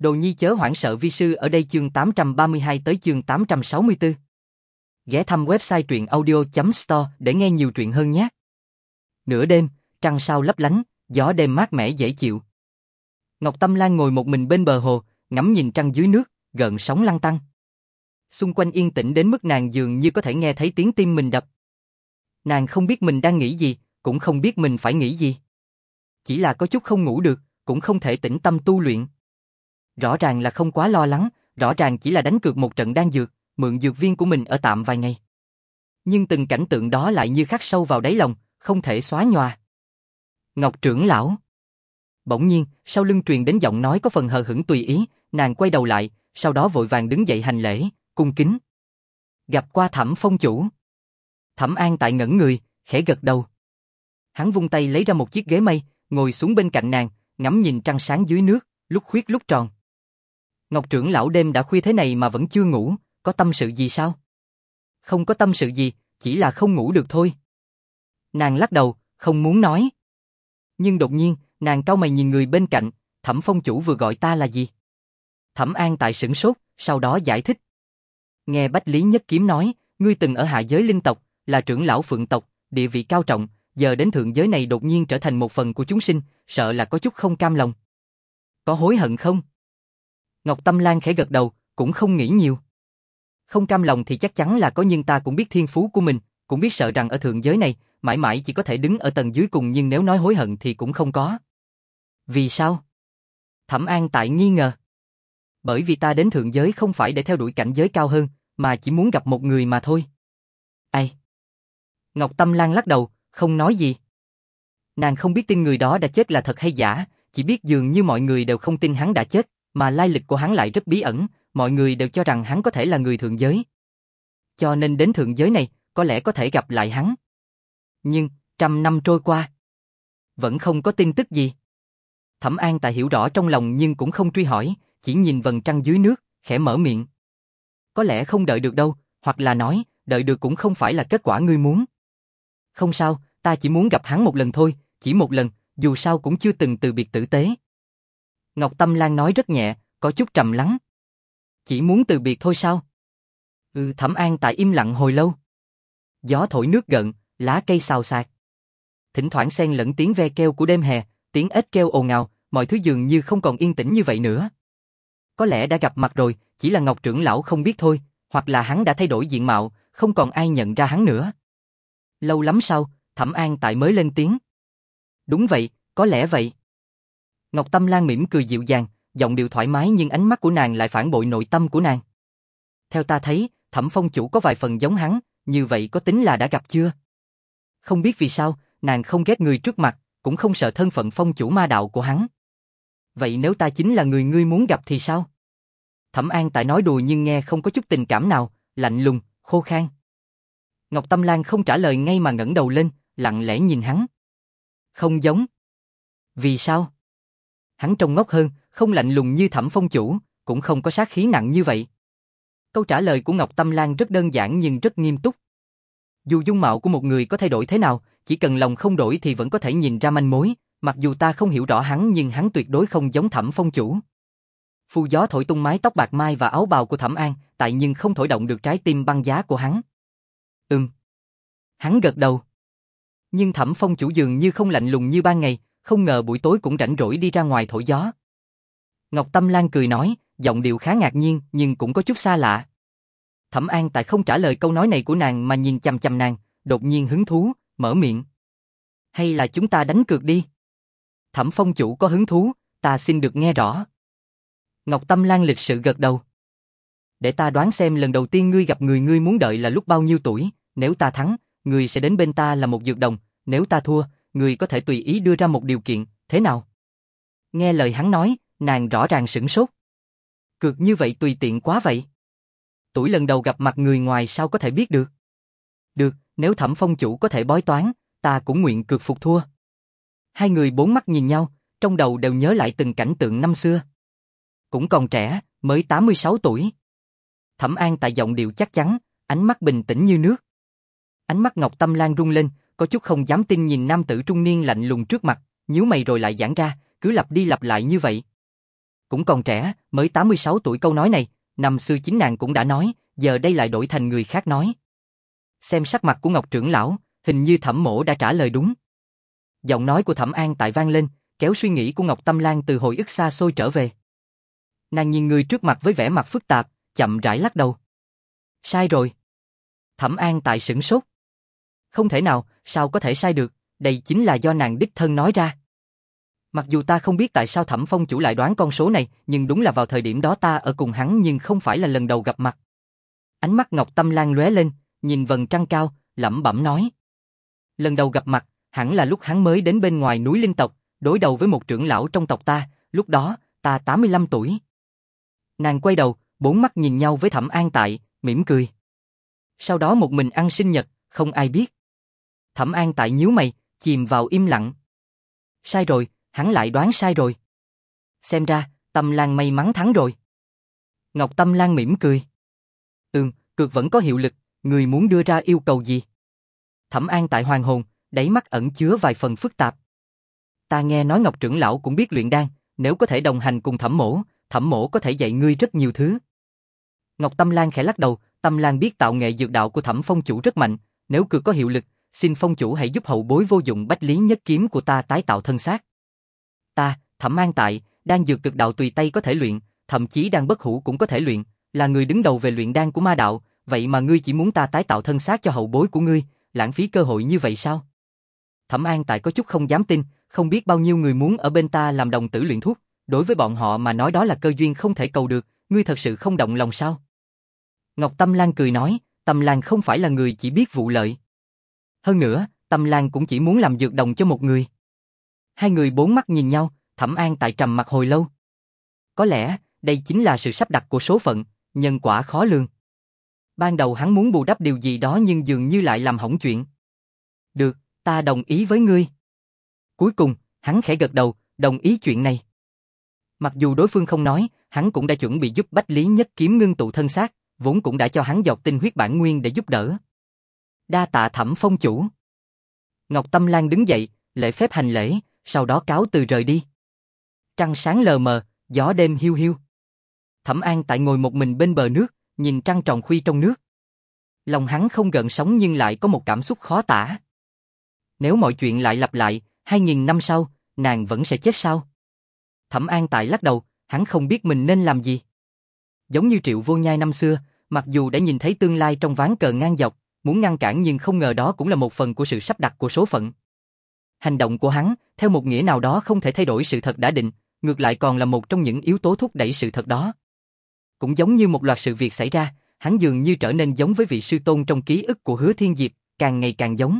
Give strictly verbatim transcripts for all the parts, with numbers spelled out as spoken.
Đồ nhi chớ hoảng sợ, vi sư ở đây. Chương tám trăm ba mươi hai tới chương tám trăm sáu mươi tư. Ghé thăm website truyện audio chấm store để nghe nhiều truyện hơn nhé. Nửa đêm, trăng sao lấp lánh, gió đêm mát mẻ dễ chịu. Ngọc Tâm Lan ngồi một mình bên bờ hồ, ngắm nhìn trăng dưới nước, gợn sóng lăn tăn. Xung quanh yên tĩnh đến mức nàng dường như có thể nghe thấy tiếng tim mình đập. Nàng không biết mình đang nghĩ gì, cũng không biết mình phải nghĩ gì. Chỉ là có chút không ngủ được, cũng không thể tĩnh tâm tu luyện. Rõ ràng là không quá lo lắng, rõ ràng chỉ là đánh cược một trận đan dược, mượn dược viên của mình ở tạm vài ngày. Nhưng từng cảnh tượng đó lại như khắc sâu vào đáy lòng, không thể xóa nhòa. Ngọc trưởng lão. Bỗng nhiên, sau lưng truyền đến giọng nói có phần hờ hững tùy ý, nàng quay đầu lại, sau đó vội vàng đứng dậy hành lễ, cung kính. Gặp qua Thẩm phong chủ. Thẩm An Tại ngẩn người, khẽ gật đầu. Hắn vung tay lấy ra một chiếc ghế mây, ngồi xuống bên cạnh nàng, ngắm nhìn trăng sáng dưới nước, lúc khuyết lúc tròn. Ngọc trưởng lão, đêm đã khuya thế này mà vẫn chưa ngủ, có tâm sự gì sao? Không có tâm sự gì, chỉ là không ngủ được thôi. Nàng lắc đầu, không muốn nói. Nhưng đột nhiên, nàng cau mày nhìn người bên cạnh, Thẩm phong chủ vừa gọi ta là gì? Thẩm An Tại sửng sốt, sau đó giải thích. Nghe Bách Lý Nhất Kiếm nói, ngươi từng ở hạ giới linh tộc, là trưởng lão phượng tộc, địa vị cao trọng, giờ đến thượng giới này đột nhiên trở thành một phần của chúng sinh, sợ là có chút không cam lòng. Có hối hận không? Ngọc Tâm Lan khẽ gật đầu, cũng không nghĩ nhiều. Không cam lòng thì chắc chắn là có, nhưng ta cũng biết thiên phú của mình, cũng biết sợ rằng ở thượng giới này, mãi mãi chỉ có thể đứng ở tầng dưới cùng, nhưng nếu nói hối hận thì cũng không có. Vì sao? Thẩm An Tại nghi ngờ. Bởi vì ta đến thượng giới không phải để theo đuổi cảnh giới cao hơn, mà chỉ muốn gặp một người mà thôi. Ai? Ngọc Tâm Lan lắc đầu, không nói gì. Nàng không biết tin người đó đã chết là thật hay giả, chỉ biết dường như mọi người đều không tin hắn đã chết, mà lai lịch của hắn lại rất bí ẩn, mọi người đều cho rằng hắn có thể là người thượng giới. Cho nên đến thượng giới này, có lẽ có thể gặp lại hắn. Nhưng, trăm năm trôi qua, vẫn không có tin tức gì. Thẩm An Tại hiểu rõ trong lòng nhưng cũng không truy hỏi, chỉ nhìn vầng trăng dưới nước, khẽ mở miệng. Có lẽ không đợi được đâu, hoặc là nói, đợi được cũng không phải là kết quả ngươi muốn. Không sao, ta chỉ muốn gặp hắn một lần thôi, chỉ một lần, dù sao cũng chưa từng từ biệt tử tế. Ngọc Tâm Lan nói rất nhẹ, có chút trầm lắng. Chỉ muốn từ biệt thôi sao? Ừ, Thẩm An Tại im lặng hồi lâu. Gió thổi nước gợn, lá cây xào xạc. Thỉnh thoảng xen lẫn tiếng ve kêu của đêm hè, tiếng ếch kêu ồn ào, mọi thứ dường như không còn yên tĩnh như vậy nữa. Có lẽ đã gặp mặt rồi, chỉ là Ngọc trưởng lão không biết thôi, hoặc là hắn đã thay đổi diện mạo, không còn ai nhận ra hắn nữa. Lâu lắm sau, Thẩm An Tại mới lên tiếng. Đúng vậy, có lẽ vậy. Ngọc Tâm Lan mỉm cười dịu dàng, giọng điệu thoải mái, nhưng ánh mắt của nàng lại phản bội nội tâm của nàng. Theo ta thấy, Thẩm phong chủ có vài phần giống hắn, như vậy có tính là đã gặp chưa? Không biết vì sao, nàng không ghét người trước mặt, cũng không sợ thân phận phong chủ ma đạo của hắn. Vậy nếu ta chính là người ngươi muốn gặp thì sao? Thẩm An Tại nói đùa nhưng nghe không có chút tình cảm nào, lạnh lùng, khô khan. Ngọc Tâm Lan không trả lời ngay mà ngẩng đầu lên, lặng lẽ nhìn hắn. Không giống. Vì sao? Hắn trông ngốc hơn, không lạnh lùng như Thẩm phong chủ, cũng không có sát khí nặng như vậy. Câu trả lời của Ngọc Tâm Lan rất đơn giản nhưng rất nghiêm túc. Dù dung mạo của một người có thay đổi thế nào, chỉ cần lòng không đổi thì vẫn có thể nhìn ra manh mối, mặc dù ta không hiểu rõ hắn nhưng hắn tuyệt đối không giống Thẩm phong chủ. Phu gió thổi tung mái tóc bạc mai và áo bào của Thẩm An Tại nhưng không thổi động được trái tim băng giá của hắn. Ừm. Hắn gật đầu. Nhưng Thẩm phong chủ dường như không lạnh lùng như ban ngày, không ngờ buổi tối cũng rảnh rỗi đi ra ngoài thổi gió. Ngọc Tâm Lan cười nói, giọng điệu khá ngạc nhiên nhưng cũng có chút xa lạ. Thẩm An Tại không trả lời câu nói này của nàng mà nhìn chằm chằm nàng, đột nhiên hứng thú, mở miệng. Hay là chúng ta đánh cược đi? Thẩm phong chủ có hứng thú, ta xin được nghe rõ. Ngọc Tâm Lan lịch sự gật đầu. Để ta đoán xem lần đầu tiên ngươi gặp người ngươi muốn đợi là lúc bao nhiêu tuổi, nếu ta thắng, ngươi sẽ đến bên ta là một dược đồng, nếu ta thua, ngươi có thể tùy ý đưa ra một điều kiện, thế nào? Nghe lời hắn nói, nàng rõ ràng sửng sốt. Cược như vậy tùy tiện quá vậy. Tuổi lần đầu gặp mặt người ngoài sao có thể biết được? Được, nếu Thẩm phong chủ có thể bói toán, ta cũng nguyện cược phục thua. Hai người bốn mắt nhìn nhau, trong đầu đều nhớ lại từng cảnh tượng năm xưa. Cũng còn trẻ, mới tám mươi sáu tuổi. Thẩm An Tại giọng điệu chắc chắn, ánh mắt bình tĩnh như nước. Ánh mắt Ngọc Tâm Lan rung lên, có chút không dám tin nhìn nam tử trung niên lạnh lùng trước mặt, nhíu mày rồi lại giãn ra, cứ lặp đi lặp lại như vậy. cũng còn trẻ, mới tám mươi sáu tuổi. Câu nói này, năm xưa chính nàng cũng đã nói, giờ đây lại đổi thành người khác nói. Xem sắc mặt của Ngọc trưởng lão, hình như Thẩm Mỗ đã trả lời đúng. Giọng nói của Thẩm An Tại vang lên, kéo suy nghĩ của Ngọc Tâm Lan từ hồi ức xa xôi trở về. Nàng nhìn người trước mặt với vẻ mặt phức tạp, chậm rãi lắc đầu. Sai rồi. Thẩm An Tại sửng sốt. Không thể nào, sao có thể sai được, đây chính là do nàng đích thân nói ra. Mặc dù ta không biết tại sao Thẩm Phong chủ lại đoán con số này, nhưng đúng là vào thời điểm đó ta ở cùng hắn nhưng không phải là lần đầu gặp mặt. Ánh mắt Ngọc Tâm Lan lóe lên, nhìn vầng trăng cao, lẩm bẩm nói. Lần đầu gặp mặt, hẳn là lúc hắn mới đến bên ngoài núi Linh tộc, đối đầu với một trưởng lão trong tộc ta, lúc đó, ta tám mươi lăm tuổi. Nàng quay đầu, bốn mắt nhìn nhau với Thẩm An Tại, mỉm cười. Sau đó một mình ăn sinh nhật, không ai biết. Thẩm An Tại nhíu mày, chìm vào im lặng. Sai rồi, hắn lại đoán sai rồi. Xem ra, Tâm Lan may mắn thắng rồi. Ngọc Tâm Lan mỉm cười. Ừm, cược vẫn có hiệu lực, người muốn đưa ra yêu cầu gì? Thẩm An Tại hoàn hồn, đáy mắt ẩn chứa vài phần phức tạp. Ta nghe nói Ngọc trưởng lão cũng biết luyện đan, nếu có thể đồng hành cùng Thẩm Mỗ, Thẩm Mỗ có thể dạy ngươi rất nhiều thứ. Ngọc Tâm Lan khẽ lắc đầu, Tâm Lan biết tạo nghệ dược đạo của Thẩm Phong chủ rất mạnh, nếu cược có hiệu lực, xin Phong chủ hãy giúp hậu bối vô dụng Bách Lý Nhất Kiếm của ta tái tạo thân xác. Ta, Thẩm An Tại, đan dược cực đạo tùy tay có thể luyện, thậm chí đan bất hủ cũng có thể luyện, là người đứng đầu về luyện đan của ma đạo, vậy mà ngươi chỉ muốn ta tái tạo thân xác cho hậu bối của ngươi, lãng phí cơ hội như vậy sao? Thẩm An Tại có chút không dám tin, không biết bao nhiêu người muốn ở bên ta làm đồng tử luyện thuốc, đối với bọn họ mà nói đó là cơ duyên không thể cầu được, ngươi thật sự không động lòng sao? Ngọc Tâm Lan cười nói, Tâm Lan không phải là người chỉ biết vụ lợi. Hơn nữa, Tâm Lan cũng chỉ muốn làm dược đồng cho một người. Hai người bốn mắt nhìn nhau, Thẩm An Tại trầm mặc hồi lâu. Có lẽ, đây chính là sự sắp đặt của số phận, nhân quả khó lường. Ban đầu hắn muốn bù đắp điều gì đó nhưng dường như lại làm hỏng chuyện. Được, ta đồng ý với ngươi. Cuối cùng, hắn khẽ gật đầu, đồng ý chuyện này. Mặc dù đối phương không nói, hắn cũng đã chuẩn bị giúp Bách Lý Nhất Kiếm ngưng tụ thân xác, vốn cũng đã cho hắn giọt tinh huyết bản nguyên để giúp đỡ. Đa tạ Thẩm Phong chủ. Ngọc Tâm Lan đứng dậy, lễ phép hành lễ, sau đó cáo từ rời đi. Trăng sáng lờ mờ, gió đêm hiu hiu. Thẩm An Tại ngồi một mình bên bờ nước, nhìn trăng tròn khuy trong nước. Lòng hắn không gợn sóng nhưng lại có một cảm xúc khó tả. Nếu mọi chuyện lại lặp lại, hai nghìn năm sau, nàng vẫn sẽ chết sao? Thẩm An Tại lắc đầu, hắn không biết mình nên làm gì. Giống như Triệu Vô Nhai năm xưa, mặc dù đã nhìn thấy tương lai trong ván cờ ngang dọc, muốn ngăn cản nhưng không ngờ đó cũng là một phần của sự sắp đặt của số phận. Hành động của hắn, theo một nghĩa nào đó không thể thay đổi sự thật đã định, ngược lại còn là một trong những yếu tố thúc đẩy sự thật đó. Cũng giống như một loạt sự việc xảy ra, hắn dường như trở nên giống với vị sư tôn trong ký ức của Hứa Thiên Diệp, càng ngày càng giống.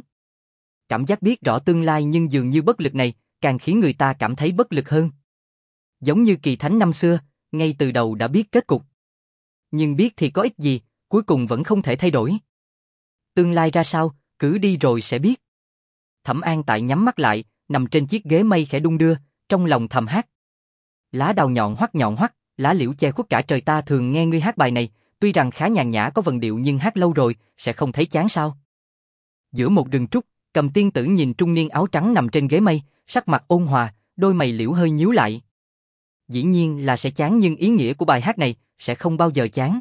Cảm giác biết rõ tương lai nhưng dường như bất lực này, càng khiến người ta cảm thấy bất lực hơn. Giống như Kỳ Thánh năm xưa, ngay từ đầu đã biết kết cục. Nhưng biết thì có ích gì, cuối cùng vẫn không thể thay đổi. Tương lai ra sao, cứ đi rồi sẽ biết. Thẩm An Tại nhắm mắt lại, nằm trên chiếc ghế mây khẽ đung đưa, trong lòng thầm hát. Lá đào nhọn hoắt nhọn hoắt, lá liễu che khuất cả trời, ta thường nghe ngươi hát bài này, tuy rằng khá nhàn nhã có vần điệu nhưng hát lâu rồi, sẽ không thấy chán sao? Giữa một rừng trúc, Cầm Tiên Tử nhìn trung niên áo trắng nằm trên ghế mây, sắc mặt ôn hòa, đôi mày liễu hơi nhíu lại. Dĩ nhiên là sẽ chán nhưng ý nghĩa của bài hát này sẽ không bao giờ chán.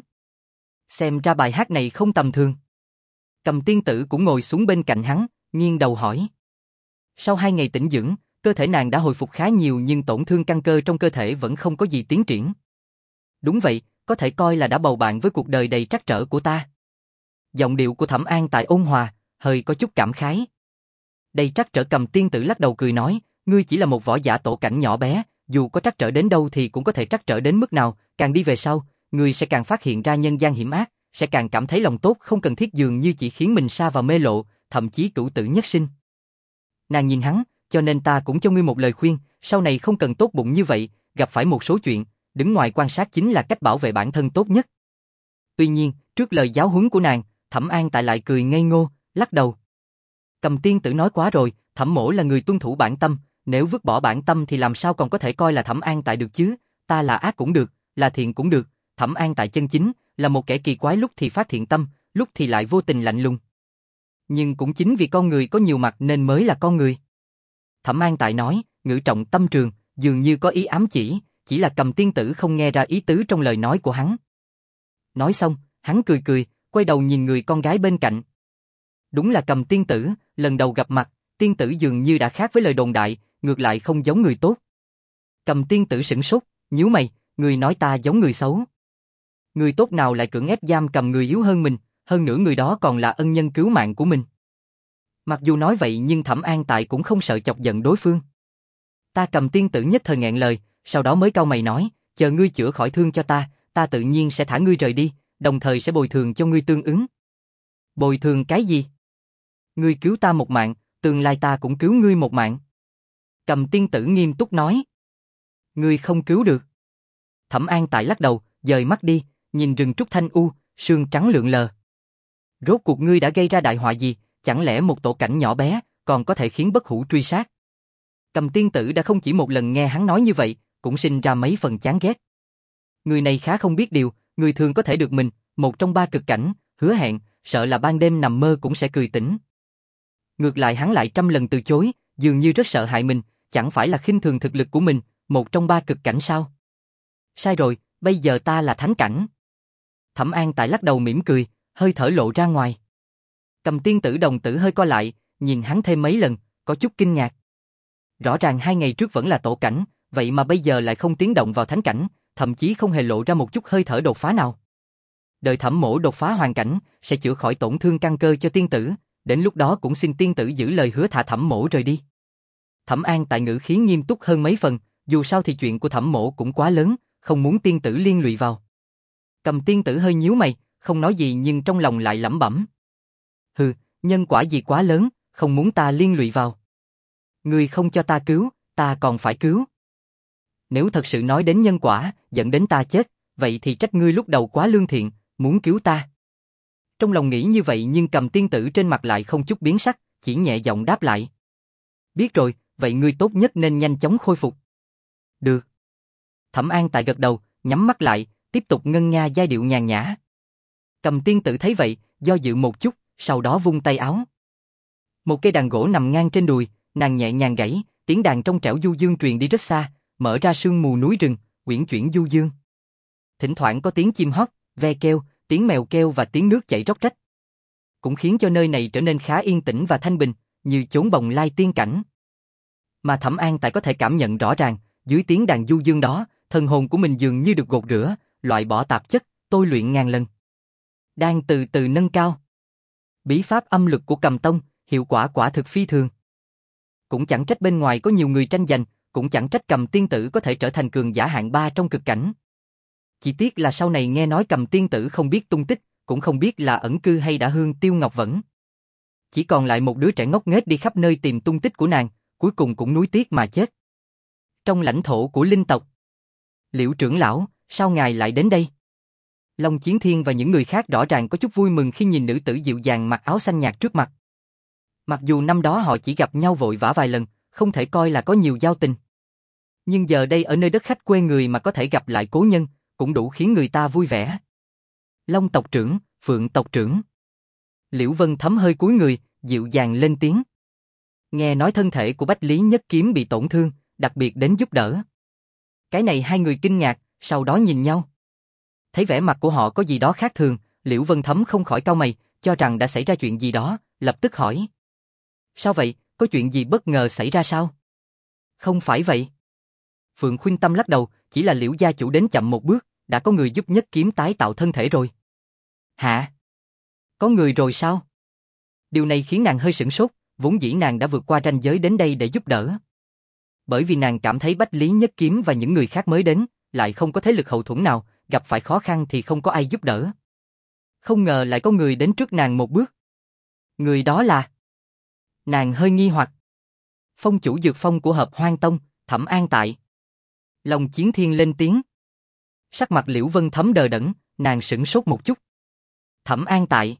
Xem ra bài hát này không tầm thường. Cầm Tiên Tử cũng ngồi xuống bên cạnh hắn, nghiêng đầu hỏi. Sau hai ngày tĩnh dưỡng, cơ thể nàng đã hồi phục khá nhiều nhưng tổn thương căn cơ trong cơ thể vẫn không có gì tiến triển. Đúng vậy, có thể coi là đã bầu bạn với cuộc đời đầy trắc trở của ta. Giọng điệu của Thẩm An Tại ôn hòa, hơi có chút cảm khái. Đầy trắc trở. Cầm Tiên Tử lắc đầu cười nói, ngươi chỉ là một võ giả tổ cảnh nhỏ bé, dù có trắc trở đến đâu thì cũng có thể trắc trở đến mức nào, càng đi về sau, ngươi sẽ càng phát hiện ra nhân gian hiểm ác, sẽ càng cảm thấy lòng tốt không cần thiết dường như chỉ khiến mình sa vào mê lộ, thậm chí cửu tử nhất sinh. Nàng nhìn hắn, cho nên ta cũng cho ngươi một lời khuyên, sau này không cần tốt bụng như vậy, gặp phải một số chuyện, đứng ngoài quan sát chính là cách bảo vệ bản thân tốt nhất. Tuy nhiên, trước lời giáo huấn của nàng, Thẩm An Tại lại cười ngây ngô, lắc đầu. Cầm Tiên Tử nói quá rồi, Thẩm mỗ là người tuân thủ bản tâm, nếu vứt bỏ bản tâm thì làm sao còn có thể coi là Thẩm An Tại được chứ, ta là ác cũng được, là thiện cũng được, Thẩm An Tại chân chính, là một kẻ kỳ quái, lúc thì phát thiện tâm, lúc thì lại vô tình lạnh lùng. Nhưng cũng chính vì con người có nhiều mặt nên mới là con người. Thẩm An Tại nói, ngữ trọng tâm trường, dường như có ý ám chỉ, chỉ là Cầm tiên tử không nghe ra ý tứ trong lời nói của hắn. Nói xong, hắn cười cười, quay đầu nhìn người con gái bên cạnh. Đúng là Cầm tiên tử, lần đầu gặp mặt, tiên tử dường như đã khác với lời đồn đại, ngược lại không giống người tốt. Cầm tiên tử sửng sốt, nhíu mày, người nói ta giống người xấu. Người tốt nào lại cưỡng ép giam cầm người yếu hơn mình, hơn nữa người đó còn là ân nhân cứu mạng của mình. Mặc dù nói vậy nhưng Thẩm An Tại cũng không sợ chọc giận đối phương. Ta Cầm tiên tử nhất thời nghẹn lời, sau đó mới cau mày nói, chờ ngươi chữa khỏi thương cho ta, ta tự nhiên sẽ thả ngươi rời đi, đồng thời sẽ bồi thường cho ngươi tương ứng. Bồi thường cái gì? Ngươi cứu ta một mạng, tương lai ta cũng cứu ngươi một mạng. Cầm tiên tử nghiêm túc nói. Ngươi không cứu được. Thẩm An Tại lắc đầu, dời mắt đi, nhìn rừng trúc thanh u, sương trắng lượn lờ. Rốt cuộc ngươi đã gây ra đại họa gì, chẳng lẽ một tổ cảnh nhỏ bé, còn có thể khiến bất hủ truy sát? Cầm tiên tử đã không chỉ một lần nghe hắn nói như vậy, cũng sinh ra mấy phần chán ghét. Người này khá không biết điều, người thường có thể được mình, một trong ba cực cảnh, hứa hẹn, sợ là ban đêm nằm mơ cũng sẽ cười tỉnh. Ngược lại hắn lại trăm lần từ chối, dường như rất sợ hại mình, chẳng phải là khinh thường thực lực của mình, một trong ba cực cảnh sao? Sai rồi, bây giờ ta là thánh cảnh. Thẩm An Tại lắc đầu mỉm cười, hơi thở lộ ra ngoài. Cầm tiên tử đồng tử hơi co lại, nhìn hắn thêm mấy lần, có chút kinh ngạc. Rõ ràng hai ngày trước vẫn là tổ cảnh, vậy mà bây giờ lại không tiến động vào thánh cảnh, thậm chí không hề lộ ra một chút hơi thở đột phá nào. Đợi Thẩm mỗ đột phá hoàn cảnh, sẽ chữa khỏi tổn thương căn cơ cho tiên tử, đến lúc đó cũng xin tiên tử giữ lời hứa thả Thẩm mỗ rời đi. Thẩm An Tại ngữ khí nghiêm túc hơn mấy phần, dù sao thì chuyện của Thẩm mỗ cũng quá lớn, không muốn tiên tử liên lụy vào. Cầm tiên tử hơi nhíu mày, không nói gì nhưng trong lòng lại lẩm bẩm. Hừ, nhân quả gì quá lớn, không muốn ta liên lụy vào. Ngươi không cho ta cứu, ta còn phải cứu. Nếu thật sự nói đến nhân quả, dẫn đến ta chết, vậy thì trách ngươi lúc đầu quá lương thiện, muốn cứu ta. Trong lòng nghĩ như vậy nhưng Cầm tiên tử trên mặt lại không chút biến sắc, chỉ nhẹ giọng đáp lại. Biết rồi, vậy ngươi tốt nhất nên nhanh chóng khôi phục. Được. Thẩm An Tại gật đầu, nhắm mắt lại, tiếp tục ngân nga giai điệu nhàn nhã. Cầm tiên tử thấy vậy, do dự một chút, sau đó vung tay áo. Một cây đàn gỗ nằm ngang trên đùi, nàng nhẹ nhàng gảy, tiếng đàn trong trẻo du dương truyền đi rất xa, mở ra sương mù núi rừng, uyển chuyển du dương. Thỉnh thoảng có tiếng chim hót, ve kêu, tiếng mèo kêu và tiếng nước chảy róc rách. Cũng khiến cho nơi này trở nên khá yên tĩnh và thanh bình, như chốn bồng lai tiên cảnh. Mà Thẩm An Tại có thể cảm nhận rõ ràng, dưới tiếng đàn du dương đó, thần hồn của mình dường như được gột rửa, loại bỏ tạp chất, tôi luyện ngàn lần. Đang từ từ nâng cao. Bí pháp âm lực của Cầm tông, hiệu quả quả thực phi thường. Cũng chẳng trách bên ngoài có nhiều người tranh giành, cũng chẳng trách Cầm tiên tử có thể trở thành cường giả hạng ba trong cực cảnh. Chỉ tiếc là sau này nghe nói Cầm tiên tử không biết tung tích, cũng không biết là ẩn cư hay đã hương tiêu ngọc vẫn. Chỉ còn lại một đứa trẻ ngốc nghếch đi khắp nơi tìm tung tích của nàng, cuối cùng cũng nuối tiếc mà chết. Trong lãnh thổ của linh tộc. Liễu trưởng lão, sao ngài lại đến đây? Long Chiến Thiên và những người khác rõ ràng có chút vui mừng khi nhìn nữ tử dịu dàng mặc áo xanh nhạt trước mặt. Mặc dù năm đó họ chỉ gặp nhau vội vã vài lần, không thể coi là có nhiều giao tình. Nhưng giờ đây ở nơi đất khách quê người mà có thể gặp lại cố nhân, cũng đủ khiến người ta vui vẻ. Long tộc trưởng, Phượng tộc trưởng. Liễu Vân Thấm hơi cúi người, dịu dàng lên tiếng. Nghe nói thân thể của Bách Lý Nhất Kiếm bị tổn thương, đặc biệt đến giúp đỡ. Cái này hai người kinh ngạc, sau đó nhìn nhau. Thấy vẻ mặt của họ có gì đó khác thường, Liễu Vân Thấm không khỏi cau mày, cho rằng đã xảy ra chuyện gì đó, lập tức hỏi. Sao vậy, có chuyện gì bất ngờ xảy ra sao? Không phải vậy. Phượng Khuynh Tâm lắc đầu, chỉ là Liễu gia chủ đến chậm một bước, đã có người giúp Nhất Kiếm tái tạo thân thể rồi. Hả? Có người rồi sao? Điều này khiến nàng hơi sửng sốt, vốn dĩ nàng đã vượt qua ranh giới đến đây để giúp đỡ. Bởi vì nàng cảm thấy Bách Lý Nhất Kiếm và những người khác mới đến, lại không có thế lực hậu thuẫn nào, gặp phải khó khăn thì không có ai giúp đỡ. Không ngờ lại có người đến trước nàng một bước. Người đó là... Nàng hơi nghi hoặc. Phong chủ dược phong của Hợp Hoang Tông, Thẩm An Tại. Long Chiến Thiên lên tiếng. Sắc mặt Liễu Vân Thấm đờ đẫn, nàng sửng sốt một chút. Thẩm An Tại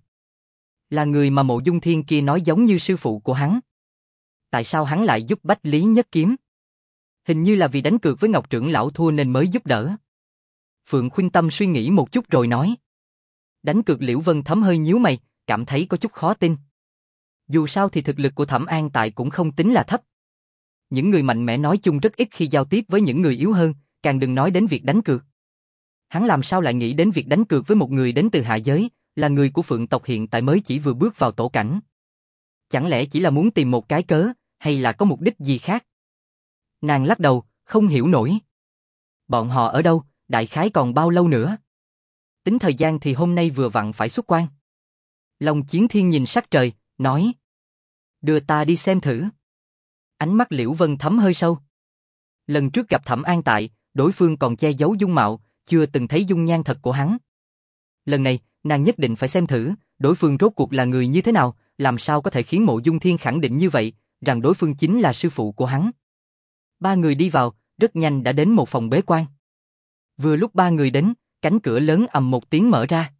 là người mà Mộ Dung Thiên kia nói giống như sư phụ của hắn. Tại sao hắn lại giúp Bách Lý Nhất Kiếm? Hình như là vì đánh cược với Ngọc trưởng lão thua nên mới giúp đỡ. Phượng Khuynh Tâm suy nghĩ một chút rồi nói. Đánh cược. Liễu Vân Thấm hơi nhíu mày, cảm thấy có chút khó tin. Dù sao thì thực lực của Thẩm An Tại cũng không tính là thấp. Những người mạnh mẽ nói chung rất ít khi giao tiếp với những người yếu hơn, càng đừng nói đến việc đánh cược. Hắn làm sao lại nghĩ đến việc đánh cược với một người đến từ hạ giới, là người của Phượng tộc hiện tại mới chỉ vừa bước vào tổ cảnh. Chẳng lẽ chỉ là muốn tìm một cái cớ, hay là có mục đích gì khác? Nàng lắc đầu, không hiểu nổi. Bọn họ ở đâu, đại khái còn bao lâu nữa? Tính thời gian thì hôm nay vừa vặn phải xuất quan. Long Chiến Thiên nhìn sắc trời, nói. Đưa ta đi xem thử. Ánh mắt Liễu Vân Thấm hơi sâu. Lần trước gặp Thẩm An tại, đối phương còn che giấu dung mạo, chưa từng thấy dung nhan thật của hắn. Lần này, nàng nhất định phải xem thử, đối phương rốt cuộc là người như thế nào, làm sao có thể khiến Mộ Dung Thiên khẳng định như vậy, rằng đối phương chính là sư phụ của hắn. Ba người đi vào, rất nhanh đã đến một phòng bế quan. Vừa lúc ba người đến, cánh cửa lớn ầm một tiếng mở ra.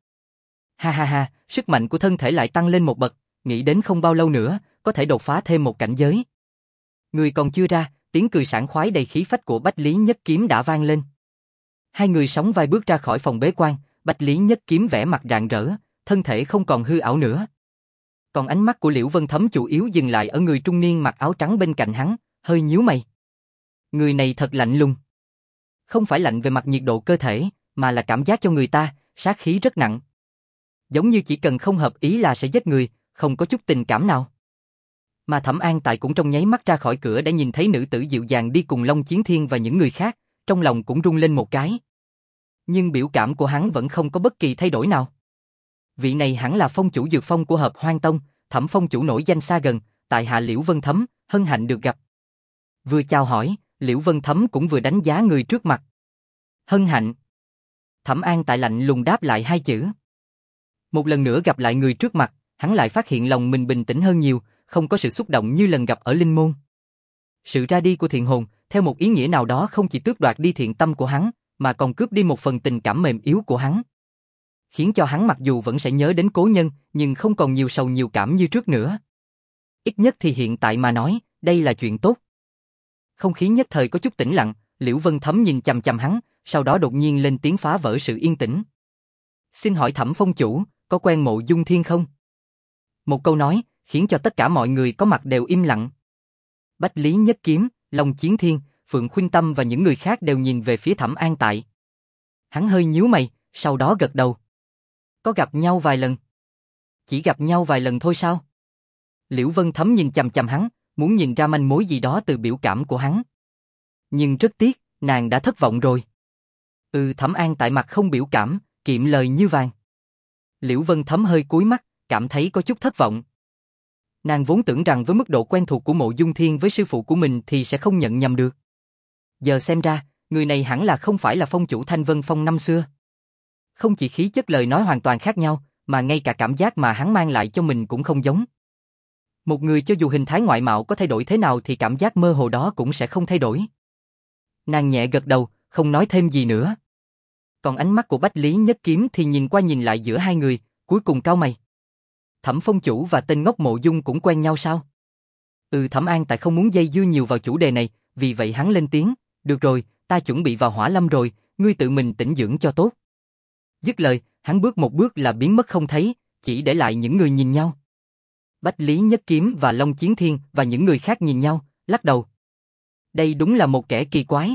Ha ha ha, sức mạnh của thân thể lại tăng lên một bậc, nghĩ đến không bao lâu nữa, có thể đột phá thêm một cảnh giới. Người còn chưa ra, tiếng cười sảng khoái đầy khí phách của Bách Lý Nhất Kiếm đã vang lên. Hai người sóng vai bước ra khỏi phòng bế quan, Bách Lý Nhất Kiếm vẻ mặt rạng rỡ, thân thể không còn hư ảo nữa. Còn ánh mắt của Liễu Vân Thấm chủ yếu dừng lại ở người trung niên mặc áo trắng bên cạnh hắn, hơi nhíu mày. Người này thật lạnh lùng. Không phải lạnh về mặt nhiệt độ cơ thể, mà là cảm giác cho người ta, sát khí rất nặng. Giống như chỉ cần không hợp ý là sẽ giết người, không có chút tình cảm nào. Mà Thẩm An tại cũng trong nháy mắt ra khỏi cửa đã nhìn thấy nữ tử dịu dàng đi cùng Long Chiến Thiên và những người khác, trong lòng cũng rung lên một cái. Nhưng biểu cảm của hắn vẫn không có bất kỳ thay đổi nào. Vị này hẳn là phong chủ dược phong của Hợp Hoan Tông, Thẩm phong chủ nổi danh xa gần, tại hạ Liễu Vân Thấm, hân hạnh được gặp. Vừa chào hỏi, Liễu Vân Thấm cũng vừa đánh giá người trước mặt. Hân hạnh. Thẩm An tại lạnh lùng đáp lại hai chữ. Một lần nữa gặp lại người trước mặt, hắn lại phát hiện lòng mình bình tĩnh hơn nhiều, không có sự xúc động như lần gặp ở Linh Môn. Sự ra đi của thiện hồn, theo một ý nghĩa nào đó không chỉ tước đoạt đi thiện tâm của hắn, mà còn cướp đi một phần tình cảm mềm yếu của hắn. Khiến cho hắn mặc dù vẫn sẽ nhớ đến cố nhân, nhưng không còn nhiều sầu nhiều cảm như trước nữa. Ít nhất thì hiện tại mà nói, đây là chuyện tốt. Không khí nhất thời có chút tĩnh lặng, Liễu Vân Thấm nhìn chằm chằm hắn, sau đó đột nhiên lên tiếng phá vỡ sự yên tĩnh. Xin hỏi Thẩm phong chủ, có quen Mộ Dung Thiên không? Một câu nói, khiến cho tất cả mọi người có mặt đều im lặng. Bách Lý Nhất Kiếm, Long Chiến Thiên, Phượng Khuynh Tâm và những người khác đều nhìn về phía Thẩm An tại. Hắn hơi nhíu mày, sau đó gật đầu. Có gặp nhau vài lần. Chỉ gặp nhau vài lần thôi sao? Liễu Vân Thấm nhìn chằm chằm hắn, muốn nhìn ra manh mối gì đó từ biểu cảm của hắn. Nhưng rất tiếc, nàng đã thất vọng rồi. Ừ, Thẩm An tại mặt không biểu cảm, kiệm lời như vàng. Liễu Vân Thấm hơi cúi mắt, cảm thấy có chút thất vọng. Nàng vốn tưởng rằng với mức độ quen thuộc của Mộ Dung Thiên với sư phụ của mình thì sẽ không nhận nhầm được. Giờ xem ra, người này hẳn là không phải là phong chủ Thanh Vân Phong năm xưa. Không chỉ khí chất lời nói hoàn toàn khác nhau, mà ngay cả cảm giác mà hắn mang lại cho mình cũng không giống. Một người cho dù hình thái ngoại mạo có thay đổi thế nào thì cảm giác mơ hồ đó cũng sẽ không thay đổi. Nàng nhẹ gật đầu, không nói thêm gì nữa. Còn ánh mắt của Bách Lý Nhất Kiếm thì nhìn qua nhìn lại giữa hai người, cuối cùng cau mày. Thẩm phong chủ và tên ngốc Mộ Dung cũng quen nhau sao? Ừ, Thẩm An tại không muốn dây dưa nhiều vào chủ đề này, vì vậy hắn lên tiếng, được rồi, ta chuẩn bị vào Hỏa Lâm rồi, ngươi tự mình tĩnh dưỡng cho tốt. Dứt lời, hắn bước một bước là biến mất không thấy, chỉ để lại những người nhìn nhau. Bách Lý Nhất Kiếm và Long Chiến Thiên và những người khác nhìn nhau, lắc đầu. Đây đúng là một kẻ kỳ quái.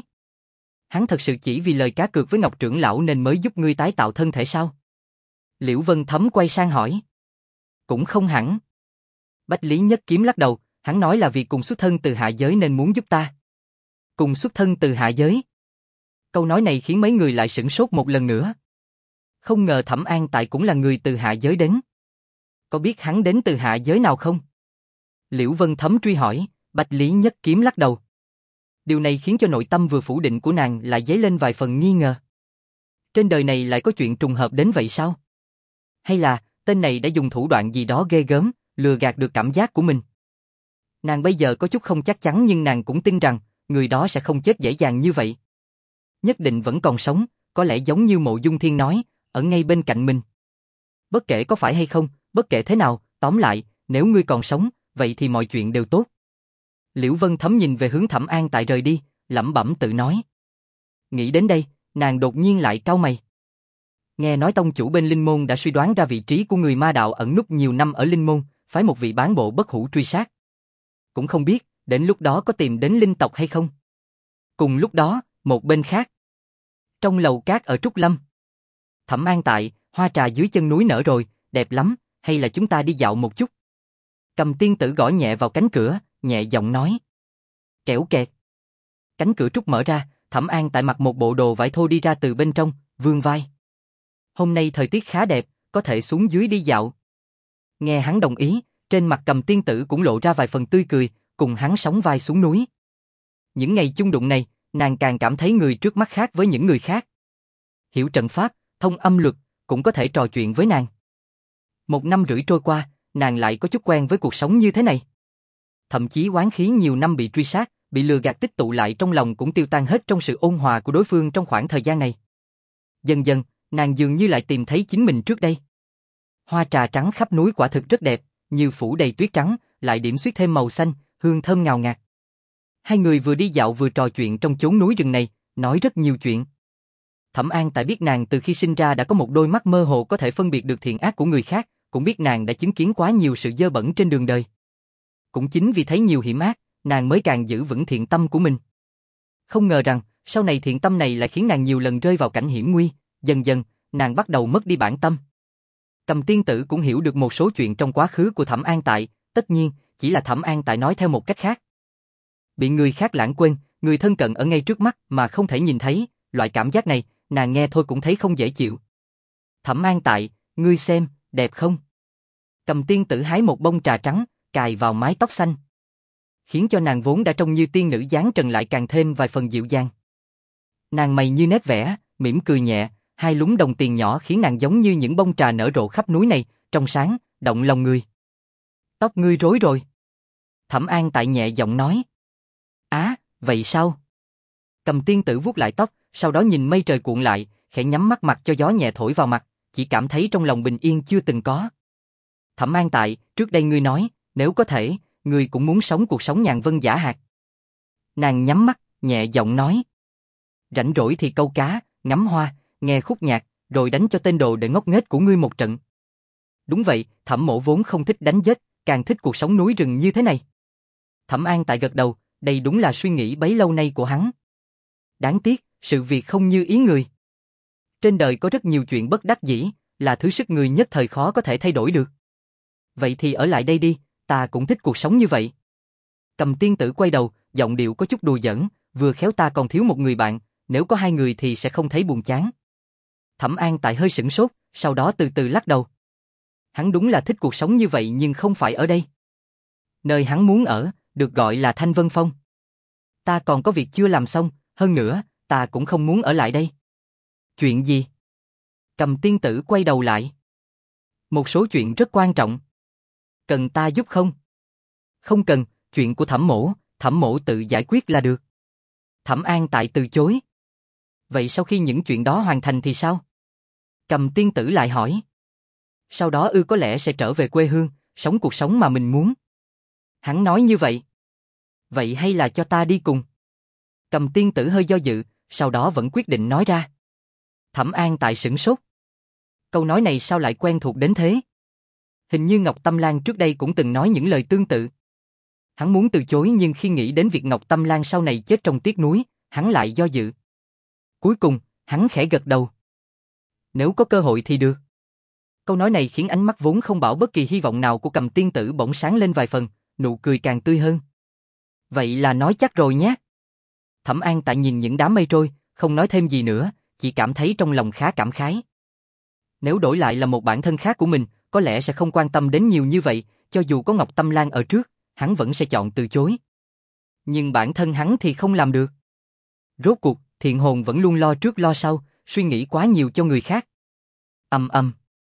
Hắn thật sự chỉ vì lời cá cược với Ngọc trưởng lão nên mới giúp ngươi tái tạo thân thể sao? Liễu Vân Thấm quay sang hỏi. Cũng không hẳn. Bách Lý Nhất Kiếm lắc đầu, hắn nói là vì cùng xuất thân từ hạ giới nên muốn giúp ta. Cùng xuất thân từ hạ giới. Câu nói này khiến mấy người lại sửng sốt một lần nữa. Không ngờ Thẩm An tại cũng là người từ hạ giới đến. Có biết hắn đến từ hạ giới nào không? Liễu Vân Thấm truy hỏi, Bách Lý Nhất Kiếm lắc đầu. Điều này khiến cho nội tâm vừa phủ định của nàng lại dấy lên vài phần nghi ngờ. Trên đời này lại có chuyện trùng hợp đến vậy sao? Hay là tên này đã dùng thủ đoạn gì đó ghê gớm, lừa gạt được cảm giác của mình? Nàng bây giờ có chút không chắc chắn nhưng nàng cũng tin rằng người đó sẽ không chết dễ dàng như vậy. Nhất định vẫn còn sống, có lẽ giống như Mộ Dung Thiên nói, ở ngay bên cạnh mình. Bất kể có phải hay không, bất kể thế nào, tóm lại, nếu ngươi còn sống, vậy thì mọi chuyện đều tốt. Liễu Vân Thấm nhìn về hướng Thẩm An tại rời đi, lẩm bẩm tự nói. Nghĩ đến đây, nàng đột nhiên lại cau mày. Nghe nói tông chủ bên Linh Môn đã suy đoán ra vị trí của người ma đạo ẩn núp nhiều năm ở Linh Môn, phái một vị bán bộ bất hủ truy sát. Cũng không biết, đến lúc đó có tìm đến linh tộc hay không? Cùng lúc đó, một bên khác. Trong lầu cát ở Trúc Lâm. Thẩm An Tại, hoa trà dưới chân núi nở rồi, đẹp lắm, hay là chúng ta đi dạo một chút. Cầm tiên tử gõ nhẹ vào cánh cửa, nhẹ giọng nói. Kẻo kẹt. Cánh cửa trúc mở ra, Thẩm An Tại mặc một bộ đồ vải thô đi ra từ bên trong, vươn vai. Hôm nay thời tiết khá đẹp, có thể xuống dưới đi dạo. Nghe hắn đồng ý, trên mặt Cầm tiên tử cũng lộ ra vài phần tươi cười, cùng hắn sóng vai xuống núi. Những ngày chung đụng này, nàng càng cảm thấy người trước mắt khác với những người khác. Hiểu trận pháp, thông âm luật, cũng có thể trò chuyện với nàng. Một năm rưỡi trôi qua, nàng lại có chút quen với cuộc sống như thế này. Thậm chí oán khí nhiều năm bị truy sát, bị lừa gạt tích tụ lại trong lòng cũng tiêu tan hết trong sự ôn hòa của đối phương trong khoảng thời gian này. Dần dần, nàng dường như lại tìm thấy chính mình trước đây. Hoa trà trắng khắp núi quả thực rất đẹp, như phủ đầy tuyết trắng, lại điểm xuyết thêm màu xanh, hương thơm ngào ngạt. Hai người vừa đi dạo vừa trò chuyện trong chốn núi rừng này, nói rất nhiều chuyện. Thẩm An Tại biết nàng từ khi sinh ra đã có một đôi mắt mơ hồ có thể phân biệt được thiện ác của người khác, cũng biết nàng đã chứng kiến quá nhiều sự dơ bẩn trên đường đời. Cũng chính vì thấy nhiều hiểm ác, nàng mới càng giữ vững thiện tâm của mình. Không ngờ rằng, sau này thiện tâm này lại khiến nàng nhiều lần rơi vào cảnh hiểm nguy, dần dần, nàng bắt đầu mất đi bản tâm. Cầm tiên tử cũng hiểu được một số chuyện trong quá khứ của Thẩm An Tại, tất nhiên, chỉ là Thẩm An Tại nói theo một cách khác. Bị người khác lãng quên, người thân cận ở ngay trước mắt mà không thể nhìn thấy, loại cảm giác này, nàng nghe thôi cũng thấy không dễ chịu. Thẩm An Tại, ngươi xem, đẹp không? Cầm tiên tử hái một bông trà trắng, cài vào mái tóc xanh. Khiến cho nàng vốn đã trông như tiên nữ dáng trần lại càng thêm vài phần dịu dàng. Nàng mày như nét vẽ, mỉm cười nhẹ, hai lúm đồng tiền nhỏ khiến nàng giống như những bông trà nở rộ khắp núi này, trong sáng, động lòng người. Tóc ngươi rối rồi. Thẩm An Tại nhẹ giọng nói. Á, vậy sao? Cầm tiên tử vuốt lại tóc, sau đó nhìn mây trời cuộn lại, khẽ nhắm mắt mặc cho gió nhẹ thổi vào mặt, chỉ cảm thấy trong lòng bình yên chưa từng có. Thẩm An Tại, trước đây ngươi nói, nếu có thể, ngươi cũng muốn sống cuộc sống nhàn vân dã hạt. Nàng nhắm mắt, nhẹ giọng nói. Rảnh rỗi thì câu cá, ngắm hoa, nghe khúc nhạc, rồi đánh cho tên đồ để ngốc nghếch của ngươi một trận. Đúng vậy, Thẩm mỗ vốn không thích đánh giết, càng thích cuộc sống núi rừng như thế này. Thẩm An Tại gật đầu, đây đúng là suy nghĩ bấy lâu nay của hắn. Đáng tiếc, sự việc không như ý người. Trên đời có rất nhiều chuyện bất đắc dĩ, là thứ sức người nhất thời khó có thể thay đổi được. Vậy thì ở lại đây đi, ta cũng thích cuộc sống như vậy. Cầm tiên tử quay đầu, giọng điệu có chút đùa giỡn, vừa khéo ta còn thiếu một người bạn, nếu có hai người thì sẽ không thấy buồn chán. Thẩm An Tại hơi sửng sốt, sau đó từ từ lắc đầu. Hắn đúng là thích cuộc sống như vậy nhưng không phải ở đây. Nơi hắn muốn ở, được gọi là Thanh Vân Phong. Ta còn có việc chưa làm xong, hơn nữa, ta cũng không muốn ở lại đây. Chuyện gì? Cầm tiên tử quay đầu lại. Một số chuyện rất quan trọng. Cần ta giúp không? Không cần, chuyện của Thẩm mỗ, Thẩm mỗ tự giải quyết là được. Thẩm An Tại từ chối. Vậy sau khi những chuyện đó hoàn thành thì sao? Cầm tiên tử lại hỏi. Sau đó ư có lẽ sẽ trở về quê hương, sống cuộc sống mà mình muốn. Hắn nói như vậy. Vậy hay là cho ta đi cùng? Cầm tiên tử hơi do dự, sau đó vẫn quyết định nói ra. Thẩm An Tại sửng sốt. Câu nói này sao lại quen thuộc đến thế? Hình như Ngọc Tâm Lan trước đây cũng từng nói những lời tương tự. Hắn muốn từ chối nhưng khi nghĩ đến việc Ngọc Tâm Lan sau này chết trong tiếc nuối, hắn lại do dự. Cuối cùng, hắn khẽ gật đầu. Nếu có cơ hội thì được. Câu nói này khiến ánh mắt vốn không bảo bất kỳ hy vọng nào của Cầm tiên tử bỗng sáng lên vài phần, nụ cười càng tươi hơn. Vậy là nói chắc rồi nhé. Thẩm An Tại nhìn những đám mây trôi, không nói thêm gì nữa, chỉ cảm thấy trong lòng khá cảm khái. Nếu đổi lại là một bản thân khác của mình, có lẽ sẽ không quan tâm đến nhiều như vậy, cho dù có Ngọc Tâm Lan ở trước, hắn vẫn sẽ chọn từ chối. Nhưng bản thân hắn thì không làm được. Rốt cuộc, thiện hồn vẫn luôn lo trước lo sau, suy nghĩ quá nhiều cho người khác. Ầm ầm.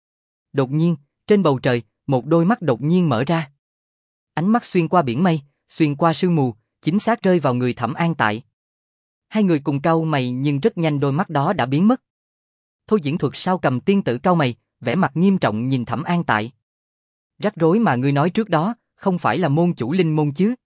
Đột nhiên, trên bầu trời, một đôi mắt đột nhiên mở ra. Ánh mắt xuyên qua biển mây, xuyên qua sương mù, chính xác rơi vào người Thẩm An Tại. Hai người cùng cau mày nhưng rất nhanh đôi mắt đó đã biến mất. Thôi diễn thuật sao? Cầm tiên tử cau mày, vẻ mặt nghiêm trọng nhìn Thẩm An Tại. Rắc rối mà ngươi nói trước đó, không phải là môn chủ linh môn chứ?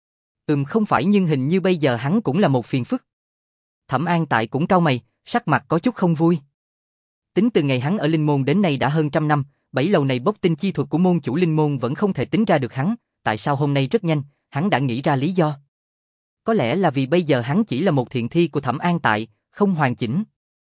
Ừm không phải nhưng hình như bây giờ hắn cũng là một phiền phức. Thẩm An Tại cũng cau mày, sắc mặt có chút không vui. Tính từ ngày hắn ở linh môn đến nay đã hơn trăm năm, bảy lâu này bốc tinh chi thuật của môn chủ linh môn vẫn không thể tính ra được hắn, tại sao hôm nay rất nhanh, hắn đã nghĩ ra lý do. Có lẽ là vì bây giờ hắn chỉ là một thiện thi của Thẩm An Tại, không hoàn chỉnh.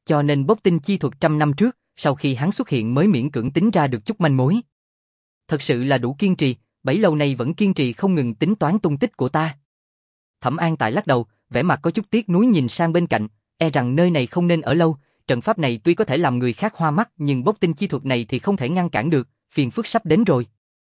cho nên bốc tinh chi thuật trăm năm trước, sau khi hắn xuất hiện mới miễn cưỡng tính ra được chút manh mối. Thật sự là đủ kiên trì, bấy lâu nay vẫn kiên trì không ngừng tính toán tung tích của ta. Thẩm An Tại lắc đầu, vẻ mặt có chút tiếc nuối nhìn sang bên cạnh, e rằng nơi này không nên ở lâu, trận pháp này tuy có thể làm người khác hoa mắt nhưng bốc tinh chi thuật này thì không thể ngăn cản được, phiền phức sắp đến rồi.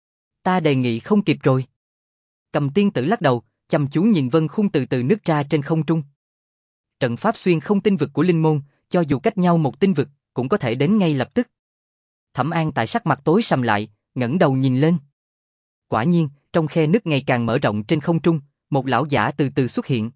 Ta đề nghị không kịp rồi. Cầm Tiên Tử lắc đầu, chăm chú nhìn vân khung từ từ nứt ra trên không trung. Trận pháp xuyên không tinh vực của linh môn, cho dù cách nhau một tinh vực, cũng có thể đến ngay lập tức. Thẩm An Tại sắc mặt tối sầm lại, ngẩng đầu nhìn lên. Quả nhiên, trong khe nứt ngày càng mở rộng trên không trung, một lão giả từ từ xuất hiện.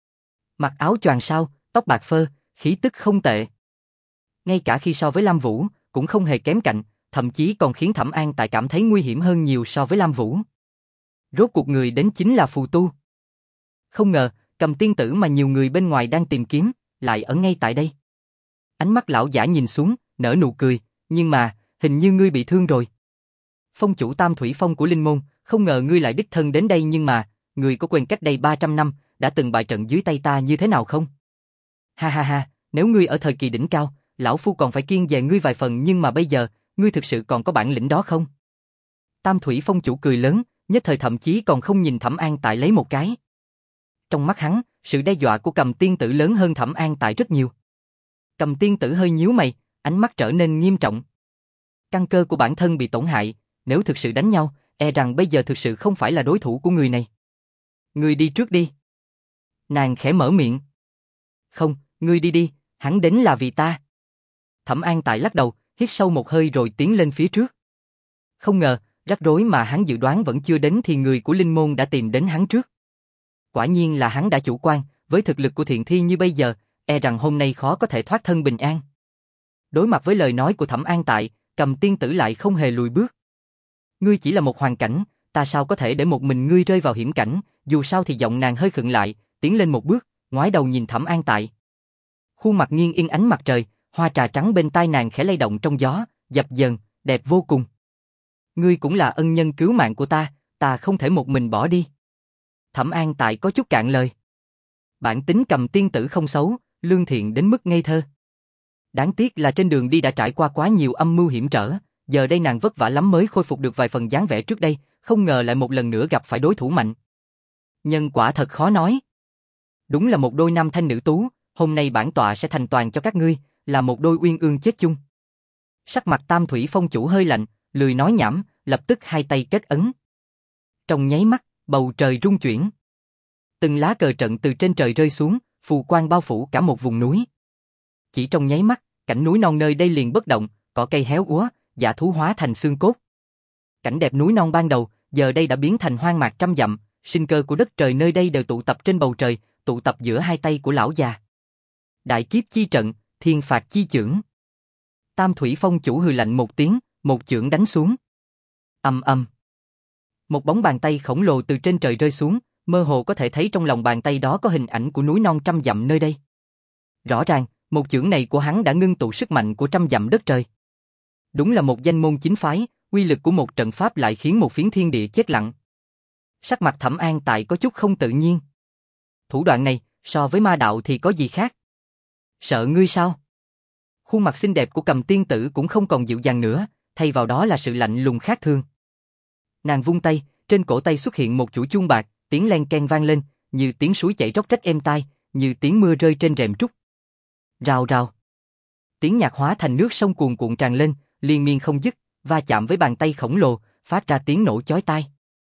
Mặc áo choàng sao, tóc bạc phơ, khí tức không tệ. Ngay cả khi so với Lam Vũ, cũng không hề kém cạnh, thậm chí còn khiến Thẩm An Tại cảm thấy nguy hiểm hơn nhiều so với Lam Vũ. Rốt cuộc người đến chính là phù tu. Không ngờ, Cầm Tiên Tử mà nhiều người bên ngoài đang tìm kiếm, lại ở ngay tại đây. Ánh mắt lão giả nhìn xuống, nở nụ cười, nhưng mà, hình như ngươi bị thương rồi. Phong chủ Tam Thủy Phong của Linh Môn, không ngờ ngươi lại đích thân đến đây nhưng mà, ngươi có quên cách đây ba trăm năm, đã từng bại trận dưới tay ta như thế nào không? Ha ha ha, nếu ngươi ở thời kỳ đỉnh cao, lão phu còn phải kiêng dè ngươi vài phần nhưng mà bây giờ, ngươi thực sự còn có bản lĩnh đó không? Tam Thủy Phong chủ cười lớn, nhất thời thậm chí còn không nhìn Thẩm An Tại lấy một cái. Trong mắt hắn, sự đe dọa của Cầm Tiên Tử lớn hơn Thẩm An Tại rất nhiều. Cầm Tiên Tử hơi nhíu mày, ánh mắt trở nên nghiêm trọng. Căn cơ của bản thân bị tổn hại, nếu thực sự đánh nhau, e rằng bây giờ thực sự không phải là đối thủ của người này. Ngươi đi trước đi. Nàng khẽ mở miệng. Không, ngươi đi đi, hắn đến là vì ta. Thẩm An Tại lắc đầu, hít sâu một hơi rồi tiến lên phía trước. Không ngờ, rắc rối mà hắn dự đoán vẫn chưa đến thì người của Linh Môn đã tìm đến hắn trước. Quả nhiên là hắn đã chủ quan, với thực lực của Thiện Thi như bây giờ, e rằng hôm nay khó có thể thoát thân bình an. Đối mặt với lời nói của Thẩm An Tại, Cầm Tiên Tử lại không hề lùi bước. Ngươi chỉ là một hoàn cảnh, ta sao có thể để một mình ngươi rơi vào hiểm cảnh, dù sao thì giọng nàng hơi khựng lại, tiến lên một bước, ngoái đầu nhìn Thẩm An Tại. Khuôn mặt nghiêng yên ánh mặt trời, hoa trà trắng bên tai nàng khẽ lay động trong gió, dập dờn, đẹp vô cùng. Ngươi cũng là ân nhân cứu mạng của ta, ta không thể một mình bỏ đi. Thẩm An Tại có chút cạn lời. Bản tính Cầm Tiên Tử không xấu, lương thiện đến mức ngây thơ. Đáng tiếc là trên đường đi đã trải qua quá nhiều âm mưu hiểm trở, giờ đây nàng vất vả lắm mới khôi phục được vài phần dáng vẻ trước đây, không ngờ lại một lần nữa gặp phải đối thủ mạnh. Nhân quả thật khó nói. Đúng là một đôi nam thanh nữ tú, hôm nay bản tọa sẽ thành toàn cho các ngươi, là một đôi uyên ương chết chung. Sắc mặt Tam Thủy Phong chủ hơi lạnh, lười nói nhảm, lập tức hai tay kết ấn. Trong nháy mắt, bầu trời rung chuyển. Từng lá cờ trận từ trên trời rơi xuống, phù quang bao phủ cả một vùng núi. Chỉ trong nháy mắt, cảnh núi non nơi đây liền bất động, cỏ cây héo úa, dạ thú hóa thành xương cốt. Cảnh đẹp núi non ban đầu, giờ đây đã biến thành hoang mạc trăm dặm, sinh cơ của đất trời nơi đây đều tụ tập trên bầu trời, tụ tập giữa hai tay của lão già. Đại kiếp chi trận, thiên phạt chi chưởng. Tam Thủy Phong chủ hừ lạnh một tiếng, một chưởng đánh xuống. Ầm ầm. Một bóng bàn tay khổng lồ từ trên trời rơi xuống, mơ hồ có thể thấy trong lòng bàn tay đó có hình ảnh của núi non trăm dặm nơi đây. Rõ ràng, một chưởng này của hắn đã ngưng tụ sức mạnh của trăm dặm đất trời. Đúng là một danh môn chính phái, uy lực của một trận pháp lại khiến một phiến thiên địa chết lặng. Sắc mặt Thẩm An Tại có chút không tự nhiên. Thủ đoạn này, so với ma đạo thì có gì khác? Sợ ngươi sao? Khuôn mặt xinh đẹp của Cầm Tiên Tử cũng không còn dịu dàng nữa, thay vào đó là sự lạnh lùng khác thường. Nàng vung tay, trên cổ tay xuất hiện một chuỗi chuông bạc, tiếng len keng vang lên, như tiếng suối chảy róc rách êm tai, như tiếng mưa rơi trên rèm trúc. Rào rào. Tiếng nhạc hóa thành nước sông cuồn cuộn tràn lên, liên miên không dứt, va chạm với bàn tay khổng lồ, phát ra tiếng nổ chói tai.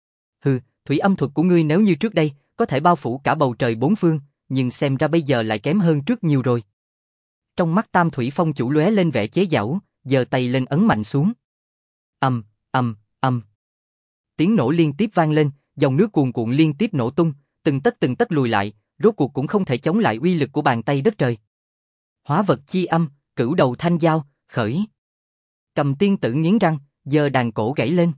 Hừ, thủy âm thuật của ngươi nếu như trước đây, có thể bao phủ cả bầu trời bốn phương, nhưng xem ra bây giờ lại kém hơn trước nhiều rồi. Trong mắt Tam Thủy Phong chủ lóe lên vẻ chế giễu, giơ tay lên ấn mạnh xuống. Ầm, ầm, ầm. Tiếng nổ liên tiếp vang lên, dòng nước cuồn cuộn liên tiếp nổ tung, từng tấc từng tấc lùi lại, rốt cuộc cũng không thể chống lại uy lực của bàn tay đất trời. Hóa vật chi âm, cửu đầu thanh giao, khởi. Cầm Tiên Tử nghiến răng, giơ đàn cổ gãy lên.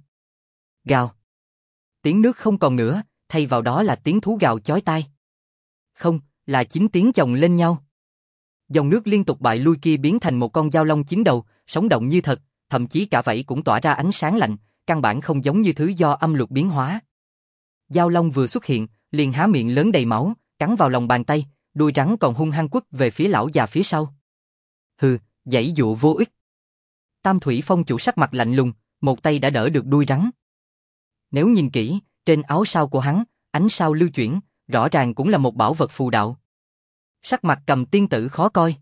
Gào. Tiếng nước không còn nữa, thay vào đó là tiếng thú gào chói tai. Không, là chín tiếng chồng lên nhau. Dòng nước liên tục bại lui kia biến thành một con dao long chín đầu, sống động như thật, thậm chí cả vảy cũng tỏa ra ánh sáng lạnh, căn bản không giống như thứ do âm luật biến hóa. Dao long vừa xuất hiện, liền há miệng lớn đầy máu, cắn vào lòng bàn tay, đuôi rắn còn hung hăng quất về phía lão già phía sau. Hừ, giãy dụa vô ích. Tam Thủy Phong chủ sắc mặt lạnh lùng, một tay đã đỡ được đuôi rắn. Nếu nhìn kỹ, trên áo sao của hắn, ánh sao lưu chuyển, rõ ràng cũng là một bảo vật phù đạo. Sắc mặt Cầm Tiên Tử khó coi.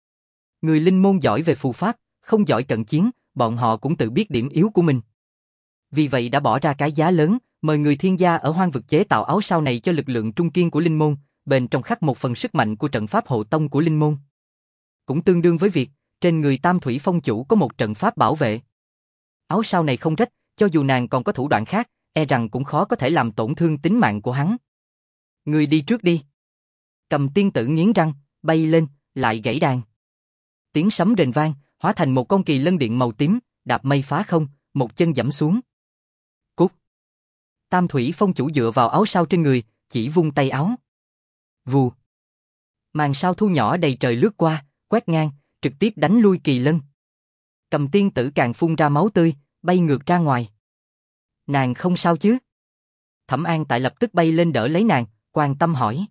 Người linh môn giỏi về phù pháp, không giỏi cận chiến, bọn họ cũng tự biết điểm yếu của mình. Vì vậy đã bỏ ra cái giá lớn, mời người thiên gia ở hoang vực chế tạo áo sao này cho lực lượng trung kiên của linh môn, bên trong khắc một phần sức mạnh của trận pháp hộ tông của linh môn. Cũng tương đương với việc, trên người Tam Thủy Phong chủ có một trận pháp bảo vệ. Áo sao này không rách, cho dù nàng còn có thủ đoạn khác, e rằng cũng khó có thể làm tổn thương tính mạng của hắn. Người đi trước đi. Cầm Tiên Tử nghiến răng, bay lên, lại gãy đàn. Tiếng sấm rền vang, hóa thành một con kỳ lân điện màu tím, đạp mây phá không, một chân giẫm xuống. Cút. Tam Thủy Phong chủ dựa vào áo sao trên người, chỉ vung tay áo. Vù. Màn sao thu nhỏ đầy trời lướt qua, quét ngang, trực tiếp đánh lui kỳ lân. Cầm Tiên Tử càng phun ra máu tươi, bay ngược ra ngoài. Nàng không sao chứ? Thẩm An Tại lập tức bay lên đỡ lấy nàng, quan tâm hỏi.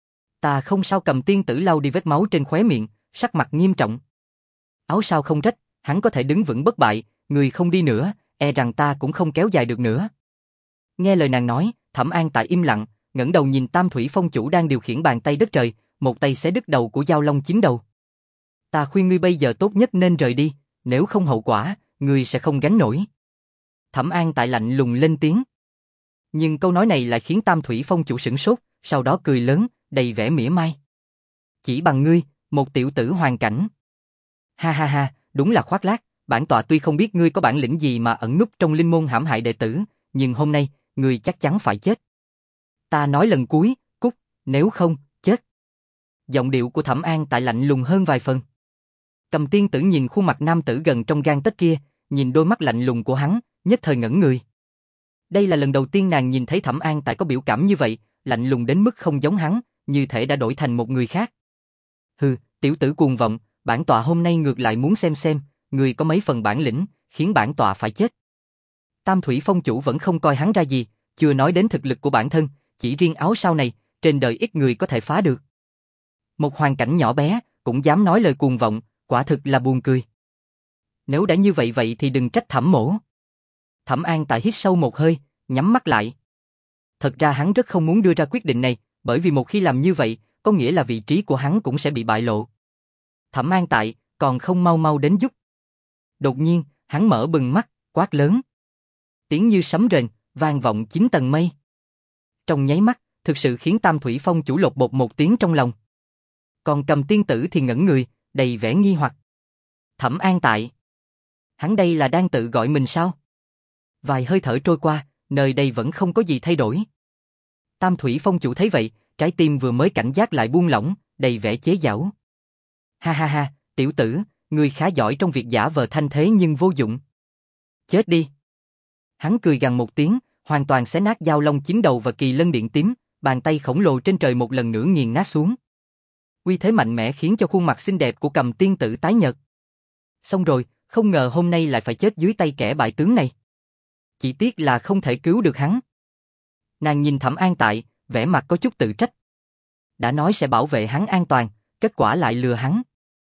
Ta không sao. Cầm Tiên Tử lau đi vết máu trên khóe miệng, sắc mặt nghiêm trọng. Áo sao không rách, hắn có thể đứng vững bất bại, người không đi nữa, e rằng ta cũng không kéo dài được nữa. Nghe lời nàng nói, Thẩm An Tại im lặng, ngẩng đầu nhìn Tam Thủy Phong chủ đang điều khiển bàn tay đất trời, một tay xé đứt đầu của Giao Long chín đầu. Ta khuyên ngươi bây giờ tốt nhất nên rời đi, nếu không hậu quả, ngươi sẽ không gánh nổi. Thẩm An Tại lạnh lùng lên tiếng. Nhưng câu nói này lại khiến Tam Thủy Phong chủ sửng sốt, sau đó cười lớn, đầy vẻ mỉa mai. Chỉ bằng ngươi, một tiểu tử hoàn cảnh. Ha ha ha, đúng là khoác lác, bản tọa tuy không biết ngươi có bản lĩnh gì mà ẩn núp trong linh môn hãm hại đệ tử, nhưng hôm nay, ngươi chắc chắn phải chết. Ta nói lần cuối, cút, nếu không, chết. Giọng điệu của Thẩm An Tại lạnh lùng hơn vài phần. Cầm Tiên Tử nhìn khuôn mặt nam tử gần trong gang tấc kia, nhìn đôi mắt lạnh lùng của hắn, nhất thời ngẩn người. Đây là lần đầu tiên nàng nhìn thấy Thẩm An Tại có biểu cảm như vậy, lạnh lùng đến mức không giống hắn, như thể đã đổi thành một người khác. Hừ, tiểu tử cuồng vọng, bản tọa hôm nay ngược lại muốn xem xem, người có mấy phần bản lĩnh, khiến bản tọa phải chết. Tam Thủy Phong chủ vẫn không coi hắn ra gì, chưa nói đến thực lực của bản thân, chỉ riêng áo sao này, trên đời ít người có thể phá được. Một hoàn cảnh nhỏ bé, cũng dám nói lời cuồng vọng, quả thực là buồn cười. Nếu đã như vậy vậy thì đừng trách Thẩm mỗ. Thẩm An Tại hít sâu một hơi, nhắm mắt lại. Thật ra hắn rất không muốn đưa ra quyết định này, bởi vì một khi làm như vậy, có nghĩa là vị trí của hắn cũng sẽ bị bại lộ. Thẩm An Tại, còn không mau mau đến giúp. Đột nhiên, hắn mở bừng mắt, quát lớn. Tiếng như sấm rền, vang vọng chín tầng mây. Trong nháy mắt, thực sự khiến Tam Thủy Phong chủ lột bột một tiếng trong lòng. Còn Cầm Tiên Tử thì ngẩn người, đầy vẻ nghi hoặc. Thẩm An Tại. Hắn đây là đang tự gọi mình sao? Vài hơi thở trôi qua, nơi đây vẫn không có gì thay đổi. Tam Thủy Phong chủ thấy vậy, trái tim vừa mới cảnh giác lại buông lỏng, đầy vẻ chế giễu. Ha ha ha, tiểu tử, ngươi khá giỏi trong việc giả vờ thanh thế nhưng vô dụng. Chết đi. Hắn cười gằn một tiếng, hoàn toàn xé nát Giao Long chín đầu và kỳ lân điện tím, bàn tay khổng lồ trên trời một lần nữa nghiền nát xuống. Uy thế mạnh mẽ khiến cho khuôn mặt xinh đẹp của Cầm Tiên Tử tái nhợt. Xong rồi, không ngờ hôm nay lại phải chết dưới tay kẻ bại tướng này. Chỉ tiếc là không thể cứu được hắn. Nàng nhìn Thẩm An Tại, vẻ mặt có chút tự trách. Đã nói sẽ bảo vệ hắn an toàn, kết quả lại lừa hắn.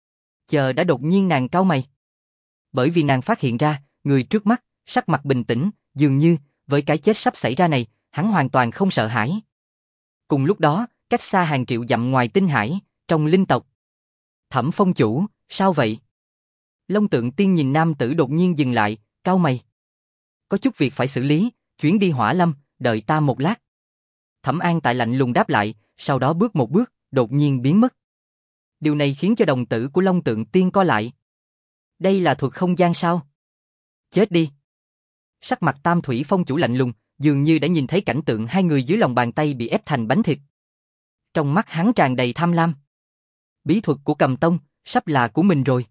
Chờ đã đột nhiên nàng cau mày. Bởi vì nàng phát hiện ra, người trước mắt, sắc mặt bình tĩnh, dường như, với cái chết sắp xảy ra này, hắn hoàn toàn không sợ hãi. Cùng lúc đó, cách xa hàng triệu dặm ngoài tinh hải, trong linh tộc. Thẩm Phong chủ, sao vậy? Long Tượng Tiên nhìn nam tử đột nhiên dừng lại, cau mày. Có chút việc phải xử lý, chuyến đi Hỏa Lâm, đợi ta một lát. Thẩm An Tại lạnh lùng đáp lại, sau đó bước một bước, đột nhiên biến mất. Điều này khiến cho đồng tử của Long Tượng Tiên co lại. Đây là thuật không gian sao? Chết đi. Sắc mặt Tam Thủy Phong chủ lạnh lùng, dường như đã nhìn thấy cảnh tượng hai người dưới lòng bàn tay bị ép thành bánh thịt. Trong mắt hắn tràn đầy tham lam. Bí thuật của Cầm Tông, sắp là của mình rồi.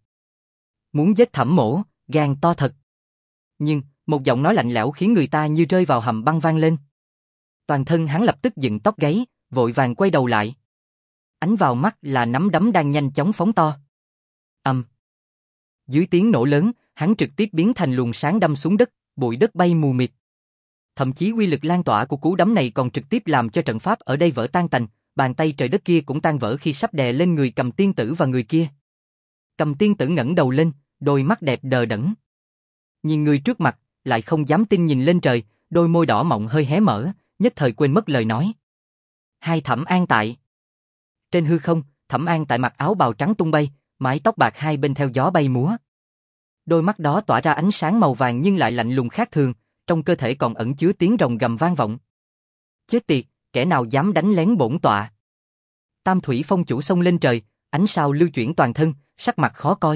Muốn giết Thẩm mỗ, gan to thật. Nhưng, một giọng nói lạnh lẽo khiến người ta như rơi vào hầm băng vang lên. Toàn thân hắn lập tức dựng tóc gáy, vội vàng quay đầu lại. Ánh vào mắt là nắm đấm đang nhanh chóng phóng to. Ầm. Um. Dưới tiếng nổ lớn, hắn trực tiếp biến thành luồng sáng đâm xuống đất, bụi đất bay mù mịt. Thậm chí uy lực lan tỏa của cú đấm này còn trực tiếp làm cho trận pháp ở đây vỡ tan tành, bàn tay trời đất kia cũng tan vỡ khi sắp đè lên người Cầm Tiên Tử và người kia. Cầm tiên tử ngẩng đầu lên, đôi mắt đẹp đờ đẫn. Nhìn người trước mặt, lại không dám tin nhìn lên trời, đôi môi đỏ mọng hơi hé mở, nhất thời quên mất lời nói. Hai Thẩm An Tại. Trên hư không, Thẩm An Tại mặc áo bào trắng tung bay, mái tóc bạc hai bên theo gió bay múa. Đôi mắt đó tỏa ra ánh sáng màu vàng nhưng lại lạnh lùng khác thường, trong cơ thể còn ẩn chứa tiếng rồng gầm vang vọng. Chết tiệt, kẻ nào dám đánh lén bổn tọa? Tam Thủy Phong chủ xông lên trời, ánh sao lưu chuyển toàn thân, sắc mặt khó coi.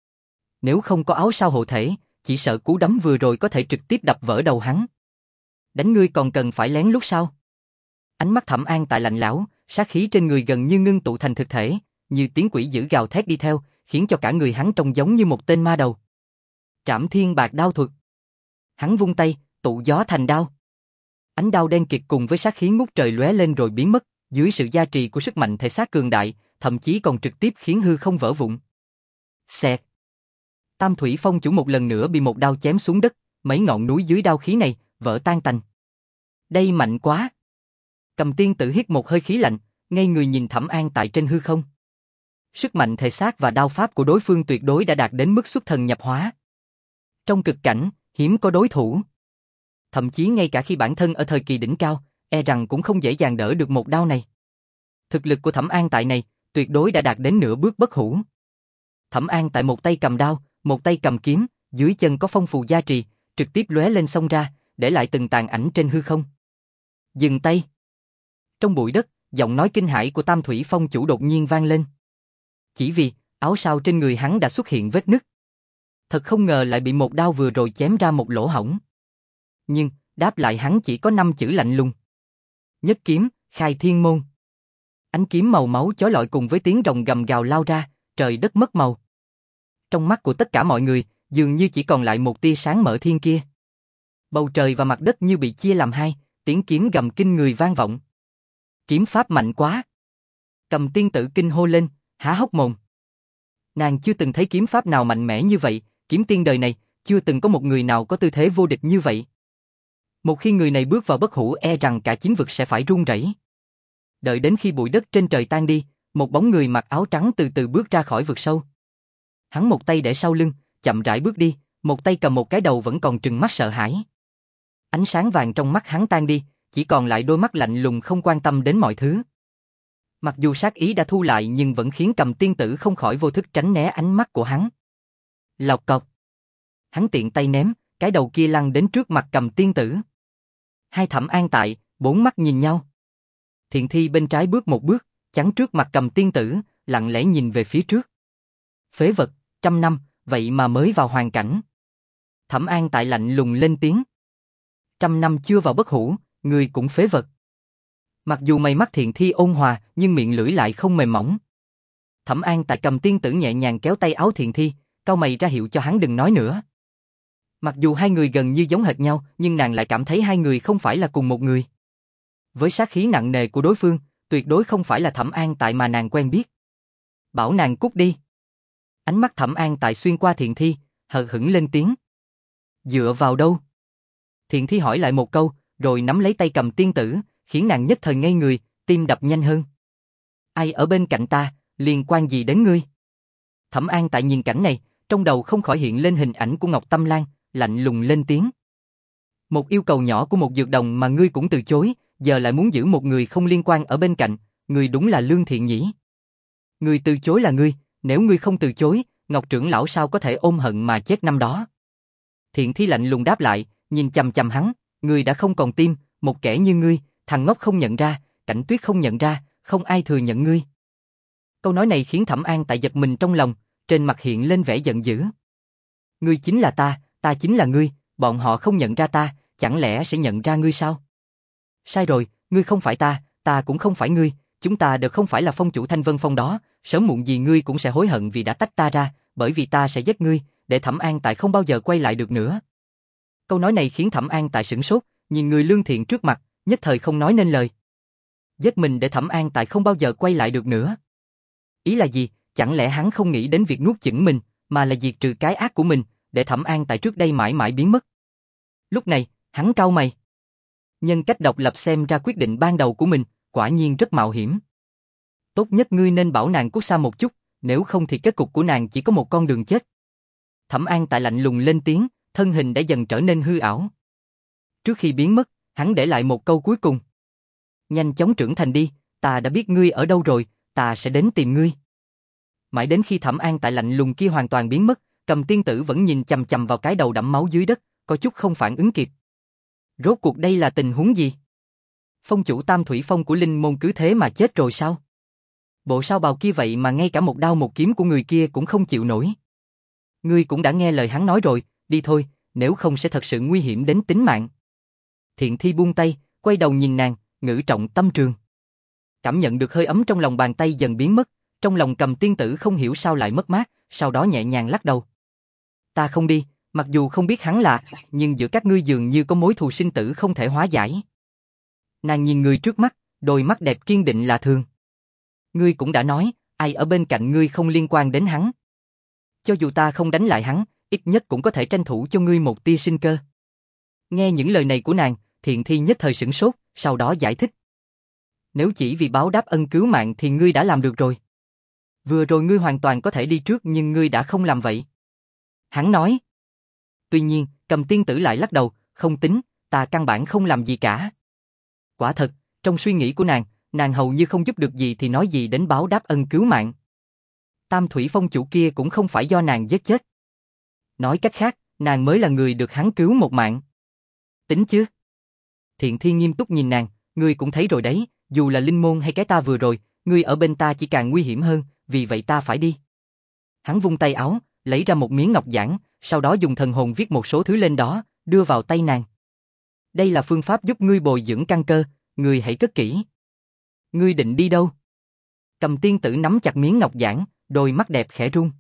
Nếu không có áo sao hộ thể, chỉ sợ cú đấm vừa rồi có thể trực tiếp đập vỡ đầu hắn. Đánh ngươi còn cần phải lén lút sao? Ánh mắt Thẩm An Tại lạnh lẽo, sát khí trên người gần như ngưng tụ thành thực thể, như tiếng quỷ dữ gào thét đi theo, khiến cho cả người hắn trông giống như một tên ma đầu. Trảm Thiên Bạc Đao thuật. Hắn vung tay, tụ gió thành đao. Ánh đao đen kịt cùng với sát khí ngút trời lóe lên rồi biến mất, dưới sự gia trì của sức mạnh thể xác cường đại, thậm chí còn trực tiếp khiến hư không vỡ vụn. Xẹt. Tam Thủy Phong chủ một lần nữa bị một đao chém xuống đất, mấy ngọn núi dưới đao khí này vỡ tan tành. Đây mạnh quá. Cầm tiên tử hít một hơi khí lạnh, ngây người nhìn Thẩm An Tại trên hư không. Sức mạnh thể xác và đao pháp của đối phương tuyệt đối đã đạt đến mức xuất thần nhập hóa. Trong cực cảnh, hiếm có đối thủ. Thậm chí ngay cả khi bản thân ở thời kỳ đỉnh cao, e rằng cũng không dễ dàng đỡ được một đao này. Thực lực của Thẩm An Tại này, tuyệt đối đã đạt đến nửa bước bất hủ. Thẩm An Tại một tay cầm đao, một tay cầm kiếm, dưới chân có phong phù gia trì, trực tiếp lóe lên xông ra, để lại từng tàn ảnh trên hư không. Dừng tay. Trong bụi đất, giọng nói kinh hãi của Tam Thủy Phong chủ đột nhiên vang lên. Chỉ vì, áo sao trên người hắn đã xuất hiện vết nứt. Thật không ngờ lại bị một đao vừa rồi chém ra một lỗ hổng. Nhưng, đáp lại hắn chỉ có năm chữ lạnh lùng. Nhất kiếm, khai thiên môn. Ánh kiếm màu máu chói lọi cùng với tiếng rồng gầm gào lao ra, trời đất mất màu. Trong mắt của tất cả mọi người, dường như chỉ còn lại một tia sáng mở thiên kia. Bầu trời và mặt đất như bị chia làm hai, tiếng kiếm gầm kinh người vang vọng. Kiếm pháp mạnh quá. Cầm tiên tử kinh hô lên, há hốc mồm. Nàng chưa từng thấy kiếm pháp nào mạnh mẽ như vậy, kiếm tiên đời này, chưa từng có một người nào có tư thế vô địch như vậy. Một khi người này bước vào bất hủ e rằng cả chính vực sẽ phải rung rẩy. Đợi đến khi bụi đất trên trời tan đi, một bóng người mặc áo trắng từ từ bước ra khỏi vực sâu. Hắn một tay để sau lưng, chậm rãi bước đi, một tay cầm một cái đầu vẫn còn trừng mắt sợ hãi. Ánh sáng vàng trong mắt hắn tan đi, chỉ còn lại đôi mắt lạnh lùng không quan tâm đến mọi thứ. Mặc dù sát ý đã thu lại nhưng vẫn khiến Cầm tiên tử không khỏi vô thức tránh né ánh mắt của hắn. Lọc cọc. Hắn tiện tay ném, cái đầu kia lăn đến trước mặt Cầm tiên tử. Hai Thẩm An Tại, bốn mắt nhìn nhau. Thiện Thi bên trái bước một bước, chắn trước mặt Cầm tiên tử, lặng lẽ nhìn về phía trước. Phế vật, trăm năm, vậy mà mới vào hoàn cảnh. Thẩm An Tại lạnh lùng lên tiếng. Trăm năm chưa vào bất hủ, người cũng phế vật. Mặc dù mày mắt Thiện Thi ôn hòa, nhưng miệng lưỡi lại không mềm mỏng. Thẩm An Tại Cầm tiên tử nhẹ nhàng kéo tay áo Thiện Thi, cau mày ra hiệu cho hắn đừng nói nữa. Mặc dù hai người gần như giống hệt nhau, nhưng nàng lại cảm thấy hai người không phải là cùng một người. Với sát khí nặng nề của đối phương, tuyệt đối không phải là Thẩm An Tại mà nàng quen biết. Bảo nàng cút đi. Ánh mắt Thẩm An Tại xuyên qua Thiện Thi, hờ hững lên tiếng. Dựa vào đâu? Thiện Thi hỏi lại một câu, rồi nắm lấy tay Cầm tiên tử, khiến nàng nhất thời ngây người, tim đập nhanh hơn. Ai ở bên cạnh ta, liên quan gì đến ngươi? Thẩm An Tại nhìn cảnh này, trong đầu không khỏi hiện lên hình ảnh của Ngọc Tâm Lan, lạnh lùng lên tiếng. Một yêu cầu nhỏ của một dược đồng mà ngươi cũng từ chối, giờ lại muốn giữ một người không liên quan ở bên cạnh, ngươi đúng là lương thiện nhỉ? Ngươi từ chối là ngươi, nếu ngươi không từ chối, Ngọc trưởng lão sao có thể ôm hận mà chết năm đó? Thiện Thi lạnh lùng đáp lại, nhìn chằm chằm hắn, ngươi đã không còn tim, một kẻ như ngươi, thằng ngốc không nhận ra, Cảnh Tuyết không nhận ra, không ai thừa nhận ngươi. Câu nói này khiến Thẩm An Tại giật mình trong lòng, trên mặt hiện lên vẻ giận dữ. Ngươi chính là ta, ta chính là ngươi, bọn họ không nhận ra ta, chẳng lẽ sẽ nhận ra ngươi sao? Sai rồi, ngươi không phải ta, ta cũng không phải ngươi, chúng ta đều không phải là phong chủ Thanh Vân Phong đó, sớm muộn gì ngươi cũng sẽ hối hận vì đã tách ta ra, bởi vì ta sẽ giết ngươi, để Thẩm An Tại không bao giờ quay lại được nữa. Câu nói này khiến Thẩm An Tại sửng sốt, nhìn người lương thiện trước mặt, nhất thời không nói nên lời. Giết mình để Thẩm An Tại không bao giờ quay lại được nữa. Ý là gì, chẳng lẽ hắn không nghĩ đến việc nuốt chửng mình, mà là diệt trừ cái ác của mình, để Thẩm An Tại trước đây mãi mãi biến mất. Lúc này, hắn cau mày. Nhân cách độc lập xem ra quyết định ban đầu của mình, quả nhiên rất mạo hiểm. Tốt nhất ngươi nên bảo nàng cút xa một chút, nếu không thì kết cục của nàng chỉ có một con đường chết. Thẩm An Tại lạnh lùng lên tiếng, thân hình đã dần trở nên hư ảo. Trước khi biến mất, hắn để lại một câu cuối cùng. Nhanh chóng trưởng thành đi, ta đã biết ngươi ở đâu rồi, ta sẽ đến tìm ngươi. Mãi đến khi Thẩm An Tại lạnh lùng kia hoàn toàn biến mất, Cầm tiên tử vẫn nhìn chằm chằm vào cái đầu đẫm máu dưới đất, có chút không phản ứng kịp. Rốt cuộc đây là tình huống gì? Phong chủ Tam Thủy Phong của Linh Môn cứ thế mà chết rồi sao? Bộ sao bào kia vậy mà ngay cả một đao một kiếm của người kia cũng không chịu nổi. Ngươi cũng đã nghe lời hắn nói rồi, đi thôi, nếu không sẽ thật sự nguy hiểm đến tính mạng. Thiện Thi buông tay, quay đầu nhìn nàng, ngữ trọng tâm trường. Cảm nhận được hơi ấm trong lòng bàn tay dần biến mất, trong lòng Cầm tiên tử không hiểu sao lại mất mát, sau đó nhẹ nhàng lắc đầu. Ta không đi, mặc dù không biết hắn là, nhưng giữa các ngươi dường như có mối thù sinh tử không thể hóa giải. Nàng nhìn người trước mắt, đôi mắt đẹp kiên định lạ thường. Ngươi cũng đã nói, ai ở bên cạnh ngươi không liên quan đến hắn. Cho dù ta không đánh lại hắn, ít nhất cũng có thể tranh thủ cho ngươi một tia sinh cơ. Nghe những lời này của nàng, Thiện Thi nhất thời sửng sốt, sau đó giải thích. Nếu chỉ vì báo đáp ân cứu mạng thì ngươi đã làm được rồi. Vừa rồi ngươi hoàn toàn có thể đi trước nhưng ngươi đã không làm vậy. Hắn nói. Tuy nhiên, Cầm tiên tử lại lắc đầu, không tính, ta căn bản không làm gì cả. Quả thật, trong suy nghĩ của nàng, nàng hầu như không giúp được gì thì nói gì đến báo đáp ân cứu mạng. Tam Thủy Phong chủ kia cũng không phải do nàng giết chết. Nói cách khác, nàng mới là người được hắn cứu một mạng. Tính chứ? Thiện Thi nghiêm túc nhìn nàng, ngươi cũng thấy rồi đấy, dù là Linh Môn hay cái ta vừa rồi, ngươi ở bên ta chỉ càng nguy hiểm hơn, vì vậy ta phải đi. Hắn vung tay áo, lấy ra một miếng ngọc giản, sau đó dùng thần hồn viết một số thứ lên đó, đưa vào tay nàng. Đây là phương pháp giúp ngươi bồi dưỡng căn cơ, ngươi hãy cất kỹ. Ngươi định đi đâu? Cầm tiên tử nắm chặt miếng ngọc giản, đôi mắt đẹp khẽ run.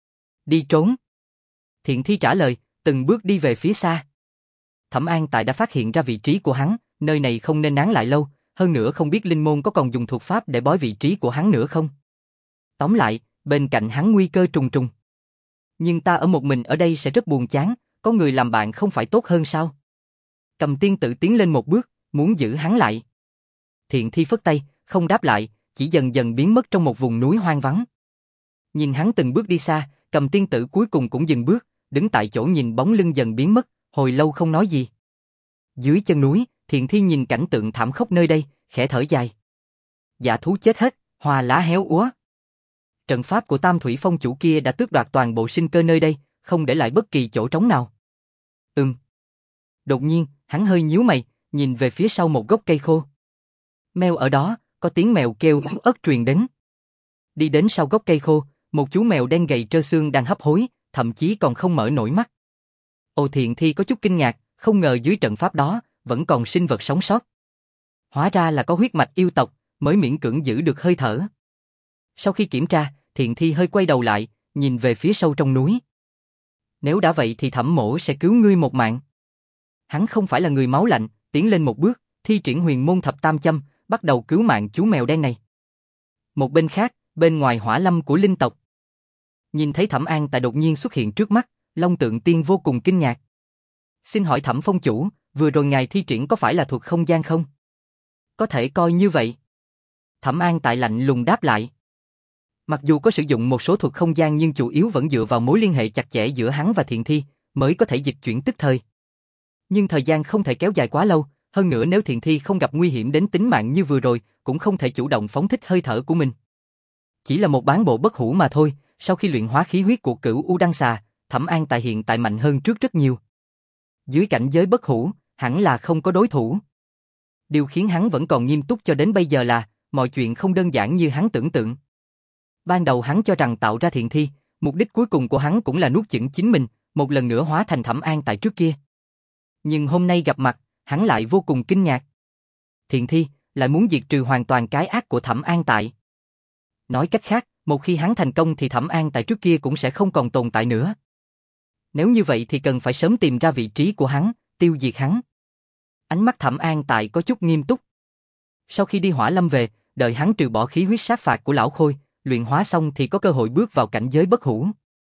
Đi trốn. Thiện Thi trả lời, từng bước đi về phía xa. Thẩm An Tại đã phát hiện ra vị trí của hắn, nơi này không nên nán lại lâu, hơn nữa không biết Linh Môn có còn dùng thuật pháp để bói vị trí của hắn nữa không. Tóm lại, bên cạnh hắn nguy cơ trùng trùng. Nhưng ta ở một mình ở đây sẽ rất buồn chán, có người làm bạn không phải tốt hơn sao? Cầm tiên tử tiến lên một bước, muốn giữ hắn lại. Thiện Thi phất tay, không đáp lại, chỉ dần dần biến mất trong một vùng núi hoang vắng. Nhìn hắn từng bước đi xa, Cầm tiên tử cuối cùng cũng dừng bước, đứng tại chỗ nhìn bóng lưng dần biến mất, hồi lâu không nói gì. Dưới chân núi, Thiện Thi nhìn cảnh tượng thảm khốc nơi đây, khẽ thở dài. Dạ thú chết hết, hoa lá héo úa. Trận pháp của Tam Thủy Phong chủ kia đã tước đoạt toàn bộ sinh cơ nơi đây, không để lại bất kỳ chỗ trống nào. Ừm. Đột nhiên, hắn hơi nhíu mày, nhìn về phía sau một gốc cây khô. Mèo ở đó, có tiếng mèo kêu ấm ớt truyền đến. Đi đến sau gốc cây khô, một chú mèo đen gầy trơ xương đang hấp hối, thậm chí còn không mở nổi mắt. Ồ, Thiện Thi có chút kinh ngạc, không ngờ dưới trận pháp đó, vẫn còn sinh vật sống sót. Hóa ra là có huyết mạch yêu tộc, mới miễn cưỡng giữ được hơi thở. Sau khi kiểm tra, Thiện Thi hơi quay đầu lại, nhìn về phía sâu trong núi. Nếu đã vậy thì Thẩm mỗ sẽ cứu ngươi một mạng. Hắn không phải là người máu lạnh, tiến lên một bước, thi triển huyền môn thập tam châm, bắt đầu cứu mạng chú mèo đen này. Một bên khác, bên ngoài hỏa lâm của linh tộc. Nhìn thấy Thẩm An Tại đột nhiên xuất hiện trước mắt, Long Tượng Tiên vô cùng kinh ngạc. Xin hỏi Thẩm Phong chủ, vừa rồi ngài thi triển có phải là thuật không gian không? Có thể coi như vậy. Thẩm An Tại lạnh lùng đáp lại. Mặc dù có sử dụng một số thuật không gian nhưng chủ yếu vẫn dựa vào mối liên hệ chặt chẽ giữa hắn và Thiện Thi, mới có thể dịch chuyển tức thời. Nhưng thời gian không thể kéo dài quá lâu, hơn nữa nếu Thiện Thi không gặp nguy hiểm đến tính mạng như vừa rồi, cũng không thể chủ động phóng thích hơi thở của mình. Chỉ là một bán bộ bất hủ mà thôi, sau khi luyện hóa khí huyết của Cửu U Đăng Xà, Thẩm An Tại hiện tại mạnh hơn trước rất nhiều. Dưới cảnh giới bất hủ, hẳn là không có đối thủ. Điều khiến hắn vẫn còn nghiêm túc cho đến bây giờ là, mọi chuyện không đơn giản như hắn tưởng tượng. Ban đầu hắn cho rằng tạo ra Thiện Thi, mục đích cuối cùng của hắn cũng là nuốt chửng chính mình, một lần nữa hóa thành Thẩm An Tại trước kia. Nhưng hôm nay gặp mặt, hắn lại vô cùng kinh ngạc. Thiện Thi lại muốn diệt trừ hoàn toàn cái ác của Thẩm An Tại. Nói cách khác, một khi hắn thành công thì Thẩm An Tại trước kia cũng sẽ không còn tồn tại nữa. Nếu như vậy thì cần phải sớm tìm ra vị trí của hắn, tiêu diệt hắn. Ánh mắt Thẩm An Tại có chút nghiêm túc. Sau khi đi Hỏa Lâm về, đợi hắn trừ bỏ khí huyết sát phạt của lão Khôi, luyện hóa xong thì có cơ hội bước vào cảnh giới bất hủ.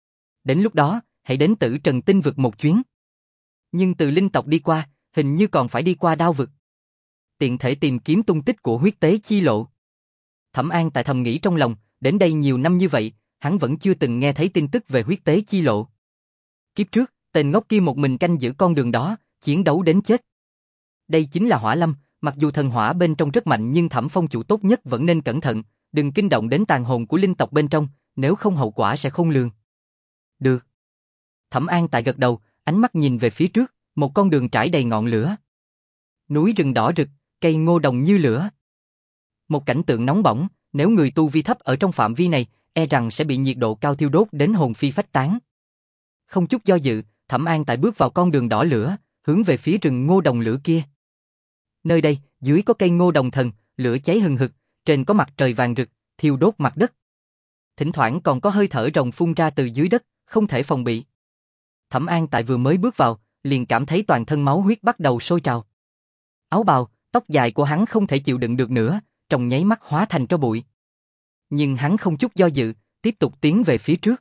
Đến lúc đó, hãy đến Tử Trần Tinh vực một chuyến. Nhưng từ linh tộc đi qua, hình như còn phải đi qua Đao vực. Tiện thể tìm kiếm tung tích của huyết tế chi lộ. Thẩm An Tại thầm nghĩ trong lòng, đến đây nhiều năm như vậy, hắn vẫn chưa từng nghe thấy tin tức về huyết tế chi lộ. Kiếp trước, tên ngốc kia một mình canh giữ con đường đó, chiến đấu đến chết. Đây chính là hỏa lâm, mặc dù thần hỏa bên trong rất mạnh nhưng Thẩm Phong chủ tốt nhất vẫn nên cẩn thận, đừng kinh động đến tàn hồn của linh tộc bên trong, nếu không hậu quả sẽ khôn lường. Được. Thẩm An Tại gật đầu, ánh mắt nhìn về phía trước, một con đường trải đầy ngọn lửa. Núi rừng đỏ rực, cây ngô đồng như lửa. Một cảnh tượng nóng bỏng, nếu người tu vi thấp ở trong phạm vi này, e rằng sẽ bị nhiệt độ cao thiêu đốt đến hồn phi phách tán. Không chút do dự, Thẩm An Tại bước vào con đường đỏ lửa, hướng về phía rừng ngô đồng lửa kia. Nơi đây, dưới có cây ngô đồng thần, lửa cháy hừng hực, trên có mặt trời vàng rực, thiêu đốt mặt đất. Thỉnh thoảng còn có hơi thở rồng phun ra từ dưới đất, không thể phòng bị. Thẩm An Tại vừa mới bước vào, liền cảm thấy toàn thân máu huyết bắt đầu sôi trào. Áo bào, tóc dài của hắn không thể chịu đựng được nữa, trong nháy mắt hóa thành tro bụi. Nhưng hắn không chút do dự, tiếp tục tiến về phía trước.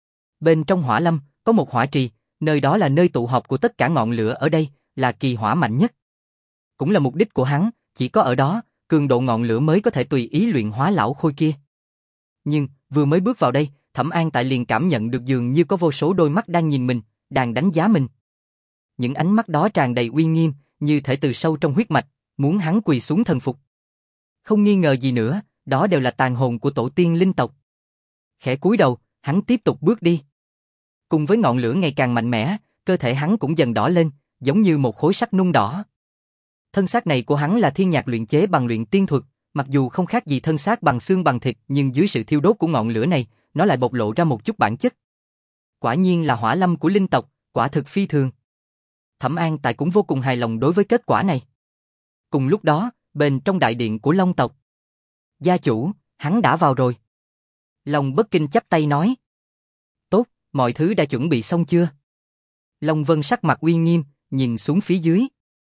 Bên trong hỏa lâm, có một hỏa trì, nơi đó là nơi tụ họp của tất cả ngọn lửa ở đây, là kỳ hỏa mạnh nhất. Cũng là mục đích của hắn, chỉ có ở đó, cường độ ngọn lửa mới có thể tùy ý luyện hóa lão khôi kia. Nhưng, vừa mới bước vào đây, Thẩm An Tại liền cảm nhận được dường như có vô số đôi mắt đang nhìn mình, đang đánh giá mình. Những ánh mắt đó tràn đầy uy nghiêm, như thể từ sâu trong huyết mạch, muốn hắn quỳ xuống thần phục. Không nghi ngờ gì nữa, đó đều là tàn hồn của tổ tiên linh tộc. Khẽ cúi đầu, hắn tiếp tục bước đi. Cùng với ngọn lửa ngày càng mạnh mẽ, cơ thể hắn cũng dần đỏ lên, giống như một khối sắt nung đỏ. Thân xác này của hắn là thiên nhạc luyện chế bằng luyện tiên thuật, mặc dù không khác gì thân xác bằng xương bằng thịt, nhưng dưới sự thiêu đốt của ngọn lửa này, nó lại bộc lộ ra một chút bản chất. Quả nhiên là hỏa lâm của linh tộc, quả thực phi thường. Thẩm An Tại cũng vô cùng hài lòng đối với kết quả này. Cùng lúc đó, bên trong đại điện của Long tộc, gia chủ, hắn đã vào rồi. Long Bất Kinh chắp tay nói. Tốt, mọi thứ đã chuẩn bị xong chưa? Long Vân sắc mặt uy nghiêm, nhìn xuống phía dưới.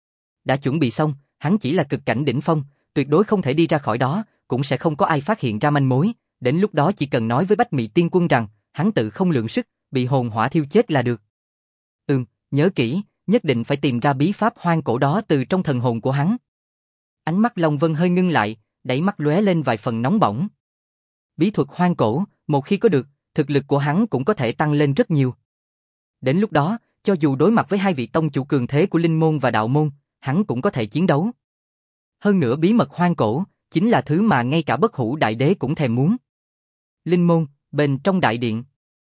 Đã chuẩn bị xong, hắn chỉ là cực cảnh đỉnh phong, tuyệt đối không thể đi ra khỏi đó, cũng sẽ không có ai phát hiện ra manh mối, đến lúc đó chỉ cần nói với Bách Mị Tiên Quân rằng, hắn tự không lượng sức, bị hồn hỏa thiêu chết là được. Ừm, nhớ kỹ, nhất định phải tìm ra bí pháp hoang cổ đó từ trong thần hồn của hắn. Ánh mắt Long Vân hơi ngưng lại, đáy mắt lóe lên vài phần nóng bỏng. Bí thuật hoang cổ, một khi có được, thực lực của hắn cũng có thể tăng lên rất nhiều. Đến lúc đó, cho dù đối mặt với hai vị tông chủ cường thế của linh môn và đạo môn, hắn cũng có thể chiến đấu. Hơn nữa bí mật hoang cổ, chính là thứ mà ngay cả Bất Hủ Đại Đế cũng thèm muốn. Linh môn, bên trong đại điện.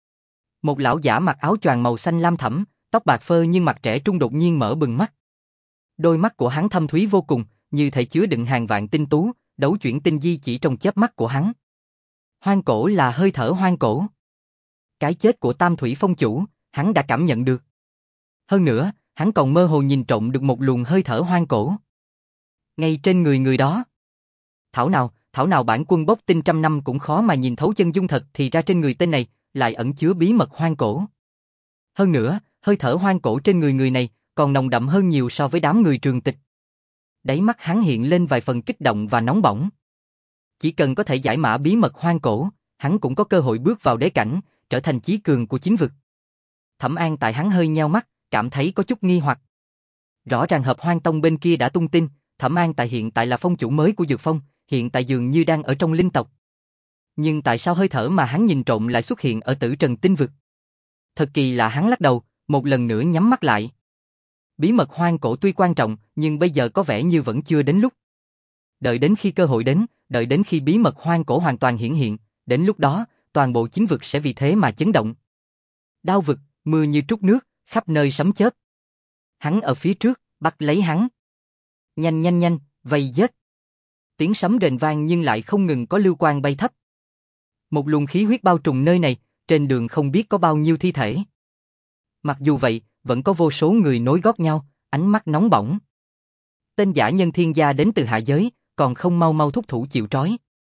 Một lão giả mặc áo choàng màu xanh lam thẫm, tóc bạc phơ nhưng mặt trẻ trung đột nhiên mở bừng mắt. Đôi mắt của hắn thâm thúy vô cùng, như thể chứa đựng hàng vạn tinh tú, đấu chuyển tinh di chỉ trong chớp mắt của hắn. Hoang cổ là hơi thở hoang cổ. Cái chết của Tam Thủy Phong chủ, hắn đã cảm nhận được. Hơn nữa, hắn còn mơ hồ nhìn trộm được một luồng hơi thở hoang cổ. Ngay trên người người đó. Thảo nào, thảo nào bản quân bốc tinh trăm năm cũng khó mà nhìn thấu chân dung thật, thì ra trên người tên này lại ẩn chứa bí mật hoang cổ. Hơn nữa, hơi thở hoang cổ trên người người này còn nồng đậm hơn nhiều so với đám người Trường Tịch. Đáy mắt hắn hiện lên vài phần kích động và nóng bỏng. Chỉ cần có thể giải mã bí mật hoang cổ, hắn cũng có cơ hội bước vào đế cảnh, trở thành chí cường của chính vực. Thẩm An Tại hắn hơi nheo mắt, cảm thấy có chút nghi hoặc. Rõ ràng Hợp Hoang Tông bên kia đã tung tin, Thẩm An Tại hiện tại là phong chủ mới của Dược Phong, hiện tại dường như đang ở trong linh tộc. Nhưng tại sao hơi thở mà hắn nhìn trộm lại xuất hiện ở Tử Trần tinh vực? Thật kỳ lạ, hắn lắc đầu, một lần nữa nhắm mắt lại. Bí mật hoang cổ tuy quan trọng, nhưng bây giờ có vẻ như vẫn chưa đến lúc. Đợi đến khi cơ hội đến, đợi đến khi bí mật hoang cổ hoàn toàn hiển hiện, đến lúc đó, toàn bộ chính vực sẽ vì thế mà chấn động. Đao vực, mưa như trút nước, khắp nơi sấm chớp. Hắn ở phía trước, bắt lấy hắn. Nhanh nhanh nhanh, vây giết. Tiếng sấm rền vang nhưng lại không ngừng có lưu quang bay thấp. Một luồng khí huyết bao trùm nơi này, trên đường không biết có bao nhiêu thi thể. Mặc dù vậy, vẫn có vô số người nối gót nhau, ánh mắt nóng bỏng. Tên giả nhân thiên gia đến từ hạ giới, còn không mau mau thúc thủ chịu trói.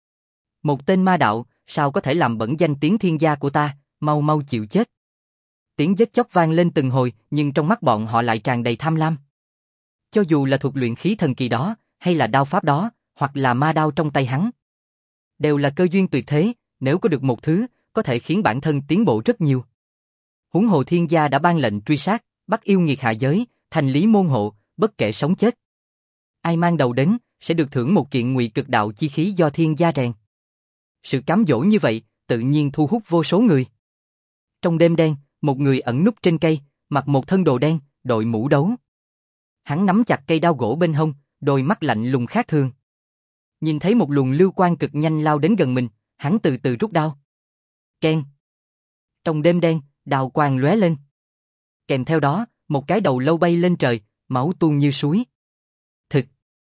Một tên ma đạo, sao có thể làm bẩn danh tiếng thiên gia của ta, mau mau chịu chết. Tiếng giết chóc vang lên từng hồi, nhưng trong mắt bọn họ lại tràn đầy tham lam. Cho dù là thuật luyện khí thần kỳ đó, hay là đao pháp đó, hoặc là ma đao trong tay hắn, đều là cơ duyên tuyệt thế, nếu có được một thứ, có thể khiến bản thân tiến bộ rất nhiều. Huống hồ thiên gia đã ban lệnh truy sát, bắt yêu nghiệt hạ giới, thành lý môn hộ, bất kể sống chết. Ai mang đầu đến, sẽ được thưởng một kiện ngụy cực đạo chi khí do thiên gia rèn. Sự cám dỗ như vậy, tự nhiên thu hút vô số người. Trong đêm đen, một người ẩn núp trên cây, mặc một thân đồ đen, đội mũ đấu. Hắn nắm chặt cây đao gỗ bên hông, đôi mắt lạnh lùng khác thường. Nhìn thấy một luồng lưu quang cực nhanh lao đến gần mình, hắn từ từ rút đao. Keng. Trong đêm đen, đao quang lóe lên. Kèm theo đó, một cái đầu lâu bay lên trời, máu tuôn như suối. Thực.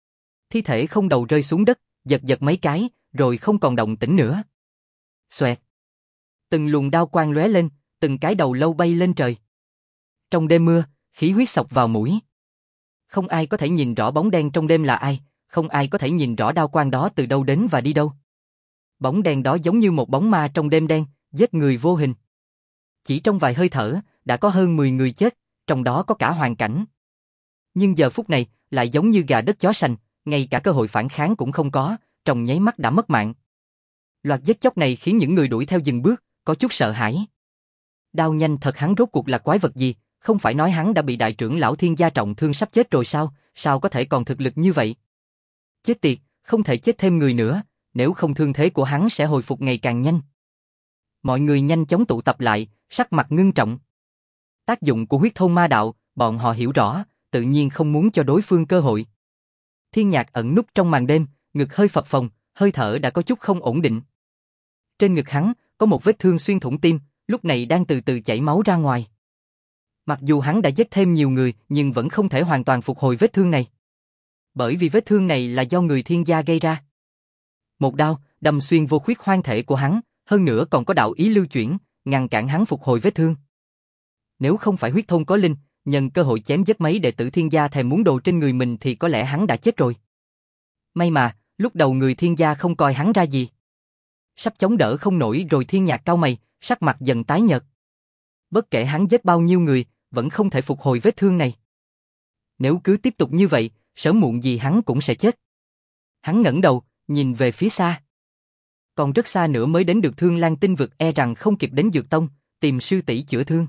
Thi thể không đầu rơi xuống đất, giật giật mấy cái, rồi không còn động tĩnh nữa. Xoẹt. Từng luồng đao quang lóe lên, từng cái đầu lâu bay lên trời. Trong đêm mưa, khí huyết xộc vào mũi. Không ai có thể nhìn rõ bóng đen trong đêm là ai, không ai có thể nhìn rõ đao quang đó từ đâu đến và đi đâu. Bóng đen đó giống như một bóng ma trong đêm đen, giết người vô hình. Chỉ trong vài hơi thở, đã có hơn mười người chết, trong đó có cả Hoàng Cảnh. Nhưng giờ phút này, lại giống như gà đất chó sành, ngay cả cơ hội phản kháng cũng không có, trong nháy mắt đã mất mạng. Loạt giết chóc này khiến những người đuổi theo dừng bước, có chút sợ hãi. Đao nhanh thật, hắn rốt cuộc là quái vật gì, không phải nói hắn đã bị đại trưởng lão Thiên Gia trọng thương sắp chết rồi sao, sao có thể còn thực lực như vậy? Chết tiệt, không thể chết thêm người nữa, nếu không thương thế của hắn sẽ hồi phục ngày càng nhanh. Mọi người nhanh chóng tụ tập lại, sắc mặt ngưng trọng. Tác dụng của huyết thôn ma đạo, bọn họ hiểu rõ, tự nhiên không muốn cho đối phương cơ hội. Thiên Nhạc ẩn núp trong màn đêm, ngực hơi phập phồng, hơi thở đã có chút không ổn định. Trên ngực hắn, có một vết thương xuyên thủng tim, lúc này đang từ từ chảy máu ra ngoài. Mặc dù hắn đã giết thêm nhiều người, nhưng vẫn không thể hoàn toàn phục hồi vết thương này. Bởi vì vết thương này là do người Thiên Gia gây ra. Một đao, đâm xuyên vô khuyết hoang thể của hắn, hơn nữa còn có đạo ý lưu chuyển, ngăn cản hắn phục hồi vết thương. Nếu không phải huyết thôn có linh, nhân cơ hội chém giết mấy đệ tử Thiên Gia thèm muốn đồ trên người mình thì có lẽ hắn đã chết rồi. May mà, lúc đầu người Thiên Gia không coi hắn ra gì. Sắp chống đỡ không nổi rồi. Thiên Nhạc cau mày, sắc mặt dần tái nhợt. Bất kể hắn giết bao nhiêu người, vẫn không thể phục hồi vết thương này. Nếu cứ tiếp tục như vậy, sớm muộn gì hắn cũng sẽ chết. Hắn ngẩng đầu, nhìn về phía xa. Còn rất xa nữa mới đến được Thương Lan Tinh Vực, e rằng không kịp đến Dược Tông, tìm sư tỷ chữa thương.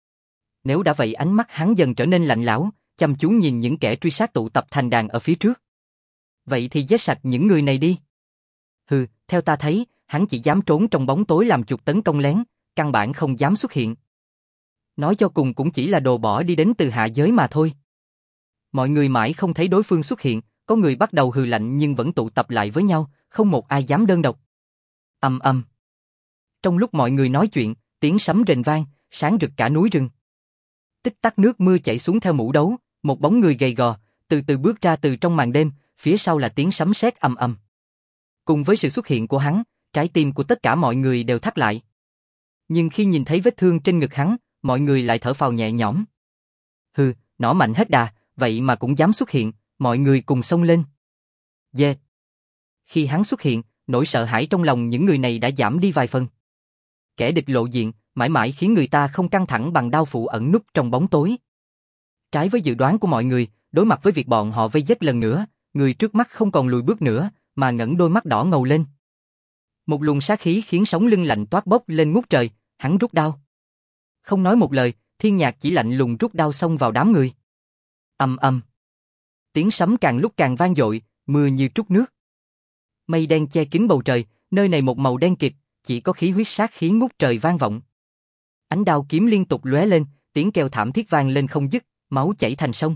Nếu đã vậy, ánh mắt hắn dần trở nên lạnh lẽo, chăm chú nhìn những kẻ truy sát tụ tập thành đàn ở phía trước. Vậy thì giết sạch những người này đi. Hừ, theo ta thấy, hắn chỉ dám trốn trong bóng tối làm chuột tấn công lén, căn bản không dám xuất hiện. Nói cho cùng cũng chỉ là đồ bỏ đi đến từ hạ giới mà thôi. Mọi người mãi không thấy đối phương xuất hiện, có người bắt đầu hừ lạnh nhưng vẫn tụ tập lại với nhau, không một ai dám đơn độc. Ầm ầm. Trong lúc mọi người nói chuyện, tiếng sấm rền vang, sáng rực cả núi rừng. Tích tắc nước mưa chảy xuống theo mũ đấu, một bóng người gầy gò, từ từ bước ra từ trong màn đêm, phía sau là tiếng sấm sét ầm ầm. Cùng với sự xuất hiện của hắn, trái tim của tất cả mọi người đều thắt lại. Nhưng khi nhìn thấy vết thương trên ngực hắn, mọi người lại thở phào nhẹ nhõm. Hừ, nỏ mạnh hết đà, vậy mà cũng dám xuất hiện, mọi người cùng xông lên. Yeah. Khi hắn xuất hiện, nỗi sợ hãi trong lòng những người này đã giảm đi vài phần. Kẻ địch lộ diện, mãi mãi khiến người ta không căng thẳng bằng đao phụ ẩn núp trong bóng tối. Trái với dự đoán của mọi người, đối mặt với việc bọn họ vây giết lần nữa, người trước mắt không còn lùi bước nữa, mà ngẩng đôi mắt đỏ ngầu lên. Một luồng sát khí khiến sống lưng lạnh toát bốc lên ngút trời, hắn rút đao. Không nói một lời, Thiên Nhạc chỉ lạnh lùng rút đao xông vào đám người. Ầm ầm. Tiếng sấm càng lúc càng vang dội, mưa như trút nước. Mây đen che kín bầu trời, nơi này một màu đen kịt, chỉ có khí huyết sát khí ngút trời vang vọng. Ánh đao kiếm liên tục lóe lên, tiếng kêu thảm thiết vang lên không dứt, máu chảy thành sông.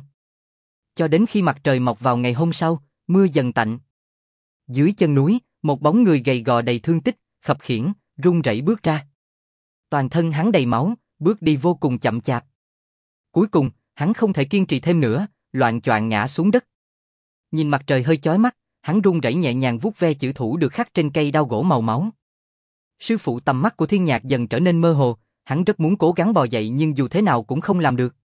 Cho đến khi mặt trời mọc vào ngày hôm sau, mưa dần tạnh. Dưới chân núi, một bóng người gầy gò đầy thương tích, khập khiễng, run rẩy bước ra. Toàn thân hắn đầy máu, bước đi vô cùng chậm chạp. Cuối cùng, hắn không thể kiên trì thêm nữa, loạng choạng ngã xuống đất. Nhìn mặt trời hơi chói mắt, hắn run rẩy nhẹ nhàng vuốt ve chữ thủ được khắc trên cây đao gỗ màu máu. Sư phụ, tầm mắt của Thiên Nhạc dần trở nên mơ hồ, hắn rất muốn cố gắng bò dậy nhưng dù thế nào cũng không làm được.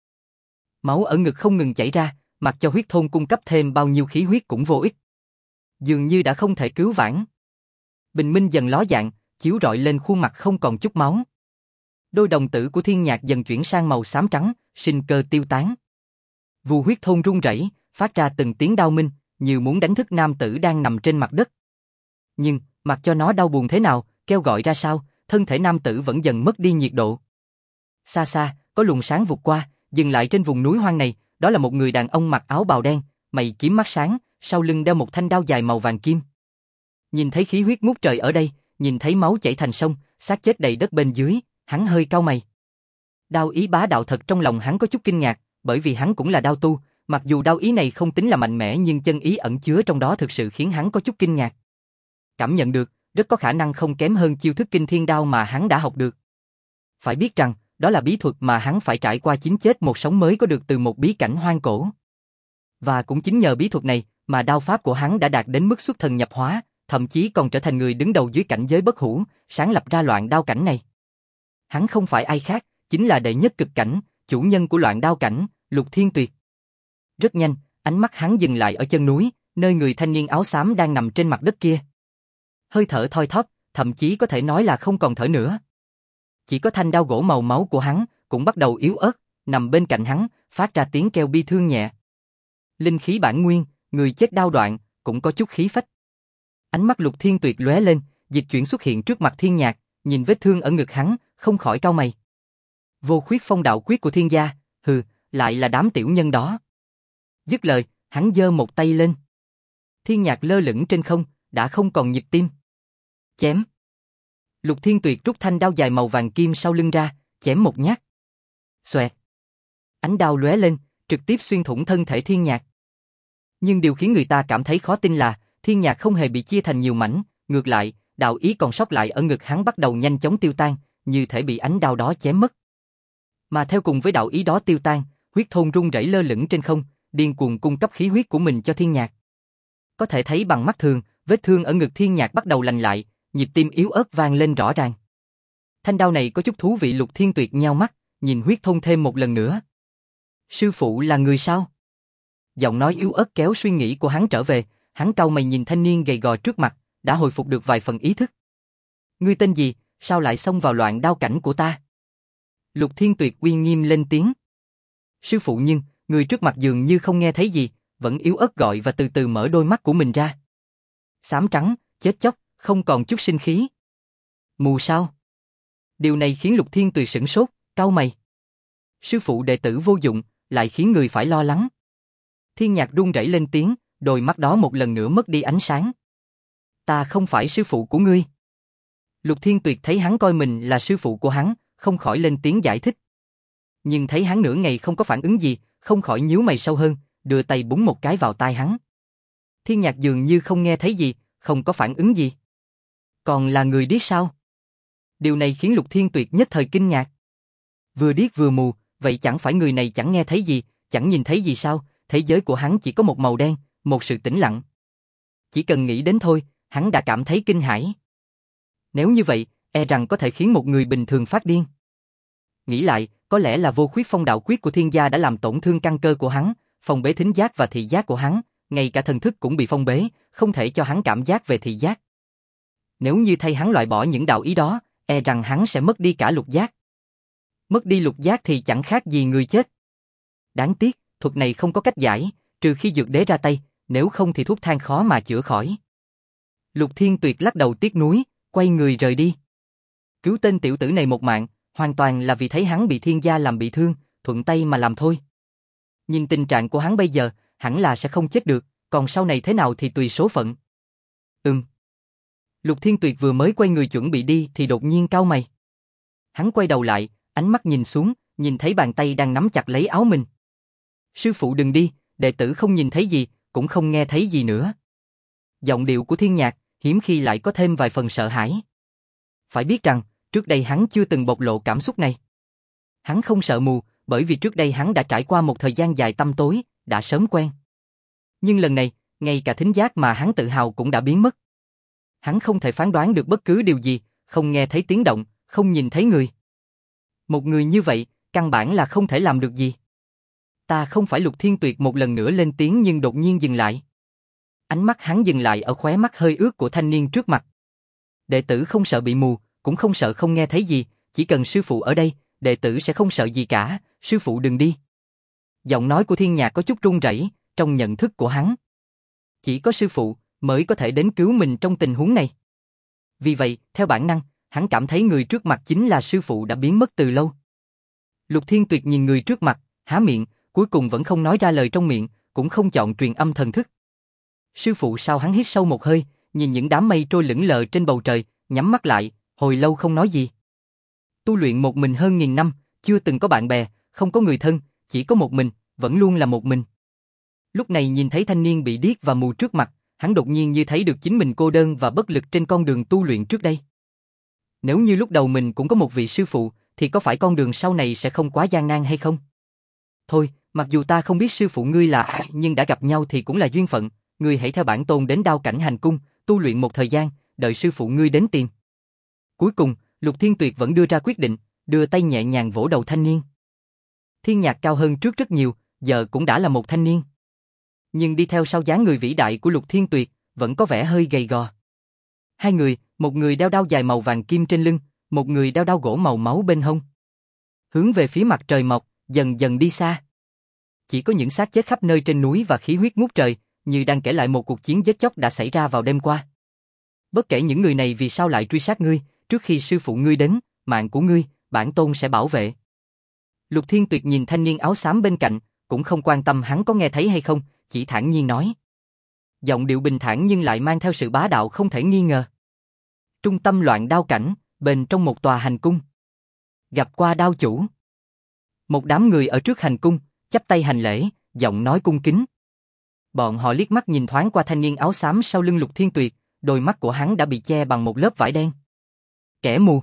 Máu ở ngực không ngừng chảy ra, mặc cho huyết thôn cung cấp thêm bao nhiêu khí huyết cũng vô ích. Dường như đã không thể cứu vãn. Bình minh dần ló dạng, chiếu rọi lên khuôn mặt không còn chút máu. Đôi đồng tử của Thiên Nhạc dần chuyển sang màu xám trắng, sinh cơ tiêu tán. Vù huyết thôn run rẩy, phát ra từng tiếng đau minh, như muốn đánh thức nam tử đang nằm trên mặt đất. Nhưng, mặc cho nó đau buồn thế nào, kêu gọi ra sao, thân thể nam tử vẫn dần mất đi nhiệt độ. Xa xa, có luồng sáng vụt qua, dừng lại trên vùng núi hoang này, đó là một người đàn ông mặc áo bào đen, mày kiếm mắt sáng, sau lưng đeo một thanh đao dài màu vàng kim. Nhìn thấy khí huyết ngút trời ở đây, nhìn thấy máu chảy thành sông, xác chết đầy đất bên dưới, hắn hơi cau mày. Đao ý bá đạo thật trong lòng hắn có chút kinh ngạc, bởi vì hắn cũng là đao tu, mặc dù đao ý này không tính là mạnh mẽ nhưng chân ý ẩn chứa trong đó thực sự khiến hắn có chút kinh ngạc. Cảm nhận được, rất có khả năng không kém hơn chiêu thức kinh thiên đao mà hắn đã học được. Phải biết rằng, đó là bí thuật mà hắn phải trải qua chín chết một sống mới có được từ một bí cảnh hoang cổ. Và cũng chính nhờ bí thuật này mà đao pháp của hắn đã đạt đến mức xuất thần nhập hóa, thậm chí còn trở thành người đứng đầu dưới cảnh giới bất hủ, sáng lập ra loạn đao cảnh này. Hắn không phải ai khác, chính là đệ nhất cực cảnh, chủ nhân của loạn đao cảnh, Lục Thiên Tuyệt. Rất nhanh, ánh mắt hắn dừng lại ở chân núi, nơi người thanh niên áo xám đang nằm trên mặt đất kia. Hơi thở thoi thóp, thậm chí có thể nói là không còn thở nữa. Chỉ có thanh đao gỗ màu máu của hắn cũng bắt đầu yếu ớt, nằm bên cạnh hắn, phát ra tiếng kêu bi thương nhẹ. Linh khí bản nguyên, người chết đao đoạn, cũng có chút khí phách. Ánh mắt Lục Thiên Tuyệt lóe lên, dịch chuyển xuất hiện trước mặt Thiên Nhạc, nhìn vết thương ở ngực hắn, không khỏi cau mày. Vô Khuyết Phong đạo quyết của Thiên gia, hừ, lại là đám tiểu nhân đó. Dứt lời, hắn giơ một tay lên. Thiên Nhạc lơ lửng trên không, đã không còn nhịp tim. Chém. Lục Thiên Tuyệt rút thanh đao dài màu vàng kim sau lưng ra, chém một nhát. Xoẹt. Ánh đao lóe lên, trực tiếp xuyên thủng thân thể Thiên Nhạc. Nhưng điều khiến người ta cảm thấy khó tin là, Thiên Nhạc không hề bị chia thành nhiều mảnh, ngược lại, đạo ý còn sót lại ở ngực hắn bắt đầu nhanh chóng tiêu tan, như thể bị ánh đao đó chém mất. Mà theo cùng với đạo ý đó tiêu tan, huyết thôn rung rẩy lơ lửng trên không, điên cuồng cung cấp khí huyết của mình cho Thiên Nhạc. Có thể thấy bằng mắt thường, vết thương ở ngực Thiên Nhạc bắt đầu lành lại, nhịp tim yếu ớt vang lên rõ ràng. Thanh đao này có chút thú vị. Lục Thiên Tuyệt nheo mắt, nhìn huyết thôn thêm một lần nữa. Sư phụ là người sao? Giọng nói yếu ớt kéo suy nghĩ của hắn trở về, hắn cau mày nhìn thanh niên gầy gò trước mặt, đã hồi phục được vài phần ý thức. Ngươi tên gì, sao lại xông vào loạn đao cảnh của ta? Lục Thiên Tuyệt uy nghiêm lên tiếng. Sư phụ, nhưng người trước mặt dường như không nghe thấy gì, vẫn yếu ớt gọi và từ từ mở đôi mắt của mình ra. Xám trắng, chết chóc, không còn chút sinh khí. Mù sao? Điều này khiến Lục Thiên Tuyệt sửng sốt, cau mày. Sư phụ đệ tử vô dụng, lại khiến người phải lo lắng. Thiên Nhạc run rẩy lên tiếng, đôi mắt đó một lần nữa mất đi ánh sáng. Ta không phải sư phụ của ngươi. Lục Thiên Tuyệt thấy hắn coi mình là sư phụ của hắn, không khỏi lên tiếng giải thích. Nhưng thấy hắn nửa ngày không có phản ứng gì, không khỏi nhíu mày sâu hơn, đưa tay búng một cái vào tai hắn. Thiên Nhạc dường như không nghe thấy gì, không có phản ứng gì. Còn là người điếc sao? Điều này khiến Lục Thiên Tuyệt nhất thời kinh ngạc. Vừa điếc vừa mù, vậy chẳng phải người này chẳng nghe thấy gì, chẳng nhìn thấy gì sao? Thế giới của hắn chỉ có một màu đen, một sự tĩnh lặng. Chỉ cần nghĩ đến thôi, hắn đã cảm thấy kinh hãi. Nếu như vậy, e rằng có thể khiến một người bình thường phát điên. Nghĩ lại, có lẽ là Vô Khuyết Phong đạo quyết của Thiên gia đã làm tổn thương căn cơ của hắn, phong bế thính giác và thị giác của hắn, ngay cả thần thức cũng bị phong bế, không thể cho hắn cảm giác về thị giác. Nếu như thay hắn loại bỏ những đạo ý đó, e rằng hắn sẽ mất đi cả lục giác. Mất đi lục giác thì chẳng khác gì người chết. Đáng tiếc, thuật này không có cách giải, trừ khi Dược Đế ra tay, nếu không thì thuốc thang khó mà chữa khỏi. Lục Thiên Tuyệt lắc đầu tiếc nuối, quay người rời đi. Cứu tên tiểu tử này một mạng, hoàn toàn là vì thấy hắn bị Thiên gia làm bị thương, thuận tay mà làm thôi. Nhìn tình trạng của hắn bây giờ, hẳn là sẽ không chết được, còn sau này thế nào thì tùy số phận. Ừm. Lục Thiên Tuyệt vừa mới quay người chuẩn bị đi thì đột nhiên cau mày. Hắn quay đầu lại, ánh mắt nhìn xuống, nhìn thấy bàn tay đang nắm chặt lấy áo mình. Sư phụ đừng đi, đệ tử không nhìn thấy gì, cũng không nghe thấy gì nữa. Giọng điệu của Thiên Nhạc, hiếm khi lại có thêm vài phần sợ hãi. Phải biết rằng, trước đây hắn chưa từng bộc lộ cảm xúc này. Hắn không sợ mù, bởi vì trước đây hắn đã trải qua một thời gian dài tăm tối, đã sớm quen. Nhưng lần này, ngay cả thính giác mà hắn tự hào cũng đã biến mất. Hắn không thể phán đoán được bất cứ điều gì, không nghe thấy tiếng động, không nhìn thấy người. Một người như vậy, căn bản là không thể làm được gì. Ta không phải. Lục Thiên Tuyệt một lần nữa lên tiếng nhưng đột nhiên dừng lại. Ánh mắt hắn dừng lại ở khóe mắt hơi ướt của thanh niên trước mặt. Đệ tử không sợ bị mù, cũng không sợ không nghe thấy gì, chỉ cần sư phụ ở đây, đệ tử sẽ không sợ gì cả, sư phụ đừng đi. Giọng nói của Thiên Nhạc có chút run rẩy, trong nhận thức của hắn. Chỉ có sư phụ mới có thể đến cứu mình trong tình huống này. Vì vậy, theo bản năng, hắn cảm thấy người trước mặt chính là sư phụ đã biến mất từ lâu. Lục Thiên Tuyệt nhìn người trước mặt, há miệng, cuối cùng vẫn không nói ra lời trong miệng, cũng không chọn truyền âm thần thức. Sư phụ sao? Hắn hít sâu một hơi, nhìn những đám mây trôi lững lờ trên bầu trời, nhắm mắt lại, Hồi lâu không nói gì. Tu luyện một mình hơn nghìn năm, chưa từng có bạn bè, không có người thân, chỉ có một mình, vẫn luôn là một mình. Lúc này nhìn thấy thanh niên bị điếc và mù trước mặt, hắn đột nhiên như thấy được chính mình cô đơn và bất lực trên con đường tu luyện trước đây. Nếu như lúc đầu mình cũng có một vị sư phụ, thì có phải con đường sau này sẽ không quá gian nan hay không? Thôi, mặc dù ta không biết sư phụ ngươi là ai, nhưng đã gặp nhau thì cũng là duyên phận, ngươi hãy theo bản tôn đến Đao Cảnh hành cung, tu luyện một thời gian, đợi sư phụ ngươi đến tìm. Cuối cùng, Lục Thiên Tuyệt vẫn đưa ra quyết định, đưa tay nhẹ nhàng vỗ đầu thanh niên. Thiên Nhạc cao hơn trước rất nhiều, giờ cũng đã là một thanh niên. Nhưng đi theo sau dáng người vĩ đại của Lục Thiên Tuyệt, vẫn có vẻ hơi gầy gò. Hai người, một người đeo đao dài màu vàng kim trên lưng, một người đeo đao gỗ màu máu bên hông. Hướng về phía mặt trời mọc, dần dần đi xa. Chỉ có những xác chết khắp nơi trên núi và khí huyết ngút trời, như đang kể lại một cuộc chiến giết chóc đã xảy ra vào đêm qua. Bất kể những người này vì sao lại truy sát ngươi, trước khi sư phụ ngươi đến, mạng của ngươi, bản tôn sẽ bảo vệ. Lục Thiên Tuyệt nhìn thanh niên áo xám bên cạnh, cũng không quan tâm hắn có nghe thấy hay không, chỉ thản nhiên nói. Giọng điệu bình thản nhưng lại mang theo sự bá đạo không thể nghi ngờ. Trung tâm loạn đao cảnh, bên trong một tòa hành cung. Gặp qua đao chủ. Một đám người ở trước hành cung, chắp tay hành lễ, giọng nói cung kính. Bọn họ liếc mắt nhìn thoáng qua thanh niên áo xám sau lưng Lục Thiên Tuyệt, đôi mắt của hắn đã bị che bằng một lớp vải đen. Kẻ mù.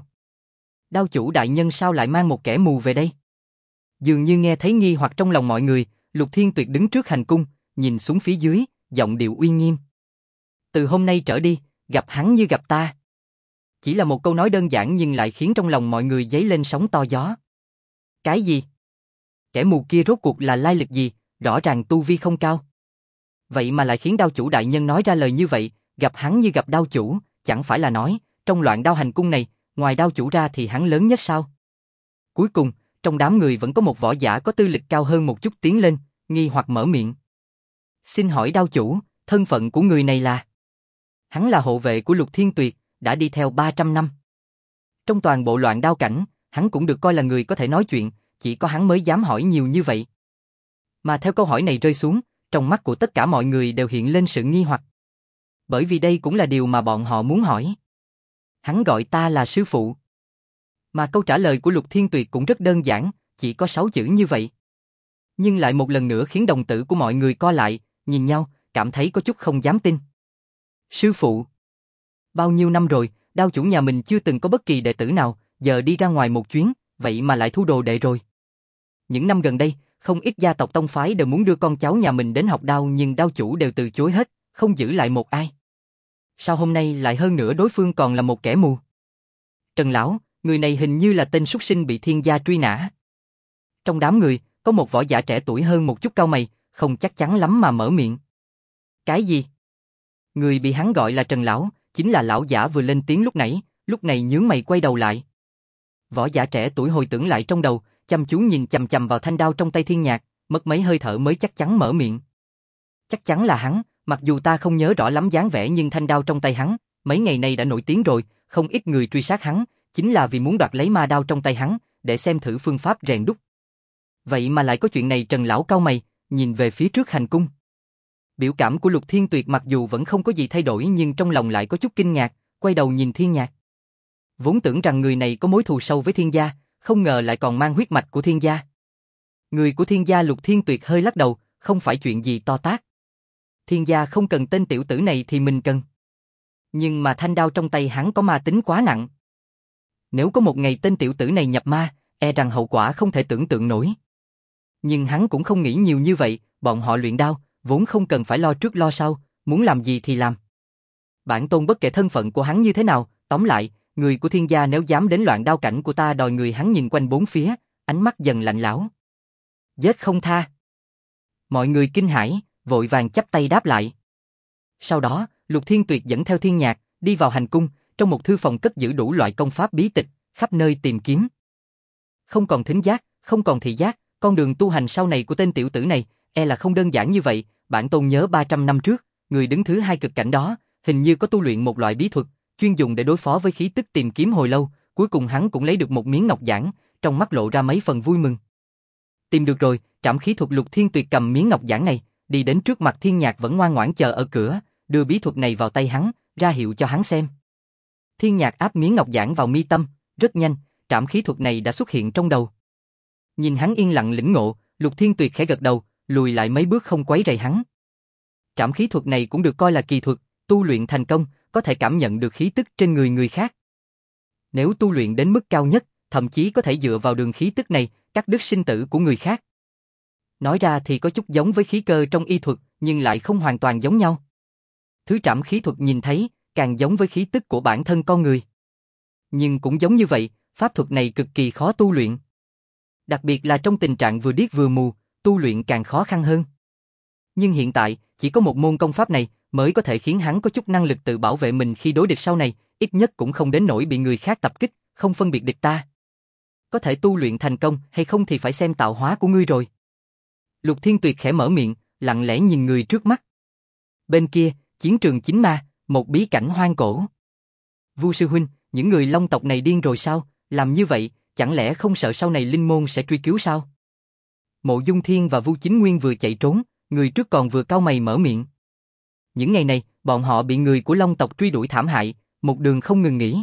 Đao chủ đại nhân sao lại mang một kẻ mù về đây? Dường như nghe thấy nghi hoặc trong lòng mọi người, Lục Thiên Tuyệt đứng trước hành cung, nhìn xuống phía dưới, giọng điệu uy nghiêm. Từ hôm nay trở đi, gặp hắn như gặp ta. Chỉ là một câu nói đơn giản nhưng lại khiến trong lòng mọi người dấy lên sóng to gió. Cái gì? Kẻ mù kia rốt cuộc là lai lịch gì, rõ ràng tu vi không cao. Vậy mà lại khiến đao chủ đại nhân nói ra lời như vậy, gặp hắn như gặp đao chủ, chẳng phải là nói, trong loạn đao hành cung này, ngoài đao chủ ra thì hắn lớn nhất sao? Cuối cùng, trong đám người vẫn có một võ giả có tư lịch cao hơn một chút tiến lên, nghi hoặc mở miệng. Xin hỏi đao chủ, thân phận của người này là? Hắn là hộ vệ của Lục Thiên Tuyệt, đã đi theo ba trăm năm. Trong toàn bộ loạn đao cảnh, hắn cũng được coi là người có thể nói chuyện, chỉ có hắn mới dám hỏi nhiều như vậy. Mà theo câu hỏi này rơi xuống, trong mắt của tất cả mọi người đều hiện lên sự nghi hoặc. Bởi vì đây cũng là điều mà bọn họ muốn hỏi. Hắn gọi ta là sư phụ. Mà câu trả lời của Lục Thiên Tuyệt cũng rất đơn giản, chỉ có sáu chữ như vậy. Nhưng lại một lần nữa khiến đồng tử của mọi người co lại, nhìn nhau, cảm thấy có chút không dám tin. Sư phụ. Bao nhiêu năm rồi, đao chủ nhà mình chưa từng có bất kỳ đệ tử nào, giờ đi ra ngoài một chuyến, vậy mà lại thu đồ đệ rồi. Những năm gần đây, không ít gia tộc tông phái đều muốn đưa con cháu nhà mình đến học đao nhưng đao chủ đều từ chối hết, không giữ lại một ai. Sao hôm nay lại hơn nữa đối phương còn là một kẻ mù? Trần lão, người này hình như là tên súc sinh bị thiên gia truy nã. Trong đám người, có một võ giả trẻ tuổi hơn một chút cau mày, không chắc chắn lắm mà mở miệng. Cái gì? Người bị hắn gọi là Trần lão, chính là lão giả vừa lên tiếng lúc nãy, lúc này nhướng mày quay đầu lại. Võ giả trẻ tuổi hồi tưởng lại trong đầu, chăm chú nhìn chằm chằm vào thanh đao trong tay Thiên Nhạc, mất mấy hơi thở mới chắc chắn mở miệng. Chắc chắn là hắn, mặc dù ta không nhớ rõ lắm dáng vẻ nhưng thanh đao trong tay hắn, mấy ngày nay đã nổi tiếng rồi, không ít người truy sát hắn, chính là vì muốn đoạt lấy ma đao trong tay hắn, để xem thử phương pháp rèn đúc. Vậy mà lại có chuyện này. Trần lão cau mày, nhìn về phía trước hành cung. Biểu cảm của Lục Thiên Tuyệt mặc dù vẫn không có gì thay đổi nhưng trong lòng lại có chút kinh ngạc, quay đầu nhìn Thiên Nhạc. Vốn tưởng rằng người này có mối thù sâu với Thiên gia, không ngờ lại còn mang huyết mạch của Thiên gia. Người của Thiên gia. Lục Thiên Tuyệt hơi lắc đầu, không phải chuyện gì to tát. Thiên gia không cần tên tiểu tử này thì mình cần. Nhưng mà thanh đao trong tay hắn có ma tính quá nặng. Nếu có một ngày tên tiểu tử này nhập ma, e rằng hậu quả không thể tưởng tượng nổi. Nhưng hắn cũng không nghĩ nhiều như vậy, bọn họ luyện đao, vốn không cần phải lo trước lo sau, muốn làm gì thì làm. Bản tôn bất kể thân phận của hắn như thế nào, tóm lại, người của Thiên gia nếu dám đến loạn đao cảnh của ta đòi người. Hắn nhìn quanh bốn phía, ánh mắt dần lạnh lẽo. Giết không tha. Mọi người kinh hãi, vội vàng chắp tay đáp lại. Sau đó, Lục Thiên Tuyệt dẫn theo Thiên Nhạc, đi vào hành cung, trong một thư phòng cất giữ đủ loại công pháp bí tịch, khắp nơi tìm kiếm. Không còn thính giác, không còn thị giác, con đường tu hành sau này của tên tiểu tử này, e là không đơn giản như vậy. Bản tôn nhớ ba trăm năm trước, người đứng thứ hai cực cảnh đó, hình như có tu luyện một loại bí thuật, chuyên dùng để đối phó với khí tức tìm kiếm hồi lâu, cuối cùng hắn cũng lấy được một miếng ngọc giản, trong mắt lộ ra mấy phần vui mừng. Tìm được rồi, trảm khí thuật. Lục Thiên Tuyệt cầm miếng ngọc giản này, đi đến trước mặt Thiên Nhạc vẫn ngoan ngoãn chờ ở cửa, đưa bí thuật này vào tay hắn, ra hiệu cho hắn xem. Thiên Nhạc áp miếng ngọc giản vào mi tâm, rất nhanh, trảm khí thuật này đã xuất hiện trong đầu. Nhìn hắn yên lặng lĩnh ngộ, Lục Thiên Tuyệt khẽ gật đầu, lùi lại mấy bước không quấy rầy hắn. Trảm khí thuật này cũng được coi là kỳ thuật, tu luyện thành công, có thể cảm nhận được khí tức trên người người khác. Nếu tu luyện đến mức cao nhất, thậm chí có thể dựa vào đường khí tức này, cắt đứt sinh tử của người khác. Nói ra thì có chút giống với khí cơ trong y thuật, nhưng lại không hoàn toàn giống nhau. Thứ trảm khí thuật nhìn thấy, càng giống với khí tức của bản thân con người. Nhưng cũng giống như vậy, pháp thuật này cực kỳ khó tu luyện. Đặc biệt là trong tình trạng vừa điếc vừa mù, tu luyện càng khó khăn hơn. Nhưng hiện tại, chỉ có một môn công pháp này mới có thể khiến hắn có chút năng lực tự bảo vệ mình khi đối địch sau này, ít nhất cũng không đến nỗi bị người khác tập kích, không phân biệt địch ta. Có thể tu luyện thành công hay không thì phải xem tạo hóa của ngươi rồi. Lục Thiên Tuyệt khẽ mở miệng, lặng lẽ nhìn người trước mắt. Bên kia, chiến trường chính ma, một bí cảnh hoang cổ. Vu sư huynh, những người Long tộc này điên rồi sao? Làm như vậy, chẳng lẽ không sợ sau này linh môn sẽ truy cứu sao? Mộ Dung Thiên và Vu Chính Nguyên vừa chạy trốn, người trước còn vừa cau mày mở miệng. Những ngày này, bọn họ bị người của Long tộc truy đuổi thảm hại, một đường không ngừng nghỉ.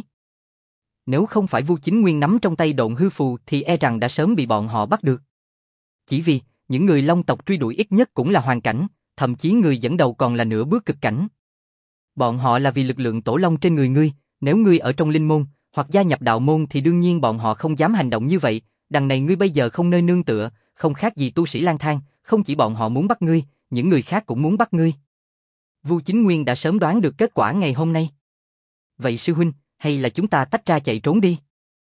Nếu không phải Vu Chính Nguyên nắm trong tay độn hư phù thì e rằng đã sớm bị bọn họ bắt được. Chỉ vì, những người Long tộc truy đuổi ít nhất cũng là hoàn cảnh, thậm chí người dẫn đầu còn là nửa bước cực cảnh. Bọn họ là vì lực lượng tổ long trên người ngươi, nếu ngươi ở trong linh môn, hoặc gia nhập đạo môn thì đương nhiên bọn họ không dám hành động như vậy, đằng này ngươi bây giờ không nơi nương tựa, không khác gì tu sĩ lang thang, không chỉ bọn họ muốn bắt ngươi, những người khác cũng muốn bắt ngươi. Vu Chính Nguyên đã sớm đoán được kết quả ngày hôm nay. Vậy sư huynh, hay là chúng ta tách ra chạy trốn đi?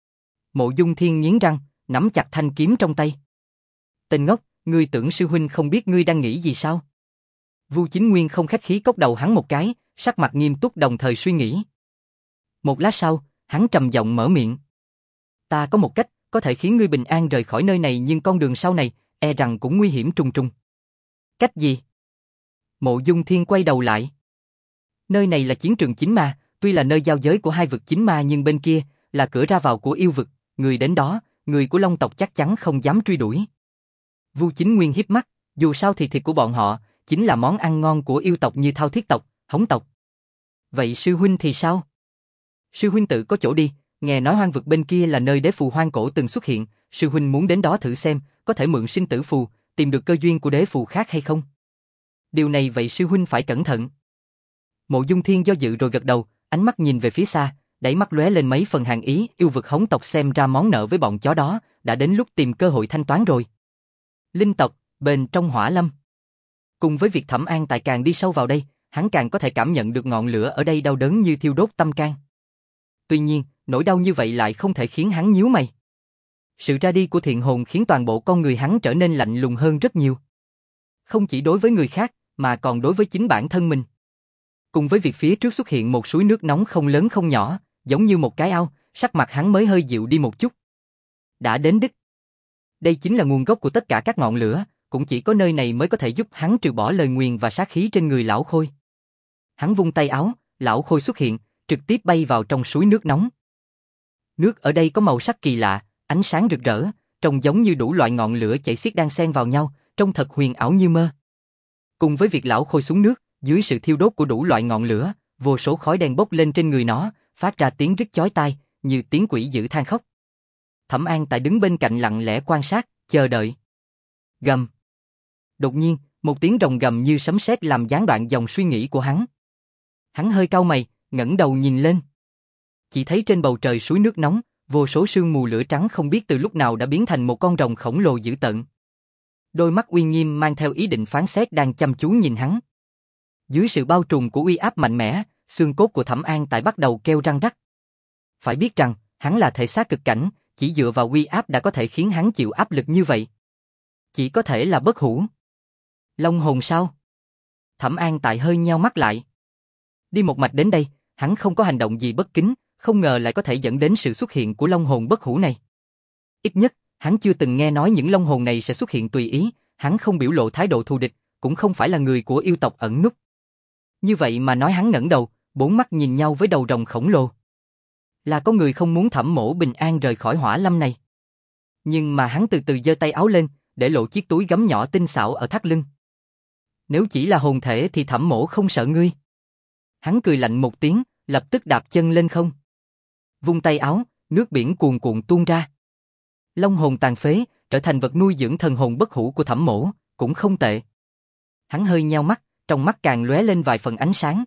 Mộ Dung Thiên nghiến răng, nắm chặt thanh kiếm trong tay. Tên ngốc, ngươi tưởng sư huynh không biết ngươi đang nghĩ gì sao? Vu Chính Nguyên không khách khí cốc đầu hắn một cái, sắc mặt nghiêm túc đồng thời suy nghĩ. Một lát sau, hắn trầm giọng mở miệng. Ta có một cách, có thể khiến ngươi bình an rời khỏi nơi này nhưng con đường sau này, e rằng cũng nguy hiểm trùng trùng. Cách gì? Mộ Dung Thiên quay đầu lại. Nơi này là chiến trường chính ma, tuy là nơi giao giới của hai vực chính ma nhưng bên kia là cửa ra vào của yêu vực, người đến đó, người của Long tộc chắc chắn không dám truy đuổi. Vu Chính Nguyên híp mắt, dù sao thì thịt của bọn họ chính là món ăn ngon của yêu tộc như Thao Thiết tộc, Hống tộc. Vậy sư huynh thì sao? Sư huynh tự có chỗ đi, nghe nói hoang vực bên kia là nơi đế phù hoang cổ từng xuất hiện, sư huynh muốn đến đó thử xem, có thể mượn sinh tử phù, tìm được cơ duyên của đế phù khác hay không? Điều này vậy sư huynh phải cẩn thận. Mộ Dung Thiên do dự rồi gật đầu, ánh mắt nhìn về phía xa, đáy mắt lóe lên mấy phần hàn ý, yêu vực Hống tộc xem ra món nợ với bọn chó đó, đã đến lúc tìm cơ hội thanh toán rồi. Linh tộc, bên trong hỏa lâm. Cùng với việc Thẩm An Tại càng đi sâu vào đây, hắn càng có thể cảm nhận được ngọn lửa ở đây đau đớn như thiêu đốt tâm can. Tuy nhiên, nỗi đau như vậy lại không thể khiến hắn nhíu mày. Sự ra đi của thiện hồn khiến toàn bộ con người hắn trở nên lạnh lùng hơn rất nhiều. Không chỉ đối với người khác, mà còn đối với chính bản thân mình. Cùng với việc phía trước xuất hiện một suối nước nóng không lớn không nhỏ, giống như một cái ao, sắc mặt hắn mới hơi dịu đi một chút. Đã đến đích. Đây chính là nguồn gốc của tất cả các ngọn lửa, cũng chỉ có nơi này mới có thể giúp hắn trừ bỏ lời nguyền và sát khí trên người lão Khôi. Hắn vung tay áo, lão Khôi xuất hiện, trực tiếp bay vào trong suối nước nóng. Nước ở đây có màu sắc kỳ lạ, ánh sáng rực rỡ, trông giống như đủ loại ngọn lửa chảy xiết đan xen vào nhau, trông thật huyền ảo như mơ. Cùng với việc lão Khôi xuống nước, dưới sự thiêu đốt của đủ loại ngọn lửa, vô số khói đen bốc lên trên người nó, phát ra tiếng rít chói tai, như tiếng quỷ dữ than khóc. Thẩm An Tại đứng bên cạnh lặng lẽ quan sát, chờ đợi. Gầm. Đột nhiên, một tiếng rồng gầm như sấm sét làm gián đoạn dòng suy nghĩ của hắn. Hắn hơi cau mày, ngẩng đầu nhìn lên. Chỉ thấy trên bầu trời suối nước nóng, vô số sương mù lửa trắng không biết từ lúc nào đã biến thành một con rồng khổng lồ dữ tợn. Đôi mắt uy nghiêm mang theo ý định phán xét đang chăm chú nhìn hắn. Dưới sự bao trùm của uy áp mạnh mẽ, xương cốt của Thẩm An Tại bắt đầu kêu răng rắc. Phải biết rằng, hắn là thể xác cực cảnh, chỉ dựa vào uy áp đã có thể khiến hắn chịu áp lực như vậy. Chỉ có thể là bất hủ. Long hồn sao? Thẩm An Tại hơi nheo mắt lại. Đi một mạch đến đây, hắn không có hành động gì bất kính, không ngờ lại có thể dẫn đến sự xuất hiện của long hồn bất hủ này. Ít nhất, hắn chưa từng nghe nói những long hồn này sẽ xuất hiện tùy ý, hắn không biểu lộ thái độ thù địch, cũng không phải là người của yêu tộc ẩn núp. Như vậy mà nói hắn ngẩng đầu, bốn mắt nhìn nhau với đầu rồng khổng lồ. Là có người không muốn Thẩm Mỗ bình an rời khỏi hỏa lâm này. Nhưng mà hắn từ từ giơ tay áo lên, để lộ chiếc túi gấm nhỏ tinh xảo ở thắt lưng. Nếu chỉ là hồn thể thì Thẩm Mỗ không sợ ngươi. Hắn cười lạnh một tiếng, lập tức đạp chân lên không. Vung tay áo, nước biển cuồn cuộn tuôn ra. Long hồn tàn phế, trở thành vật nuôi dưỡng thần hồn bất hủ của Thẩm Mỗ, cũng không tệ. Hắn hơi nheo mắt, trong mắt càng lóe lên vài phần ánh sáng.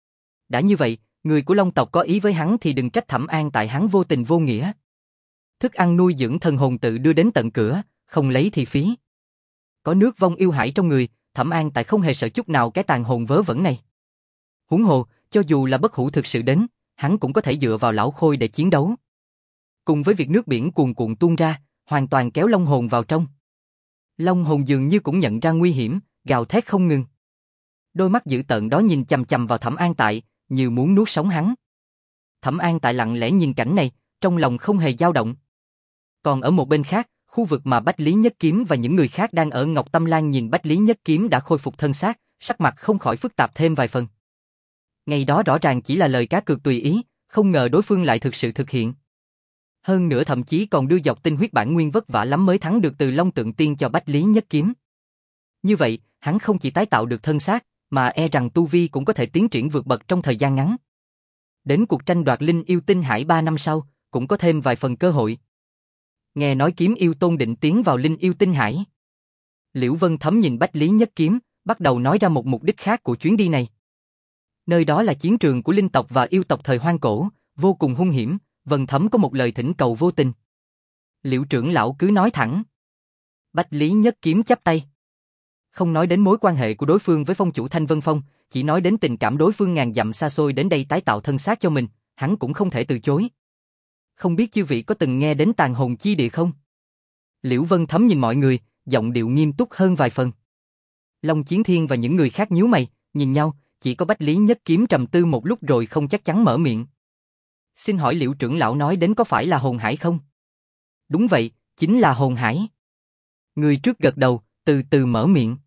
Đã như vậy, người của Long tộc có ý với hắn thì đừng trách Thẩm An tại hắn vô tình vô nghĩa. Thức ăn nuôi dưỡng thần hồn tự đưa đến tận cửa, không lấy thì phí. Có nước vong yêu hải trong người, Thẩm An tại không hề sợ chút nào cái tàn hồn vớ vẩn này. Huống hồ, cho dù là bất hủ thực sự đến, hắn cũng có thể dựa vào lão khôi để chiến đấu. Cùng với việc nước biển cuồn cuộn tuôn ra, hoàn toàn kéo long hồn vào trong. Long hồn dường như cũng nhận ra nguy hiểm, gào thét không ngừng. Đôi mắt dữ tợn đó nhìn chằm chằm vào Thẩm An tại, như muốn nuốt sống hắn. Thẩm An tại lặng lẽ nhìn cảnh này, trong lòng không hề dao động. Còn ở một bên khác, khu vực mà Bách Lý Nhất Kiếm và những người khác đang ở Ngọc Tâm Lan nhìn Bách Lý Nhất Kiếm đã khôi phục thân xác, sắc mặt không khỏi phức tạp thêm vài phần. Ngày đó rõ ràng chỉ là lời cá cược tùy ý, không ngờ đối phương lại thực sự thực hiện. Hơn nữa thậm chí còn đưa dọc tinh huyết bản nguyên vất vả lắm mới thắng được từ Long Tượng Tiên cho Bách Lý Nhất Kiếm. Như vậy, hắn không chỉ tái tạo được thân xác, mà e rằng tu vi cũng có thể tiến triển vượt bậc trong thời gian ngắn. Đến cuộc tranh đoạt Linh Yêu Tinh Hải ba năm sau, cũng có thêm vài phần cơ hội. Nghe nói Kiếm Yêu Tôn định tiến vào Linh Yêu Tinh Hải. Liễu Vân Thấm nhìn Bách Lý Nhất Kiếm, bắt đầu nói ra một mục đích khác của chuyến đi này. Nơi đó là chiến trường của linh tộc và yêu tộc thời hoang cổ, vô cùng hung hiểm, Vân Thấm có một lời thỉnh cầu vô tình. Liễu trưởng lão cứ nói thẳng. Bách Lý Nhất Kiếm chắp tay. Không nói đến mối quan hệ của đối phương với phong chủ Thanh Vân Phong, chỉ nói đến tình cảm đối phương ngàn dặm xa xôi đến đây tái tạo thân xác cho mình, hắn cũng không thể từ chối. Không biết chư vị có từng nghe đến tàn hồn chi địa không? Liễu Vân Thấm nhìn mọi người, giọng điệu nghiêm túc hơn vài phần. Long Chiến Thiên và những người khác nhíu mày, nhìn nhau, chỉ có Bách Lý Nhất Kiếm trầm tư một lúc rồi không chắc chắn mở miệng. Xin hỏi Liễu trưởng lão nói đến có phải là hồn hải không? Đúng vậy, chính là hồn hải. Người trước gật đầu, từ từ mở miệng.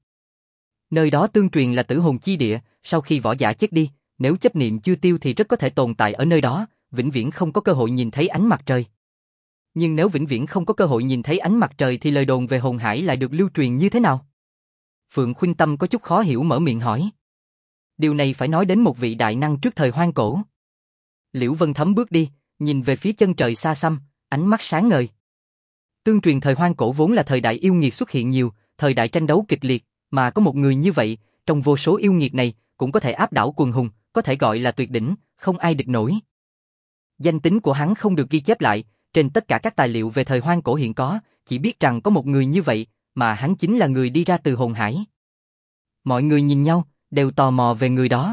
Nơi đó tương truyền là tử hồn chi địa, sau khi võ giả chết đi, nếu chấp niệm chưa tiêu thì rất có thể tồn tại ở nơi đó, vĩnh viễn không có cơ hội nhìn thấy ánh mặt trời. Nhưng nếu vĩnh viễn không có cơ hội nhìn thấy ánh mặt trời thì lời đồn về hồn hải lại được lưu truyền như thế nào? Phượng Khuynh Tâm có chút khó hiểu mở miệng hỏi. Điều này phải nói đến một vị đại năng trước thời hoang cổ. Liễu Vân Thấm bước đi, nhìn về phía chân trời xa xăm, ánh mắt sáng ngời. Tương truyền thời hoang cổ vốn là thời đại yêu nghiệt xuất hiện nhiều, thời đại tranh đấu kịch liệt, mà có một người như vậy, trong vô số yêu nghiệt này, cũng có thể áp đảo quần hùng, có thể gọi là tuyệt đỉnh, không ai địch nổi. Danh tính của hắn không được ghi chép lại, trên tất cả các tài liệu về thời hoang cổ hiện có, chỉ biết rằng có một người như vậy, mà hắn chính là người đi ra từ hồn hải. Mọi người nhìn nhau, đều tò mò về người đó.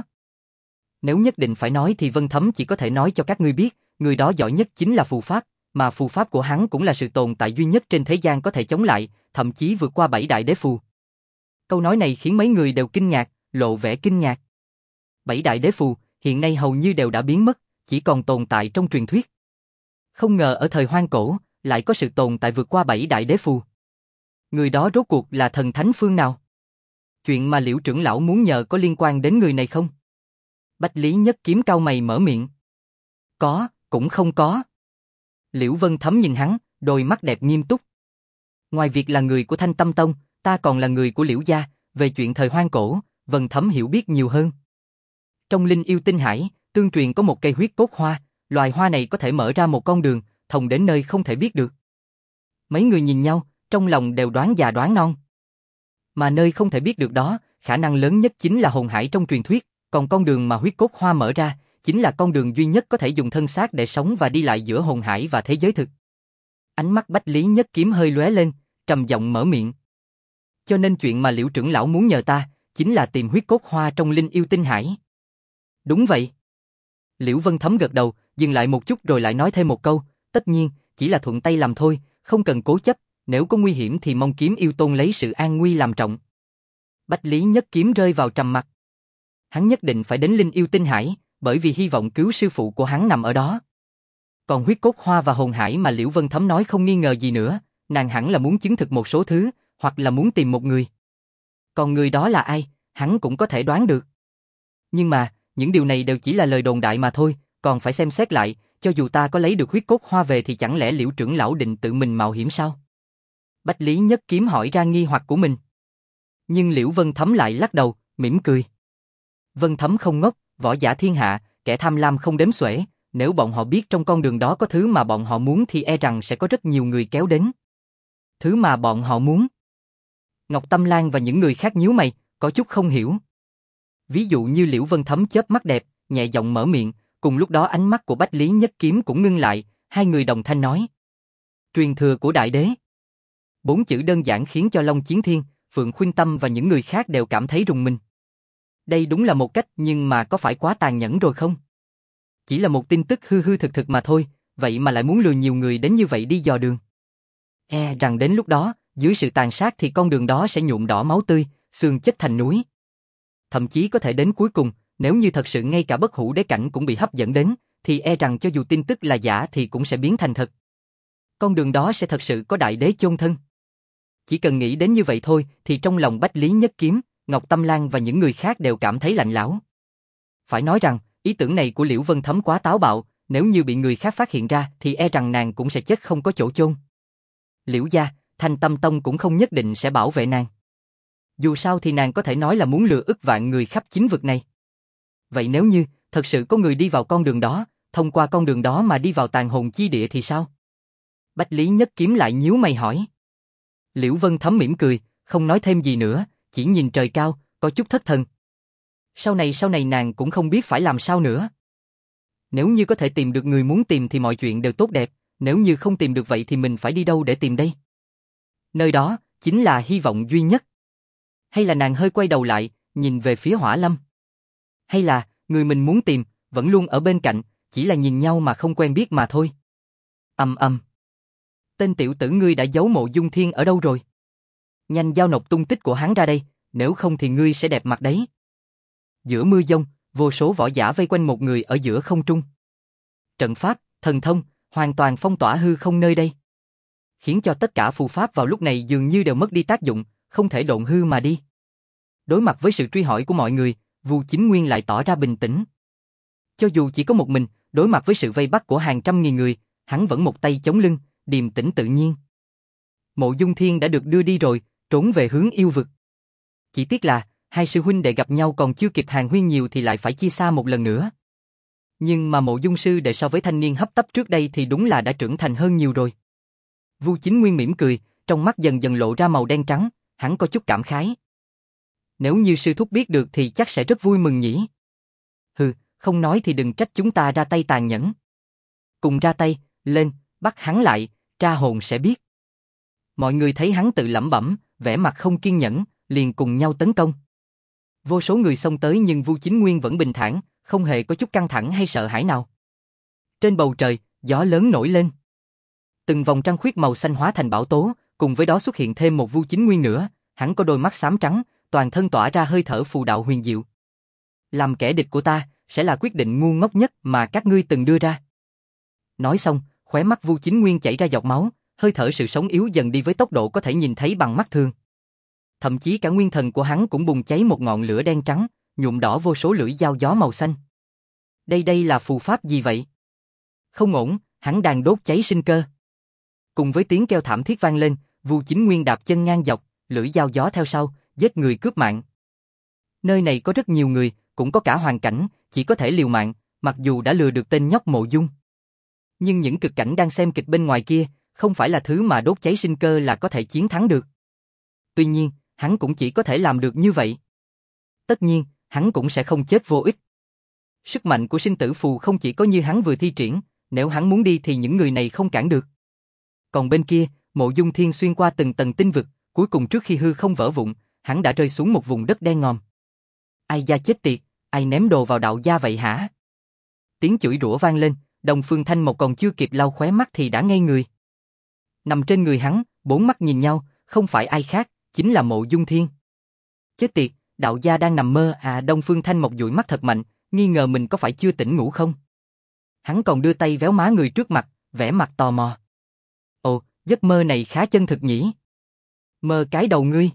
Nếu nhất định phải nói thì Vân Thấm chỉ có thể nói cho các ngươi biết, người đó giỏi nhất chính là phù pháp, mà phù pháp của hắn cũng là sự tồn tại duy nhất trên thế gian có thể chống lại, thậm chí vượt qua bảy đại đế phù. Câu nói này khiến mấy người đều kinh ngạc, lộ vẻ kinh ngạc. Bảy đại đế phù, hiện nay hầu như đều đã biến mất, chỉ còn tồn tại trong truyền thuyết. Không ngờ ở thời hoang cổ, lại có sự tồn tại vượt qua bảy đại đế phù. Người đó rốt cuộc là thần thánh phương nào? Chuyện mà Liễu trưởng lão muốn nhờ có liên quan đến người này không? Bách Lý Nhất Kiếm cau mày mở miệng. Có, cũng không có. Liễu Vân Thấm nhìn hắn, đôi mắt đẹp nghiêm túc. Ngoài việc là người của Thanh Tâm Tông, ta còn là người của Liễu gia, về chuyện thời hoang cổ, Vân Thấm hiểu biết nhiều hơn. Trong Linh Yêu Tinh Hải, tương truyền có một cây huyết cốt hoa, loài hoa này có thể mở ra một con đường, thông đến nơi không thể biết được. Mấy người nhìn nhau, trong lòng đều đoán già đoán non. Mà nơi không thể biết được đó, khả năng lớn nhất chính là hồn hải trong truyền thuyết, còn con đường mà huyết cốt hoa mở ra, chính là con đường duy nhất có thể dùng thân xác để sống và đi lại giữa hồn hải và thế giới thực. Ánh mắt Bách Lý Nhất Kiếm hơi lóe lên, trầm giọng mở miệng. Cho nên chuyện mà Liễu trưởng lão muốn nhờ ta, chính là tìm huyết cốt hoa trong Linh Yêu Tinh Hải. Đúng vậy. Liễu Vân Thấm gật đầu, dừng lại một chút rồi lại nói thêm một câu, tất nhiên, chỉ là thuận tay làm thôi, không cần cố chấp, nếu có nguy hiểm thì mong Kiếm Yêu Tôn lấy sự an nguy làm trọng. Bách Lý Nhất Kiếm rơi vào trầm mặc. Hắn nhất định phải đến Linh Yêu Tinh Hải, bởi vì hy vọng cứu sư phụ của hắn nằm ở đó. Còn huyết cốt hoa và hồn hải mà Liễu Vân Thấm nói không nghi ngờ gì nữa, nàng hẳn là muốn chứng thực một số thứ, hoặc là muốn tìm một người. Còn người đó là ai, hắn cũng có thể đoán được. Nhưng mà, những điều này đều chỉ là lời đồn đại mà thôi, còn phải xem xét lại, cho dù ta có lấy được huyết cốt hoa về thì chẳng lẽ Liễu trưởng lão định tự mình mạo hiểm sao? Bách Lý Nhất Kiếm hỏi ra nghi hoặc của mình. Nhưng Liễu Vân Thấm lại lắc đầu, mỉm cười. Vân Thấm không ngốc, võ giả thiên hạ, kẻ tham lam không đếm xuể, Nếu bọn họ biết trong con đường đó có thứ mà bọn họ muốn thì e rằng sẽ có rất nhiều người kéo đến. Thứ mà bọn họ muốn. Ngọc Tâm Lan và những người khác nhíu mày, có chút không hiểu. Ví dụ như Liễu Vân Thấm chớp mắt đẹp, nhẹ giọng mở miệng, cùng lúc đó ánh mắt của Bách Lý Nhất Kiếm cũng ngưng lại, hai người đồng thanh nói. Truyền thừa của Đại Đế. Bốn chữ đơn giản khiến cho Long Chiến Thiên, Phượng Khuynh Tâm và những người khác đều cảm thấy rùng mình. Đây đúng là một cách, nhưng mà có phải quá tàn nhẫn rồi không? Chỉ là một tin tức hư hư thực thực mà thôi, vậy mà lại muốn lừa nhiều người đến như vậy đi dò đường. E rằng đến lúc đó, dưới sự tàn sát thì con đường đó sẽ nhuộm đỏ máu tươi, xương chết thành núi. Thậm chí có thể đến cuối cùng, nếu như thật sự ngay cả Bất Hủ Đế Cảnh cũng bị hấp dẫn đến, thì e rằng cho dù tin tức là giả thì cũng sẽ biến thành thật. Con đường đó sẽ thật sự có Đại Đế chôn thân. Chỉ cần nghĩ đến như vậy thôi thì trong lòng Bách Lý Nhất Kiếm, Ngọc Tâm Lan và những người khác đều cảm thấy lạnh lẽo. Phải nói rằng, ý tưởng này của Liễu Vân Thấm quá táo bạo, nếu như bị người khác phát hiện ra thì e rằng nàng cũng sẽ chết không có chỗ chôn. Liễu gia, Thanh Tâm Tông cũng không nhất định sẽ bảo vệ nàng. Dù sao thì nàng có thể nói là muốn lừa ức vạn người khắp chính vực này. Vậy nếu như thật sự có người đi vào con đường đó, thông qua con đường đó mà đi vào tàn hồn chi địa thì sao? Bách Lý Nhất Kiếm lại nhíu mày hỏi. Liễu Vân Thấm mỉm cười, không nói thêm gì nữa, chỉ nhìn trời cao, có chút thất thần. Sau này sau này nàng cũng không biết phải làm sao nữa. Nếu như có thể tìm được người muốn tìm thì mọi chuyện đều tốt đẹp, nếu như không tìm được vậy thì mình phải đi đâu để tìm đây? Nơi đó, chính là hy vọng duy nhất. Hay là nàng hơi quay đầu lại, nhìn về phía Hỏa Lâm? Hay là, người mình muốn tìm, vẫn luôn ở bên cạnh, chỉ là nhìn nhau mà không quen biết mà thôi? Ầm ầm. Tên tiểu tử ngươi đã giấu Mộ Dung Thiên ở đâu rồi? Nhanh giao nộp tung tích của hắn ra đây, nếu không thì ngươi sẽ đẹp mặt đấy. Giữa mưa giông, vô số võ giả vây quanh một người ở giữa không trung. Trận pháp, thần thông, hoàn toàn phong tỏa hư không nơi đây. Khiến cho tất cả phù pháp vào lúc này dường như đều mất đi tác dụng, không thể độn hư mà đi. Đối mặt với sự truy hỏi của mọi người, Vu Chính Nguyên lại tỏ ra bình tĩnh. Cho dù chỉ có một mình, đối mặt với sự vây bắt của hàng trăm nghìn người, hắn vẫn một tay chống lưng, điềm tĩnh tự nhiên. Mộ Dung Thiên đã được đưa đi rồi, trốn về hướng yêu vực. Chỉ tiếc là, hai sư huynh đệ gặp nhau còn chưa kịp hàn huyên nhiều thì lại phải chia xa một lần nữa. Nhưng mà Mộ Dung sư đệ so với thanh niên hấp tấp trước đây thì đúng là đã trưởng thành hơn nhiều rồi. Vu Chính Nguyên mỉm cười, trong mắt dần dần lộ ra màu đen trắng, hắn có chút cảm khái. Nếu như sư thúc biết được thì chắc sẽ rất vui mừng nhỉ. Hừ, không nói thì đừng trách chúng ta ra tay tàn nhẫn. Cùng ra tay, lên, bắt hắn lại, tra hồn sẽ biết. Mọi người thấy hắn tự lẩm bẩm, vẻ mặt không kiên nhẫn, liền cùng nhau tấn công. Vô số người xông tới nhưng Vu Chính Nguyên vẫn bình thản, không hề có chút căng thẳng hay sợ hãi nào. Trên bầu trời, gió lớn nổi lên. Từng vòng trăng khuyết màu xanh hóa thành bão tố, cùng với đó xuất hiện thêm một Vu Chính Nguyên nữa, hắn có đôi mắt xám trắng, toàn thân tỏa ra hơi thở phù đạo huyền diệu. Làm kẻ địch của ta, sẽ là quyết định ngu ngốc nhất mà các ngươi từng đưa ra. Nói xong, khóe mắt Vu Chính Nguyên chảy ra giọt máu, hơi thở sự sống yếu dần đi với tốc độ có thể nhìn thấy bằng mắt thường. Thậm chí cả nguyên thần của hắn cũng bùng cháy một ngọn lửa đen trắng, nhuộm đỏ vô số lưỡi dao gió màu xanh. Đây đây là phù pháp gì vậy? Không ổn, hắn đang đốt cháy sinh cơ. Cùng với tiếng kêu thảm thiết vang lên, Vu Chính Nguyên đạp chân ngang dọc, lưỡi dao gió theo sau, giết người cướp mạng. Nơi này có rất nhiều người, cũng có cả hoàn cảnh, chỉ có thể liều mạng, mặc dù đã lừa được tên nhóc Mộ Dung. Nhưng những cực cảnh đang xem kịch bên ngoài kia, không phải là thứ mà đốt cháy sinh cơ là có thể chiến thắng được. Tuy nhiên, hắn cũng chỉ có thể làm được như vậy. Tất nhiên, hắn cũng sẽ không chết vô ích. Sức mạnh của sinh tử phù không chỉ có như hắn vừa thi triển, nếu hắn muốn đi thì những người này không cản được. Còn bên kia, Mộ Dung Thiên xuyên qua từng tầng tinh vực, cuối cùng trước khi hư không vỡ vụn, hắn đã rơi xuống một vùng đất đen ngòm. Ai da chết tiệt, ai ném đồ vào đạo gia vậy hả? Tiếng chửi rủa vang lên, Đông Phương Thanh Mộc còn chưa kịp lau khóe mắt thì đã ngây người. Nằm trên người hắn, bốn mắt nhìn nhau, không phải ai khác, chính là Mộ Dung Thiên. Chết tiệt, đạo gia đang nằm mơ à? Đông Phương Thanh Mộc dụi mắt thật mạnh, nghi ngờ mình có phải chưa tỉnh ngủ không? Hắn còn đưa tay véo má người trước mặt, vẻ mặt tò mò. Ồ, giấc mơ này khá chân thực nhỉ? Mơ cái đầu ngươi.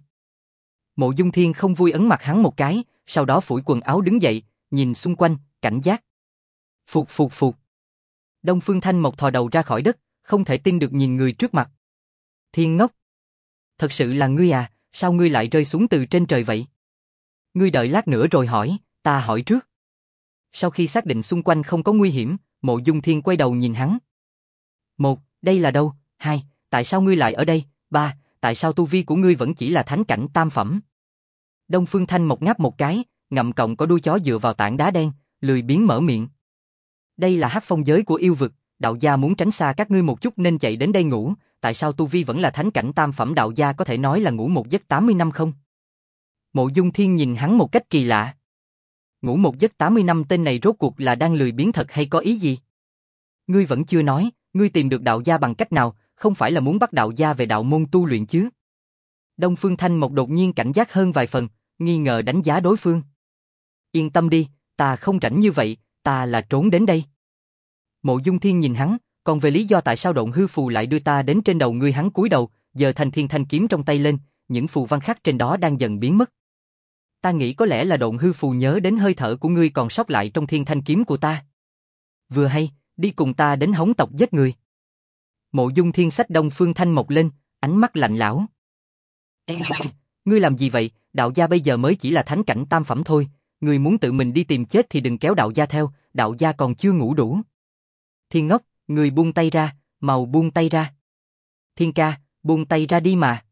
Mộ Dung Thiên không vui ấn mặt hắn một cái, sau đó phủi quần áo đứng dậy, nhìn xung quanh, cảnh giác. Phục phục phục. Đông Phương Thanh Mộc thò đầu ra khỏi đất, không thể tin được nhìn người trước mặt. Thiên ngốc. Thật sự là ngươi à, sao ngươi lại rơi xuống từ trên trời vậy? Ngươi đợi lát nữa rồi hỏi, ta hỏi trước. Sau khi xác định xung quanh không có nguy hiểm, Mộ Dung Thiên quay đầu nhìn hắn. Một, đây là đâu? Hai, tại sao ngươi lại ở đây? Ba, tại sao tu vi của ngươi vẫn chỉ là thánh cảnh tam phẩm? Đông Phương Thanh Mộc ngáp một cái, ngậm cọng có đuôi chó dựa vào tảng đá đen, lười biếng mở miệng. Đây là hắc phong giới của yêu vực, đạo gia muốn tránh xa các ngươi một chút nên chạy đến đây ngủ, tại sao tu vi vẫn là thánh cảnh tam phẩm đạo gia có thể nói là ngủ một giấc tám mươi năm không? Mộ Dung Thiên nhìn hắn một cách kỳ lạ. Ngủ một giấc tám mươi năm tên này rốt cuộc là đang lười biếng thật hay có ý gì? Ngươi vẫn chưa nói, ngươi tìm được đạo gia bằng cách nào, không phải là muốn bắt đạo gia về đạo môn tu luyện chứ? Đông Phương Thanh Mộc đột nhiên cảnh giác hơn vài phần, nghi ngờ đánh giá đối phương. Yên tâm đi, ta không rảnh như vậy, ta là trốn đến đây. Mộ Dung Thiên nhìn hắn, còn về lý do tại sao độn hư phù lại đưa ta đến trên đầu ngươi, hắn cúi đầu, giơ thanh thiên thanh kiếm trong tay lên, những phù văn khắc trên đó đang dần biến mất. Ta nghĩ có lẽ là độn hư phù nhớ đến hơi thở của ngươi còn sót lại trong thiên thanh kiếm của ta. Vừa hay, đi cùng ta đến Hống tộc giết người. Mộ Dung Thiên xách Đông Phương Thanh Mộc lên, ánh mắt lạnh lẽo. Ngươi làm gì vậy, đạo gia bây giờ mới chỉ là thánh cảnh tam phẩm thôi, ngươi muốn tự mình đi tìm chết thì đừng kéo đạo gia theo, đạo gia còn chưa ngủ đủ. Thiên ngốc, ngươi buông tay ra, mau buông tay ra. Thiên ca, buông tay ra đi mà.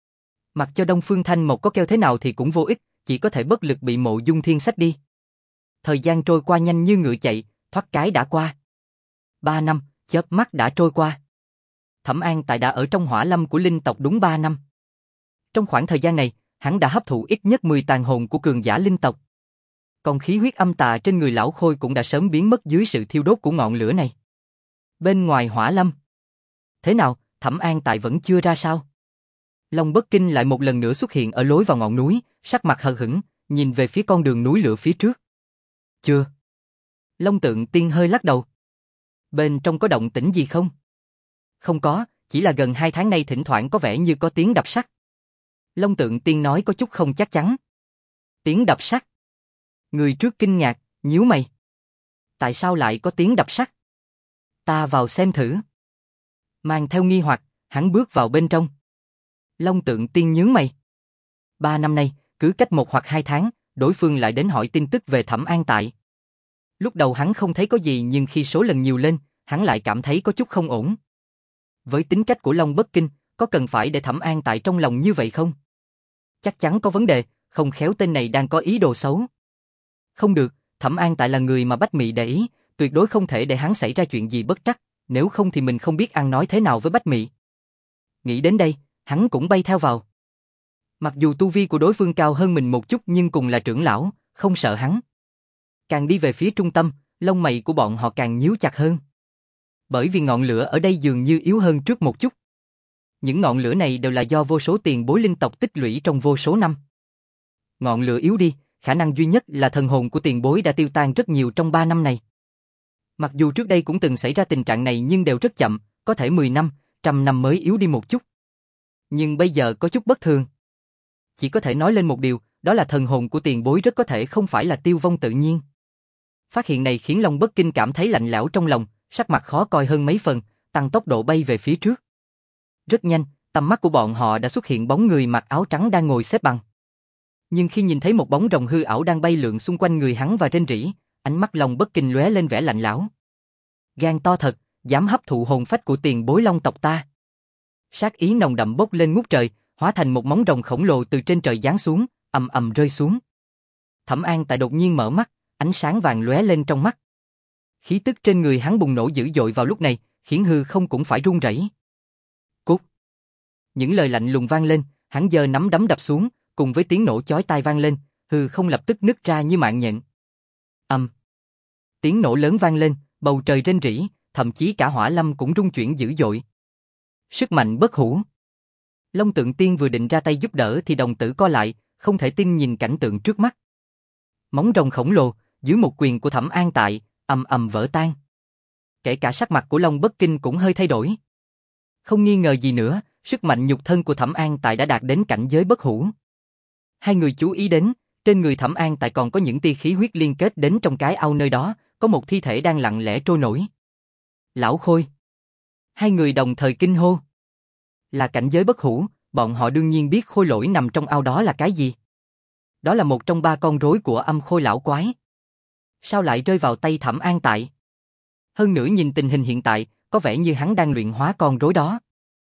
Mặc cho Đông Phương Thanh Mộc có kêu thế nào thì cũng vô ích, chỉ có thể bất lực bị Mộ Dung Thiên xách đi. Thời gian trôi qua nhanh như ngựa chạy, thoát cái đã qua. Ba năm, chớp mắt đã trôi qua. Thẩm An Tại đã ở trong hỏa lâm của linh tộc đúng ba năm. Trong khoảng thời gian này, hắn đã hấp thụ ít nhất mười tàn hồn của cường giả linh tộc. Còn khí huyết âm tà trên người lão Khôi cũng đã sớm biến mất dưới sự thiêu đốt của ngọn lửa này. Bên ngoài hỏa lâm. Thế nào, Thẩm An Tại vẫn chưa ra sao? Long Bất Kinh lại một lần nữa xuất hiện ở lối vào ngọn núi, sắc mặt hờ hững, nhìn về phía con đường núi lửa phía trước. Chưa. Long Tượng Tiên hơi lắc đầu. Bên trong có động tĩnh gì không? Không có, chỉ là gần hai tháng nay thỉnh thoảng có vẻ như có tiếng đập sắt. Long Tượng Tiên nói có chút không chắc chắn. Tiếng đập sắt. Người trước kinh ngạc, nhíu mày. Tại sao lại có tiếng đập sắt? Ta vào xem thử. Mang theo nghi hoặc, hắn bước vào bên trong. Long Tượng Tiên nhướng mày. Ba năm nay, cứ cách một hoặc hai tháng, đối phương lại đến hỏi tin tức về Thẩm An Tại. Lúc đầu hắn không thấy có gì nhưng khi số lần nhiều lên, hắn lại cảm thấy có chút không ổn. Với tính cách của Long Bất Kinh, có cần phải để Thẩm An Tại trong lòng như vậy không? Chắc chắn có vấn đề, không khéo tên này đang có ý đồ xấu. Không được, Thẩm An Tại là người mà Bách Mị để ý, tuyệt đối không thể để hắn xảy ra chuyện gì bất trắc, nếu không thì mình không biết ăn nói thế nào với Bách Mị. Nghĩ đến đây, hắn cũng bay theo vào. Mặc dù tu vi của đối phương cao hơn mình một chút nhưng cùng là trưởng lão, không sợ hắn. Càng đi về phía trung tâm, lông mày của bọn họ càng nhíu chặt hơn. Bởi vì ngọn lửa ở đây dường như yếu hơn trước một chút. Những ngọn lửa này đều là do vô số tiền bối linh tộc tích lũy trong vô số năm. Ngọn lửa yếu đi, khả năng duy nhất là thần hồn của tiền bối đã tiêu tan rất nhiều trong ba năm này. Mặc dù trước đây cũng từng xảy ra tình trạng này nhưng đều rất chậm, có thể mười năm, trăm năm mới yếu đi một chút. Nhưng bây giờ có chút bất thường. Chỉ có thể nói lên một điều, đó là thần hồn của tiền bối rất có thể không phải là tiêu vong tự nhiên. Phát hiện này khiến Long Bất Kinh cảm thấy lạnh lẽo trong lòng, sắc mặt khó coi hơn mấy phần, tăng tốc độ bay về phía trước. Rất nhanh, tầm mắt của bọn họ đã xuất hiện bóng người mặc áo trắng đang ngồi xếp bằng. Nhưng khi nhìn thấy một bóng rồng hư ảo đang bay lượn xung quanh người hắn và rên rỉ, ánh mắt Long Bất Kinh lóe lên vẻ lạnh lẽo. Gan to thật, dám hấp thụ hồn phách của tiền bối Long tộc ta. Sát ý nồng đậm bốc lên ngút trời, hóa thành một móng rồng khổng lồ từ trên trời giáng xuống, ầm ầm rơi xuống. Thẩm An Tại đột nhiên mở mắt, ánh sáng vàng lóe lên trong mắt. Khí tức trên người hắn bùng nổ dữ dội vào lúc này, khiến hư không cũng phải run rẩy. Cút! Những lời lạnh lùng vang lên, hắn giơ nắm đấm đập xuống, cùng với tiếng nổ chói tai vang lên, hư không lập tức nứt ra như mạng nhện. Ầm! Tiếng nổ lớn vang lên, bầu trời rên rỉ, thậm chí cả hỏa lâm cũng rung chuyển dữ dội. Sức mạnh bất hủ. Long Tượng Tiên vừa định ra tay giúp đỡ thì đồng tử co lại, không thể tin nhìn cảnh tượng trước mắt. Móng rồng khổng lồ, dưới một quyền của Thẩm An Tại, ầm ầm vỡ tan. Kể cả sắc mặt của Long Bất Kinh cũng hơi thay đổi. Không nghi ngờ gì nữa, sức mạnh nhục thân của Thẩm An Tại đã đạt đến cảnh giới bất hủ. Hai người chú ý đến, trên người Thẩm An Tại còn có những tia khí huyết liên kết đến trong cái ao nơi đó, có một thi thể đang lặng lẽ trôi nổi. Lão Khôi. Hai người đồng thời kinh hô. Là cảnh giới bất hủ, bọn họ đương nhiên biết khôi lỗi nằm trong ao đó là cái gì. Đó là một trong ba con rối của âm khôi lão quái. Sao lại rơi vào tay Thẩm An Tại? Hơn nữa nhìn tình hình hiện tại, có vẻ như hắn đang luyện hóa con rối đó.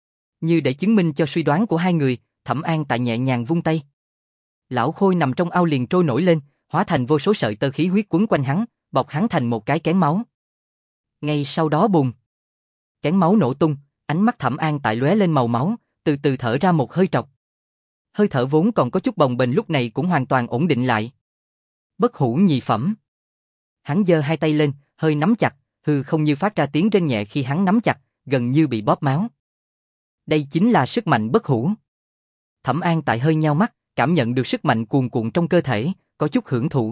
Như để chứng minh cho suy đoán của hai người, Thẩm An Tại nhẹ nhàng vung tay. Lão Khôi nằm trong ao liền trôi nổi lên, hóa thành vô số sợi tơ khí huyết quấn quanh hắn, bọc hắn thành một cái kén máu. Ngay sau đó bùng, kén máu nổ tung, ánh mắt Thẩm An Tại lóe lên màu máu, từ từ thở ra một hơi trọc. Hơi thở vốn còn có chút bồng bềnh lúc này cũng hoàn toàn ổn định lại. Bất hủ nhị phẩm. Hắn giơ hai tay lên, hơi nắm chặt, hư không như phát ra tiếng rên nhẹ khi hắn nắm chặt, gần như bị bóp máu. Đây chính là sức mạnh bất hủ. Thẩm An Tại hơi nheo mắt, cảm nhận được sức mạnh cuồn cuộn trong cơ thể, có chút hưởng thụ.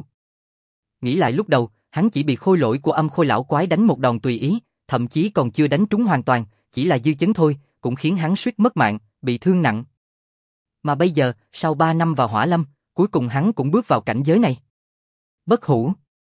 Nghĩ lại lúc đầu, hắn chỉ bị khôi lỗi của Âm Khôi lão quái đánh một đòn tùy ý, thậm chí còn chưa đánh trúng hoàn toàn, chỉ là dư chấn thôi, cũng khiến hắn suýt mất mạng, bị thương nặng. Mà bây giờ, sau ba năm vào Hỏa Lâm, cuối cùng hắn cũng bước vào cảnh giới này. Bất hủ.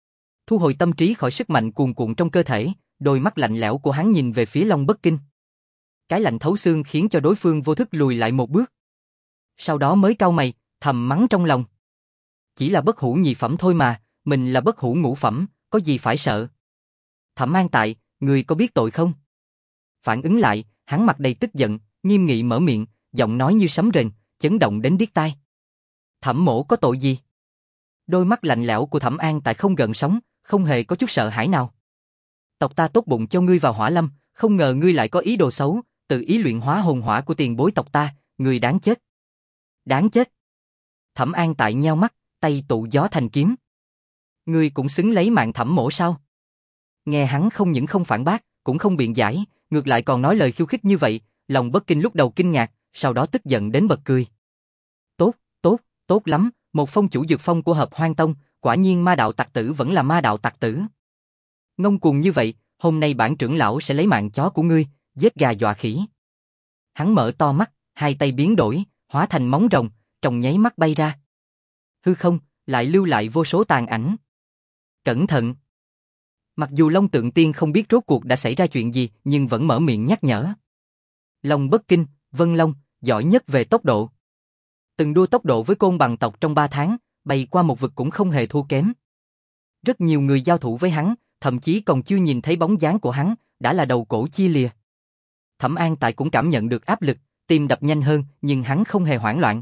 Thu hồi tâm trí khỏi sức mạnh cuồn cuộn trong cơ thể, đôi mắt lạnh lẽo của hắn nhìn về phía Long Bất Kinh. Cái lạnh thấu xương khiến cho đối phương vô thức lùi lại một bước. Sau đó mới cau mày, thầm mắng trong lòng. Chỉ là bất hủ nhị phẩm thôi mà, mình là bất hủ ngũ phẩm, có gì phải sợ. Thẩm An Tại, người có biết tội không? Phản ứng lại, hắn mặt đầy tức giận, nghiêm nghị mở miệng, giọng nói như sấm rền, chấn động đến điếc tai. Thẩm mỗ có tội gì? Đôi mắt lạnh lẽo của Thẩm An Tại không gợn sóng, không hề có chút sợ hãi nào. Tộc ta tốt bụng cho ngươi vào Hỏa Lâm, không ngờ ngươi lại có ý đồ xấu, tự ý luyện hóa hồn hỏa của tiền bối tộc ta, ngươi đáng chết. Đáng chết. Thẩm An Tại nheo mắt, tay tụ gió thành kiếm. Ngươi cũng xứng lấy mạng Thẩm mỗ sao? Nghe hắn không những không phản bác, cũng không biện giải, ngược lại còn nói lời khiêu khích như vậy, lòng Bất Kinh lúc đầu kinh ngạc, sau đó tức giận đến bật cười. Tốt, tốt, tốt lắm, một phong chủ dược phong của Hợp Hoang Tông, quả nhiên ma đạo tặc tử vẫn là ma đạo tặc tử. Ngông cuồng như vậy, hôm nay bản trưởng lão sẽ lấy mạng chó của ngươi, giết gà dọa khỉ. Hắn mở to mắt, hai tay biến đổi, hóa thành móng rồng, trong nháy mắt bay ra. Hư không, lại lưu lại vô số tàn ảnh. Cẩn thận! Mặc dù Long Tượng Tiên không biết rốt cuộc đã xảy ra chuyện gì, nhưng vẫn mở miệng nhắc nhở. Long Bất Kinh, Vân Long, giỏi nhất về tốc độ. Từng đua tốc độ với côn bằng tộc trong ba tháng, bay qua một vực cũng không hề thua kém. Rất nhiều người giao thủ với hắn, thậm chí còn chưa nhìn thấy bóng dáng của hắn, đã là đầu cổ chia lìa. Thẩm An Tại cũng cảm nhận được áp lực, tim đập nhanh hơn, nhưng hắn không hề hoảng loạn.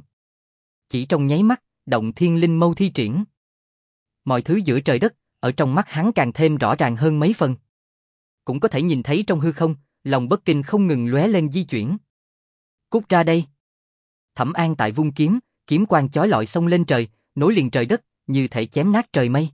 Chỉ trong nháy mắt, động thiên linh mâu thi triển. Mọi thứ giữa trời đất, ở trong mắt hắn càng thêm rõ ràng hơn mấy phần. Cũng có thể nhìn thấy trong hư không, lòng Bất Kinh không ngừng lóe lên di chuyển. Cút ra đây! Thẩm An Tại vung kiếm, kiếm quang chói lọi xông lên trời, nối liền trời đất, như thể chém nát trời mây.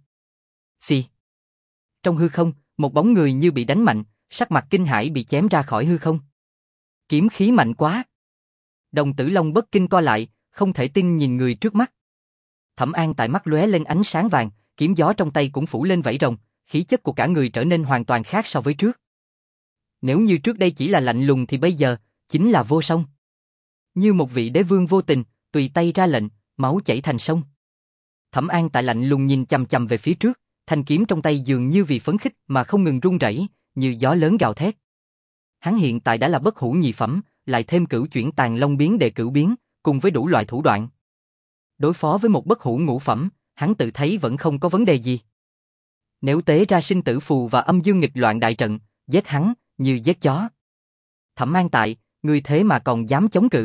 Xì! Trong hư không, một bóng người như bị đánh mạnh, sắc mặt kinh hãi bị chém ra khỏi hư không. Kiếm khí mạnh quá! Đồng tử Long Bất Kinh co lại, không thể tin nhìn người trước mắt. Thẩm An Tại mắt lóe lên ánh sáng vàng, kiếm gió trong tay cũng phủ lên vảy rồng, khí chất của cả người trở nên hoàn toàn khác so với trước. Nếu như trước đây chỉ là lạnh lùng thì bây giờ, chính là vô song. Như một vị đế vương vô tình, tùy tay ra lệnh, máu chảy thành sông. Thẩm An Tại lạnh lùng nhìn chằm chằm về phía trước, thanh kiếm trong tay dường như vì phấn khích mà không ngừng rung rẩy, như gió lớn gào thét. Hắn hiện tại đã là bất hủ nhị phẩm, lại thêm cửu chuyển tàn long biến đệ cửu biến, cùng với đủ loại thủ đoạn. Đối phó với một bất hủ ngũ phẩm, hắn tự thấy vẫn không có vấn đề gì. Nếu tế ra sinh tử phù và âm dương nghịch loạn đại trận, giết hắn, như giết chó. Thẩm An Tại, ngươi thế mà còn dám chống cự.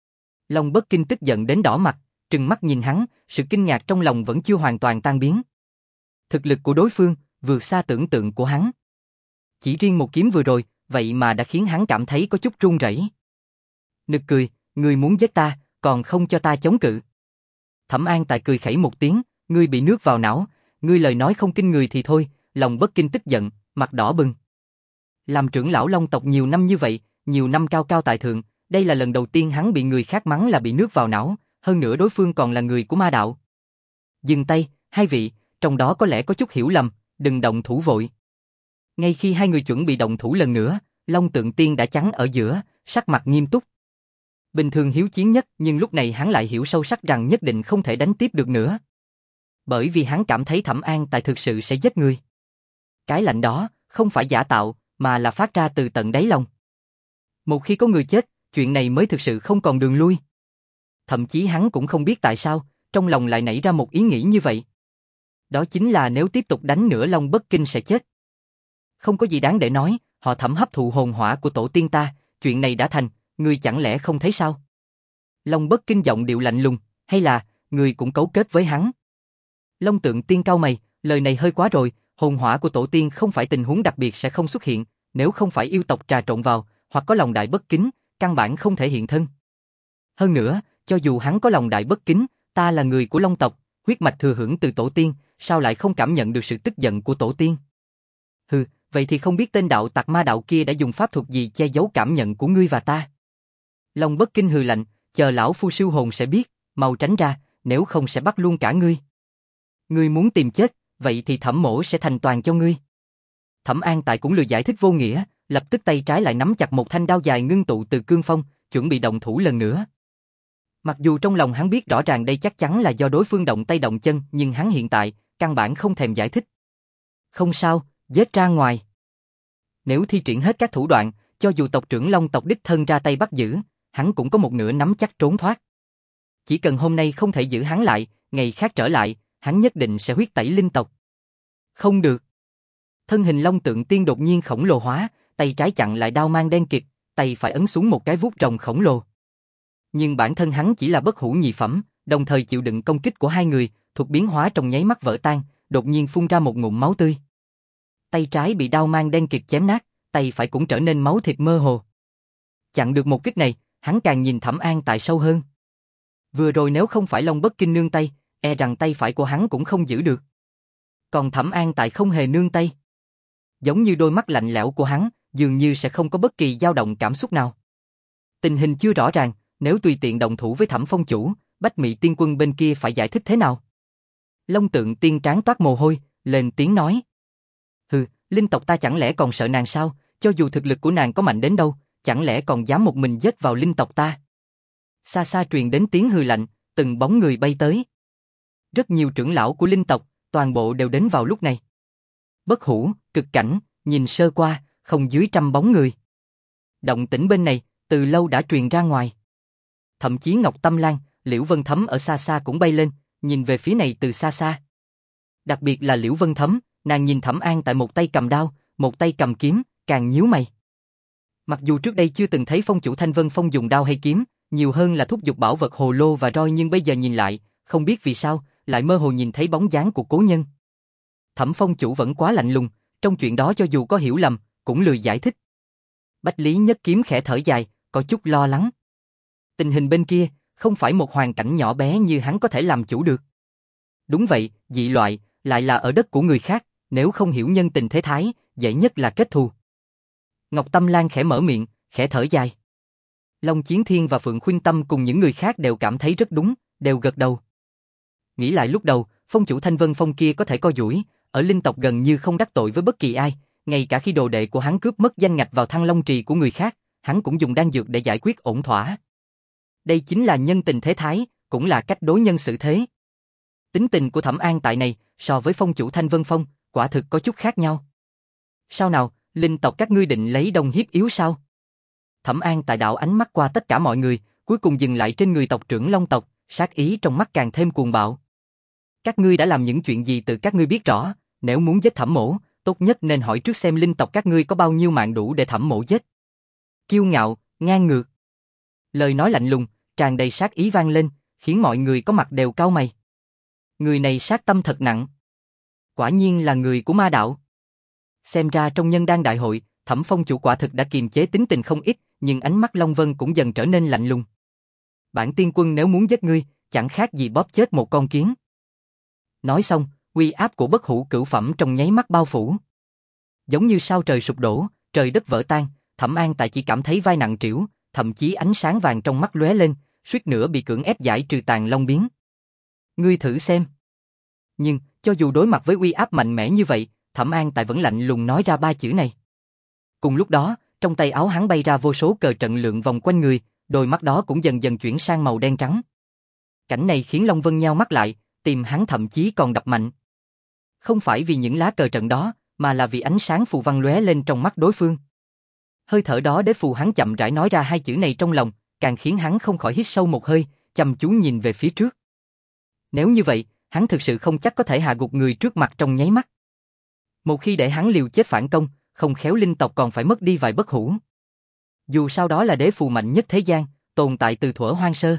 Long Bất Kinh tức giận đến đỏ mặt, trừng mắt nhìn hắn, sự kinh ngạc trong lòng vẫn chưa hoàn toàn tan biến. Thực lực của đối phương, vượt xa tưởng tượng của hắn. Chỉ riêng một kiếm vừa rồi, vậy mà đã khiến hắn cảm thấy có chút run rẩy. Nực cười, ngươi muốn giết ta, còn không cho ta chống cự. Thẩm An Tại cười khẩy một tiếng, ngươi bị nước vào não, ngươi lời nói không kinh người thì thôi. Lòng Bất Kinh tức giận, mặt đỏ bừng. Làm trưởng lão Long tộc nhiều năm như vậy, nhiều năm cao cao tại thượng, đây là lần đầu tiên hắn bị người khác mắng là bị nước vào não, hơn nữa đối phương còn là người của ma đạo. Dừng tay, hai vị, trong đó có lẽ có chút hiểu lầm, đừng động thủ vội. Ngay khi hai người chuẩn bị động thủ lần nữa, Long Tượng Tiên đã chắn ở giữa, sắc mặt nghiêm túc. Bình thường hiếu chiến nhất, nhưng lúc này hắn lại hiểu sâu sắc rằng nhất định không thể đánh tiếp được nữa. Bởi vì hắn cảm thấy Thẩm An Tại thực sự sẽ giết người. Cái lạnh đó, không phải giả tạo, mà là phát ra từ tận đáy lòng. Một khi có người chết, chuyện này mới thực sự không còn đường lui. Thậm chí hắn cũng không biết tại sao, trong lòng lại nảy ra một ý nghĩ như vậy. Đó chính là nếu tiếp tục đánh nữa Long Bất Kinh sẽ chết. Không có gì đáng để nói, họ Thẩm hấp thụ hồn hỏa của tổ tiên ta, chuyện này đã thành, ngươi chẳng lẽ không thấy sao? Long Bất Kinh giọng điệu lạnh lùng, hay là, ngươi cũng cấu kết với hắn? Long Tượng Tiên cau mày, lời này hơi quá rồi, hồn hỏa của tổ tiên không phải tình huống đặc biệt sẽ không xuất hiện, nếu không phải yêu tộc trà trộn vào, hoặc có lòng đại bất kính, căn bản không thể hiện thân. Hơn nữa, cho dù hắn có lòng đại bất kính, ta là người của Long tộc, huyết mạch thừa hưởng từ tổ tiên, sao lại không cảm nhận được sự tức giận của tổ tiên? Hừ, vậy thì không biết tên đạo tặc ma đạo kia đã dùng pháp thuật gì che giấu cảm nhận của ngươi và ta? Long Bất Kinh hừ lạnh, chờ lão phu siêu hồn sẽ biết, mau tránh ra, nếu không sẽ bắt luôn cả ngươi. Ngươi muốn tìm chết, vậy thì Thẩm mỗ sẽ thành toàn cho ngươi. Thẩm An Tại cũng lười giải thích vô nghĩa, lập tức tay trái lại nắm chặt một thanh đao dài ngưng tụ từ cương phong, chuẩn bị động thủ lần nữa. Mặc dù trong lòng hắn biết rõ ràng đây chắc chắn là do đối phương động tay động chân, nhưng hắn hiện tại, căn bản không thèm giải thích. Không sao, giết ra ngoài. Nếu thi triển hết các thủ đoạn, cho dù tộc trưởng Long tộc đích thân ra tay bắt giữ, hắn cũng có một nửa nắm chắc trốn thoát. Chỉ cần hôm nay không thể giữ hắn lại, ngày khác trở lại, hắn nhất định sẽ huyết tẩy linh tộc. Không được. Thân hình Long Tượng Tiên đột nhiên khổng lồ hóa, tay trái chặn lại đao mang đen kịt, tay phải ấn xuống một cái vuốt rồng khổng lồ. Nhưng bản thân hắn chỉ là bất hủ nhị phẩm, đồng thời chịu đựng công kích của hai người, thuật biến hóa trong nháy mắt vỡ tan, đột nhiên phun ra một ngụm máu tươi. Tay trái bị đao mang đen kịt chém nát, tay phải cũng trở nên máu thịt mơ hồ. Chặn được một kích này, hắn càng nhìn Thẩm An Tại sâu hơn. Vừa rồi nếu không phải Long Bất Kinh nương tay, e rằng tay phải của hắn cũng không giữ được. Còn Thẩm An Tại không hề nương tay. Giống như đôi mắt lạnh lẽo của hắn, dường như sẽ không có bất kỳ dao động cảm xúc nào. Tình hình chưa rõ ràng, nếu tùy tiện động thủ với Thẩm Phong chủ, Bách Mị Tiên Quân bên kia phải giải thích thế nào? Long Tượng Tiên trán toát mồ hôi, lên tiếng nói. Hừ, linh tộc ta chẳng lẽ còn sợ nàng sao, cho dù thực lực của nàng có mạnh đến đâu, chẳng lẽ còn dám một mình giết vào linh tộc ta? Xa xa truyền đến tiếng hừ lạnh, từng bóng người bay tới. Rất nhiều trưởng lão của linh tộc, toàn bộ đều đến vào lúc này. Bất hủ, cực cảnh, nhìn sơ qua, không dưới trăm bóng người. Động tĩnh bên này, từ lâu đã truyền ra ngoài. Thậm chí Ngọc Tâm Lan, Liễu Vân Thấm ở xa xa cũng bay lên, nhìn về phía này từ xa xa. Đặc biệt là Liễu Vân Thấm, nàng nhìn Thẩm An Tại một tay cầm đao, một tay cầm kiếm, càng nhíu mày. Mặc dù trước đây chưa từng thấy phong chủ Thanh Vân Phong dùng đao hay kiếm, nhiều hơn là thúc giục bảo vật hồ lô và roi, nhưng bây giờ nhìn lại, không biết vì sao, lại mơ hồ nhìn thấy bóng dáng của cố nhân. Thẩm Phong chủ vẫn quá lạnh lùng, trong chuyện đó cho dù có hiểu lầm, cũng lười giải thích. Bách Lý Nhất Kiếm khẽ thở dài, có chút lo lắng. Tình hình bên kia, không phải một hoàn cảnh nhỏ bé như hắn có thể làm chủ được. Đúng vậy, dị loại, lại là ở đất của người khác, nếu không hiểu nhân tình thế thái, dễ nhất là kết thù. Ngọc Tâm Lan khẽ mở miệng, khẽ thở dài. Long Chiến Thiên và Phượng Khuynh Tâm cùng những người khác đều cảm thấy rất đúng, đều gật đầu. Nghĩ lại lúc đầu, phong chủ Thanh Vân Phong kia có thể co duỗi, ở linh tộc gần như không đắc tội với bất kỳ ai, ngay cả khi đồ đệ của hắn cướp mất danh ngạch vào Thăng Long Trì của người khác, hắn cũng dùng đan dược để giải quyết ổn thỏa. Đây chính là nhân tình thế thái, cũng là cách đối nhân xử thế. Tính tình của Thẩm An Tại này, so với phong chủ Thanh Vân Phong, quả thực có chút khác nhau. Sao nào, linh tộc các ngươi định lấy đông hiếp yếu sao? Thẩm An Tại đạo ánh mắt qua tất cả mọi người, cuối cùng dừng lại trên người tộc trưởng Long tộc, sát ý trong mắt càng thêm cuồng bạo. Các ngươi đã làm những chuyện gì tự các ngươi biết rõ, nếu muốn giết Thẩm mỗ, tốt nhất nên hỏi trước xem linh tộc các ngươi có bao nhiêu mạng đủ để Thẩm mỗ giết. Kiêu ngạo, ngang ngược. Lời nói lạnh lùng, tràn đầy sát ý vang lên, khiến mọi người có mặt đều cau mày. Người này sát tâm thật nặng. Quả nhiên là người của ma đạo. Xem ra trong nhân đan đại hội, Thẩm Phong chủ quả thực đã kiềm chế tính tình không ít, nhưng ánh mắt Long Vân cũng dần trở nên lạnh lùng. Bản tiên quân nếu muốn giết ngươi, chẳng khác gì bóp chết một con kiến. Nói xong, uy áp của bất hủ cửu phẩm trong nháy mắt bao phủ. Giống như sao trời sụp đổ, trời đất vỡ tan, Thẩm An Tại chỉ cảm thấy vai nặng trĩu, thậm chí ánh sáng vàng trong mắt lóe lên, suýt nữa bị cưỡng ép giải trừ tàn long biến. Ngươi thử xem. Nhưng, cho dù đối mặt với uy áp mạnh mẽ như vậy, Thẩm An Tại vẫn lạnh lùng nói ra ba chữ này. Cùng lúc đó, trong tay áo hắn bay ra vô số cờ trận lượn vòng quanh người, đôi mắt đó cũng dần dần chuyển sang màu đen trắng. Cảnh này khiến Long Vân nheo mắt lại, tim hắn thậm chí còn đập mạnh. Không phải vì những lá cờ trận đó, mà là vì ánh sáng phù văn lóe lên trong mắt đối phương. Hơi thở đó đế phù hắn chậm rãi nói ra hai chữ này trong lòng, càng khiến hắn không khỏi hít sâu một hơi, chăm chú nhìn về phía trước. Nếu như vậy, hắn thực sự không chắc có thể hạ gục người trước mặt trong nháy mắt. Một khi để hắn liều chết phản công, không khéo linh tộc còn phải mất đi vài bất hủ. Dù sao đó là đế phù mạnh nhất thế gian, tồn tại từ thuở hoang sơ.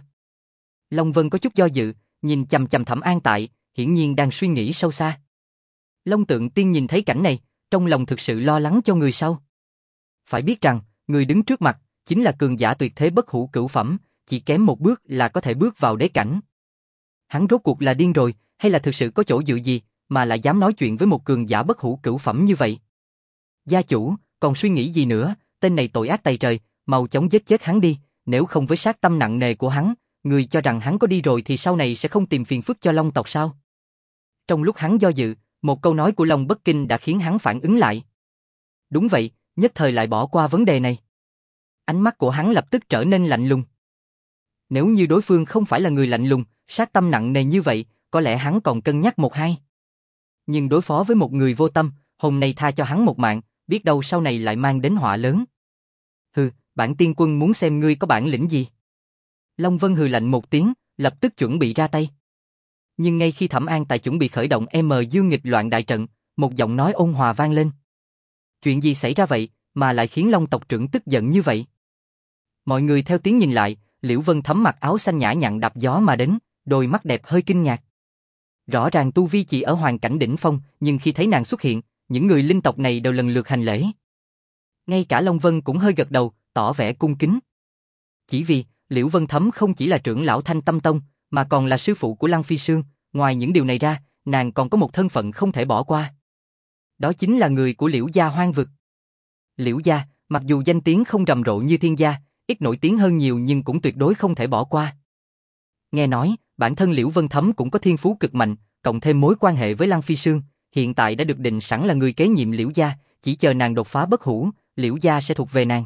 Long Vân có chút do dự, nhìn chằm chằm Thẩm An Tại, hiển nhiên đang suy nghĩ sâu xa. Long Tượng Tiên nhìn thấy cảnh này, trong lòng thực sự lo lắng cho người sau. Phải biết rằng, người đứng trước mặt, chính là cường giả tuyệt thế bất hủ cửu phẩm, chỉ kém một bước là có thể bước vào đế cảnh. Hắn rốt cuộc là điên rồi, hay là thực sự có chỗ dựa gì, mà lại dám nói chuyện với một cường giả bất hủ cửu phẩm như vậy? Gia chủ, còn suy nghĩ gì nữa, tên này tội ác tày trời, mau chóng giết chết hắn đi, nếu không với sát tâm nặng nề của hắn, người cho rằng hắn có đi rồi thì sau này sẽ không tìm phiền phức cho Long tộc sao? Trong lúc hắn do dự, một câu nói của Long Bất Kinh đã khiến hắn phản ứng lại. Đúng vậy, nhất thời lại bỏ qua vấn đề này. Ánh mắt của hắn lập tức trở nên lạnh lùng. Nếu như đối phương không phải là người lạnh lùng, sát tâm nặng nề như vậy, có lẽ hắn còn cân nhắc một hai. Nhưng đối phó với một người vô tâm, hôm nay tha cho hắn một mạng, biết đâu sau này lại mang đến họa lớn. Hừ, bản tiên quân muốn xem ngươi có bản lĩnh gì. Long Vân hừ lạnh một tiếng, lập tức chuẩn bị ra tay. Nhưng ngay khi Thẩm An Tại chuẩn bị khởi động M Dương nghịch loạn đại trận, một giọng nói ôn hòa vang lên. Chuyện gì xảy ra vậy, mà lại khiến Long tộc trưởng tức giận như vậy? Mọi người theo tiếng nhìn lại, Liễu Vân Thấm mặc áo xanh nhã nhặn đạp gió mà đến, đôi mắt đẹp hơi kinh ngạc. Rõ ràng tu vi chỉ ở hoàn cảnh đỉnh phong, nhưng khi thấy nàng xuất hiện, những người linh tộc này đều lần lượt hành lễ. Ngay cả Long Vân cũng hơi gật đầu, tỏ vẻ cung kính. Chỉ vì, Liễu Vân Thấm không chỉ là trưởng lão Thanh Tâm Tông, mà còn là sư phụ của Lăng Phi Sương, ngoài những điều này ra, nàng còn có một thân phận không thể bỏ qua. Đó chính là người của Liễu gia Hoang Vực. Liễu gia, mặc dù danh tiếng không rầm rộ như Thiên gia, ít nổi tiếng hơn nhiều nhưng cũng tuyệt đối không thể bỏ qua. Nghe nói, bản thân Liễu Vân Thấm cũng có thiên phú cực mạnh, cộng thêm mối quan hệ với Lăng Phi Sương, hiện tại đã được định sẵn là người kế nhiệm Liễu gia, chỉ chờ nàng đột phá bất hủ, Liễu gia sẽ thuộc về nàng.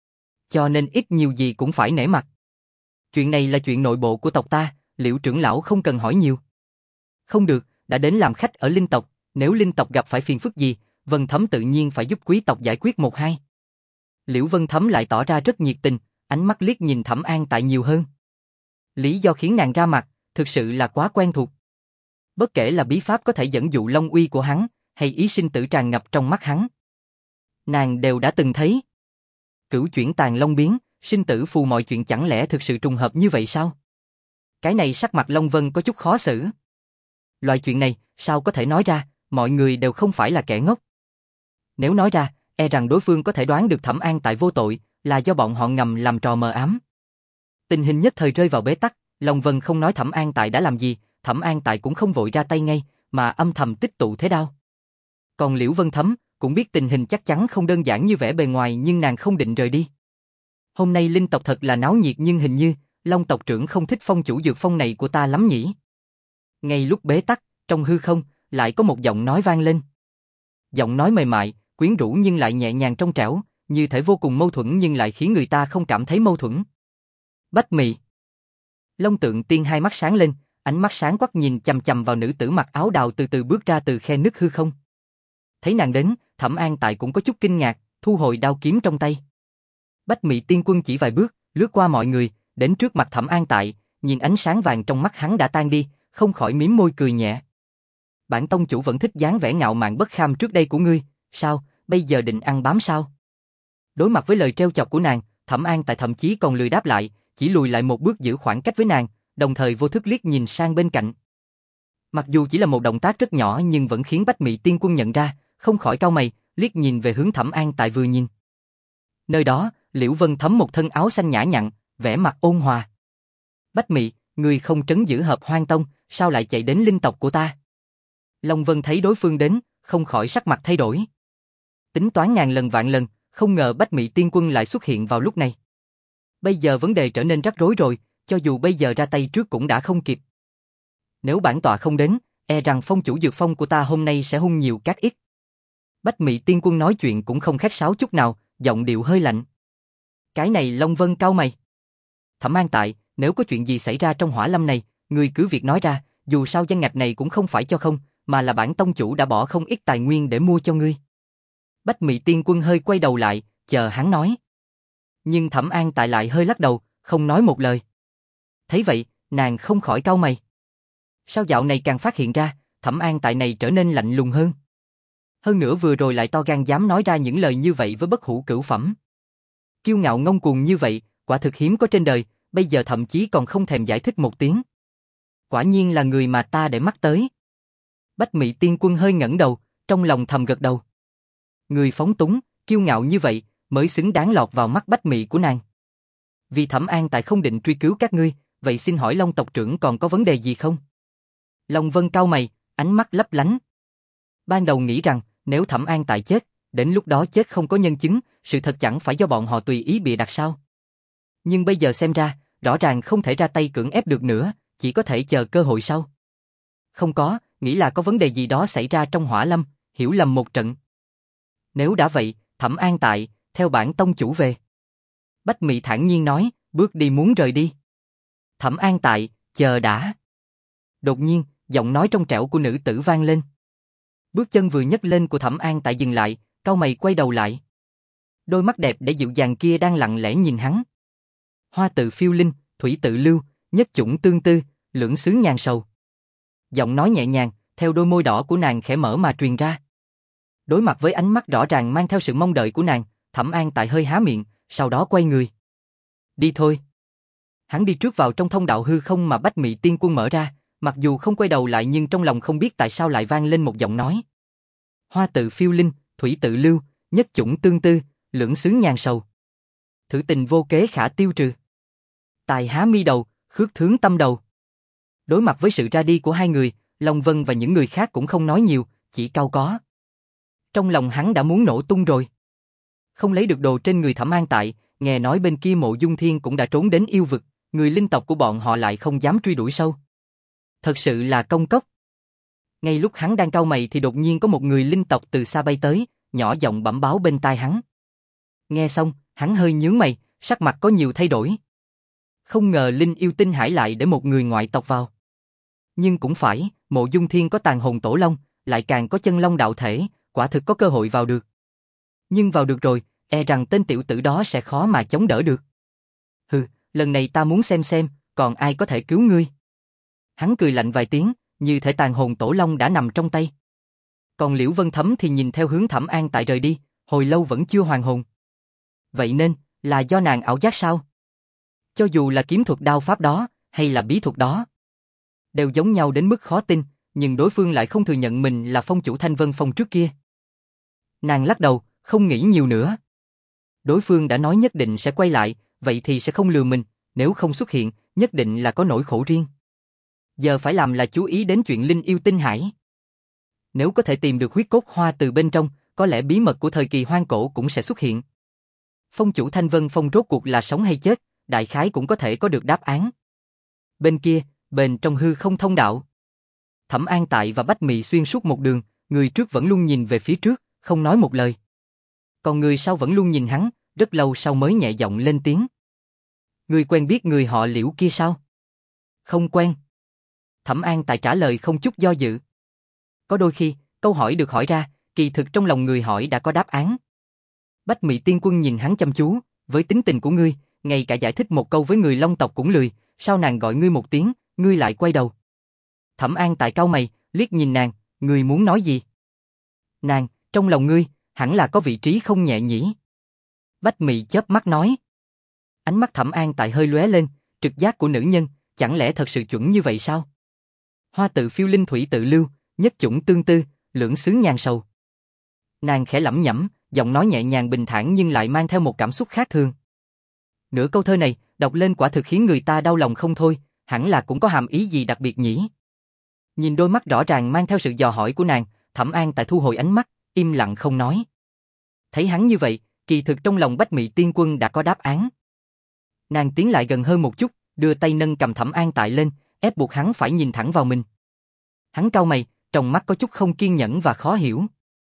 Cho nên ít nhiều gì cũng phải nể mặt. Chuyện này là chuyện nội bộ của tộc ta, Liễu trưởng lão không cần hỏi nhiều. Không được, đã đến làm khách ở linh tộc, nếu linh tộc gặp phải phiền phức gì, Vân Thấm tự nhiên phải giúp quý tộc giải quyết một hai. Liễu Vân Thấm lại tỏ ra rất nhiệt tình, ánh mắt liếc nhìn Thẩm An Tại nhiều hơn. Lý do khiến nàng ra mặt, thực sự là quá quen thuộc. Bất kể là bí pháp có thể dẫn dụ long uy của hắn, hay ý sinh tử tràn ngập trong mắt hắn, nàng đều đã từng thấy. Cửu chuyển tàn long biến, sinh tử phù mọi chuyện chẳng lẽ thực sự trùng hợp như vậy sao? Cái này sắc mặt Long Vân có chút khó xử. Loại chuyện này, sao có thể nói ra, mọi người đều không phải là kẻ ngốc. Nếu nói ra, e rằng đối phương có thể đoán được Thẩm An Tại vô tội, là do bọn họ ngầm làm trò mờ ám. Tình hình nhất thời rơi vào bế tắc, Long Vân không nói Thẩm An Tại đã làm gì, Thẩm An Tại cũng không vội ra tay ngay, mà âm thầm tích tụ thế đao. Còn Liễu Vân Thấm, cũng biết tình hình chắc chắn không đơn giản như vẻ bề ngoài nhưng nàng không định rời đi. Hôm nay linh tộc thật là náo nhiệt nhưng hình như, Long tộc trưởng không thích phong chủ dược phong này của ta lắm nhỉ. Ngay lúc bế tắc, trong hư không, lại có một giọng nói vang lên. Giọng nói mềm mại, quyến rũ nhưng lại nhẹ nhàng trong trẻo, như thể vô cùng mâu thuẫn nhưng lại khiến người ta không cảm thấy mâu thuẫn. Bách Mị. Long Tượng Tiên hai mắt sáng lên, ánh mắt sáng quắc nhìn chằm chằm vào nữ tử mặc áo đào từ từ bước ra từ khe nứt hư không. Thấy nàng đến, Thẩm An Tại cũng có chút kinh ngạc, thu hồi đao kiếm trong tay. Bách Mị tiên quân chỉ vài bước, lướt qua mọi người, đến trước mặt Thẩm An Tại, nhìn ánh sáng vàng trong mắt hắn đã tan đi, không khỏi mím môi cười nhẹ. Bản tông chủ vẫn thích dáng vẻ ngạo mạn bất kham trước đây của ngươi, sao, bây giờ định ăn bám sao? Đối mặt với lời trêu chọc của nàng, Thẩm An Tại thậm chí còn lười đáp lại, chỉ lùi lại một bước giữ khoảng cách với nàng, đồng thời vô thức liếc nhìn sang bên cạnh. Mặc dù chỉ là một động tác rất nhỏ nhưng vẫn khiến Bách Mị tiên quân nhận ra, không khỏi cau mày, liếc nhìn về hướng Thẩm An Tại vừa nhìn. Nơi đó, Liễu Vân Thấm một thân áo xanh nhã nhặn, vẻ mặt ôn hòa. Bách Mị, ngươi không trấn giữ Hợp Hoang Tông, sao lại chạy đến linh tộc của ta? Long Vân thấy đối phương đến, không khỏi sắc mặt thay đổi. Tính toán ngàn lần vạn lần, không ngờ Bách Mị tiên quân lại xuất hiện vào lúc này. Bây giờ vấn đề trở nên rắc rối rồi, cho dù bây giờ ra tay trước cũng đã không kịp. Nếu bản tọa không đến, e rằng phong chủ dược phong của ta hôm nay sẽ hung nhiều các ít. Bách Mị tiên quân nói chuyện cũng không khách sáo chút nào, giọng điệu hơi lạnh. Cái này Long Vân cau mày. Thẩm An Tại, nếu có chuyện gì xảy ra trong hỏa lâm này, ngươi cứ việc nói ra, dù sao danh ngạch này cũng không phải cho không, mà là bản tông chủ đã bỏ không ít tài nguyên để mua cho ngươi. Bách Mị tiên quân hơi quay đầu lại, chờ hắn nói. Nhưng Thẩm An Tại lại hơi lắc đầu, không nói một lời. Thấy vậy, nàng không khỏi cau mày. Sao dạo này càng phát hiện ra, Thẩm An Tại này trở nên lạnh lùng hơn. Hơn nữa vừa rồi lại to gan dám nói ra những lời như vậy với bất hủ cửu phẩm. Kiêu ngạo ngông cuồng như vậy, quả thực hiếm có trên đời, bây giờ thậm chí còn không thèm giải thích một tiếng. Quả nhiên là người mà ta để mắt tới. Bách Mị Tiên Quân hơi ngẩng đầu, trong lòng thầm gật đầu. Người phóng túng, kiêu ngạo như vậy, mới xứng đáng lọt vào mắt Bách Mị của nàng. Vì Thẩm An Tại không định truy cứu các ngươi, vậy xin hỏi Long tộc trưởng còn có vấn đề gì không? Long Vân cau mày, ánh mắt lấp lánh. Ban đầu nghĩ rằng, nếu Thẩm An Tại chết, đến lúc đó chết không có nhân chứng, sự thật chẳng phải do bọn họ tùy ý bịa đặt sao? Nhưng bây giờ xem ra, rõ ràng không thể ra tay cưỡng ép được nữa, chỉ có thể chờ cơ hội sau. Không có, nghĩ là có vấn đề gì đó xảy ra trong Hỏa Lâm, hiểu lầm một trận. Nếu đã vậy, Thẩm An Tại, theo bản tông chủ về. Bách Mị thản nhiên nói, bước đi muốn rời đi. Thẩm An Tại, chờ đã. Đột nhiên, giọng nói trong trẻo của nữ tử vang lên. Bước chân vừa nhấc lên của Thẩm An Tại dừng lại, cau mày quay đầu lại. Đôi mắt đẹp để dịu dàng kia đang lặng lẽ nhìn hắn. Hoa tự phiêu linh, thủy tự lưu, nhất chủng tương tư, lưỡng xứ nhàn sầu. Giọng nói nhẹ nhàng, theo đôi môi đỏ của nàng khẽ mở mà truyền ra. Đối mặt với ánh mắt rõ ràng mang theo sự mong đợi của nàng, Thẩm An Tại hơi há miệng, sau đó quay người. Đi thôi. Hắn đi trước vào trong thông đạo hư không mà Bách Mị Tiên Quân mở ra, mặc dù không quay đầu lại nhưng trong lòng không biết tại sao lại vang lên một giọng nói. Hoa tự phiêu linh, thủy tự lưu, nhất chủng tương tư, lưỡng xứ nhàn sầu. Thử tình vô kế khả tiêu trừ. Tài há mi đầu, khước thướng tâm đầu. Đối mặt với sự ra đi của hai người, Long Vân và những người khác cũng không nói nhiều, chỉ cau có. Trong lòng hắn đã muốn nổ tung rồi. Không lấy được đồ trên người Thẩm An Tại, nghe nói bên kia Mộ Dung Thiên cũng đã trốn đến yêu vực, người linh tộc của bọn họ lại không dám truy đuổi sâu. Thật sự là công cốc. Ngay lúc hắn đang cau mày thì đột nhiên có một người linh tộc từ xa bay tới, nhỏ giọng bẩm báo bên tai hắn. Nghe xong, hắn hơi nhướng mày, sắc mặt có nhiều thay đổi. Không ngờ Linh Yêu Tinh Hải lại để một người ngoại tộc vào. Nhưng cũng phải, Mộ Dung Thiên có tàn hồn tổ long, lại càng có chân long đạo thể, quả thực có cơ hội vào được. Nhưng vào được rồi, e rằng tên tiểu tử đó sẽ khó mà chống đỡ được. Hừ, lần này ta muốn xem xem, còn ai có thể cứu ngươi. Hắn cười lạnh vài tiếng, như thể tàn hồn tổ long đã nằm trong tay. Còn Liễu Vân Thấm thì nhìn theo hướng Thẩm An Tại rời đi, hồi lâu vẫn chưa hoàn hồn. Vậy nên, là do nàng ảo giác sao? Cho dù là kiếm thuật đao pháp đó, hay là bí thuật đó, đều giống nhau đến mức khó tin, nhưng đối phương lại không thừa nhận mình là phong chủ Thanh Vân Phong trước kia. Nàng lắc đầu, không nghĩ nhiều nữa. Đối phương đã nói nhất định sẽ quay lại, vậy thì sẽ không lừa mình, nếu không xuất hiện, nhất định là có nỗi khổ riêng. Giờ phải làm là chú ý đến chuyện Linh Yêu Tinh Hải. Nếu có thể tìm được huyết cốt hoa từ bên trong, có lẽ bí mật của thời kỳ hoang cổ cũng sẽ xuất hiện. Phong chủ Thanh Vân Phong rốt cuộc là sống hay chết, đại khái cũng có thể có được đáp án. Bên kia, bên trong hư không thông đạo, Thẩm An Tại và Bách Mị xuyên suốt một đường, người trước vẫn luôn nhìn về phía trước, không nói một lời. Còn người sau vẫn luôn nhìn hắn, rất lâu sau mới nhẹ giọng lên tiếng. Người quen biết người họ Liễu kia sao? Không quen. Thẩm An Tại trả lời không chút do dự. Có đôi khi, câu hỏi được hỏi ra, kỳ thực trong lòng người hỏi đã có đáp án. Bách Mị Tiên Quân nhìn hắn chăm chú, với tính tình của ngươi, ngay cả giải thích một câu với người Long tộc cũng lười, sao nàng gọi ngươi một tiếng, ngươi lại quay đầu. Thẩm An Tại cau mày, liếc nhìn nàng, ngươi muốn nói gì? Nàng, trong lòng ngươi, hẳn là có vị trí không nhẹ nhỉ? Bách Mị chớp mắt nói. Ánh mắt Thẩm An Tại hơi lóe lên, trực giác của nữ nhân, chẳng lẽ thật sự chuẩn như vậy sao? Hoa tự phiêu linh thủy tự lưu, nhất chủng tương tư, lưỡng xứ nhàn sầu. Nàng khẽ lẩm nhẩm, giọng nói nhẹ nhàng bình thản nhưng lại mang theo một cảm xúc khác thường. Nửa câu thơ này, đọc lên quả thực khiến người ta đau lòng không thôi, hẳn là cũng có hàm ý gì đặc biệt nhỉ? Nhìn đôi mắt rõ ràng mang theo sự dò hỏi của nàng, Thẩm An Tại thu hồi ánh mắt, im lặng không nói. Thấy hắn như vậy, kỳ thực trong lòng Bách Mị Tiên Quân đã có đáp án. Nàng tiến lại gần hơn một chút, đưa tay nâng cầm Thẩm An Tại lên, ép buộc hắn phải nhìn thẳng vào mình. Hắn cau mày, trong mắt có chút không kiên nhẫn và khó hiểu.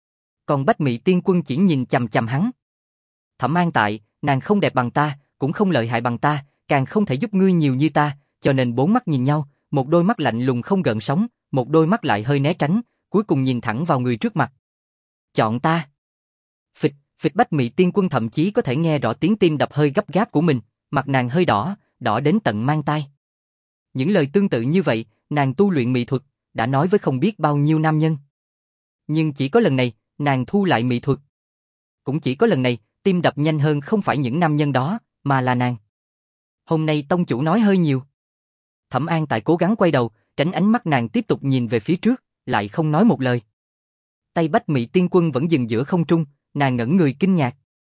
Còn Bách Mị Tiên Quân chỉ nhìn chằm chằm hắn. Thẩm An Tại, nàng không đẹp bằng ta, cũng không lợi hại bằng ta, càng không thể giúp ngươi nhiều như ta, cho nên bốn mắt nhìn nhau, một đôi mắt lạnh lùng không gợn sóng, một đôi mắt lại hơi né tránh, cuối cùng nhìn thẳng vào người trước mặt. Chọn ta. Phịch, phịch Bách Mị Tiên Quân thậm chí có thể nghe rõ tiếng tim đập hơi gấp gáp của mình, mặt nàng hơi đỏ, đỏ đến tận mang tai. Những lời tương tự như vậy, nàng tu luyện mỹ thuật, đã nói với không biết bao nhiêu nam nhân. Nhưng chỉ có lần này, Nàng thu lại mỹ thuật. Cũng chỉ có lần này, tim đập nhanh hơn không phải những nam nhân đó, mà là nàng. Hôm nay tông chủ nói hơi nhiều. Thẩm An Tại cố gắng quay đầu, tránh ánh mắt nàng tiếp tục nhìn về phía trước, lại không nói một lời. Tay Bách Mị Tiên Quân vẫn dừng giữa không trung, nàng ngẩn người kinh ngạc.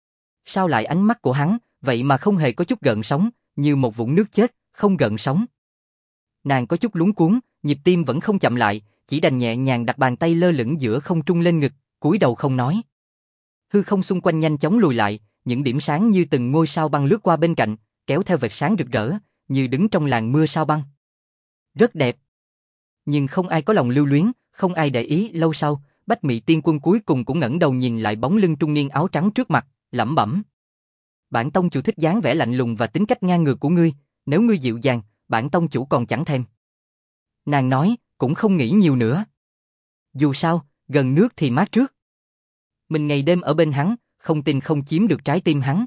Sao lại ánh mắt của hắn, vậy mà không hề có chút gợn sóng, như một vũng nước chết, không gợn sóng. Nàng có chút luống cuống, nhịp tim vẫn không chậm lại, chỉ đành nhẹ nhàng đặt bàn tay lơ lửng giữa không trung lên ngực, cúi đầu không nói. Hư không xung quanh nhanh chóng lùi lại, những điểm sáng như từng ngôi sao băng lướt qua bên cạnh, kéo theo vệt sáng rực rỡ, như đứng trong làn mưa sao băng. Rất đẹp. Nhưng không ai có lòng lưu luyến, không ai để ý. Lâu sau, Bách Mị Tiên Quân cuối cùng cũng ngẩng đầu nhìn lại bóng lưng trung niên áo trắng trước mặt, lẩm bẩm. Bản tông chủ thích dáng vẻ lạnh lùng và tính cách ngang ngược của ngươi, nếu ngươi dịu dàng, bản tông chủ còn chẳng thèm. Nàng nói, cũng không nghĩ nhiều nữa. Dù sao, gần nước thì mát trước. Mình ngày đêm ở bên hắn, không tin không chiếm được trái tim hắn.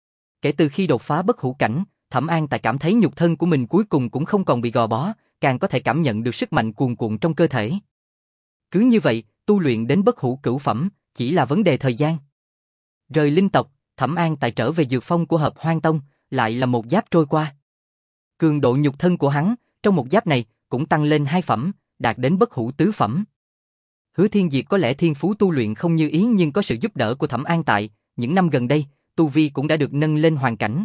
Kể từ khi đột phá bất hủ cảnh, Thẩm An Tại cảm thấy nhục thân của mình cuối cùng cũng không còn bị gò bó, càng có thể cảm nhận được sức mạnh cuồn cuộn trong cơ thể. Cứ như vậy, tu luyện đến bất hủ cửu phẩm, chỉ là vấn đề thời gian. Rời linh tộc, Thẩm An Tại trở về dược phong của Hợp Hoang Tông, lại là một giáp trôi qua. Cường độ nhục thân của hắn, trong một giáp này, cũng tăng lên hai phẩm, đạt đến bất hủ tứ phẩm. Hứa Thiên Diệp có lẽ thiên phú tu luyện không như ý, nhưng có sự giúp đỡ của Thẩm An Tại, những năm gần đây, tu vi cũng đã được nâng lên hoàn cảnh.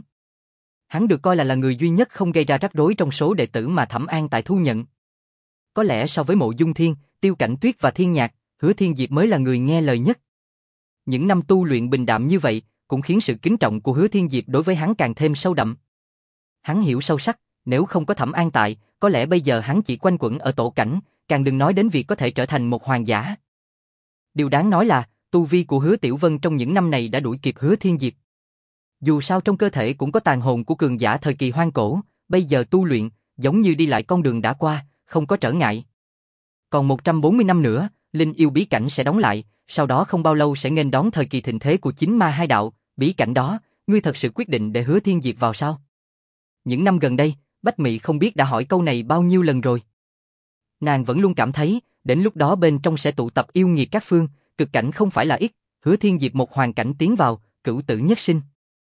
Hắn được coi là là người duy nhất không gây ra rắc rối trong số đệ tử mà Thẩm An Tại thu nhận. Có lẽ so với Mộ Dung Thiên, Tiêu Cảnh Tuyết và Thiên Nhạc, Hứa Thiên Diệp mới là người nghe lời nhất. Những năm tu luyện bình đạm như vậy, cũng khiến sự kính trọng của Hứa Thiên Diệp đối với hắn càng thêm sâu đậm. Hắn hiểu sâu sắc, nếu không có Thẩm An Tại, có lẽ bây giờ hắn chỉ quanh quẩn ở tổ cảnh, càng đừng nói đến việc có thể trở thành một hoàng giả. Điều đáng nói là, tu vi của Hứa Tiểu Vân trong những năm này đã đuổi kịp Hứa Thiên Diệp. Dù sao trong cơ thể cũng có tàn hồn của cường giả thời kỳ hoang cổ, bây giờ tu luyện, giống như đi lại con đường đã qua, không có trở ngại. Còn một trăm bốn mươi năm nữa, Linh Yêu bí cảnh sẽ đóng lại, sau đó không bao lâu sẽ nghênh đón thời kỳ thịnh thế của chính ma hai đạo, bí cảnh đó, ngươi thật sự quyết định để Hứa Thiên Diệp vào sao? Những năm gần đây, Bách Mị không biết đã hỏi câu này bao nhiêu lần rồi. Nàng vẫn luôn cảm thấy, đến lúc đó bên trong sẽ tụ tập yêu nghiệt các phương, cực cảnh không phải là ít, Hứa Thiên Diệp một hoàn cảnh tiến vào, cửu tử nhất sinh.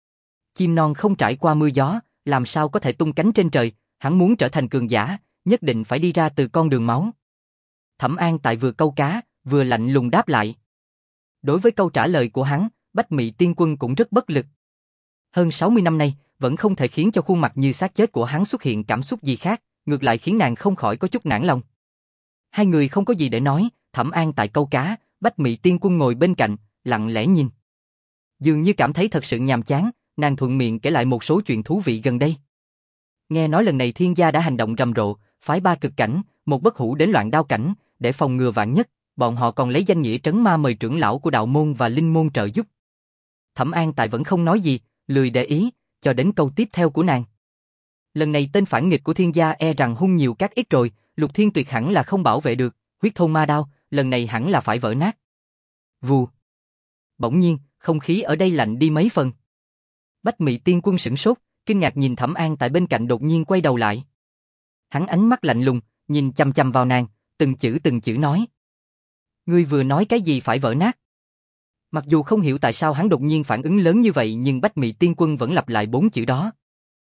Chim non không trải qua mưa gió, làm sao có thể tung cánh trên trời, hắn muốn trở thành cường giả, nhất định phải đi ra từ con đường máu. Thẩm An Tại vừa câu cá, vừa lạnh lùng đáp lại. Đối với câu trả lời của hắn, Bách Mị Tiên Quân cũng rất bất lực. Hơn sáu mươi năm nay, vẫn không thể khiến cho khuôn mặt như xác chết của hắn xuất hiện cảm xúc gì khác, ngược lại khiến nàng không khỏi có chút nản lòng. Hai người không có gì để nói, Thẩm An Tại câu cá, Bách Mị Tiên Quân ngồi bên cạnh, lặng lẽ nhìn. Dường như cảm thấy thật sự nhàm chán, nàng thuận miệng kể lại một số chuyện thú vị gần đây. Nghe nói lần này Thiên gia đã hành động rầm rộ, phái ba cực cảnh, một bất hủ đến loạn đao cảnh, để phòng ngừa vạn nhất, bọn họ còn lấy danh nghĩa trấn ma mời trưởng lão của đạo môn và linh môn trợ giúp. Thẩm An Tại vẫn không nói gì, lười để ý, cho đến câu tiếp theo của nàng. Lần này tên phản nghịch của Thiên gia e rằng hung nhiều các ít rồi, Lục Thiên Tuyệt hẳn là không bảo vệ được, huyết thôn ma đao, lần này hẳn là phải vỡ nát. Vù. Bỗng nhiên, không khí ở đây lạnh đi mấy phần. Bách Mị Tiên Quân sửng sốt, kinh ngạc nhìn Thẩm An Tại bên cạnh đột nhiên quay đầu lại. Hắn ánh mắt lạnh lùng, nhìn chằm chằm vào nàng, từng chữ từng chữ nói. Ngươi vừa nói cái gì phải vỡ nát? Mặc dù không hiểu tại sao hắn đột nhiên phản ứng lớn như vậy, nhưng Bách Mị Tiên Quân vẫn lặp lại bốn chữ đó.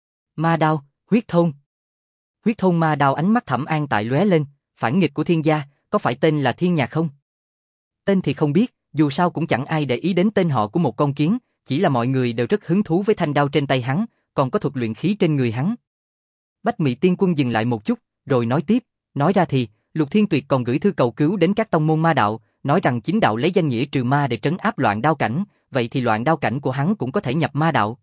Ma đao, huyết thôn. Huyết thôn ma đao. Ánh mắt Thẩm An Tại lóe lên, phản nghịch của Thiên gia, có phải tên là Thiên Nhạc không? Tên thì không biết, dù sao cũng chẳng ai để ý đến tên họ của một con kiến, chỉ là mọi người đều rất hứng thú với thanh đao trên tay hắn, còn có thuật luyện khí trên người hắn. Bách Mị Tiên Quân dừng lại một chút, rồi nói tiếp, nói ra thì, Lục Thiên Tuyệt còn gửi thư cầu cứu đến các tông môn ma đạo, nói rằng chính đạo lấy danh nghĩa trừ ma để trấn áp loạn đao cảnh, vậy thì loạn đao cảnh của hắn cũng có thể nhập ma đạo.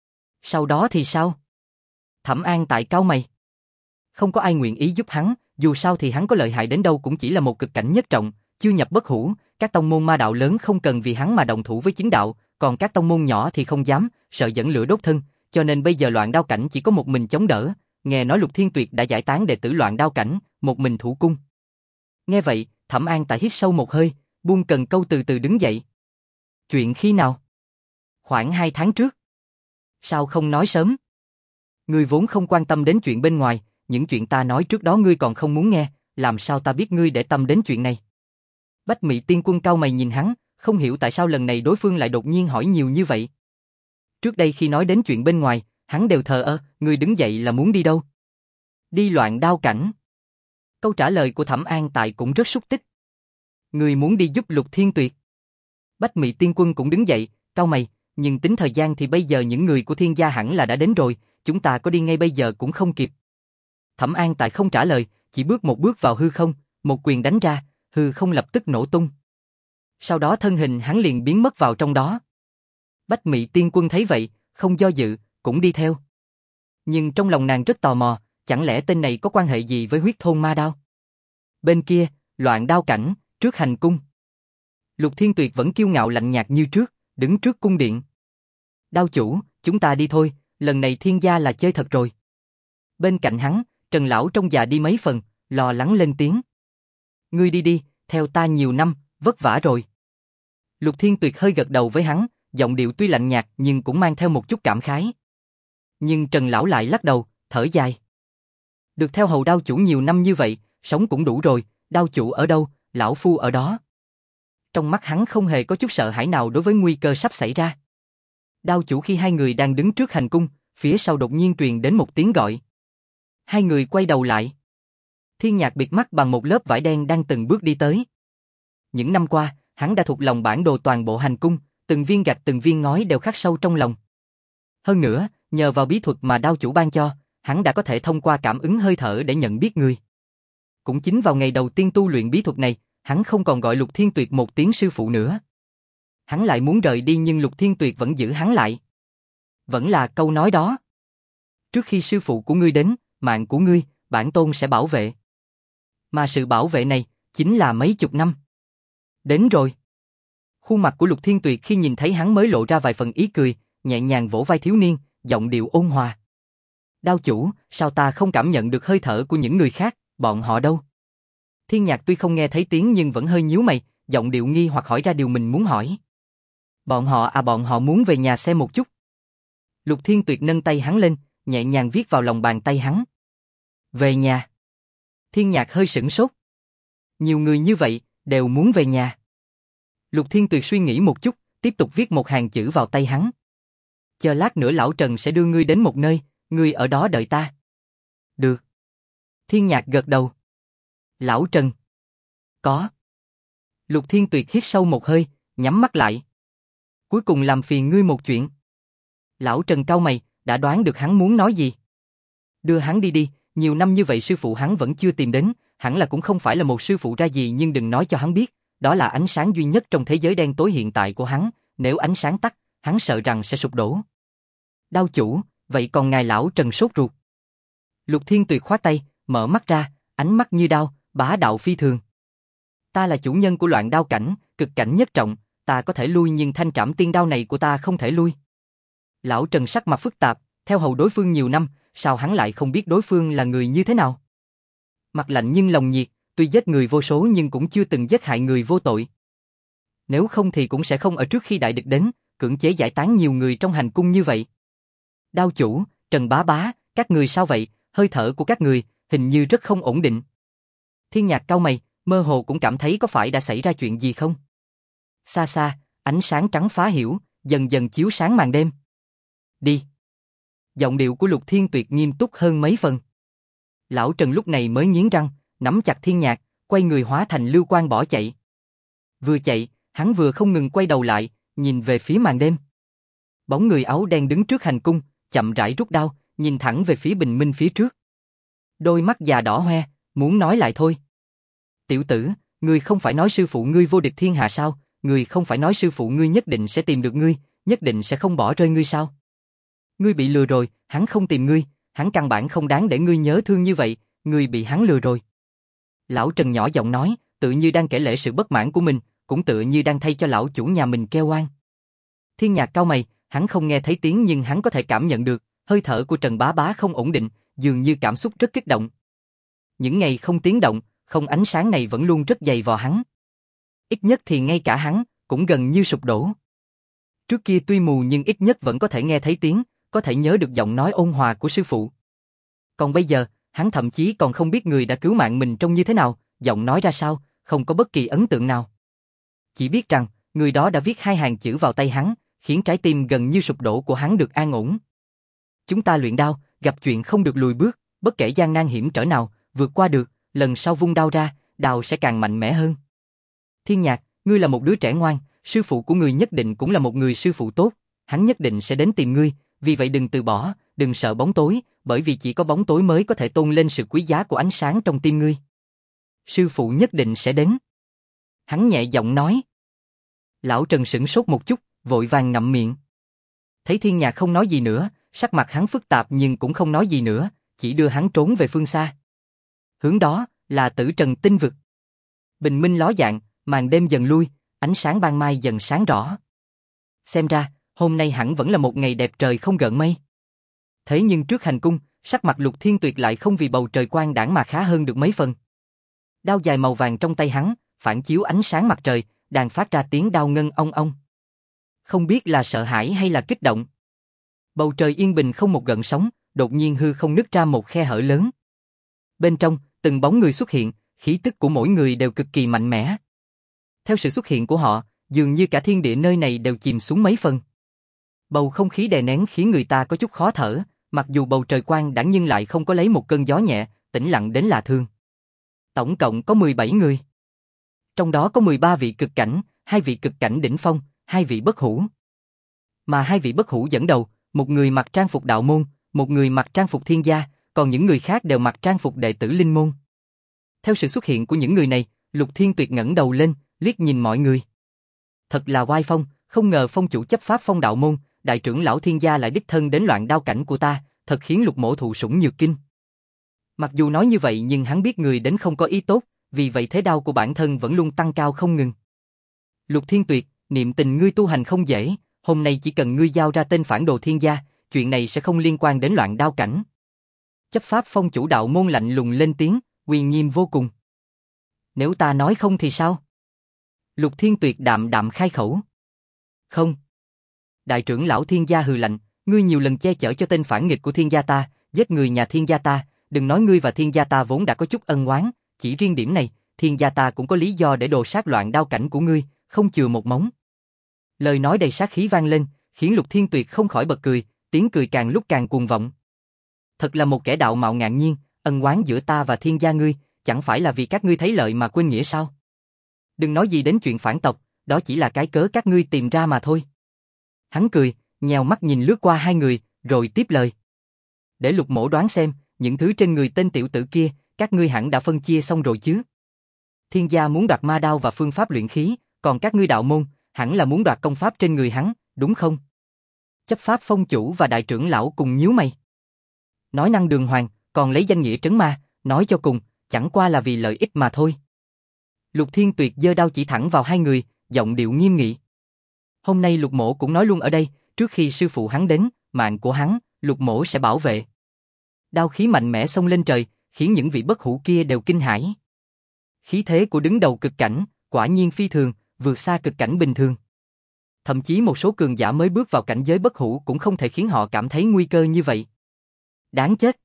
Sau đó thì sao? Thẩm An Tại cau mày. Không có ai nguyện ý giúp hắn, dù sao thì hắn có lợi hại đến đâu cũng chỉ là một cực cảnh nhất trọng, chưa nhập bất hủ, các tông môn ma đạo lớn không cần vì hắn mà đồng thủ với chính đạo, còn các tông môn nhỏ thì không dám, sợ dẫn lửa đốt thân, cho nên bây giờ loạn đao cảnh chỉ có một mình chống đỡ. Nghe nói Lục Thiên Tuyệt đã giải tán đệ tử loạn đao cảnh, một mình thủ cung. Nghe vậy, Thẩm An Tại hít sâu một hơi, buông cần câu từ từ đứng dậy. Chuyện khi nào? Khoảng hai tháng trước. Sao không nói sớm? Ngươi vốn không quan tâm đến chuyện bên ngoài, những chuyện ta nói trước đó ngươi còn không muốn nghe, làm sao ta biết ngươi để tâm đến chuyện này? Bách Mị Tiên Quân cau mày nhìn hắn, không hiểu tại sao lần này đối phương lại đột nhiên hỏi nhiều như vậy. Trước đây khi nói đến chuyện bên ngoài, hắn đều thờ ơ, người đứng dậy là muốn đi đâu? Đi Loạn Đao Cảnh. Câu trả lời của Thẩm An Tại cũng rất xúc tích. Người muốn đi giúp Lục Thiên Tuyệt. Bách Mị Tiên Quân cũng đứng dậy, cau mày, nhưng tính thời gian thì bây giờ những người của Thiên gia hẳn là đã đến rồi, chúng ta có đi ngay bây giờ cũng không kịp. Thẩm An Tại không trả lời, chỉ bước một bước vào hư không, một quyền đánh ra, hư không lập tức nổ tung. Sau đó thân hình hắn liền biến mất vào trong đó. Bách Mị Tiên Quân thấy vậy, không do dự, cũng đi theo. Nhưng trong lòng nàng rất tò mò, chẳng lẽ tên này có quan hệ gì với huyết thôn ma đao? Bên kia, Loạn Đao Cảnh, trước hành cung. Lục Thiên Tuyệt vẫn kiêu ngạo lạnh nhạt như trước, đứng trước cung điện. Đao chủ, chúng ta đi thôi, lần này Thiên gia là chơi thật rồi. Bên cạnh hắn, Trần lão trông già đi mấy phần, lo lắng lên tiếng. Ngươi đi đi, theo ta nhiều năm, vất vả rồi. Lục Thiên Tuyệt hơi gật đầu với hắn, giọng điệu tuy lạnh nhạt nhưng cũng mang theo một chút cảm khái. Nhưng Trần lão lại lắc đầu, thở dài. Được theo hầu đao chủ nhiều năm như vậy, sống cũng đủ rồi, đao chủ ở đâu, lão phu ở đó. Trong mắt hắn không hề có chút sợ hãi nào đối với nguy cơ sắp xảy ra. Đao chủ khi hai người đang đứng trước hành cung, phía sau đột nhiên truyền đến một tiếng gọi. Hai người quay đầu lại. Thiên Nhạc bịt mắt bằng một lớp vải đen đang từng bước đi tới. Những năm qua, hắn đã thuộc lòng bản đồ toàn bộ hành cung, từng viên gạch từng viên ngói đều khắc sâu trong lòng. Hơn nữa, nhờ vào bí thuật mà đao chủ ban cho, hắn đã có thể thông qua cảm ứng hơi thở để nhận biết người. Cũng chính vào ngày đầu tiên tu luyện bí thuật này, hắn không còn gọi Lục Thiên Tuyệt một tiếng sư phụ nữa. Hắn lại muốn rời đi nhưng Lục Thiên Tuyệt vẫn giữ hắn lại. Vẫn là câu nói đó. Trước khi sư phụ của ngươi đến, mạng của ngươi, bản tôn sẽ bảo vệ. Mà sự bảo vệ này, chính là mấy chục năm. Đến rồi. Khuôn mặt của Lục Thiên Tuyệt khi nhìn thấy hắn mới lộ ra vài phần ý cười, nhẹ nhàng vỗ vai thiếu niên, giọng điệu ôn hòa. Đao chủ, sao ta không cảm nhận được hơi thở của những người khác, bọn họ đâu? Thiên Nhạc tuy không nghe thấy tiếng nhưng vẫn hơi nhíu mày, giọng điệu nghi hoặc hỏi ra điều mình muốn hỏi. Bọn họ à bọn họ muốn về nhà xem một chút. Lục Thiên Tuyệt nâng tay hắn lên, nhẹ nhàng viết vào lòng bàn tay hắn. Về nhà. Thiên Nhạc hơi sửng sốt. Nhiều người như vậy, đều muốn về nhà. Lục Thiên Tuyệt suy nghĩ một chút, tiếp tục viết một hàng chữ vào tay hắn. Chờ lát nữa lão Trần sẽ đưa ngươi đến một nơi, ngươi ở đó đợi ta. Được. Thiên Nhạc gật đầu. Lão Trần. Có. Lục Thiên Tuyệt hít sâu một hơi, nhắm mắt lại. Cuối cùng làm phiền ngươi một chuyện. Lão Trần cau mày, đã đoán được hắn muốn nói gì. Đưa hắn đi đi, nhiều năm như vậy sư phụ hắn vẫn chưa tìm đến, hẳn là cũng không phải là một sư phụ ra gì nhưng đừng nói cho hắn biết, đó là ánh sáng duy nhất trong thế giới đen tối hiện tại của hắn, nếu ánh sáng tắt, hắn sợ rằng sẽ sụp đổ. Đao chủ, vậy còn ngài lão Trần sốt ruột. Lục Thiên Tuyệt khoát tay, mở mắt ra, ánh mắt như đao, bá đạo phi thường. Ta là chủ nhân của Loạn Đao Cảnh, cực cảnh nhất trọng, ta có thể lui nhưng thanh trảm tiên đao này của ta không thể lui. Lão Trần sắc mặt phức tạp, theo hầu đối phương nhiều năm, sao hắn lại không biết đối phương là người như thế nào? Mặt lạnh nhưng lòng nhiệt, tuy giết người vô số nhưng cũng chưa từng giết hại người vô tội. Nếu không thì cũng sẽ không ở trước khi đại địch đến, cưỡng chế giải tán nhiều người trong hành cung như vậy. Đao chủ, Trần bá bá, các người sao vậy, hơi thở của các người, hình như rất không ổn định. Thiên Nhạc cau mày, mơ hồ cũng cảm thấy có phải đã xảy ra chuyện gì không? Xa xa, ánh sáng trắng phá hiểu, dần dần chiếu sáng màn đêm. Đi. Giọng điệu của Lục Thiên Tuyệt nghiêm túc hơn mấy phần. Lão Trần lúc này mới nghiến răng, nắm chặt Thiên Nhạc, quay người hóa thành lưu quang bỏ chạy. Vừa chạy, hắn vừa không ngừng quay đầu lại, nhìn về phía màn đêm. Bóng người áo đen đứng trước hành cung, chậm rãi rút đao, nhìn thẳng về phía bình minh phía trước. Đôi mắt già đỏ hoe, muốn nói lại thôi. Tiểu tử, ngươi không phải nói sư phụ ngươi vô địch thiên hạ sao? Ngươi không phải nói sư phụ ngươi nhất định sẽ tìm được ngươi, nhất định sẽ không bỏ rơi ngươi sao? Ngươi bị lừa rồi, hắn không tìm ngươi, hắn căn bản không đáng để ngươi nhớ thương như vậy, ngươi bị hắn lừa rồi. Lão Trần nhỏ giọng nói, tự như đang kể lể sự bất mãn của mình, cũng tự như đang thay cho lão chủ nhà mình kêu oan. Thiên Nhạc cau mày, hắn không nghe thấy tiếng nhưng hắn có thể cảm nhận được, hơi thở của Trần bá bá không ổn định, dường như cảm xúc rất kích động. Những ngày không tiếng động, không ánh sáng này vẫn luôn rất dày vò hắn. Ít nhất thì ngay cả hắn, cũng gần như sụp đổ. Trước kia tuy mù nhưng ít nhất vẫn có thể nghe thấy tiếng, có thể nhớ được giọng nói ôn hòa của sư phụ. Còn bây giờ, hắn thậm chí còn không biết người đã cứu mạng mình trông như thế nào, giọng nói ra sao, không có bất kỳ ấn tượng nào. Chỉ biết rằng, người đó đã viết hai hàng chữ vào tay hắn, khiến trái tim gần như sụp đổ của hắn được an ổn. Chúng ta luyện đao, gặp chuyện không được lùi bước, bất kể gian nan hiểm trở nào, vượt qua được, lần sau vung đao ra, đao sẽ càng mạnh mẽ hơn. Thiên Nhạc, ngươi là một đứa trẻ ngoan, sư phụ của ngươi nhất định cũng là một người sư phụ tốt, hắn nhất định sẽ đến tìm ngươi, vì vậy đừng từ bỏ, đừng sợ bóng tối, bởi vì chỉ có bóng tối mới có thể tôn lên sự quý giá của ánh sáng trong tim ngươi. Sư phụ nhất định sẽ đến. Hắn nhẹ giọng nói. Lão Trần sửng sốt một chút, vội vàng ngậm miệng. Thấy Thiên Nhạc không nói gì nữa, sắc mặt hắn phức tạp nhưng cũng không nói gì nữa, chỉ đưa hắn trốn về phương xa. Hướng đó là Tử Trần tinh vực. Bình minh ló dạng, màn đêm dần lui, ánh sáng ban mai dần sáng rõ. Xem ra, hôm nay hẳn vẫn là một ngày đẹp trời không gợn mây. Thế nhưng trước hành cung, sắc mặt Lục Thiên Tuyệt lại không vì bầu trời quang đãng mà khá hơn được mấy phần. Đao dài màu vàng trong tay hắn, phản chiếu ánh sáng mặt trời, đang phát ra tiếng đao ngân ong ong. Không biết là sợ hãi hay là kích động. Bầu trời yên bình không một gợn sóng, đột nhiên hư không nứt ra một khe hở lớn. Bên trong, từng bóng người xuất hiện, khí tức của mỗi người đều cực kỳ mạnh mẽ. Theo sự xuất hiện của họ, dường như cả thiên địa nơi này đều chìm xuống mấy phần. Bầu không khí đè nén khiến người ta có chút khó thở, mặc dù bầu trời quang đãng nhưng lại không có lấy một cơn gió nhẹ, tĩnh lặng đến lạ thường. Tổng cộng có mười bảy người. Trong đó có mười ba vị cực cảnh, hai vị cực cảnh đỉnh phong, hai vị bất hủ. Mà hai vị bất hủ dẫn đầu, một người mặc trang phục đạo môn, một người mặc trang phục thiên gia, còn những người khác đều mặc trang phục đệ tử linh môn. Theo sự xuất hiện của những người này, Lục Thiên Tuyệt ngẩng đầu lên, liếc nhìn mọi người. Thật là oai phong, không ngờ phong chủ chấp pháp phong đạo môn, đại trưởng lão thiên gia lại đích thân đến loạn đao cảnh của ta, thật khiến Lục mỗ thụ sủng nhược kinh. Mặc dù nói như vậy nhưng hắn biết người đến không có ý tốt, vì vậy thế đao của bản thân vẫn luôn tăng cao không ngừng. Lục Thiên Tuyệt, niệm tình ngươi tu hành không dễ, hôm nay chỉ cần ngươi giao ra tên phản đồ thiên gia, chuyện này sẽ không liên quan đến loạn đao cảnh. Chấp pháp phong chủ đạo môn lạnh lùng lên tiếng, uy nghiêm vô cùng. Nếu ta nói không thì sao? Lục Thiên Tuyệt đạm đạm khai khẩu. Không. Đại trưởng lão thiên gia hừ lạnh, ngươi nhiều lần che chở cho tên phản nghịch của thiên gia ta, giết người nhà thiên gia ta, đừng nói ngươi và thiên gia ta vốn đã có chút ân oán, chỉ riêng điểm này, thiên gia ta cũng có lý do để đồ sát loạn đao cảnh của ngươi, không chừa một móng. Lời nói đầy sát khí vang lên, khiến Lục Thiên Tuyệt không khỏi bật cười, tiếng cười càng lúc càng cuồng vọng. Thật là một kẻ đạo mạo ngạn nhiên, ân oán giữa ta và thiên gia ngươi, chẳng phải là vì các ngươi thấy lợi mà quên nghĩa sao? Đừng nói gì đến chuyện phản tộc, đó chỉ là cái cớ các ngươi tìm ra mà thôi. Hắn cười, nhèo mắt nhìn lướt qua hai người, rồi tiếp lời. Để Lục mỗ đoán xem, những thứ trên người tên tiểu tử kia, các ngươi hẳn đã phân chia xong rồi chứ? Thiên gia muốn đoạt ma đao và phương pháp luyện khí, còn các ngươi đạo môn, hẳn là muốn đoạt công pháp trên người hắn, đúng không? Chấp pháp phong chủ và đại trưởng lão cùng nhíu mày. Nói năng đường hoàng, còn lấy danh nghĩa trấn ma, nói cho cùng, chẳng qua là vì lợi ích mà thôi. Lục Thiên Tuyệt giơ đao chỉ thẳng vào hai người, giọng điệu nghiêm nghị. Hôm nay Lục mỗ cũng nói luôn ở đây, trước khi sư phụ hắn đến, mạng của hắn, Lục mỗ sẽ bảo vệ. Đao khí mạnh mẽ xông lên trời, khiến những vị bất hủ kia đều kinh hãi. Khí thế của đứng đầu cực cảnh, quả nhiên phi thường, vượt xa cực cảnh bình thường. Thậm chí một số cường giả mới bước vào cảnh giới bất hủ cũng không thể khiến họ cảm thấy nguy cơ như vậy. Đáng chết.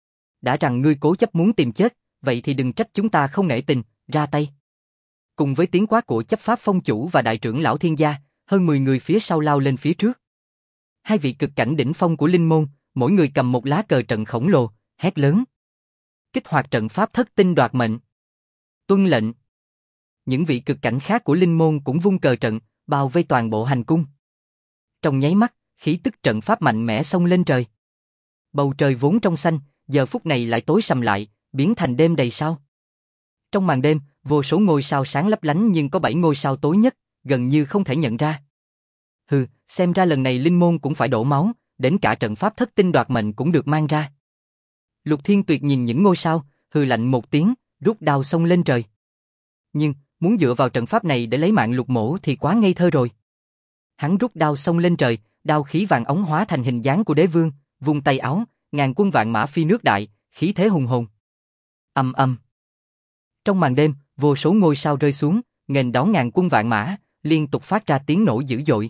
Đã rằng ngươi cố chấp muốn tìm chết, vậy thì đừng trách chúng ta không nể tình, ra tay. Cùng với tiếng quát của chấp pháp phong chủ và đại trưởng lão thiên gia, hơn mười người phía sau lao lên phía trước. Hai vị cực cảnh đỉnh phong của linh môn, mỗi người cầm một lá cờ trận khổng lồ, hét lớn. Kích hoạt trận pháp thất tinh đoạt mệnh. Tuân lệnh. Những vị cực cảnh khác của linh môn cũng vung cờ trận, bao vây toàn bộ hành cung. Trong nháy mắt, khí tức trận pháp mạnh mẽ xông lên trời. Bầu trời vốn trong xanh, giờ phút này lại tối sầm lại, biến thành đêm đầy sao. Trong màn đêm, vô số ngôi sao sáng lấp lánh nhưng có bảy ngôi sao tối nhất, gần như không thể nhận ra. Hừ, xem ra lần này linh môn cũng phải đổ máu, đến cả trận pháp thất tinh đoạt mệnh cũng được mang ra. Lục Thiên Tuyệt nhìn những ngôi sao, hừ lạnh một tiếng, rút đao xông lên trời. Nhưng, muốn dựa vào trận pháp này để lấy mạng Lục mỗ thì quá ngây thơ rồi. Hắn rút đao xông lên trời, đao khí vàng ống hóa thành hình dáng của đế vương, vung tay áo, ngàn quân vạn mã phi nước đại, khí thế hùng hồn. Ầm ầm. Trong màn đêm, vô số ngôi sao rơi xuống, nghênh đón ngàn quân vạn mã, liên tục phát ra tiếng nổ dữ dội.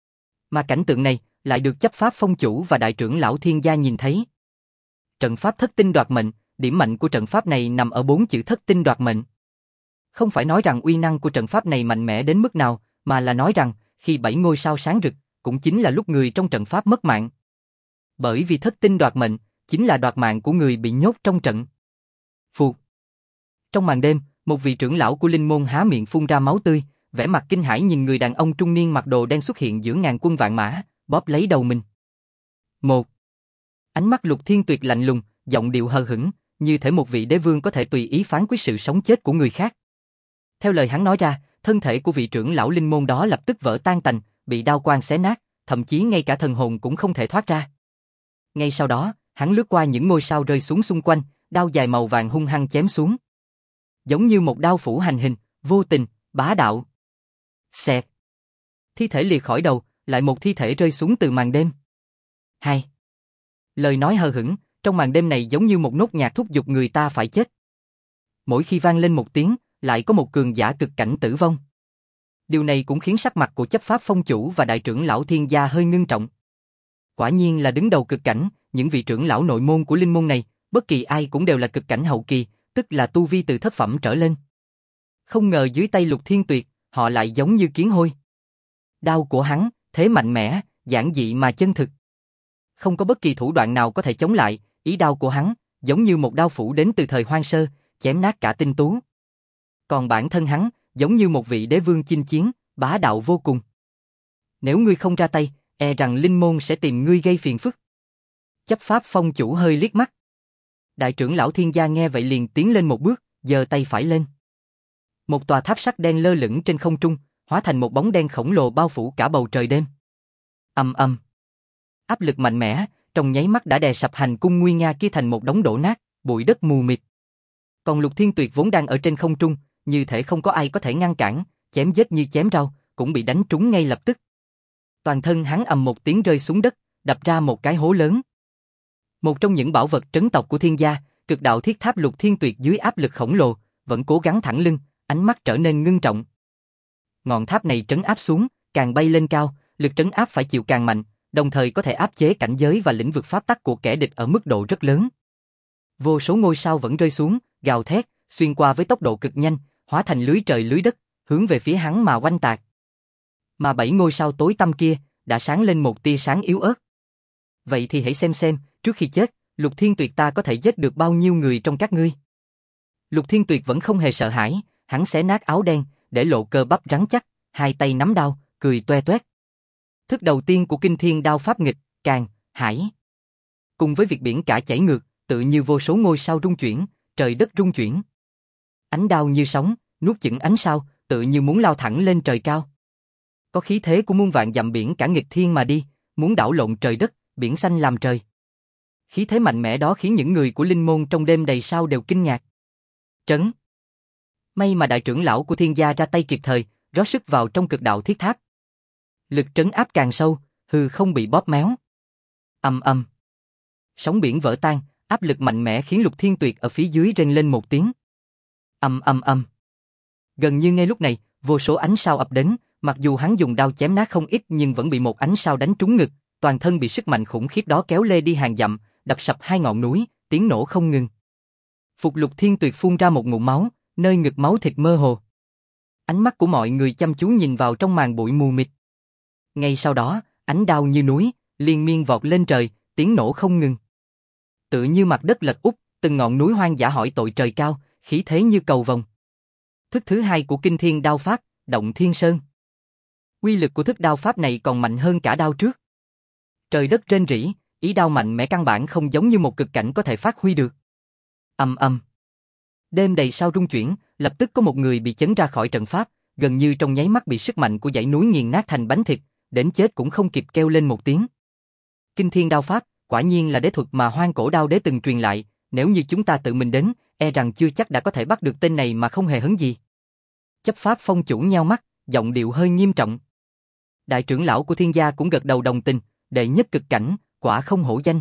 Mà cảnh tượng này lại được chấp pháp phong chủ và đại trưởng lão thiên gia nhìn thấy. Trận pháp thất tinh đoạt mệnh, điểm mạnh của trận pháp này nằm ở bốn chữ thất tinh đoạt mệnh. Không phải nói rằng uy năng của trận pháp này mạnh mẽ đến mức nào, mà là nói rằng, khi bảy ngôi sao sáng rực, cũng chính là lúc người trong trận pháp mất mạng. Bởi vì thất tinh đoạt mệnh, chính là đoạt mạng của người bị nhốt trong trận. Phù. Trong màn đêm, một vị trưởng lão của linh môn há miệng phun ra máu tươi, vẻ mặt kinh hãi nhìn người đàn ông trung niên mặc đồ đen xuất hiện giữa ngàn quân vạn mã, bóp lấy đầu mình. Một. Ánh mắt Lục Thiên Tuyệt lạnh lùng, giọng điệu hờ hững, như thể một vị đế vương có thể tùy ý phán quyết sự sống chết của người khác. Theo lời hắn nói ra, thân thể của vị trưởng lão linh môn đó lập tức vỡ tan tành, bị đao quang xé nát, thậm chí ngay cả thần hồn cũng không thể thoát ra. Ngay sau đó, hắn lướt qua những ngôi sao rơi xuống xung quanh, đao dài màu vàng hung hăng chém xuống. Giống như một đao phủ hành hình, vô tình, bá đạo. Xẹt. Thi thể liệt khỏi đầu, lại một thi thể rơi xuống từ màn đêm. Hai. Lời nói hờ hững, trong màn đêm này giống như một nốt nhạc thúc giục người ta phải chết. Mỗi khi vang lên một tiếng, lại có một cường giả cực cảnh tử vong. Điều này cũng khiến sắc mặt của chấp pháp phong chủ và đại trưởng lão thiên gia hơi ngưng trọng. Quả nhiên là đứng đầu cực cảnh, những vị trưởng lão nội môn của linh môn này, bất kỳ ai cũng đều là cực cảnh hậu kỳ, tức là tu vi từ thất phẩm trở lên. Không ngờ dưới tay Lục Thiên Tuyệt, họ lại giống như kiến hôi. Đao của hắn, thế mạnh mẽ, giản dị mà chân thực. Không có bất kỳ thủ đoạn nào có thể chống lại, ý đao của hắn, giống như một đao phủ đến từ thời hoang sơ, chém nát cả tinh tú. Còn bản thân hắn, giống như một vị đế vương chinh chiến, bá đạo vô cùng. Nếu ngươi không ra tay, e rằng linh môn sẽ tìm ngươi gây phiền phức. Chấp pháp phong chủ hơi liếc mắt. Đại trưởng lão thiên gia nghe vậy liền tiến lên một bước, giơ tay phải lên. Một tòa tháp sắt đen lơ lửng trên không trung, hóa thành một bóng đen khổng lồ bao phủ cả bầu trời đêm. Ầm ầm. Áp lực mạnh mẽ, trong nháy mắt đã đè sập hành cung nguy nga kia thành một đống đổ nát, bụi đất mù mịt. Còn Lục Thiên Tuyệt vốn đang ở trên không trung, như thể không có ai có thể ngăn cản, chém giết như chém rau, cũng bị đánh trúng ngay lập tức. Toàn thân hắn ầm một tiếng rơi xuống đất, đập ra một cái hố lớn. Một trong những bảo vật trấn tộc của thiên gia, cực đạo thiết tháp Lục Thiên Tuyệt dưới áp lực khổng lồ, vẫn cố gắng thẳng lưng, ánh mắt trở nên ngưng trọng. Ngọn tháp này trấn áp xuống, càng bay lên cao, lực trấn áp phải chịu càng mạnh, đồng thời có thể áp chế cảnh giới và lĩnh vực pháp tắc của kẻ địch ở mức độ rất lớn. Vô số ngôi sao vẫn rơi xuống, gào thét, xuyên qua với tốc độ cực nhanh, hóa thành lưới trời lưới đất, hướng về phía hắn mà oanh tạc. Mà bảy ngôi sao tối tăm kia, đã sáng lên một tia sáng yếu ớt. Vậy thì hãy xem xem, trước khi chết, Lục Thiên Tuyệt ta có thể giết được bao nhiêu người trong các ngươi. Lục Thiên Tuyệt vẫn không hề sợ hãi, hắn xé nát áo đen, để lộ cơ bắp rắn chắc, hai tay nắm đao, cười toe toét. Thức đầu tiên của kinh thiên đao pháp nghịch, càng, hải. Cùng với việc biển cả chảy ngược, tự như vô số ngôi sao rung chuyển, trời đất rung chuyển. Ánh đao như sóng, nuốt chửng ánh sao, tự như muốn lao thẳng lên trời cao. Có khí thế của muôn vạn dặm biển cả nghịch thiên mà đi, muốn đảo lộn trời đất, biển xanh làm trời. Khí thế mạnh mẽ đó khiến những người của linh môn trong đêm đầy sao đều kinh ngạc. Trấn. May mà đại trưởng lão của thiên gia ra tay kịp thời, rót sức vào trong cực đạo thiết tháp. Lực trấn áp càng sâu, hư không bị bóp méo. Ầm ầm. Sóng biển vỡ tan, áp lực mạnh mẽ khiến Lục Thiên Tuyệt ở phía dưới rên lên một tiếng. Ầm ầm ầm. Gần như ngay lúc này, vô số ánh sao ập đến, mặc dù hắn dùng đao chém nát không ít nhưng vẫn bị một ánh sao đánh trúng ngực, toàn thân bị sức mạnh khủng khiếp đó kéo lê đi hàng dặm, đập sập hai ngọn núi, tiếng nổ không ngừng. Phục Lục Thiên Tuyệt phun ra một ngụm máu, nơi ngực máu thịt mơ hồ. Ánh mắt của mọi người chăm chú nhìn vào trong màn bụi mù mịt. Ngay sau đó, ánh đao như núi, liên miên vọt lên trời, tiếng nổ không ngừng. Tự như mặt đất lật úp, từng ngọn núi hoang dã hỏi tội trời cao, khí thế như cầu vồng. Thức thứ hai của kinh thiên đao pháp, động thiên sơn. Uy lực của thức đao pháp này còn mạnh hơn cả đao trước. Trời đất rên rỉ, ý đao mạnh mẽ căn bản không giống như một cực cảnh có thể phát huy được. Ầm ầm. Đêm đầy sao rung chuyển, lập tức có một người bị chấn ra khỏi trận pháp, gần như trong nháy mắt bị sức mạnh của dãy núi nghiền nát thành bánh thịt, đến chết cũng không kịp kêu lên một tiếng. Kinh thiên đao pháp, quả nhiên là đế thuật mà hoang cổ đao đế từng truyền lại, nếu như chúng ta tự mình đến, e rằng chưa chắc đã có thể bắt được tên này mà không hề hấn gì. Chấp pháp phong chủ nheo mắt, giọng điệu hơi nghiêm trọng. Đại trưởng lão của thiên gia cũng gật đầu đồng tình, đệ nhất cực cảnh, quả không hổ danh.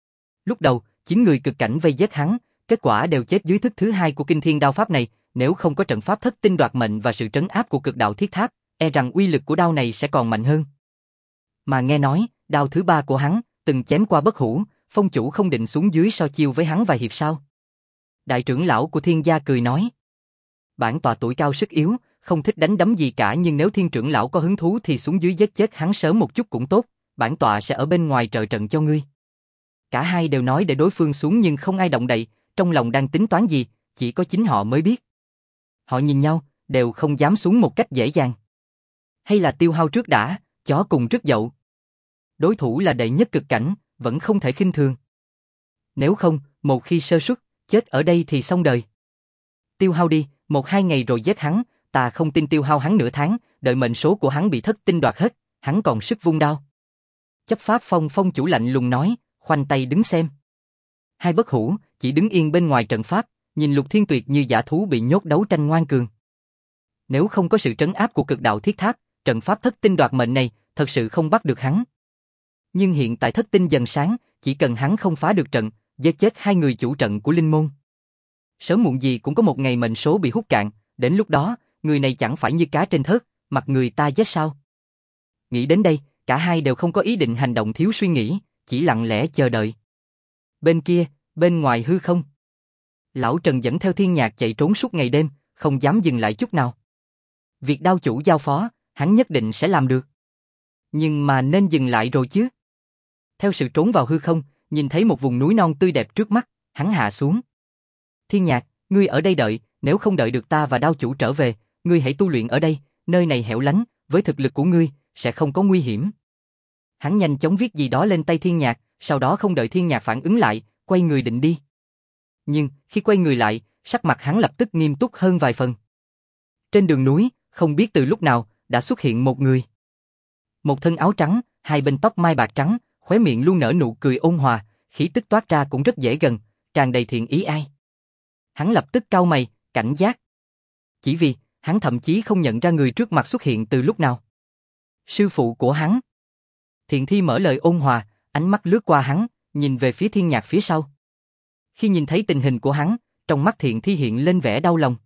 Lúc đầu, chín người cực cảnh vây giết hắn, kết quả đều chết dưới thức thứ hai của kinh thiên đao pháp này, nếu không có trận pháp thất tinh đoạt mệnh và sự trấn áp của cực đạo thiết tháp, e rằng uy lực của đao này sẽ còn mạnh hơn. Mà nghe nói, đao thứ ba của hắn, từng chém qua bất hủ, phong chủ không định xuống dưới so chiêu với hắn vài hiệp sao? Đại trưởng lão của thiên gia cười nói. Bản tọa tuổi cao sức yếu, không thích đánh đấm gì cả, nhưng nếu Thiên trưởng lão có hứng thú thì xuống dưới giết chết hắn sớm một chút cũng tốt, bản tọa sẽ ở bên ngoài trợ trận cho ngươi. Cả hai đều nói để đối phương xuống nhưng không ai động đậy, trong lòng đang tính toán gì, chỉ có chính họ mới biết. Họ nhìn nhau, đều không dám xuống một cách dễ dàng. Hay là tiêu hao trước đã, chó cùng rứt dậu. Đối thủ là đệ nhất cực cảnh, vẫn không thể khinh thường. Nếu không, một khi sơ suất, chết ở đây thì xong đời. Tiêu hao đi, một hai ngày rồi giết hắn, ta không tin tiêu hao hắn nửa tháng, đợi mệnh số của hắn bị thất tinh đoạt hết, hắn còn sức vung đao. Chấp pháp phong phong chủ lạnh lùng nói, khoanh tay đứng xem. Hai bất hủ, chỉ đứng yên bên ngoài trận pháp, nhìn Lục Thiên Tuyệt như dã thú bị nhốt đấu tranh ngoan cường. Nếu không có sự trấn áp của cực đạo thiết tháp, trận pháp thất tinh đoạt mệnh này, thật sự không bắt được hắn. Nhưng hiện tại thất tinh dần sáng, chỉ cần hắn không phá được trận, giết chết hai người chủ trận của linh môn. Sớm muộn gì cũng có một ngày mệnh số bị hút cạn, đến lúc đó, người này chẳng phải như cá trên thớt, mặc người ta giết sao. Nghĩ đến đây, cả hai đều không có ý định hành động thiếu suy nghĩ, chỉ lặng lẽ chờ đợi. Bên kia, bên ngoài hư không, Lão Trần dẫn theo Thiên Nhạc chạy trốn suốt ngày đêm, không dám dừng lại chút nào. Việc đao chủ giao phó, hắn nhất định sẽ làm được. Nhưng mà nên dừng lại rồi chứ. Theo sự trốn vào hư không, nhìn thấy một vùng núi non tươi đẹp trước mắt, hắn hạ xuống. Thiên Nhạc, ngươi ở đây đợi, nếu không đợi được ta và đao chủ trở về, ngươi hãy tu luyện ở đây, nơi này hẻo lánh, với thực lực của ngươi, sẽ không có nguy hiểm. Hắn nhanh chóng viết gì đó lên tay Thiên Nhạc, sau đó không đợi Thiên Nhạc phản ứng lại, quay người định đi. Nhưng, khi quay người lại, sắc mặt hắn lập tức nghiêm túc hơn vài phần. Trên đường núi, không biết từ lúc nào, đã xuất hiện một người. Một thân áo trắng, hai bên tóc mai bạc trắng, khóe miệng luôn nở nụ cười ôn hòa, khí tức toát ra cũng rất dễ gần, tràn đầy thiện ý ai. Hắn lập tức cau mày, cảnh giác. Chỉ vì, hắn thậm chí không nhận ra người trước mặt xuất hiện từ lúc nào. Sư phụ của hắn. Thiện Thi mở lời ôn hòa, ánh mắt lướt qua hắn, nhìn về phía Thiên Nhạc phía sau. Khi nhìn thấy tình hình của hắn, trong mắt Thiện Thi hiện lên vẻ đau lòng.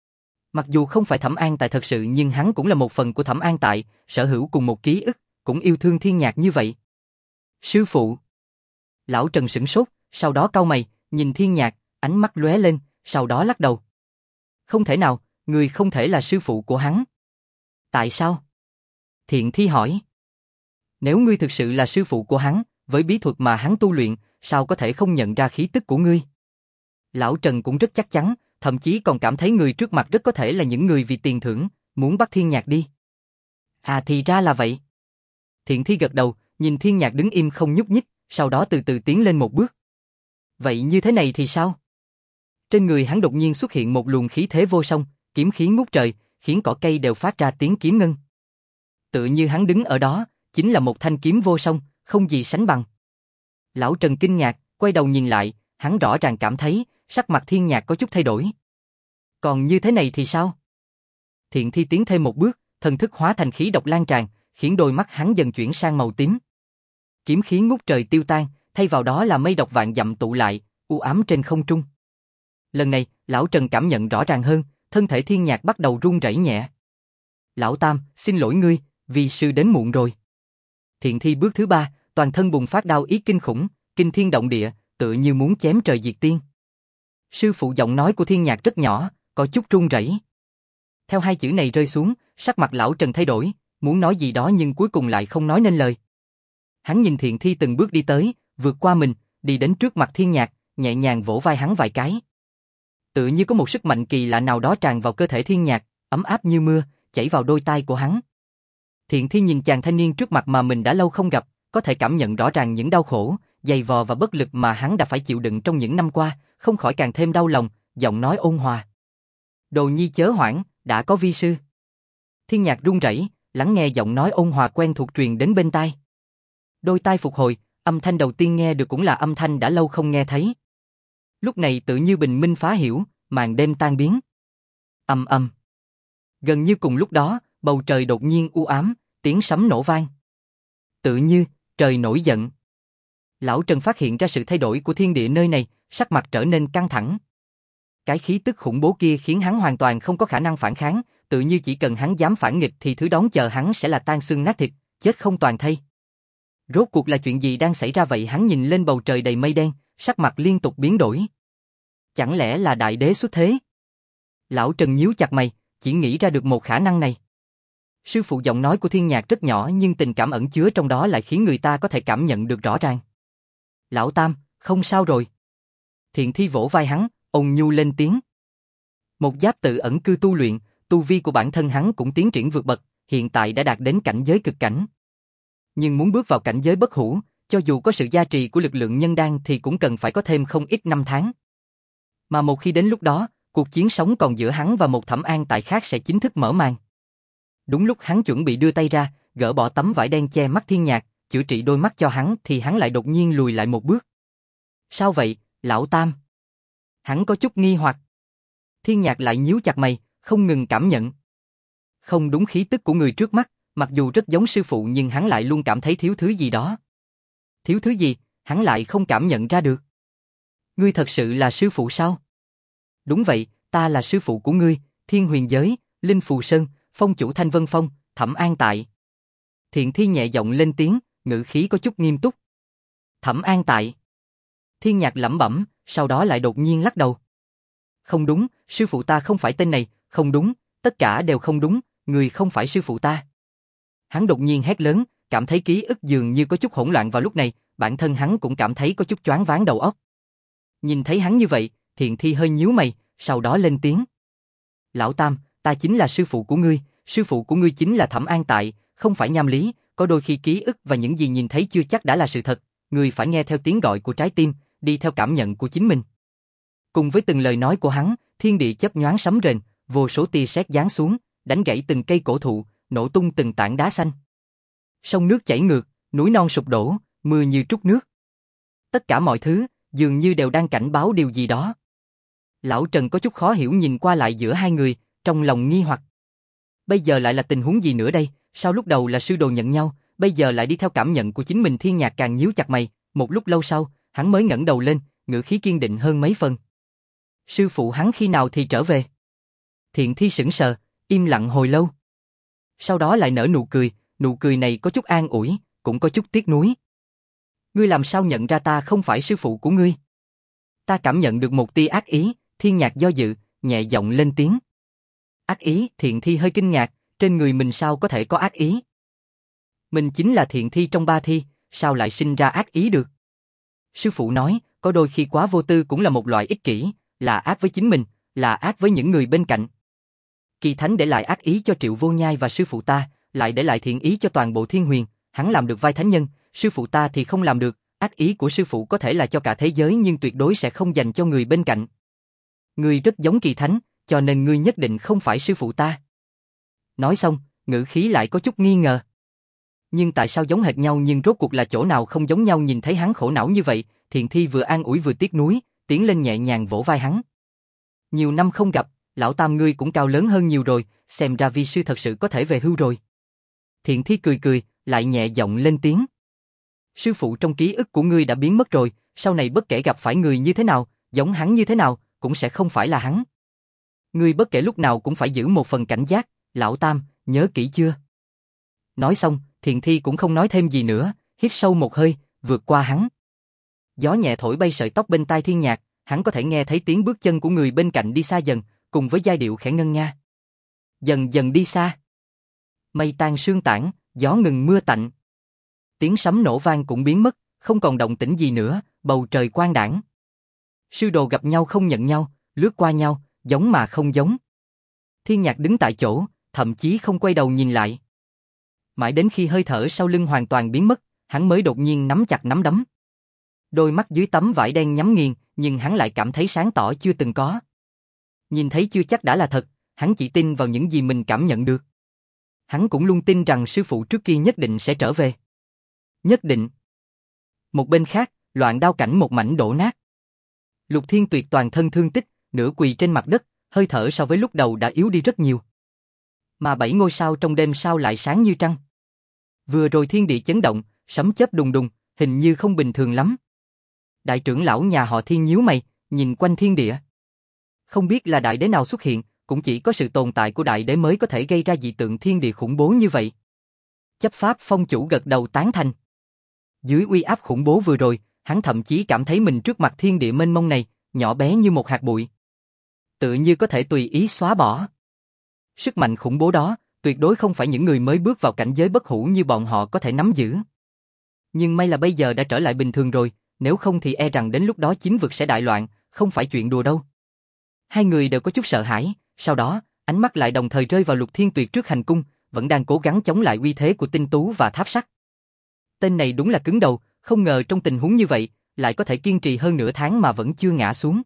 Mặc dù không phải Thẩm An Tại thật sự nhưng hắn cũng là một phần của Thẩm An Tại, sở hữu cùng một ký ức, cũng yêu thương Thiên Nhạc như vậy. Sư phụ. Lão Trần sửng sốt, sau đó cau mày, nhìn Thiên Nhạc, ánh mắt lóe lên, sau đó lắc đầu. Không thể nào, người không thể là sư phụ của hắn. Tại sao? Thiện Thi hỏi. Nếu ngươi thực sự là sư phụ của hắn, với bí thuật mà hắn tu luyện, sao có thể không nhận ra khí tức của ngươi? Lão Trần cũng rất chắc chắn, thậm chí còn cảm thấy người trước mặt rất có thể là những người vì tiền thưởng, muốn bắt Thiên Nhạc đi. À thì ra là vậy. Thiện Thi gật đầu, nhìn Thiên Nhạc đứng im không nhúc nhích, sau đó từ từ tiến lên một bước. Vậy như thế này thì sao? Trên người hắn đột nhiên xuất hiện một luồng khí thế vô song, kiếm khí ngút trời, khiến cỏ cây đều phát ra tiếng kiếm ngân. Tự như hắn đứng ở đó, chính là một thanh kiếm vô song, không gì sánh bằng. Lão Trần kinh ngạc, quay đầu nhìn lại, hắn rõ ràng cảm thấy, sắc mặt Thiên Nhạc có chút thay đổi. Còn như thế này thì sao? Thiện Thi tiến thêm một bước, thần thức hóa thành khí độc lan tràn, khiến đôi mắt hắn dần chuyển sang màu tím. Kiếm khí ngút trời tiêu tan, thay vào đó là mây độc vạn dặm tụ lại, u ám trên không trung. Lần này, Lão Trần cảm nhận rõ ràng hơn, thân thể Thiên Nhạc bắt đầu run rẩy nhẹ. Lão Tam, xin lỗi ngươi, vì sư đến muộn rồi. Thiện Thi bước thứ ba, toàn thân bùng phát đao ý kinh khủng, kinh thiên động địa, tựa như muốn chém trời diệt tiên. Sư phụ giọng nói của Thiên Nhạc rất nhỏ, có chút run rẩy. Theo hai chữ này rơi xuống, sắc mặt Lão Trần thay đổi, muốn nói gì đó nhưng cuối cùng lại không nói nên lời. Hắn nhìn Thiện Thi từng bước đi tới, vượt qua mình, đi đến trước mặt Thiên Nhạc, nhẹ nhàng vỗ vai hắn vài cái. Tự như có một sức mạnh kỳ lạ nào đó tràn vào cơ thể Thiên Nhạc, ấm áp như mưa, chảy vào đôi tai của hắn. Thiện Thi nhìn chàng thanh niên trước mặt mà mình đã lâu không gặp, có thể cảm nhận rõ ràng những đau khổ, dày vò và bất lực mà hắn đã phải chịu đựng trong những năm qua, không khỏi càng thêm đau lòng, giọng nói ôn hòa. Đồ nhi chớ hoảng, đã có vi sư. Thiên Nhạc run rẩy, lắng nghe giọng nói ôn hòa quen thuộc truyền đến bên tai. Đôi tai phục hồi, âm thanh đầu tiên nghe được cũng là âm thanh đã lâu không nghe thấy. Lúc này tự như bình minh phá hiểu, màn đêm tan biến. Ầm ầm. Gần như cùng lúc đó, bầu trời đột nhiên u ám, tiếng sấm nổ vang. Tự như, trời nổi giận. Lão Trần phát hiện ra sự thay đổi của thiên địa nơi này, sắc mặt trở nên căng thẳng. Cái khí tức khủng bố kia khiến hắn hoàn toàn không có khả năng phản kháng, tự như chỉ cần hắn dám phản nghịch thì thứ đón chờ hắn sẽ là tan xương nát thịt, chết không toàn thây. Rốt cuộc là chuyện gì đang xảy ra vậy? Hắn nhìn lên bầu trời đầy mây đen, sắc mặt liên tục biến đổi. Chẳng lẽ là đại đế xuất thế? Lão Trần nhíu chặt mày, chỉ nghĩ ra được một khả năng này. Sư phụ, giọng nói của Thiên Nhạc rất nhỏ nhưng tình cảm ẩn chứa trong đó lại khiến người ta có thể cảm nhận được rõ ràng. Lão Tam, không sao rồi. Thiện Thi vỗ vai hắn, ôn nhu lên tiếng. Một giáp tự ẩn cư tu luyện, tu vi của bản thân hắn cũng tiến triển vượt bậc, hiện tại đã đạt đến cảnh giới cực cảnh. Nhưng muốn bước vào cảnh giới bất hủ, cho dù có sự gia trì của lực lượng nhân đan thì cũng cần phải có thêm không ít năm tháng. Mà một khi đến lúc đó, cuộc chiến sống còn giữa hắn và một Thẩm An Tại khác sẽ chính thức mở màn. Đúng lúc hắn chuẩn bị đưa tay ra, gỡ bỏ tấm vải đen che mắt Thiên Nhạc, chữa trị đôi mắt cho hắn thì hắn lại đột nhiên lùi lại một bước. Sao vậy, Lão Tam? Hắn có chút nghi hoặc. Thiên Nhạc lại nhíu chặt mày, không ngừng cảm nhận. Không đúng khí tức của người trước mắt, mặc dù rất giống sư phụ nhưng hắn lại luôn cảm thấy thiếu thứ gì đó. Thiếu thứ gì, hắn lại không cảm nhận ra được. Ngươi thật sự là sư phụ sao? Đúng vậy, ta là sư phụ của ngươi, Thiên Huyền Giới, Linh Phù Sơn, Phong chủ Thanh Vân Phong, Thẩm An Tại. Thiện Thi nhẹ giọng lên tiếng, ngữ khí có chút nghiêm túc. Thẩm An Tại. Thiên Nhạc lẩm bẩm, sau đó lại đột nhiên lắc đầu. Không đúng, sư phụ ta không phải tên này, không đúng, tất cả đều không đúng, người không phải sư phụ ta. Hắn đột nhiên hét lớn, cảm thấy ký ức dường như có chút hỗn loạn vào lúc này, bản thân hắn cũng cảm thấy có chút choáng váng đầu óc. Nhìn thấy hắn như vậy, Thiện Thi hơi nhíu mày, sau đó lên tiếng. Lão Tam, ta chính là sư phụ của ngươi, sư phụ của ngươi chính là Thẩm An Tại, không phải Nham Lý, có đôi khi ký ức và những gì nhìn thấy chưa chắc đã là sự thật, ngươi phải nghe theo tiếng gọi của trái tim, đi theo cảm nhận của chính mình. Cùng với từng lời nói của hắn, thiên địa chớp nhoáng sấm rền, vô số tia sét giáng xuống, đánh gãy từng cây cổ thụ, nổ tung từng tảng đá xanh. Sông nước chảy ngược, núi non sụp đổ, mưa như trút nước. Tất cả mọi thứ, dường như đều đang cảnh báo điều gì đó. Lão Trần có chút khó hiểu nhìn qua lại giữa hai người, trong lòng nghi hoặc. Bây giờ lại là tình huống gì nữa đây, sao lúc đầu là sư đồ nhận nhau, bây giờ lại đi theo cảm nhận của chính mình? Thiên Nhạc càng nhíu chặt mày, một lúc lâu sau, hắn mới ngẩng đầu lên, ngữ khí kiên định hơn mấy phần. Sư phụ hắn khi nào thì trở về? Thiện Thi sững sờ, im lặng hồi lâu. Sau đó lại nở nụ cười, nụ cười này có chút an ủi, cũng có chút tiếc nuối. Ngươi làm sao nhận ra ta không phải sư phụ của ngươi? Ta cảm nhận được một tia ác ý. Thiên Nhạc do dự, nhẹ giọng lên tiếng. Ác ý? Thiện Thi hơi kinh ngạc, trên người mình sao có thể có ác ý? Mình chính là Thiện Thi trong ba thi, sao lại sinh ra ác ý được? Sư phụ nói, có đôi khi quá vô tư cũng là một loại ích kỷ, là ác với chính mình, là ác với những người bên cạnh. Kỳ Thánh để lại ác ý cho Triệu Vô Nhai và sư phụ ta, lại để lại thiện ý cho toàn bộ Thiên Huyền, hắn làm được vai thánh nhân, sư phụ ta thì không làm được, ác ý của sư phụ có thể là cho cả thế giới nhưng tuyệt đối sẽ không dành cho người bên cạnh. Ngươi rất giống Kỳ Thánh, cho nên ngươi nhất định không phải sư phụ ta. Nói xong, ngữ khí lại có chút nghi ngờ. Nhưng tại sao giống hệt nhau nhưng rốt cuộc là chỗ nào không giống nhau? Nhìn thấy hắn khổ não như vậy, Thiện Thi vừa an ủi vừa tiếc nuối, tiến lên nhẹ nhàng vỗ vai hắn. Nhiều năm không gặp, Lão Tam ngươi cũng cao lớn hơn nhiều rồi, xem ra vi sư thật sự có thể về hưu rồi. Thiện Thi cười cười, lại nhẹ giọng lên tiếng. Sư phụ trong ký ức của ngươi đã biến mất rồi, sau này bất kể gặp phải người như thế nào, giống hắn như thế nào, cũng sẽ không phải là hắn. Ngươi bất kể lúc nào cũng phải giữ một phần cảnh giác, Lão Tam, nhớ kỹ chưa? Nói xong, Thiện Thi cũng không nói thêm gì nữa, hít sâu một hơi, vượt qua hắn. Gió nhẹ thổi bay sợi tóc bên tai Thiên Nhạc, hắn có thể nghe thấy tiếng bước chân của người bên cạnh đi xa dần, cùng với giai điệu khẽ ngân nga. Dần dần đi xa. Mây tan sương tản, gió ngừng mưa tạnh. Tiếng sấm nổ vang cũng biến mất, không còn động tĩnh gì nữa, bầu trời quang đãng. Sư đồ gặp nhau không nhận nhau, lướt qua nhau, giống mà không giống. Thiên Nhạc đứng tại chỗ, thậm chí không quay đầu nhìn lại. Mãi đến khi hơi thở sau lưng hoàn toàn biến mất, hắn mới đột nhiên nắm chặt nắm đấm. Đôi mắt dưới tấm vải đen nhắm nghiền, nhưng hắn lại cảm thấy sáng tỏ chưa từng có. Nhìn thấy chưa chắc đã là thật, hắn chỉ tin vào những gì mình cảm nhận được. Hắn cũng luôn tin rằng sư phụ trước kia nhất định sẽ trở về. Nhất định. Một bên khác, Loạn Đao cảnh một mảnh đổ nát. Lục Thiên Tuyệt toàn thân thương tích, nửa quỳ trên mặt đất, hơi thở so với lúc đầu đã yếu đi rất nhiều. Mà bảy ngôi sao trong đêm sao lại sáng như trăng. Vừa rồi thiên địa chấn động, sấm chớp đùng đùng, hình như không bình thường lắm. Đại trưởng lão nhà họ Thiên nhíu mày, nhìn quanh thiên địa. Không biết là đại đế nào xuất hiện, cũng chỉ có sự tồn tại của đại đế mới có thể gây ra dị tượng thiên địa khủng bố như vậy. Chấp pháp phong chủ gật đầu tán thành. Dưới uy áp khủng bố vừa rồi, hắn thậm chí cảm thấy mình trước mặt thiên địa mênh mông này, nhỏ bé như một hạt bụi. Tự như có thể tùy ý xóa bỏ. Sức mạnh khủng bố đó, tuyệt đối không phải những người mới bước vào cảnh giới bất hủ như bọn họ có thể nắm giữ. Nhưng may là bây giờ đã trở lại bình thường rồi, nếu không thì e rằng đến lúc đó chính vực sẽ đại loạn, không phải chuyện đùa đâu. Hai người đều có chút sợ hãi, sau đó, ánh mắt lại đồng thời rơi vào Lục Thiên Tuyệt trước hành cung, vẫn đang cố gắng chống lại uy thế của tinh tú và tháp sắt. Tên này đúng là cứng đầu, không ngờ trong tình huống như vậy, lại có thể kiên trì hơn nửa tháng mà vẫn chưa ngã xuống.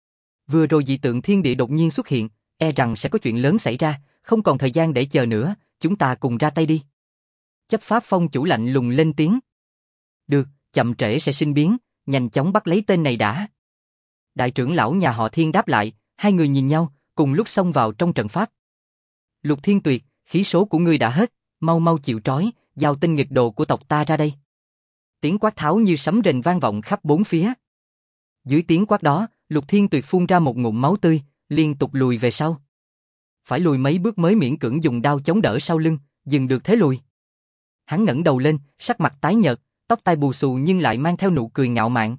Vừa rồi dị tượng thiên địa đột nhiên xuất hiện, e rằng sẽ có chuyện lớn xảy ra, không còn thời gian để chờ nữa, chúng ta cùng ra tay đi. Chấp pháp phong chủ lạnh lùng lên tiếng. Được, chậm trễ sẽ sinh biến, nhanh chóng bắt lấy tên này đã. Đại trưởng lão nhà họ Thiên đáp lại, hai người nhìn nhau, cùng lúc xông vào trong trận pháp. Lục Thiên Tuyệt, khí số của ngươi đã hết, mau mau chịu trói, giao tinh nghịch đồ của tộc ta ra đây. Tiếng quát tháo như sấm rền vang vọng khắp bốn phía. Dưới tiếng quát đó, Lục Thiên Tuyệt phun ra một ngụm máu tươi, liên tục lùi về sau. Phải lùi mấy bước mới miễn cưỡng dùng đao chống đỡ sau lưng, dừng được thế lùi. Hắn ngẩng đầu lên, sắc mặt tái nhợt, tóc tai bù xù nhưng lại mang theo nụ cười ngạo mạn.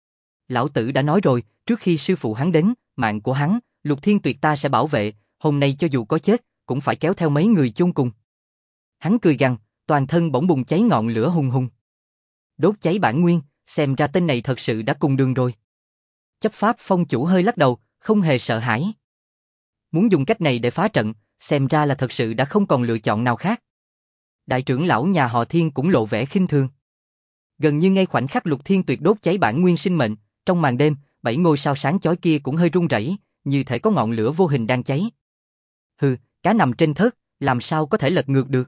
Lão tử đã nói rồi, trước khi sư phụ hắn đến, mạng của hắn, Lục Thiên Tuyệt ta sẽ bảo vệ, hôm nay cho dù có chết, cũng phải kéo theo mấy người chôn cùng. Hắn cười gằn, toàn thân bỗng bùng cháy ngọn lửa hùng hùng. Đốt cháy bản nguyên, xem ra tên này thật sự đã cùng đường rồi. Chấp pháp phong chủ hơi lắc đầu, không hề sợ hãi. Muốn dùng cách này để phá trận, xem ra là thật sự đã không còn lựa chọn nào khác. Đại trưởng lão nhà họ Thiên cũng lộ vẻ khinh thường. Gần như ngay khoảnh khắc Lục Thiên Tuyệt đốt cháy bản nguyên sinh mệnh, trong màn đêm, bảy ngôi sao sáng chói kia cũng hơi rung rẩy, như thể có ngọn lửa vô hình đang cháy. Hừ, cá nằm trên thớt, làm sao có thể lật ngược được.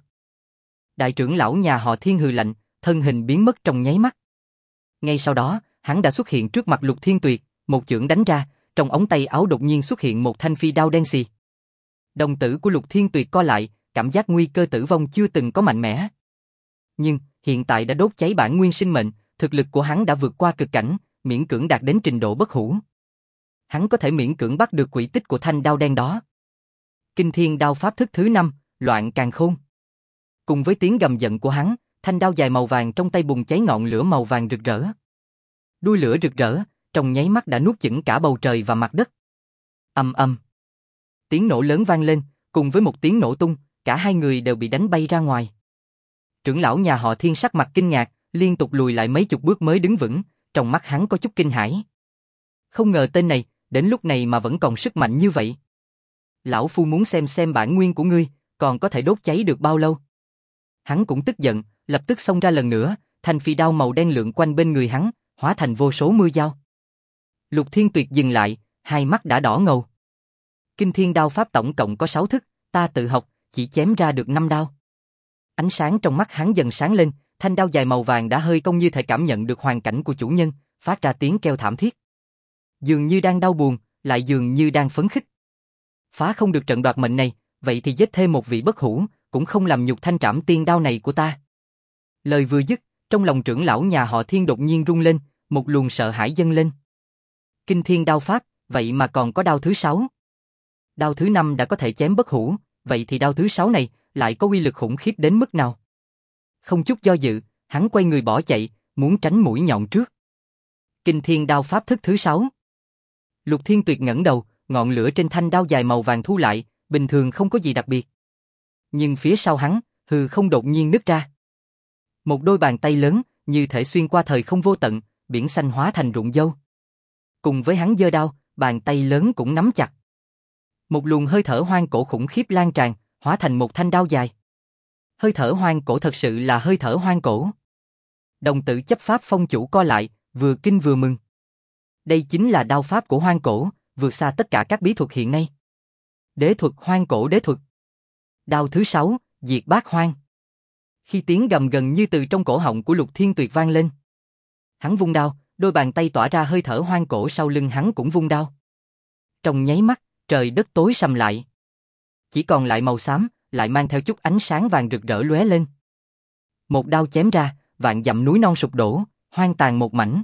Đại trưởng lão nhà họ Thiên hừ lạnh, thân hình biến mất trong nháy mắt. Ngay sau đó, hắn đã xuất hiện trước mặt Lục Thiên Tuyệt, một chưởng đánh ra, trong ống tay áo đột nhiên xuất hiện một thanh phi đao đen xì. Đồng tử của Lục Thiên Tuyệt co lại, cảm giác nguy cơ tử vong chưa từng có mạnh mẽ. Nhưng, hiện tại đã đốt cháy bản nguyên sinh mệnh, thực lực của hắn đã vượt qua cực cảnh, miễn cưỡng đạt đến trình độ bất hủ. Hắn có thể miễn cưỡng bắt được quỹ tích của thanh đao đen đó. Kinh Thiên Đao Pháp thức thứ năm, Loạn Càn Khôn. Cùng với tiếng gầm giận của hắn, thanh đao dài màu vàng trong tay bùng cháy ngọn lửa màu vàng rực rỡ. Đuôi lửa rực rỡ, trong nháy mắt đã nuốt chửng cả bầu trời và mặt đất. Ầm ầm. Tiếng nổ lớn vang lên, cùng với một tiếng nổ tung, cả hai người đều bị đánh bay ra ngoài. Trưởng lão nhà họ Thiên sắc mặt kinh ngạc, liên tục lùi lại mấy chục bước mới đứng vững, trong mắt hắn có chút kinh hãi. Không ngờ tên này, đến lúc này mà vẫn còn sức mạnh như vậy. Lão phu muốn xem xem bản nguyên của ngươi, còn có thể đốt cháy được bao lâu. Hắn cũng tức giận, lập tức xông ra lần nữa, thanh phi đao màu đen lượn quanh bên người hắn, hóa thành vô số mưa dao. Lục Thiên Tuyệt dừng lại, hai mắt đã đỏ ngầu. Kinh Thiên Đao Pháp tổng cộng có sáu thức, ta tự học, chỉ chém ra được năm đao. Ánh sáng trong mắt hắn dần sáng lên, thanh đao dài màu vàng đã hơi cong như thể cảm nhận được hoàn cảnh của chủ nhân, phát ra tiếng kêu thảm thiết. Dường như đang đau buồn, lại dường như đang phấn khích. Phá không được trận đoạt mệnh này, vậy thì giết thêm một vị bất hủ, cũng không làm nhục thanh trảm tiên đao này của ta. Lời vừa dứt, trong lòng trưởng lão nhà họ Thiên đột nhiên rung lên, một luồng sợ hãi dâng lên. Kinh Thiên Đao Pháp, vậy mà còn có đao thứ sáu. Đao thứ năm đã có thể chém bất hủ, vậy thì đao thứ sáu này lại có uy lực khủng khiếp đến mức nào? Không chút do dự, hắn quay người bỏ chạy, muốn tránh mũi nhọn trước. Kinh Thiên Đao Pháp thức thứ sáu. Lục Thiên Tuyệt ngẩng đầu, ngọn lửa trên thanh đao dài màu vàng thu lại, bình thường không có gì đặc biệt. Nhưng phía sau hắn, hư không đột nhiên nứt ra. Một đôi bàn tay lớn, như thể xuyên qua thời không vô tận, biển xanh hóa thành rụng dâu. Cùng với hắn giơ đao, bàn tay lớn cũng nắm chặt. Một luồng hơi thở hoang cổ khủng khiếp lan tràn, hóa thành một thanh đao dài. Hơi thở hoang cổ thật sự là hơi thở hoang cổ. Đồng tử chấp pháp phong chủ co lại, vừa kinh vừa mừng. Đây chính là đao pháp của hoang cổ, vượt xa tất cả các bí thuật hiện nay. Đế thuật hoang cổ đế thuật. Đao thứ sáu, diệt bát hoang. Khi tiếng gầm gần như từ trong cổ họng của Lục Thiên Tuyệt vang lên. Hắn vung đao, đôi bàn tay tỏa ra hơi thở hoang cổ sau lưng hắn cũng vung đao. Trong nháy mắt, trời đất tối sầm lại. Chỉ còn lại màu xám, lại mang theo chút ánh sáng vàng rực rỡ lóe lên. Một đao chém ra, vạn dặm núi non sụp đổ, hoang tàn một mảnh.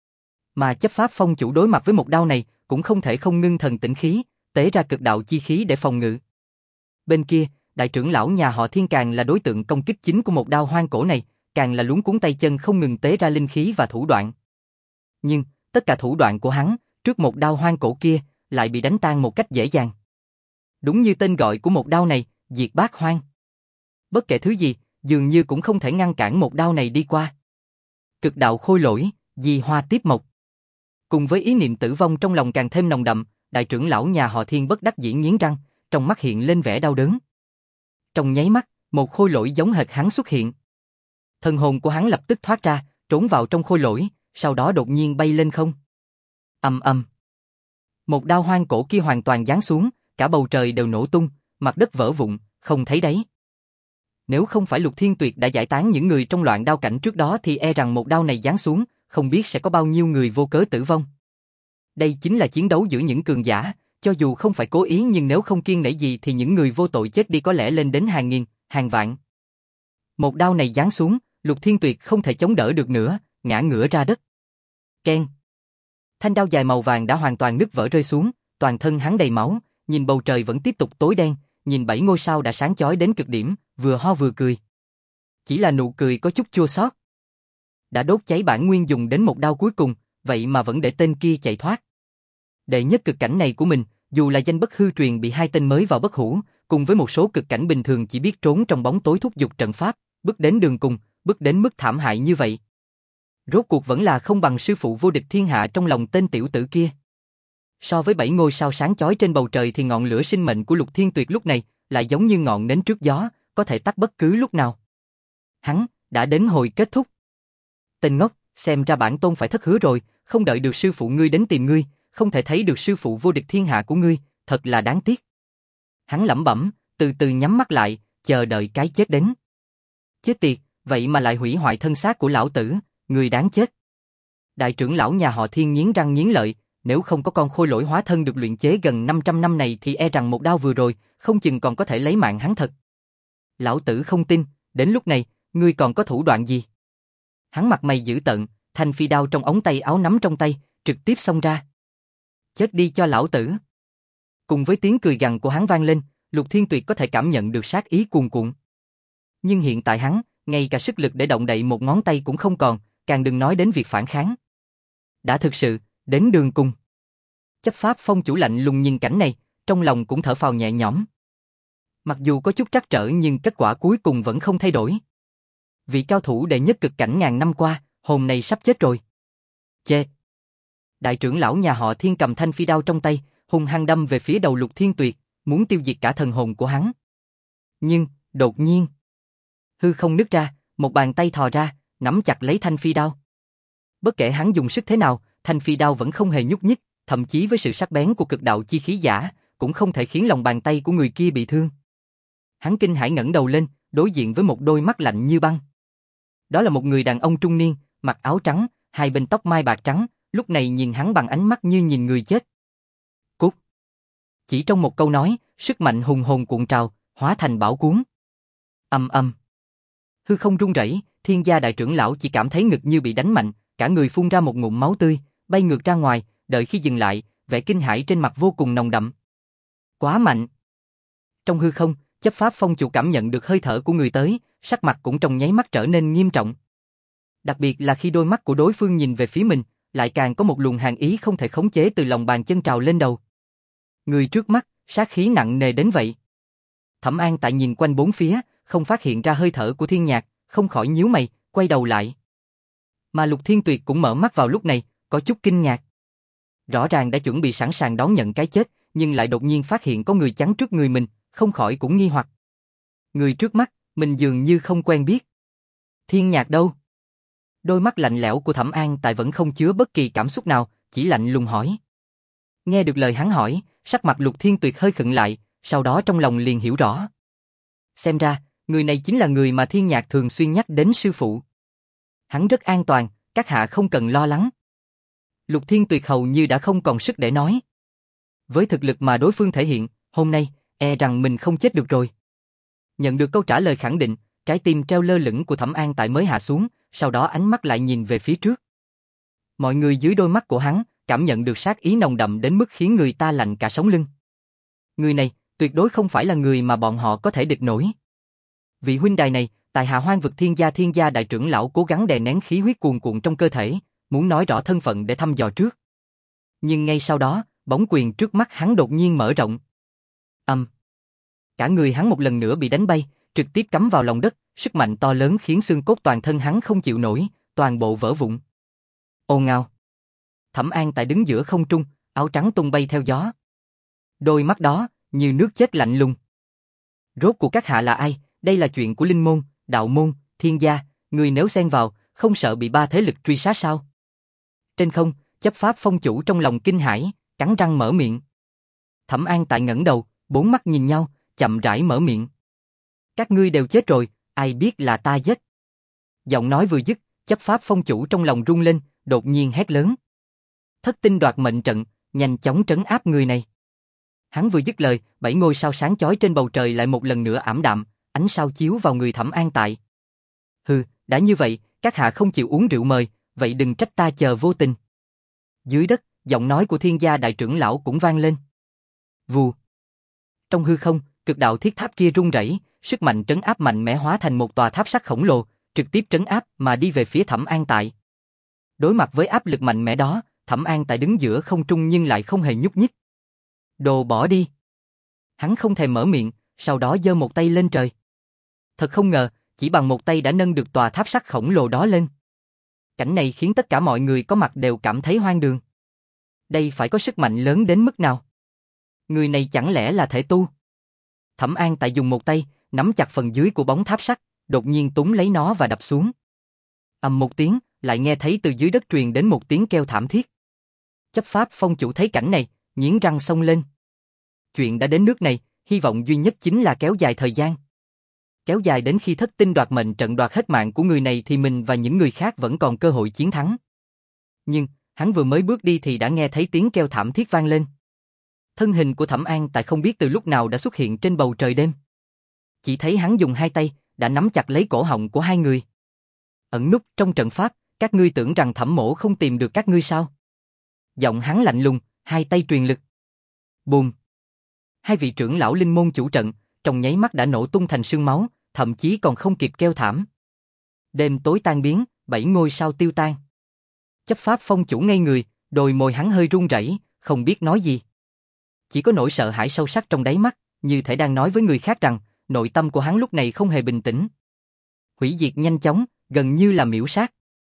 Mà chấp pháp phong chủ đối mặt với một đao này, cũng không thể không ngưng thần tĩnh khí, tế ra cực đạo chi khí để phòng ngự. Bên kia, đại trưởng lão nhà họ Thiên càng là đối tượng công kích chính của một đao hoang cổ này, càng là luống cuống tay chân không ngừng tế ra linh khí và thủ đoạn. Nhưng, tất cả thủ đoạn của hắn, trước một đao hoang cổ kia, lại bị đánh tan một cách dễ dàng. Đúng như tên gọi của một đao này, diệt bát hoang. Bất kể thứ gì, dường như cũng không thể ngăn cản một đao này đi qua. Cực đạo khôi lỗi, di hoa tiếp mộc. Cùng với ý niệm tử vong trong lòng càng thêm nồng đậm, đại trưởng lão nhà họ Thiên bất đắc dĩ nghiến răng, trong mắt hiện lên vẻ đau đớn. Trong nháy mắt, một khôi lỗi giống hệt hắn xuất hiện. Thần hồn của hắn lập tức thoát ra, trốn vào trong khôi lỗi, sau đó đột nhiên bay lên không. Ầm ầm. Một đao hoang cổ kia hoàn toàn giáng xuống, cả bầu trời đều nổ tung, mặt đất vỡ vụn, không thấy đáy. Nếu không phải Lục Thiên Tuyệt đã giải tán những người trong loạn đao cảnh trước đó thì e rằng một đao này giáng xuống, không biết sẽ có bao nhiêu người vô cớ tử vong. Đây chính là chiến đấu giữa những cường giả, cho dù không phải cố ý nhưng nếu không kiêng nể gì thì những người vô tội chết đi có lẽ lên đến hàng nghìn, hàng vạn. Một đao này giáng xuống, Lục Thiên Tuyệt không thể chống đỡ được nữa, ngã ngửa ra đất. Keng. Thanh đao dài màu vàng đã hoàn toàn nứt vỡ rơi xuống, toàn thân hắn đầy máu, nhìn bầu trời vẫn tiếp tục tối đen, nhìn bảy ngôi sao đã sáng chói đến cực điểm, vừa ho vừa cười. Chỉ là nụ cười có chút chua xót. Đã đốt cháy bản nguyên dùng đến một đao cuối cùng, vậy mà vẫn để tên kia chạy thoát. Đệ nhất cực cảnh này của mình, dù là danh bất hư truyền bị hai tên mới vào bất hủ, cùng với một số cực cảnh bình thường chỉ biết trốn trong bóng tối thúc giục trận pháp, bước đến đường cùng, bước đến mức thảm hại như vậy. Rốt cuộc vẫn là không bằng sư phụ vô địch thiên hạ trong lòng tên tiểu tử kia. So với bảy ngôi sao sáng chói trên bầu trời thì ngọn lửa sinh mệnh của Lục Thiên Tuyệt lúc này lại giống như ngọn nến trước gió, có thể tắt bất cứ lúc nào. Hắn đã đến hồi kết thúc. Tên ngốc, xem ra bản tôn phải thất hứa rồi, không đợi được sư phụ ngươi đến tìm ngươi, không thể thấy được sư phụ vô địch thiên hạ của ngươi, thật là đáng tiếc. Hắn lẩm bẩm, từ từ nhắm mắt lại, chờ đợi cái chết đến. Chết tiệt, vậy mà lại hủy hoại thân xác của lão tử, người đáng chết. Đại trưởng lão nhà họ Thiên nghiến răng nghiến lợi, nếu không có con khôi lỗi hóa thân được luyện chế gần năm trăm năm này thì e rằng một đao vừa rồi, không chừng còn có thể lấy mạng hắn thật. Lão tử không tin, đến lúc này, ngươi còn có thủ đoạn gì? Hắn mặt mày dữ tợn, thanh phi đao trong ống tay áo nắm trong tay, trực tiếp xông ra. Chết đi cho lão tử. Cùng với tiếng cười gằn của hắn vang lên, Lục Thiên Tuyệt có thể cảm nhận được sát ý cuồn cuộn. Nhưng hiện tại hắn, ngay cả sức lực để động đậy một ngón tay cũng không còn, càng đừng nói đến việc phản kháng. Đã thực sự, đến đường cùng. Chấp pháp phong chủ lạnh lùng nhìn cảnh này, trong lòng cũng thở phào nhẹ nhõm. Mặc dù có chút trắc trở nhưng kết quả cuối cùng vẫn không thay đổi. Vị cao thủ đệ nhất cực cảnh ngàn năm qua, hôm nay sắp chết rồi. Chê! Đại trưởng lão nhà họ Thiên cầm thanh phi đao trong tay, hung hăng đâm về phía đầu Lục Thiên Tuyệt, muốn tiêu diệt cả thần hồn của hắn. Nhưng, đột nhiên, hư không nứt ra, một bàn tay thò ra, nắm chặt lấy thanh phi đao. Bất kể hắn dùng sức thế nào, thanh phi đao vẫn không hề nhúc nhích, thậm chí với sự sắc bén của cực đạo chi khí giả, cũng không thể khiến lòng bàn tay của người kia bị thương. Hắn kinh hãi ngẩng đầu lên, đối diện với một đôi mắt lạnh như băng. Đó là một người đàn ông trung niên, mặc áo trắng, hai bên tóc mai bạc trắng, lúc này nhìn hắn bằng ánh mắt như nhìn người chết. Cút! Chỉ trong một câu nói, sức mạnh hùng hồn cuộn trào, hóa thành bão cuốn. Ầm ầm. Hư không rung rẩy, Thiên gia đại trưởng lão chỉ cảm thấy ngực như bị đánh mạnh, cả người phun ra một ngụm máu tươi, bay ngược ra ngoài, đợi khi dừng lại, vẻ kinh hãi trên mặt vô cùng nồng đậm. Quá mạnh! Trong hư không, chấp pháp phong chủ cảm nhận được hơi thở của người tới, sắc mặt cũng trong nháy mắt trở nên nghiêm trọng. Đặc biệt là khi đôi mắt của đối phương nhìn về phía mình, lại càng có một luồng hàn ý không thể khống chế từ lòng bàn chân trào lên đầu. Người trước mắt, sát khí nặng nề đến vậy. Thẩm An tại nhìn quanh bốn phía, không phát hiện ra hơi thở của Thiên Nhạc, không khỏi nhíu mày, quay đầu lại. Mà Lục Thiên Tuyệt cũng mở mắt vào lúc này, có chút kinh ngạc. Rõ ràng đã chuẩn bị sẵn sàng đón nhận cái chết, nhưng lại đột nhiên phát hiện có người chắn trước người mình, không khỏi cũng nghi hoặc. Người trước mắt, mình dường như không quen biết. Thiên Nhạc đâu? Đôi mắt lạnh lẽo của Thẩm An tại vẫn không chứa bất kỳ cảm xúc nào, chỉ lạnh lùng hỏi. Nghe được lời hắn hỏi, sắc mặt Lục Thiên Tuyệt hơi khựng lại, sau đó trong lòng liền hiểu rõ. Xem ra, người này chính là người mà Thiên Nhạc thường xuyên nhắc đến sư phụ. Hắn rất an toàn, các hạ không cần lo lắng. Lục Thiên Tuyệt hầu như đã không còn sức để nói. Với thực lực mà đối phương thể hiện, hôm nay, e rằng mình không chết được rồi. Nhận được câu trả lời khẳng định, trái tim treo lơ lửng của Thẩm An tại mới hạ xuống, sau đó ánh mắt lại nhìn về phía trước. Mọi người dưới đôi mắt của hắn, cảm nhận được sát ý nồng đậm đến mức khiến người ta lạnh cả sống lưng. Người này, tuyệt đối không phải là người mà bọn họ có thể địch nổi. Vị huynh đài này, tại Hạ Hoang vực Thiên gia Thiên gia đại trưởng lão cố gắng đè nén khí huyết cuồn cuộn trong cơ thể, muốn nói rõ thân phận để thăm dò trước. Nhưng ngay sau đó, bóng quyền trước mắt hắn đột nhiên mở rộng. Âm. Cả người hắn một lần nữa bị đánh bay, trực tiếp cắm vào lòng đất, sức mạnh to lớn khiến xương cốt toàn thân hắn không chịu nổi, toàn bộ vỡ vụn. Ồn ào. Thẩm An Tại đứng giữa không trung, áo trắng tung bay theo gió. Đôi mắt đó, như nước chết lạnh lùng. Rốt cuộc các hạ là ai? Đây là chuyện của linh môn, đạo môn, thiên gia, người nếu xen vào, không sợ bị ba thế lực truy sát sao? Trên không, chấp pháp phong chủ trong lòng kinh hãi, cắn răng mở miệng. Thẩm An Tại ngẩng đầu, bốn mắt nhìn nhau, chậm rãi mở miệng. Các ngươi đều chết rồi, ai biết là ta giết? Giọng nói vừa dứt, chấp pháp phong chủ trong lòng rung lên, đột nhiên hét lớn. Thất tinh đoạt mệnh trận, nhanh chóng trấn áp người này. Hắn vừa dứt lời, bảy ngôi sao sáng chói trên bầu trời lại một lần nữa ảm đạm, ánh sao chiếu vào người Thẩm An Tại. Hừ, đã như vậy, các hạ không chịu uống rượu mời, vậy đừng trách ta chờ vô tình. Dưới đất, giọng nói của thiên gia đại trưởng lão cũng vang lên. Vù. Trong hư không, cực đạo thiết tháp kia rung rẩy, sức mạnh trấn áp mạnh mẽ hóa thành một tòa tháp sắt khổng lồ, trực tiếp trấn áp mà đi về phía Thẩm An Tại. Đối mặt với áp lực mạnh mẽ đó, Thẩm An Tại đứng giữa không trung nhưng lại không hề nhúc nhích. Đồ bỏ đi. Hắn không thèm mở miệng, sau đó giơ một tay lên trời. Thật không ngờ, chỉ bằng một tay đã nâng được tòa tháp sắt khổng lồ đó lên. Cảnh này khiến tất cả mọi người có mặt đều cảm thấy hoang đường. Đây phải có sức mạnh lớn đến mức nào? Người này chẳng lẽ là thể tu? Thẩm An Tại dùng một tay, nắm chặt phần dưới của bóng tháp sắt, đột nhiên túm lấy nó và đập xuống. Ầm một tiếng, lại nghe thấy từ dưới đất truyền đến một tiếng kêu thảm thiết. Chấp pháp phong chủ thấy cảnh này, nghiến răng xông lên. Chuyện đã đến nước này, hy vọng duy nhất chính là kéo dài thời gian. Kéo dài đến khi thất tinh đoạt mệnh trận đoạt hết mạng của người này thì mình và những người khác vẫn còn cơ hội chiến thắng. Nhưng, hắn vừa mới bước đi thì đã nghe thấy tiếng kêu thảm thiết vang lên. Thân hình của Thẩm An Tại không biết từ lúc nào đã xuất hiện trên bầu trời đêm. Chỉ thấy hắn dùng hai tay, đã nắm chặt lấy cổ họng của hai người. Ẩn núp trong trận pháp, các ngươi tưởng rằng Thẩm mỗ không tìm được các ngươi sao? Giọng hắn lạnh lùng, hai tay truyền lực. Bùm! Hai vị trưởng lão linh môn chủ trận, trong nháy mắt đã nổ tung thành sương máu, thậm chí còn không kịp kêu thảm. Đêm tối tan biến, bảy ngôi sao tiêu tan. Chấp pháp phong chủ ngây người, đôi môi hắn hơi run rẩy, không biết nói gì. Chỉ có nỗi sợ hãi sâu sắc trong đáy mắt, như thể đang nói với người khác rằng, nội tâm của hắn lúc này không hề bình tĩnh. Hủy diệt nhanh chóng, gần như là miểu sát.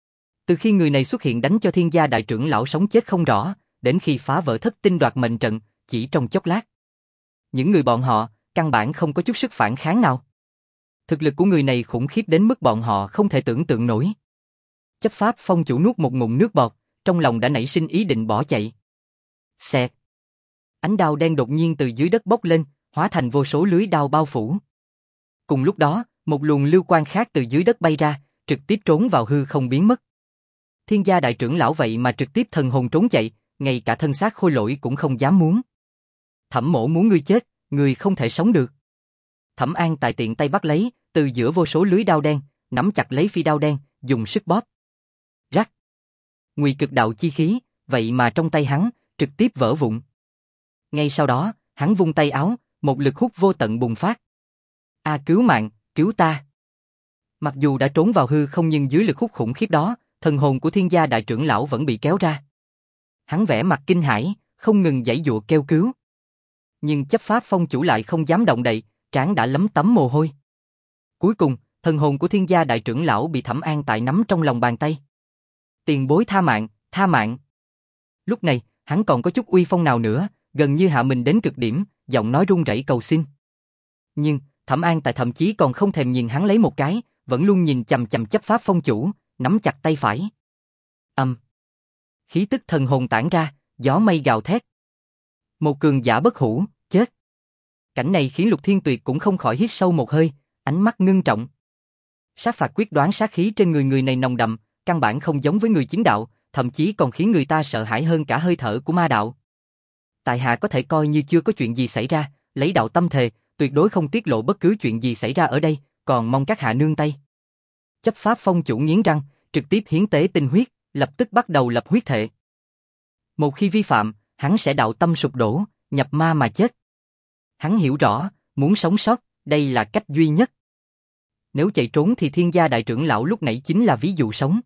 Từ khi người này xuất hiện đánh cho thiên gia đại trưởng lão sống chết không rõ, đến khi phá vỡ thất tinh đoạt mệnh trận, chỉ trong chốc lát. Những người bọn họ, căn bản không có chút sức phản kháng nào. Thực lực của người này khủng khiếp đến mức bọn họ không thể tưởng tượng nổi. Chấp pháp phong chủ nuốt một ngụm nước bọt, trong lòng đã nảy sinh ý định bỏ chạy. Xẹt. Ánh đao đen đột nhiên từ dưới đất bốc lên, hóa thành vô số lưới đao bao phủ. Cùng lúc đó, một luồng lưu quang khác từ dưới đất bay ra, trực tiếp trốn vào hư không biến mất. Thiên gia đại trưởng lão vậy mà trực tiếp thần hồn trốn chạy, ngay cả thân xác khôi lỗi cũng không dám muốn. Thẩm mỗ muốn ngươi chết, ngươi không thể sống được. Thẩm An Tại tiện tay bắt lấy, từ giữa vô số lưới đao đen, nắm chặt lấy phi đao đen, dùng sức bóp. Rắc. Ngụy cực đạo chi khí, vậy mà trong tay hắn, trực tiếp vỡ vụn. Ngay sau đó, hắn vung tay áo, một lực hút vô tận bùng phát. A cứu mạng, cứu ta. Mặc dù đã trốn vào hư không nhưng dưới lực hút khủng khiếp đó, thần hồn của thiên gia đại trưởng lão vẫn bị kéo ra. Hắn vẻ mặt kinh hãi, không ngừng giãy giụa kêu cứu. Nhưng chấp pháp phong chủ lại không dám động đậy, trán đã lấm tấm mồ hôi. Cuối cùng, thần hồn của thiên gia đại trưởng lão bị Thẩm An Tại nắm trong lòng bàn tay. Tiền bối tha mạng, tha mạng. Lúc này, hắn còn có chút uy phong nào nữa, gần như hạ mình đến cực điểm, giọng nói run rẩy cầu xin. Nhưng, Thẩm An Tại thậm chí còn không thèm nhìn hắn lấy một cái, vẫn luôn nhìn chằm chằm chấp pháp phong chủ, nắm chặt tay phải. Âm. Um. Khí tức thần hồn tản ra, gió mây gào thét. Một cường giả bất hủ, chết. Cảnh này khiến Lục Thiên Tuyệt cũng không khỏi hít sâu một hơi, ánh mắt ngưng trọng. Sát phạt quyết đoán sát khí trên người người này nồng đậm, căn bản không giống với người chính đạo, thậm chí còn khiến người ta sợ hãi hơn cả hơi thở của ma đạo. Tại hạ có thể coi như chưa có chuyện gì xảy ra, lấy đạo tâm thề, tuyệt đối không tiết lộ bất cứ chuyện gì xảy ra ở đây, còn mong các hạ nương tay. Chấp pháp phong chủ nghiến răng, trực tiếp hiến tế tinh huyết, lập tức bắt đầu lập huyết thệ. Một khi vi phạm, hắn sẽ đạo tâm sụp đổ, nhập ma mà chết. Hắn hiểu rõ, muốn sống sót, đây là cách duy nhất. Nếu chạy trốn thì thiên gia đại trưởng lão lúc nãy chính là ví dụ sống.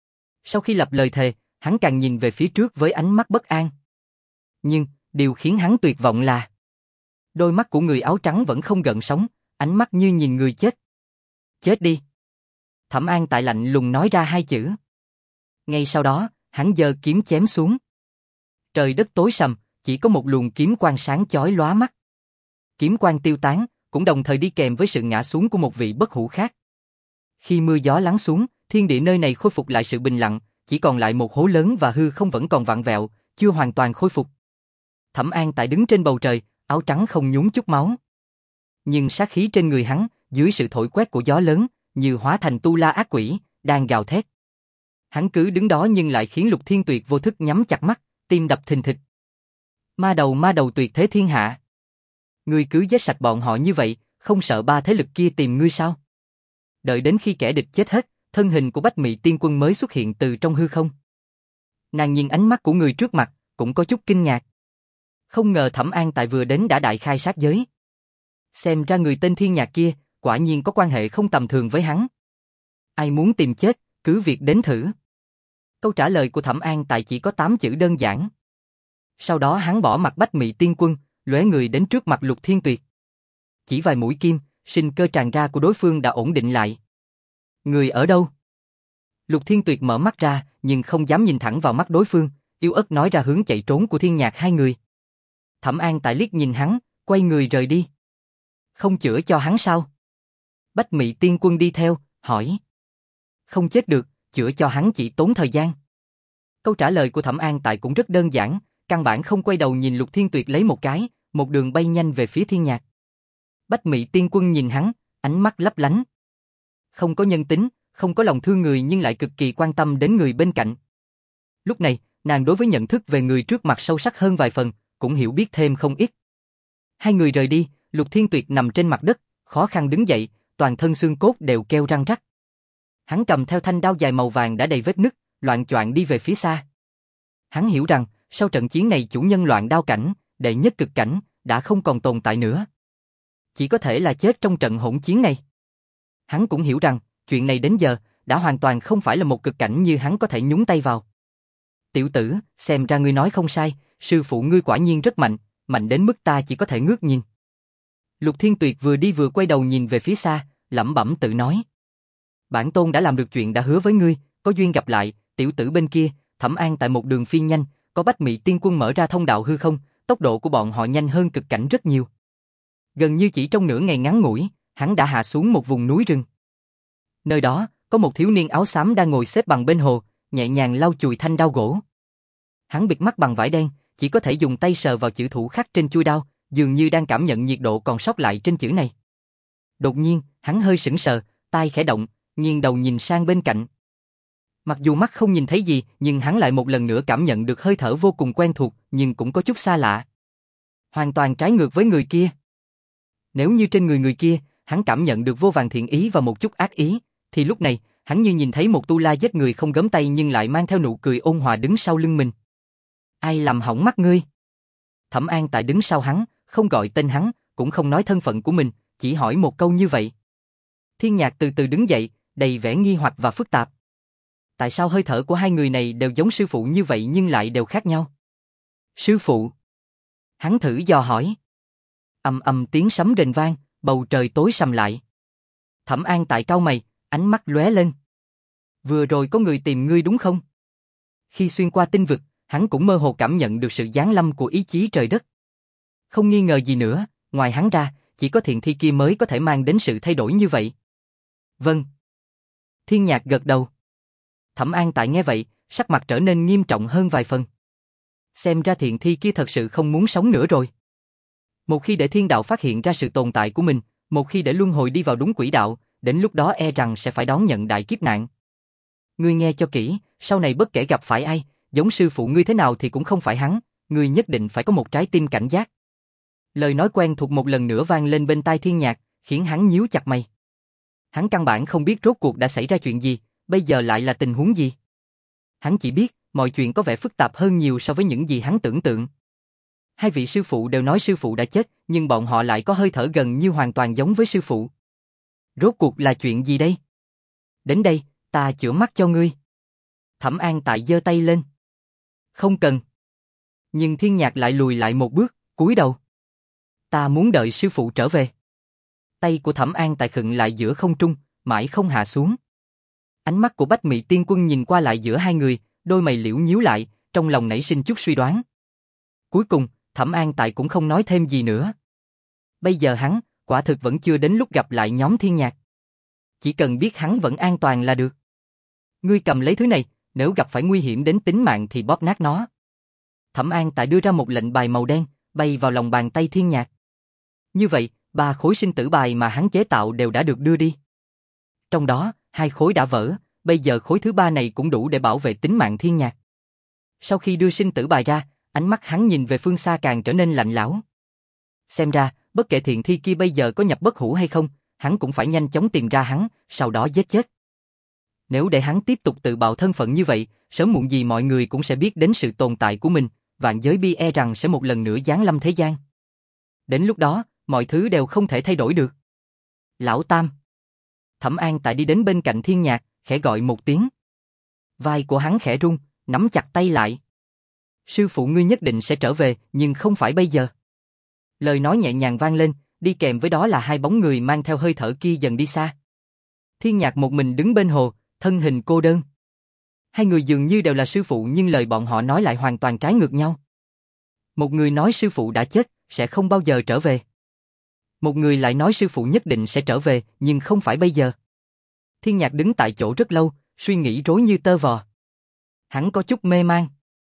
Sau khi lập lời thề, hắn càng nhìn về phía trước với ánh mắt bất an. Nhưng, điều khiến hắn tuyệt vọng là Đôi mắt của người áo trắng vẫn không gợn sóng, ánh mắt như nhìn người chết. Chết đi. Thẩm An Tại lạnh lùng nói ra hai chữ. Ngay sau đó, hắn giơ kiếm chém xuống. Trời đất tối sầm, chỉ có một luồng kiếm quang sáng chói lóa mắt. Kiếm quang tiêu tán, cũng đồng thời đi kèm với sự ngã xuống của một vị bất hủ khác. Khi mưa gió lắng xuống, thiên địa nơi này khôi phục lại sự bình lặng, chỉ còn lại một hố lớn và hư không vẫn còn vặn vẹo, chưa hoàn toàn khôi phục. Thẩm An Tại đứng trên bầu trời, áo trắng không nhúng chút máu. Nhưng sát khí trên người hắn, dưới sự thổi quét của gió lớn, như hóa thành tu la ác quỷ, đang gào thét. Hắn cứ đứng đó nhưng lại khiến Lục Thiên Tuyệt vô thức nhắm chặt mắt, tim đập thình thịch. Ma đầu ma đầu tuyệt thế thiên hạ. Ngươi cứ giết sạch bọn họ như vậy, không sợ ba thế lực kia tìm ngươi sao? Đợi đến khi kẻ địch chết hết, thân hình của Bách Mị Tiên Quân mới xuất hiện từ trong hư không. Nàng nhìn ánh mắt của người trước mặt, cũng có chút kinh ngạc. Không ngờ Thẩm An Tại vừa đến đã đại khai sát giới. Xem ra người tên Thiên Nhạc kia, quả nhiên có quan hệ không tầm thường với hắn. Ai muốn tìm chết, cứ việc đến thử. Câu trả lời của Thẩm An Tại chỉ có tám chữ đơn giản. Sau đó hắn bỏ mặt Bách Mị Tiên Quân, lóe người đến trước mặt Lục Thiên Tuyệt. Chỉ vài mũi kim, sinh cơ tràn ra của đối phương đã ổn định lại. Người ở đâu? Lục Thiên Tuyệt mở mắt ra, nhưng không dám nhìn thẳng vào mắt đối phương, yếu ớt nói ra hướng chạy trốn của Thiên Nhạc hai người. Thẩm An Tại liếc nhìn hắn, quay người rời đi. Không chữa cho hắn sao? Bách Mị Tiên Quân đi theo, hỏi. Không chết được, chữa cho hắn chỉ tốn thời gian. Câu trả lời của Thẩm An Tại cũng rất đơn giản, căn bản không quay đầu nhìn Lục Thiên Tuyệt lấy một cái, một đường bay nhanh về phía Thiên Nhạc. Bách Mị Tiên Quân nhìn hắn, ánh mắt lấp lánh. Không có nhân tính, không có lòng thương người nhưng lại cực kỳ quan tâm đến người bên cạnh. Lúc này, nàng đối với nhận thức về người trước mặt sâu sắc hơn vài phần, cũng hiểu biết thêm không ít. Hai người rời đi, Lục Thiên Tuyệt nằm trên mặt đất, khó khăn đứng dậy, toàn thân xương cốt đều kêu răng rắc. Hắn cầm theo thanh đao dài màu vàng đã đầy vết nứt, loạng choạng đi về phía xa. Hắn hiểu rằng, sau trận chiến này chủ nhân loạn đao cảnh, đệ nhất cực cảnh, đã không còn tồn tại nữa. Chỉ có thể là chết trong trận hỗn chiến này. Hắn cũng hiểu rằng, chuyện này đến giờ, đã hoàn toàn không phải là một cực cảnh như hắn có thể nhúng tay vào. Tiểu tử, xem ra ngươi nói không sai, sư phụ ngươi quả nhiên rất mạnh, mạnh đến mức ta chỉ có thể ngước nhìn. Lục Thiên Tuyệt vừa đi vừa quay đầu nhìn về phía xa, lẩm bẩm tự nói. Bản tôn đã làm được chuyện đã hứa với ngươi, có duyên gặp lại, tiểu tử bên kia, Thẩm An Tại một đường phi nhanh, có Bách Mị Tiên Quân mở ra thông đạo hư không, tốc độ của bọn họ nhanh hơn cực cảnh rất nhiều. Gần như chỉ trong nửa ngày ngắn ngủi, hắn đã hạ xuống một vùng núi rừng. Nơi đó, có một thiếu niên áo xám đang ngồi xếp bằng bên hồ, nhẹ nhàng lau chùi thanh đao gỗ. Hắn bịt mắt bằng vải đen, chỉ có thể dùng tay sờ vào chữ thủ khắc trên chuôi đao, dường như đang cảm nhận nhiệt độ còn sót lại trên chữ này. Đột nhiên, hắn hơi sững sờ, tai khẽ động, nghiêng đầu nhìn sang bên cạnh. Mặc dù mắt không nhìn thấy gì, nhưng hắn lại một lần nữa cảm nhận được hơi thở vô cùng quen thuộc, nhưng cũng có chút xa lạ. Hoàn toàn trái ngược với người kia. Nếu như trên người người kia, hắn cảm nhận được vô vàn thiện ý và một chút ác ý, thì lúc này, hắn như nhìn thấy một tu la giết người không gấm tay nhưng lại mang theo nụ cười ôn hòa đứng sau lưng mình. Ai làm hỏng mắt ngươi? Thẩm An Tại đứng sau hắn, không gọi tên hắn, cũng không nói thân phận của mình, chỉ hỏi một câu như vậy. Thiên Nhạc từ từ đứng dậy, đầy vẻ nghi hoặc và phức tạp. Tại sao hơi thở của hai người này đều giống sư phụ như vậy nhưng lại đều khác nhau? Sư phụ? Hắn thử dò hỏi. Ầm ầm tiếng sấm rền vang, bầu trời tối sầm lại. Thẩm An Tại cau mày, ánh mắt lóe lên. Vừa rồi có người tìm ngươi đúng không? Khi xuyên qua tinh vực, hắn cũng mơ hồ cảm nhận được sự giáng lâm của ý chí trời đất. Không nghi ngờ gì nữa, ngoài hắn ra, chỉ có thiện thi kia mới có thể mang đến sự thay đổi như vậy. Vâng. Thiên Nhạc gật đầu. Thẩm An Tại nghe vậy, sắc mặt trở nên nghiêm trọng hơn vài phần. Xem ra thiện thi kia thật sự không muốn sống nữa rồi. Một khi để thiên đạo phát hiện ra sự tồn tại của mình, một khi để luân hồi đi vào đúng quỹ đạo, đến lúc đó e rằng sẽ phải đón nhận đại kiếp nạn. Ngươi nghe cho kỹ, sau này bất kể gặp phải ai, giống sư phụ ngươi thế nào thì cũng không phải hắn, ngươi nhất định phải có một trái tim cảnh giác. Lời nói quen thuộc một lần nữa vang lên bên tai Thiên Nhạc, khiến hắn nhíu chặt mày. Hắn căn bản không biết rốt cuộc đã xảy ra chuyện gì, bây giờ lại là tình huống gì. Hắn chỉ biết, mọi chuyện có vẻ phức tạp hơn nhiều so với những gì hắn tưởng tượng. Hai vị sư phụ đều nói sư phụ đã chết, nhưng bọn họ lại có hơi thở gần như hoàn toàn giống với sư phụ. Rốt cuộc là chuyện gì đây? Đến đây, ta chữa mắt cho ngươi. Thẩm An Tại giơ tay lên. Không cần. Nhưng Thiên Nhạc lại lùi lại một bước, cúi đầu. Ta muốn đợi sư phụ trở về. Tay của Thẩm An Tài khựng lại giữa không trung, mãi không hạ xuống. Ánh mắt của Bách Mị Tiên Quân nhìn qua lại giữa hai người, đôi mày liễu nhíu lại, trong lòng nảy sinh chút suy đoán. Cuối cùng, Thẩm An Tài cũng không nói thêm gì nữa. Bây giờ hắn, quả thực vẫn chưa đến lúc gặp lại nhóm Thiên Nhạc. Chỉ cần biết hắn vẫn an toàn là được. Ngươi cầm lấy thứ này, nếu gặp phải nguy hiểm đến tính mạng thì bóp nát nó. Thẩm An Tài đưa ra một lệnh bài màu đen, bay vào lòng bàn tay Thiên Nhạc. Như vậy, ba khối sinh tử bài mà hắn chế tạo đều đã được đưa đi. Trong đó, hai khối đã vỡ, bây giờ khối thứ ba này cũng đủ để bảo vệ tính mạng Thiên Nhạc. Sau khi đưa sinh tử bài ra, ánh mắt hắn nhìn về phương xa càng trở nên lạnh lẽo. Xem ra, bất kể thiện thi kia bây giờ có nhập bất hủ hay không, hắn cũng phải nhanh chóng tìm ra hắn, sau đó giết chết. Nếu để hắn tiếp tục tự bạo thân phận như vậy, sớm muộn gì mọi người cũng sẽ biết đến sự tồn tại của mình, vạn giới bi e rằng sẽ một lần nữa giáng lâm thế gian. Đến lúc đó, mọi thứ đều không thể thay đổi được. Lão Tam. Thẩm An Tài đi đến bên cạnh Thiên Nhạc, khẽ gọi một tiếng. Vai của hắn khẽ rung, nắm chặt tay lại. Sư phụ ngươi nhất định sẽ trở về, nhưng không phải bây giờ. Lời nói nhẹ nhàng vang lên, đi kèm với đó là hai bóng người mang theo hơi thở kia dần đi xa. Thiên Nhạc một mình đứng bên hồ, thân hình cô đơn. Hai người dường như đều là sư phụ nhưng lời bọn họ nói lại hoàn toàn trái ngược nhau. Một người nói sư phụ đã chết, sẽ không bao giờ trở về. Một người lại nói sư phụ nhất định sẽ trở về, nhưng không phải bây giờ. Thiên Nhạc đứng tại chỗ rất lâu, suy nghĩ rối như tơ vò. Hắn có chút mê man.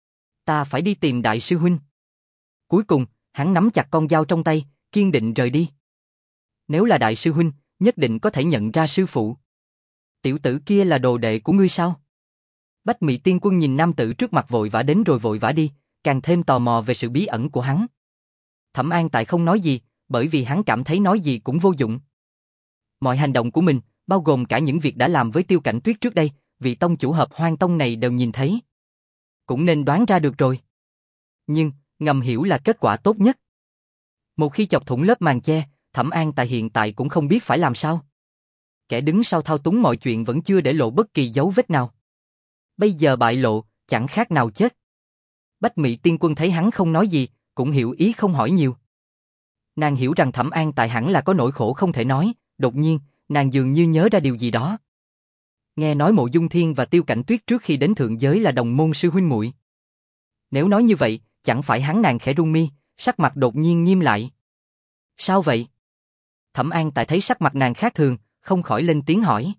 Ta phải đi tìm đại sư huynh. Cuối cùng, hắn nắm chặt con dao trong tay, kiên định rời đi. Nếu là đại sư huynh, nhất định có thể nhận ra sư phụ. Tiểu tử kia là đồ đệ của ngươi sao? Bách Mị Tiên Quân nhìn nam tử trước mặt vội vã đến rồi vội vã đi, càng thêm tò mò về sự bí ẩn của hắn. Thẩm An Tài không nói gì, bởi vì hắn cảm thấy nói gì cũng vô dụng. Mọi hành động của mình, bao gồm cả những việc đã làm với Tiêu Cảnh Tuyết trước đây, vị tông chủ Hợp Hoang Tông này đều nhìn thấy. Cũng nên đoán ra được rồi. Nhưng, ngầm hiểu là kết quả tốt nhất. Một khi chọc thủng lớp màn che, Thẩm An Tài hiện tại cũng không biết phải làm sao. Kẻ đứng sau thao túng mọi chuyện vẫn chưa để lộ bất kỳ dấu vết nào. Bây giờ bại lộ, chẳng khác nào chết. Bách Mị Tiên Quân thấy hắn không nói gì, cũng hiểu ý không hỏi nhiều. Nàng hiểu rằng Thẩm An Tài hẳn là có nỗi khổ không thể nói, đột nhiên, nàng dường như nhớ ra điều gì đó. Nghe nói Mộ Dung Thiên và Tiêu Cảnh Tuyết trước khi đến thượng giới là đồng môn sư huynh muội. Nếu nói như vậy, chẳng phải hắn nàng khẽ run mi, sắc mặt đột nhiên nghiêm lại. Sao vậy? Thẩm An Tài thấy sắc mặt nàng khác thường, không khỏi lên tiếng hỏi.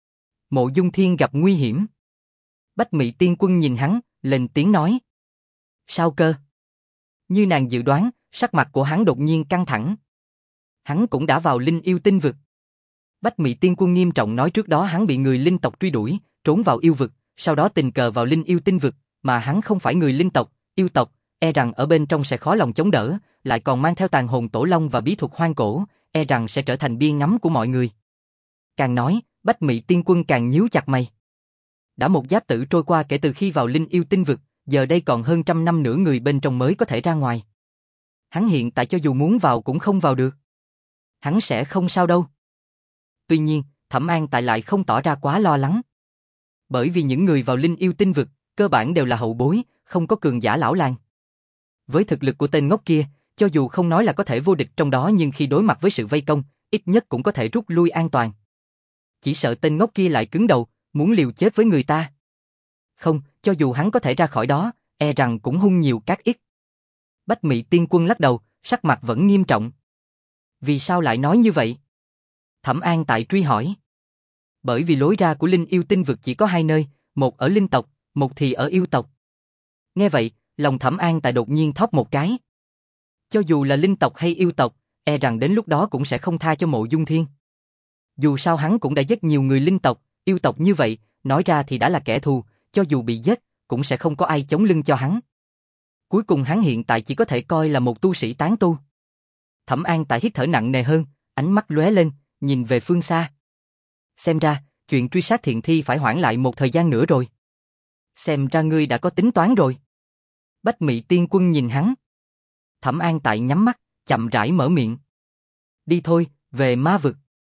Mộ Dung Thiên gặp nguy hiểm. Bách Mị Tiên Quân nhìn hắn, lên tiếng nói. Sao cơ? Như nàng dự đoán, sắc mặt của hắn đột nhiên căng thẳng. Hắn cũng đã vào linh yêu tinh vực. Bách Mị Tiên Quân nghiêm trọng nói trước đó hắn bị người linh tộc truy đuổi, trốn vào yêu vực, sau đó tình cờ vào linh yêu tinh vực, mà hắn không phải người linh tộc, yêu tộc, e rằng ở bên trong sẽ khó lòng chống đỡ, lại còn mang theo tàn hồn tổ long và bí thuật hoang cổ, e rằng sẽ trở thành bia ngắm của mọi người. Càng nói, Bách Mị Tiên Quân càng nhíu chặt mày. Đã một giáp tử trôi qua kể từ khi vào linh yêu tinh vực, giờ đây còn hơn trăm năm nữa người bên trong mới có thể ra ngoài. Hắn hiện tại cho dù muốn vào cũng không vào được. Hắn sẽ không sao đâu. Tuy nhiên, Thẩm An Tài lại không tỏ ra quá lo lắng. Bởi vì những người vào linh yêu tinh vực, cơ bản đều là hậu bối, không có cường giả lão làng. Với thực lực của tên ngốc kia, cho dù không nói là có thể vô địch trong đó nhưng khi đối mặt với sự vây công, ít nhất cũng có thể rút lui an toàn. Chỉ sợ tên ngốc kia lại cứng đầu, muốn liều chết với người ta. Không, cho dù hắn có thể ra khỏi đó, e rằng cũng hung nhiều các ít. Bách Mị Tiên Quân lắc đầu, sắc mặt vẫn nghiêm trọng. Vì sao lại nói như vậy? Thẩm An Tài truy hỏi. Bởi vì lối ra của linh yêu tinh vực chỉ có hai nơi, một ở linh tộc, một thì ở yêu tộc. Nghe vậy, lòng Thẩm An Tài đột nhiên thót một cái. Cho dù là linh tộc hay yêu tộc, e rằng đến lúc đó cũng sẽ không tha cho Mộ Dung Thiên. Dù sao hắn cũng đã giết nhiều người linh tộc, yêu tộc như vậy, nói ra thì đã là kẻ thù, cho dù bị giết, cũng sẽ không có ai chống lưng cho hắn. Cuối cùng hắn hiện tại chỉ có thể coi là một tu sĩ tán tu. Thẩm An Tài hít thở nặng nề hơn, ánh mắt lóe lên, nhìn về phương xa. Xem ra, chuyện truy sát thiện thi phải hoãn lại một thời gian nữa rồi. Xem ra ngươi đã có tính toán rồi. Bách Mị Tiên Quân nhìn hắn. Thẩm An Tài nhắm mắt, chậm rãi mở miệng. Đi thôi, về ma vực.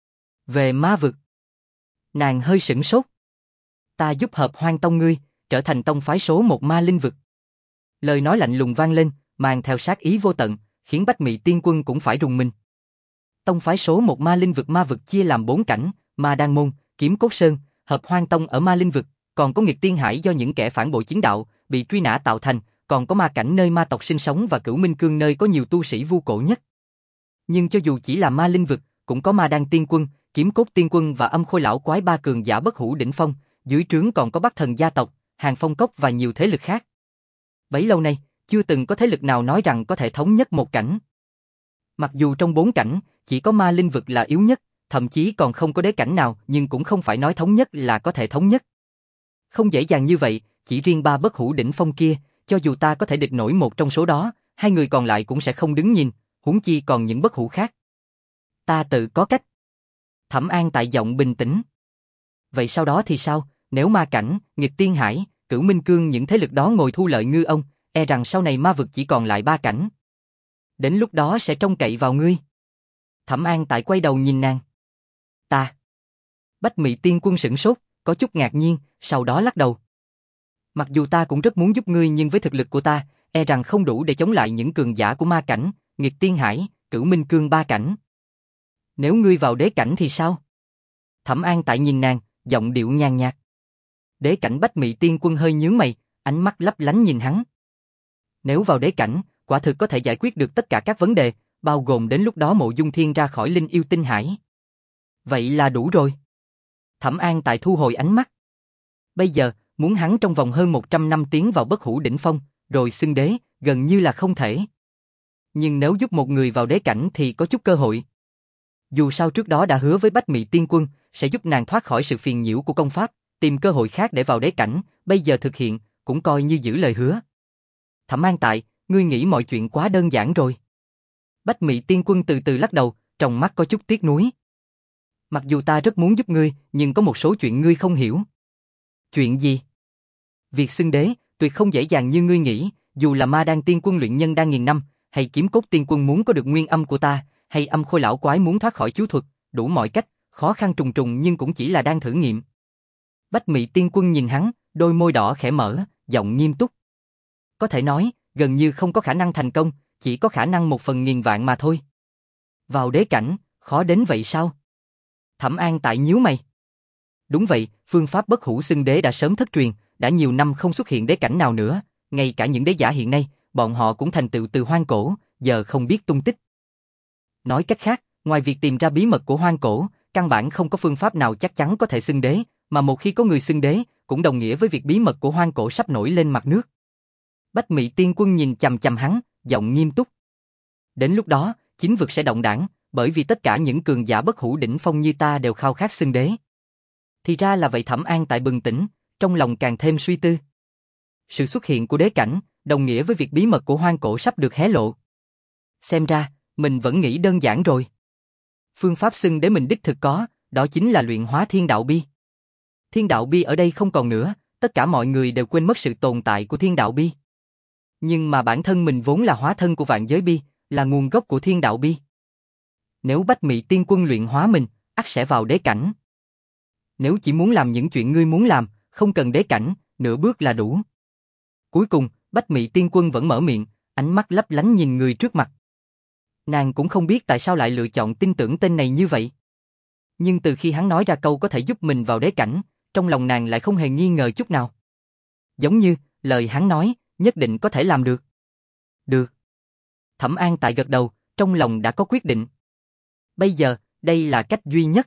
Về ma vực. Nàng hơi sửng sốt. Ta giúp Hợp Hoang Tông ngươi, trở thành tông phái số một ma linh vực. Lời nói lạnh lùng vang lên, mang theo sát ý vô tận, khiến Bách Mị Tiên Quân cũng phải rùng mình. Tông phái số một Ma Linh vực ma vực chia làm bốn cảnh, Ma Đan Môn, Kiếm Cốt Sơn, Hợp Hoang Tông ở Ma Linh vực, còn có Nghịch Tiên Hải do những kẻ phản bội chiến đạo, bị truy nã tạo thành, còn có ma cảnh nơi ma tộc sinh sống và Cửu Minh Cương nơi có nhiều tu sĩ vu cổ nhất. Nhưng cho dù chỉ là Ma Linh vực, cũng có Ma Đan Tiên Quân, Kiếm Cốt Tiên Quân và Âm Khôi Lão Quái ba cường giả bất hủ đỉnh phong, dưới trướng còn có Bắc Thần gia tộc, Hàng Phong Cốc và nhiều thế lực khác. Bấy lâu nay, chưa từng có thế lực nào nói rằng có thể thống nhất một cảnh. Mặc dù trong bốn cảnh, chỉ có Ma Linh vực là yếu nhất, thậm chí còn không có đế cảnh nào, nhưng cũng không phải nói thống nhất là có thể thống nhất. Không dễ dàng như vậy, chỉ riêng ba bất hủ đỉnh phong kia, cho dù ta có thể địch nổi một trong số đó, hai người còn lại cũng sẽ không đứng nhìn, huống chi còn những bất hủ khác. Ta tự có cách. Thẩm An tại giọng bình tĩnh. Vậy sau đó thì sao, nếu ma cảnh, Nghịch Tiên Hải, Cửu Minh Cương những thế lực đó ngồi thu lợi ngư ông, e rằng sau này ma vực chỉ còn lại ba cảnh. Đến lúc đó sẽ trông cậy vào ngươi. Thẩm An tại quay đầu nhìn nàng. Ta. Bách Mị Tiên Quân sửng sốt, có chút ngạc nhiên, sau đó lắc đầu. Mặc dù ta cũng rất muốn giúp ngươi nhưng với thực lực của ta, e rằng không đủ để chống lại những cường giả của ma cảnh, Nghịch Tiên Hải, Cửu Minh Cương ba cảnh. Nếu ngươi vào đế cảnh thì sao? Thẩm An tại nhìn nàng, giọng điệu nhàn nhạt. Đế cảnh Bách Mị Tiên Quân hơi nhướng mày, ánh mắt lấp lánh nhìn hắn. Nếu vào đế cảnh, quả thực có thể giải quyết được tất cả các vấn đề, bao gồm đến lúc đó Mộ Dung Thiên ra khỏi Linh Yêu Tinh Hải. Vậy là đủ rồi. Thẩm An tại thu hồi ánh mắt. Bây giờ, muốn hắn trong vòng hơn một trăm năm tiến vào bất hủ đỉnh phong, rồi xưng đế, gần như là không thể. Nhưng nếu giúp một người vào đế cảnh thì có chút cơ hội. Dù sao trước đó đã hứa với Bách Mị Tiên Quân, sẽ giúp nàng thoát khỏi sự phiền nhiễu của công pháp, tìm cơ hội khác để vào đế cảnh, bây giờ thực hiện, cũng coi như giữ lời hứa. Thẩm An tại, ngươi nghĩ mọi chuyện quá đơn giản rồi. Bách Mị Tiên Quân từ từ lắc đầu, trong mắt có chút tiếc nuối. Mặc dù ta rất muốn giúp ngươi, nhưng có một số chuyện ngươi không hiểu. Chuyện gì? Việc xưng đế, tuyệt không dễ dàng như ngươi nghĩ, dù là Ma Đan Tiên Quân luyện nhân đang nghìn năm, hay Kiếm Cốt Tiên Quân muốn có được nguyên âm của ta, hay Âm Khôi Lão Quái muốn thoát khỏi chú thuật, đủ mọi cách, khó khăn trùng trùng nhưng cũng chỉ là đang thử nghiệm. Bách Mị Tiên Quân nhìn hắn, đôi môi đỏ khẽ mở, giọng nghiêm túc. Có thể nói, gần như không có khả năng thành công, chỉ có khả năng một phần nghìn vạn mà thôi. Vào đế cảnh, khó đến vậy sao? Thẩm An tại nhíu mày. Đúng vậy, phương pháp bất hủ xưng đế đã sớm thất truyền, đã nhiều năm không xuất hiện đế cảnh nào nữa, ngay cả những đế giả hiện nay, bọn họ cũng thành tựu từ hoang cổ, giờ không biết tung tích. Nói cách khác, ngoài việc tìm ra bí mật của hoang cổ, căn bản không có phương pháp nào chắc chắn có thể xưng đế, mà một khi có người xưng đế, cũng đồng nghĩa với việc bí mật của hoang cổ sắp nổi lên mặt nước. Bách Mị Tiên Quân nhìn chằm chằm hắn, giọng nghiêm túc. Đến lúc đó, chính vực sẽ động đảng, bởi vì tất cả những cường giả bất hủ đỉnh phong như ta đều khao khát xưng đế. Thì ra là vậy. Thẩm An tại bừng tỉnh, trong lòng càng thêm suy tư. Sự xuất hiện của đế cảnh, đồng nghĩa với việc bí mật của hoang cổ sắp được hé lộ. Xem ra, mình vẫn nghĩ đơn giản rồi. Phương pháp xưng đế mình đích thực có, đó chính là luyện hóa thiên đạo bi. Thiên đạo bi ở đây không còn nữa, tất cả mọi người đều quên mất sự tồn tại của thiên đạo bi. Nhưng mà bản thân mình vốn là hóa thân của vạn giới bi, là nguồn gốc của thiên đạo bi. Nếu Bách Mị Tiên Quân luyện hóa mình, ắt sẽ vào đế cảnh. Nếu chỉ muốn làm những chuyện ngươi muốn làm, không cần đế cảnh, nửa bước là đủ. Cuối cùng, Bách Mị Tiên Quân vẫn mở miệng, ánh mắt lấp lánh nhìn người trước mặt. Nàng cũng không biết tại sao lại lựa chọn tin tưởng tên này như vậy. Nhưng từ khi hắn nói ra câu có thể giúp mình vào đế cảnh, trong lòng nàng lại không hề nghi ngờ chút nào. Giống như, lời hắn nói, nhất định có thể làm được. Được. Thẩm An tại gật đầu, trong lòng đã có quyết định. Bây giờ, đây là cách duy nhất.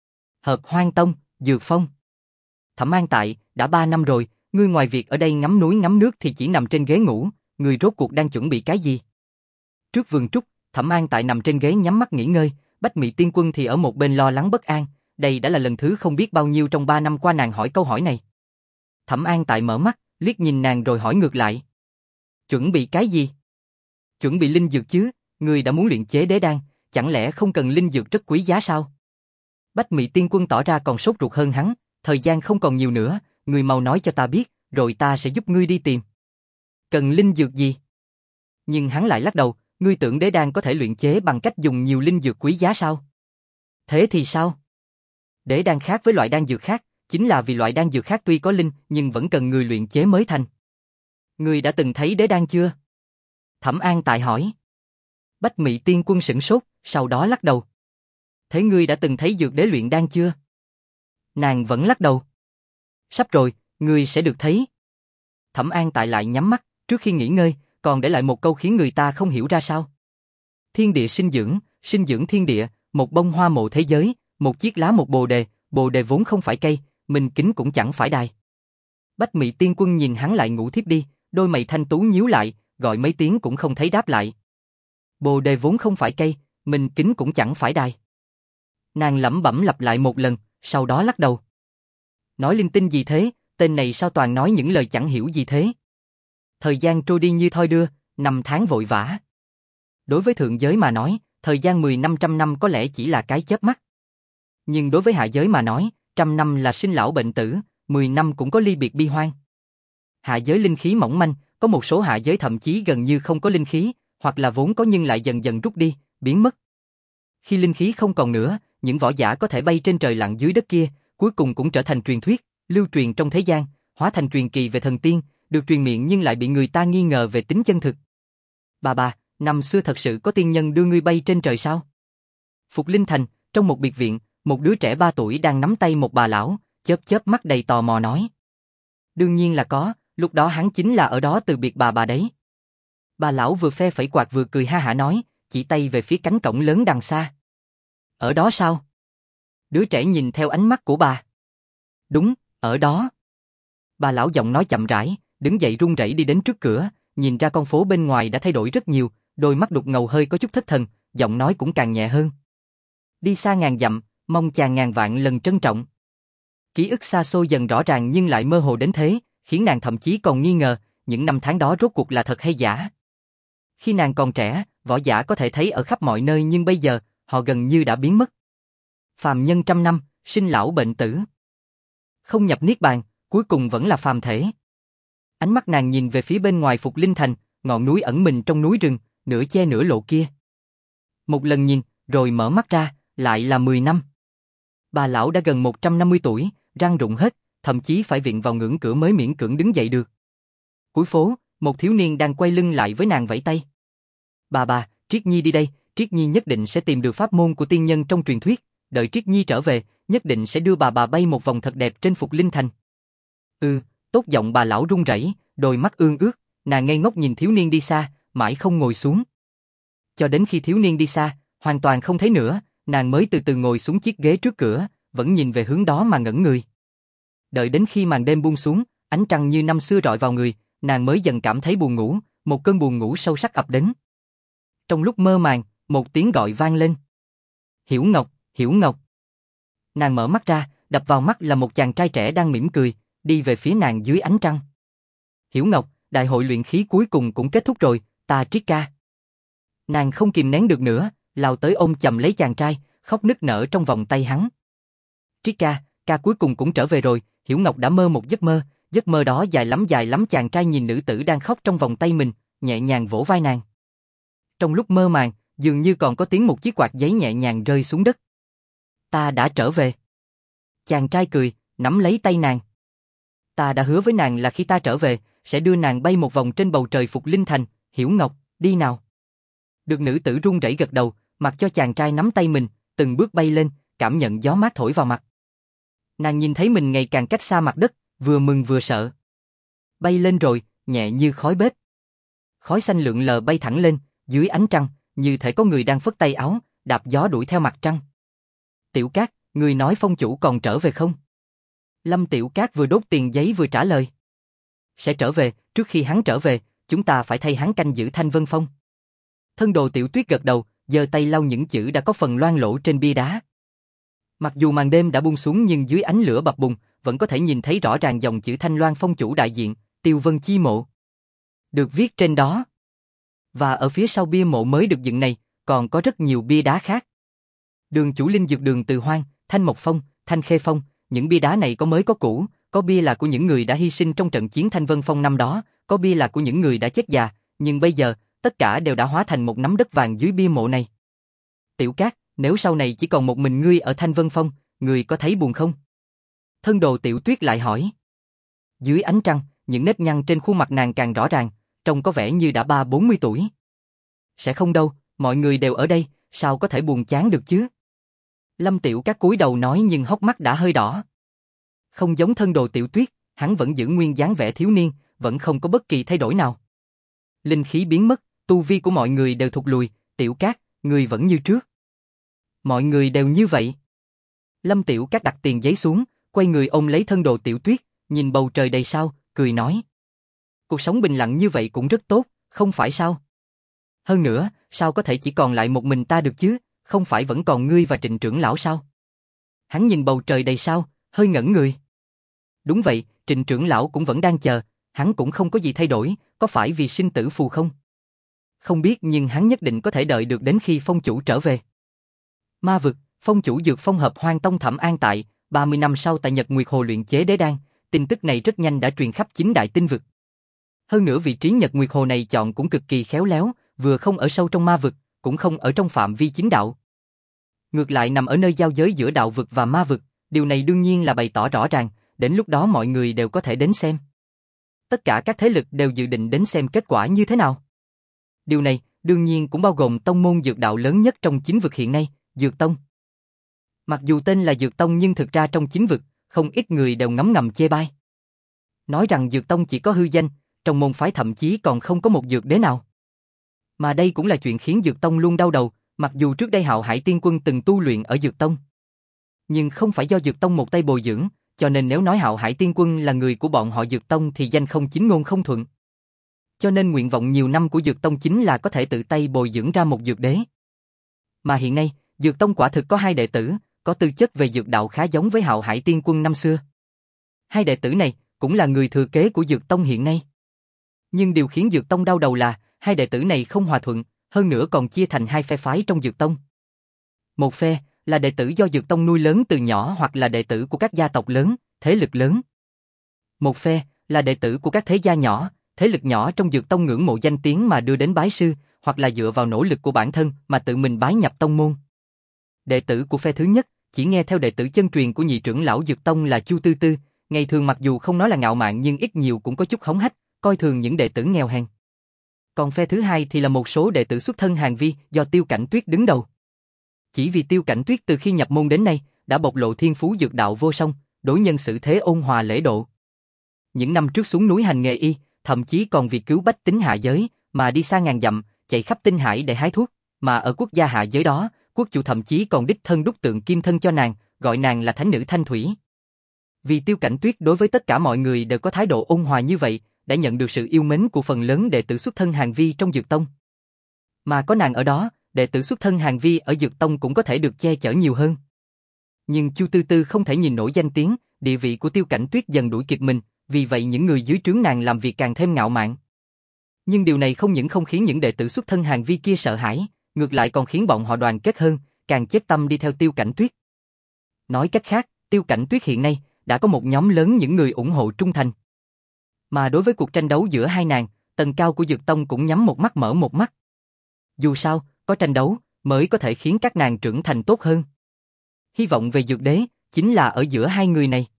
Hợp Hoang Tông, Dược Phong. Thẩm An tại, đã ba năm rồi, ngươi ngoài việc ở đây ngắm núi ngắm nước thì chỉ nằm trên ghế ngủ, ngươi rốt cuộc đang chuẩn bị cái gì? Trước vườn trúc, Thẩm An tại nằm trên ghế nhắm mắt nghỉ ngơi, Bách Mị Tiên Quân thì ở một bên lo lắng bất an, đây đã là lần thứ không biết bao nhiêu trong ba năm qua nàng hỏi câu hỏi này. Thẩm An tại mở mắt, liếc nhìn nàng rồi hỏi ngược lại. Chuẩn bị cái gì? Chuẩn bị linh dược chứ, ngươi đã muốn luyện chế đế đan, chẳng lẽ không cần linh dược rất quý giá sao? Bách Mị Tiên Quân tỏ ra còn sốt ruột hơn hắn, thời gian không còn nhiều nữa, ngươi mau nói cho ta biết, rồi ta sẽ giúp ngươi đi tìm. Cần linh dược gì? Nhưng hắn lại lắc đầu, ngươi tưởng đế đan có thể luyện chế bằng cách dùng nhiều linh dược quý giá sao? Thế thì sao? Đế đan khác với loại đan dược khác, chính là vì loại đan dược khác tuy có linh, nhưng vẫn cần người luyện chế mới thành. Ngươi đã từng thấy đế đan chưa? Thẩm An tại hỏi. Bách Mị Tiên Quân sửng sốt, sau đó lắc đầu. Thế ngươi đã từng thấy dược đế luyện đan chưa? Nàng vẫn lắc đầu. Sắp rồi, ngươi sẽ được thấy. Thẩm An Tại lại nhắm mắt, trước khi nghỉ ngơi, còn để lại một câu khiến người ta không hiểu ra sao. Thiên địa sinh dưỡng, sinh dưỡng thiên địa, một bông hoa mộ thế giới, một chiếc lá một bồ đề, bồ đề vốn không phải cây, mình kính cũng chẳng phải đài. Bách Mị Tiên Quân nhìn hắn lại ngủ thiếp đi, đôi mày thanh tú nhíu lại, gọi mấy tiếng cũng không thấy đáp lại. Bồ đề vốn không phải cây, mình kính cũng chẳng phải đài. Nàng lẩm bẩm lặp lại một lần, sau đó lắc đầu. Nói linh tinh gì thế, tên này sao toàn nói những lời chẳng hiểu gì thế. Thời gian trôi đi như thoi đưa, năm tháng vội vã. Đối với thượng giới mà nói, thời gian mười năm trăm năm có lẽ chỉ là cái chớp mắt. Nhưng đối với hạ giới mà nói, trăm năm là sinh lão bệnh tử, mười năm cũng có ly biệt bi hoang. Hạ giới linh khí mỏng manh, có một số hạ giới thậm chí gần như không có linh khí, hoặc là vốn có nhưng lại dần dần rút đi, biến mất. Khi linh khí không còn nữa, những võ giả có thể bay trên trời lặn dưới đất kia, cuối cùng cũng trở thành truyền thuyết, lưu truyền trong thế gian, hóa thành truyền kỳ về thần tiên, được truyền miệng nhưng lại bị người ta nghi ngờ về tính chân thực. Bà bà, năm xưa thật sự có tiên nhân đưa ngươi bay trên trời sao? Phục Linh Thành, trong một biệt viện, một đứa trẻ ba tuổi đang nắm tay một bà lão, chớp chớp mắt đầy tò mò nói. Đương nhiên là có, lúc đó hắn chính là ở đó từ biệt bà bà đấy. Bà lão vừa phe phẩy quạt vừa cười ha hả nói, chỉ tay về phía cánh cổng lớn đằng xa. Ở đó sao? Đứa trẻ nhìn theo ánh mắt của bà. Đúng, ở đó. Bà lão giọng nói chậm rãi, đứng dậy run rẩy đi đến trước cửa, nhìn ra con phố bên ngoài đã thay đổi rất nhiều, đôi mắt đục ngầu hơi có chút thất thần, giọng nói cũng càng nhẹ hơn. Đi xa ngàn dặm, mong chàng ngàn vạn lần trân trọng. Ký ức xa xôi dần rõ ràng nhưng lại mơ hồ đến thế, khiến nàng thậm chí còn nghi ngờ, những năm tháng đó rốt cuộc là thật hay giả. Khi nàng còn trẻ, võ giả có thể thấy ở khắp mọi nơi nhưng bây giờ, họ gần như đã biến mất. Phàm nhân trăm năm, sinh lão bệnh tử. Không nhập niết bàn, cuối cùng vẫn là phàm thể. Ánh mắt nàng nhìn về phía bên ngoài Phục Linh Thành, ngọn núi ẩn mình trong núi rừng, nửa che nửa lộ kia. Một lần nhìn, rồi mở mắt ra, lại là mười năm. Bà lão đã gần một trăm năm mươi tuổi, răng rụng hết, thậm chí phải viện vào ngưỡng cửa mới miễn cưỡng đứng dậy được. Cuối phố, một thiếu niên đang quay lưng lại với nàng vẫy tay. Bà bà, Triết Nhi đi đây, Triết Nhi nhất định sẽ tìm được pháp môn của tiên nhân trong truyền thuyết, đợi Triết Nhi trở về, nhất định sẽ đưa bà bà bay một vòng thật đẹp trên Phục Linh Thành. Ừ, tốt giọng bà lão run rẩy, đôi mắt ương ướt, nàng ngây ngốc nhìn thiếu niên đi xa, mãi không ngồi xuống. Cho đến khi thiếu niên đi xa, hoàn toàn không thấy nữa, nàng mới từ từ ngồi xuống chiếc ghế trước cửa, vẫn nhìn về hướng đó mà ngẩn người. Đợi đến khi màn đêm buông xuống, ánh trăng như năm xưa rọi vào người, nàng mới dần cảm thấy buồn ngủ, một cơn buồn ngủ sâu sắc ập đến. Trong lúc mơ màng, một tiếng gọi vang lên. Hiểu Ngọc, Hiểu Ngọc. Nàng mở mắt ra, đập vào mắt là một chàng trai trẻ đang mỉm cười, đi về phía nàng dưới ánh trăng. Hiểu Ngọc, đại hội luyện khí cuối cùng cũng kết thúc rồi, ta Triết ca. Nàng không kìm nén được nữa, lao tới ôm chầm lấy chàng trai, khóc nức nở trong vòng tay hắn. Triết ca, ca cuối cùng cũng trở về rồi, Hiểu Ngọc đã mơ một giấc mơ, giấc mơ đó dài lắm dài lắm. Chàng trai nhìn nữ tử đang khóc trong vòng tay mình, nhẹ nhàng vỗ vai nàng. Trong lúc mơ màng, dường như còn có tiếng một chiếc quạt giấy nhẹ nhàng rơi xuống đất. Ta đã trở về. Chàng trai cười, nắm lấy tay nàng. Ta đã hứa với nàng là khi ta trở về, sẽ đưa nàng bay một vòng trên bầu trời Phục Linh Thành, Hiểu Ngọc, đi nào. Được nữ tử run rẩy gật đầu, mặc cho chàng trai nắm tay mình, từng bước bay lên, cảm nhận gió mát thổi vào mặt. Nàng nhìn thấy mình ngày càng cách xa mặt đất, vừa mừng vừa sợ. Bay lên rồi, nhẹ như khói bếp. Khói xanh lượn lờ bay thẳng lên, dưới ánh trăng, như thể có người đang phất tay áo, đạp gió đuổi theo mặt trăng. Tiểu Cát, người nói phong chủ còn trở về không? Lâm Tiểu Cát vừa đốt tiền giấy vừa trả lời. Sẽ trở về, trước khi hắn trở về, chúng ta phải thay hắn canh giữ Thanh Vân Phong. Thân đồ Tiểu Tuyết gật đầu, giơ tay lau những chữ đã có phần loang lổ trên bia đá. Mặc dù màn đêm đã buông xuống nhưng dưới ánh lửa bập bùng, vẫn có thể nhìn thấy rõ ràng dòng chữ Thanh Loan Phong chủ đại diện, Tiêu Vân Chi mộ. Được viết trên đó. Và ở phía sau bia mộ mới được dựng này, còn có rất nhiều bia đá khác. Đường chủ linh dược đường Từ Hoang, Thanh Mộc Phong, Thanh Khê Phong, những bia đá này có mới có cũ, có bia là của những người đã hy sinh trong trận chiến Thanh Vân Phong năm đó, có bia là của những người đã chết già, nhưng bây giờ, tất cả đều đã hóa thành một nắm đất vàng dưới bia mộ này. Tiểu Cát, nếu sau này chỉ còn một mình ngươi ở Thanh Vân Phong, ngươi có thấy buồn không? Thân đồ Tiểu Tuyết lại hỏi. Dưới ánh trăng, những nếp nhăn trên khuôn mặt nàng càng rõ ràng, trông có vẻ như đã ba bốn mươi tuổi. Sẽ không đâu, Mọi người đều ở đây, sao có thể buồn chán được chứ? Lâm Tiểu Các cúi đầu nói nhưng hốc mắt đã hơi đỏ. Không giống thân đồ Tiểu Tuyết, hắn vẫn giữ nguyên dáng vẻ thiếu niên, vẫn không có bất kỳ thay đổi nào. Linh khí biến mất, tu vi của mọi người đều thụt lùi, Tiểu Các, người vẫn như trước. Mọi người đều như vậy. Lâm Tiểu Các đặt tiền giấy xuống, quay người ôm lấy thân đồ Tiểu Tuyết, nhìn bầu trời đầy sao, cười nói. Cuộc sống bình lặng như vậy cũng rất tốt, không phải sao? Hơn nữa, sao có thể chỉ còn lại một mình ta được chứ, không phải vẫn còn ngươi và Trịnh trưởng lão sao? Hắn nhìn bầu trời đầy sao, hơi ngẩn người. Đúng vậy, Trịnh trưởng lão cũng vẫn đang chờ, hắn cũng không có gì thay đổi, có phải vì sinh tử phù không? Không biết nhưng hắn nhất định có thể đợi được đến khi phong chủ trở về. Ma vực, phong chủ dược phong hợp Hoang Tông Thẩm An tại, ba mươi năm sau tại Nhật Nguyệt Hồ luyện chế đế đan, tin tức này rất nhanh đã truyền khắp chín đại tinh vực. Hơn nữa vị trí Nhật Nguyệt Hồ này chọn cũng cực kỳ khéo léo, vừa không ở sâu trong ma vực, cũng không ở trong phạm vi chính đạo. Ngược lại nằm ở nơi giao giới giữa đạo vực và ma vực, điều này đương nhiên là bày tỏ rõ ràng, đến lúc đó mọi người đều có thể đến xem. Tất cả các thế lực đều dự định đến xem kết quả như thế nào. Điều này, đương nhiên cũng bao gồm tông môn dược đạo lớn nhất trong chính vực hiện nay, Dược Tông. Mặc dù tên là Dược Tông nhưng thực ra trong chính vực, không ít người đều ngấm ngầm chê bai. Nói rằng Dược Tông chỉ có hư danh, trong môn phái thậm chí còn không có một dược đế nào. Mà đây cũng là chuyện khiến Dược Tông luôn đau đầu, mặc dù trước đây Hạo Hải Tiên Quân từng tu luyện ở Dược Tông. Nhưng không phải do Dược Tông một tay bồi dưỡng, cho nên nếu nói Hạo Hải Tiên Quân là người của bọn họ Dược Tông thì danh không chính ngôn không thuận. Cho nên nguyện vọng nhiều năm của Dược Tông chính là có thể tự tay bồi dưỡng ra một dược đế. Mà hiện nay, Dược Tông quả thực có hai đệ tử, có tư chất về dược đạo khá giống với Hạo Hải Tiên Quân năm xưa. Hai đệ tử này cũng là người thừa kế của Dược Tông hiện nay. Nhưng điều khiến Dược Tông đau đầu là hai đệ tử này không hòa thuận, hơn nữa còn chia thành hai phe phái trong Dược Tông. Một phe là đệ tử do Dược Tông nuôi lớn từ nhỏ hoặc là đệ tử của các gia tộc lớn, thế lực lớn. Một phe là đệ tử của các thế gia nhỏ, thế lực nhỏ trong Dược Tông ngưỡng mộ danh tiếng mà đưa đến bái sư, hoặc là dựa vào nỗ lực của bản thân mà tự mình bái nhập tông môn. Đệ tử của phe thứ nhất chỉ nghe theo đệ tử chân truyền của nhị trưởng lão Dược Tông là Chu Tư Tư, ngày thường mặc dù không nói là ngạo mạn nhưng ít nhiều cũng có chút hống hách, coi thường những đệ tử nghèo hèn. Còn phe thứ hai thì là một số đệ tử xuất thân hàng vi do Tiêu Cảnh Tuyết đứng đầu. Chỉ vì Tiêu Cảnh Tuyết từ khi nhập môn đến nay đã bộc lộ thiên phú dược đạo vô song, đối nhân xử thế ôn hòa lễ độ. Những năm trước xuống núi hành nghề y, thậm chí còn vì cứu bách tính hạ giới mà đi xa ngàn dặm, chạy khắp tinh hải để hái thuốc, mà ở quốc gia hạ giới đó, quốc chủ thậm chí còn đích thân đúc tượng kim thân cho nàng, gọi nàng là thánh nữ Thanh Thủy. Vì Tiêu Cảnh Tuyết đối với tất cả mọi người đều có thái độ ôn hòa như vậy, đã nhận được sự yêu mến của phần lớn đệ tử xuất thân hàng vi trong Dược Tông. Mà có nàng ở đó, đệ tử xuất thân hàng vi ở Dược Tông cũng có thể được che chở nhiều hơn. Nhưng Chu Tư Tư không thể nhìn nổi danh tiếng, địa vị của Tiêu Cảnh Tuyết dần đuổi kịp mình, vì vậy những người dưới trướng nàng làm việc càng thêm ngạo mạn. Nhưng điều này không những không khiến những đệ tử xuất thân hàng vi kia sợ hãi, ngược lại còn khiến bọn họ đoàn kết hơn, càng chết tâm đi theo Tiêu Cảnh Tuyết. Nói cách khác, Tiêu Cảnh Tuyết hiện nay đã có một nhóm lớn những người ủng hộ trung thành. Mà đối với cuộc tranh đấu giữa hai nàng, tầng cao của Dược Tông cũng nhắm một mắt mở một mắt. Dù sao, có tranh đấu mới có thể khiến các nàng trưởng thành tốt hơn. Hy vọng về dược đế chính là ở giữa hai người này.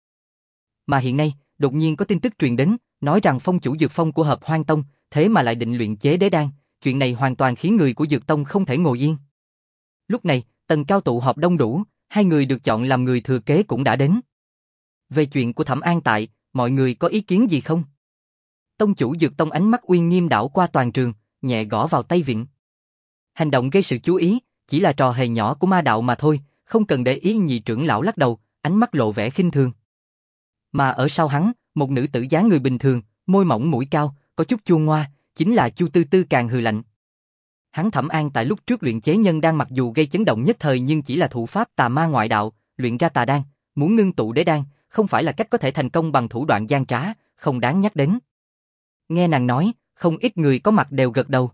Mà hiện nay, đột nhiên có tin tức truyền đến, nói rằng phong chủ Dược Phong của Hợp Hoang Tông thế mà lại định luyện chế đế đan, chuyện này hoàn toàn khiến người của Dược Tông không thể ngồi yên. Lúc này, tầng cao tụ họp đông đủ, hai người được chọn làm người thừa kế cũng đã đến. Về chuyện của Thẩm An tại, mọi người có ý kiến gì không? Tông chủ Dược Tông ánh mắt uy nghiêm đảo qua toàn trường, nhẹ gõ vào tay vịn. Hành động gây sự chú ý, chỉ là trò hề nhỏ của ma đạo mà thôi, không cần để ý. Nhị trưởng lão lắc đầu, ánh mắt lộ vẻ khinh thường. Mà ở sau hắn, một nữ tử dáng người bình thường, môi mỏng mũi cao, có chút chua ngoa, chính là Chu Tư Tư càng hừ lạnh. Hắn Thẩm An tại lúc trước luyện chế nhân đan mặc dù gây chấn động nhất thời nhưng chỉ là thủ pháp tà ma ngoại đạo, luyện ra tà đan, muốn ngưng tụ đế đan, không phải là cách có thể thành công bằng thủ đoạn gian trá, không đáng nhắc đến. Nghe nàng nói, không ít người có mặt đều gật đầu.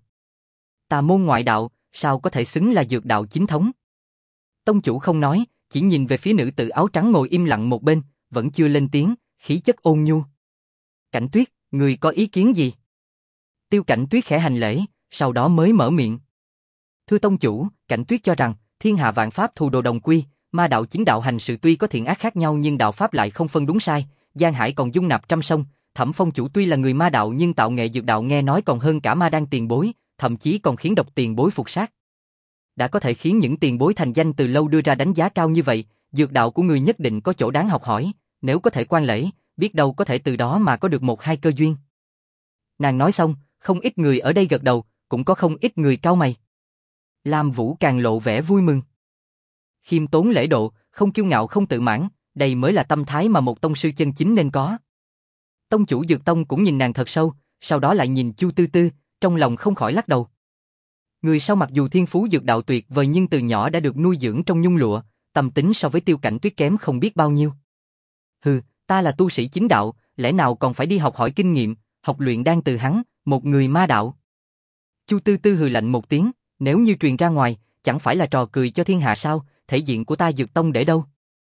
Tà môn ngoại đạo, sao có thể xứng là dược đạo chính thống? Tông chủ không nói, chỉ nhìn về phía nữ tử áo trắng ngồi im lặng một bên, vẫn chưa lên tiếng, khí chất ôn nhu. Cảnh Tuyết, người có ý kiến gì? Tiêu Cảnh Tuyết khẽ hành lễ, sau đó mới mở miệng. Thưa tông chủ, Cảnh Tuyết cho rằng, thiên hạ vạn pháp thù đồ đồng quy, ma đạo chính đạo hành sự tuy có thiện ác khác nhau nhưng đạo pháp lại không phân đúng sai, Giang Hải còn dung nạp trăm sông, Thẩm phong chủ tuy là người ma đạo nhưng tạo nghệ dược đạo nghe nói còn hơn cả ma đan tiền bối, thậm chí còn khiến độc tiền bối phục sát. đã có thể khiến những tiền bối thành danh từ lâu đưa ra đánh giá cao như vậy, dược đạo của người nhất định có chỗ đáng học hỏi, nếu có thể quan lễ, biết đâu có thể từ đó mà có được một hai cơ duyên. Nàng nói xong, không ít người ở đây gật đầu, cũng có không ít người cau mày. Lam Vũ càng lộ vẻ vui mừng. Khiêm tốn lễ độ, không kiêu ngạo không tự mãn, đây mới là tâm thái mà một tông sư chân chính nên có. Tông chủ Dược Tông cũng nhìn nàng thật sâu, sau đó lại nhìn Chu Tư Tư, trong lòng không khỏi lắc đầu. Người sau mặc dù thiên phú dược đạo tuyệt vời nhưng từ nhỏ đã được nuôi dưỡng trong nhung lụa, tâm tính so với Tiêu Cảnh Tuyết kém không biết bao nhiêu. Hừ, ta là tu sĩ chính đạo, lẽ nào còn phải đi học hỏi kinh nghiệm, học luyện đan từ hắn, một người ma đạo. Chu Tư Tư hừ lạnh một tiếng, nếu như truyền ra ngoài, chẳng phải là trò cười cho thiên hạ sao, thể diện của ta Dược Tông để đâu.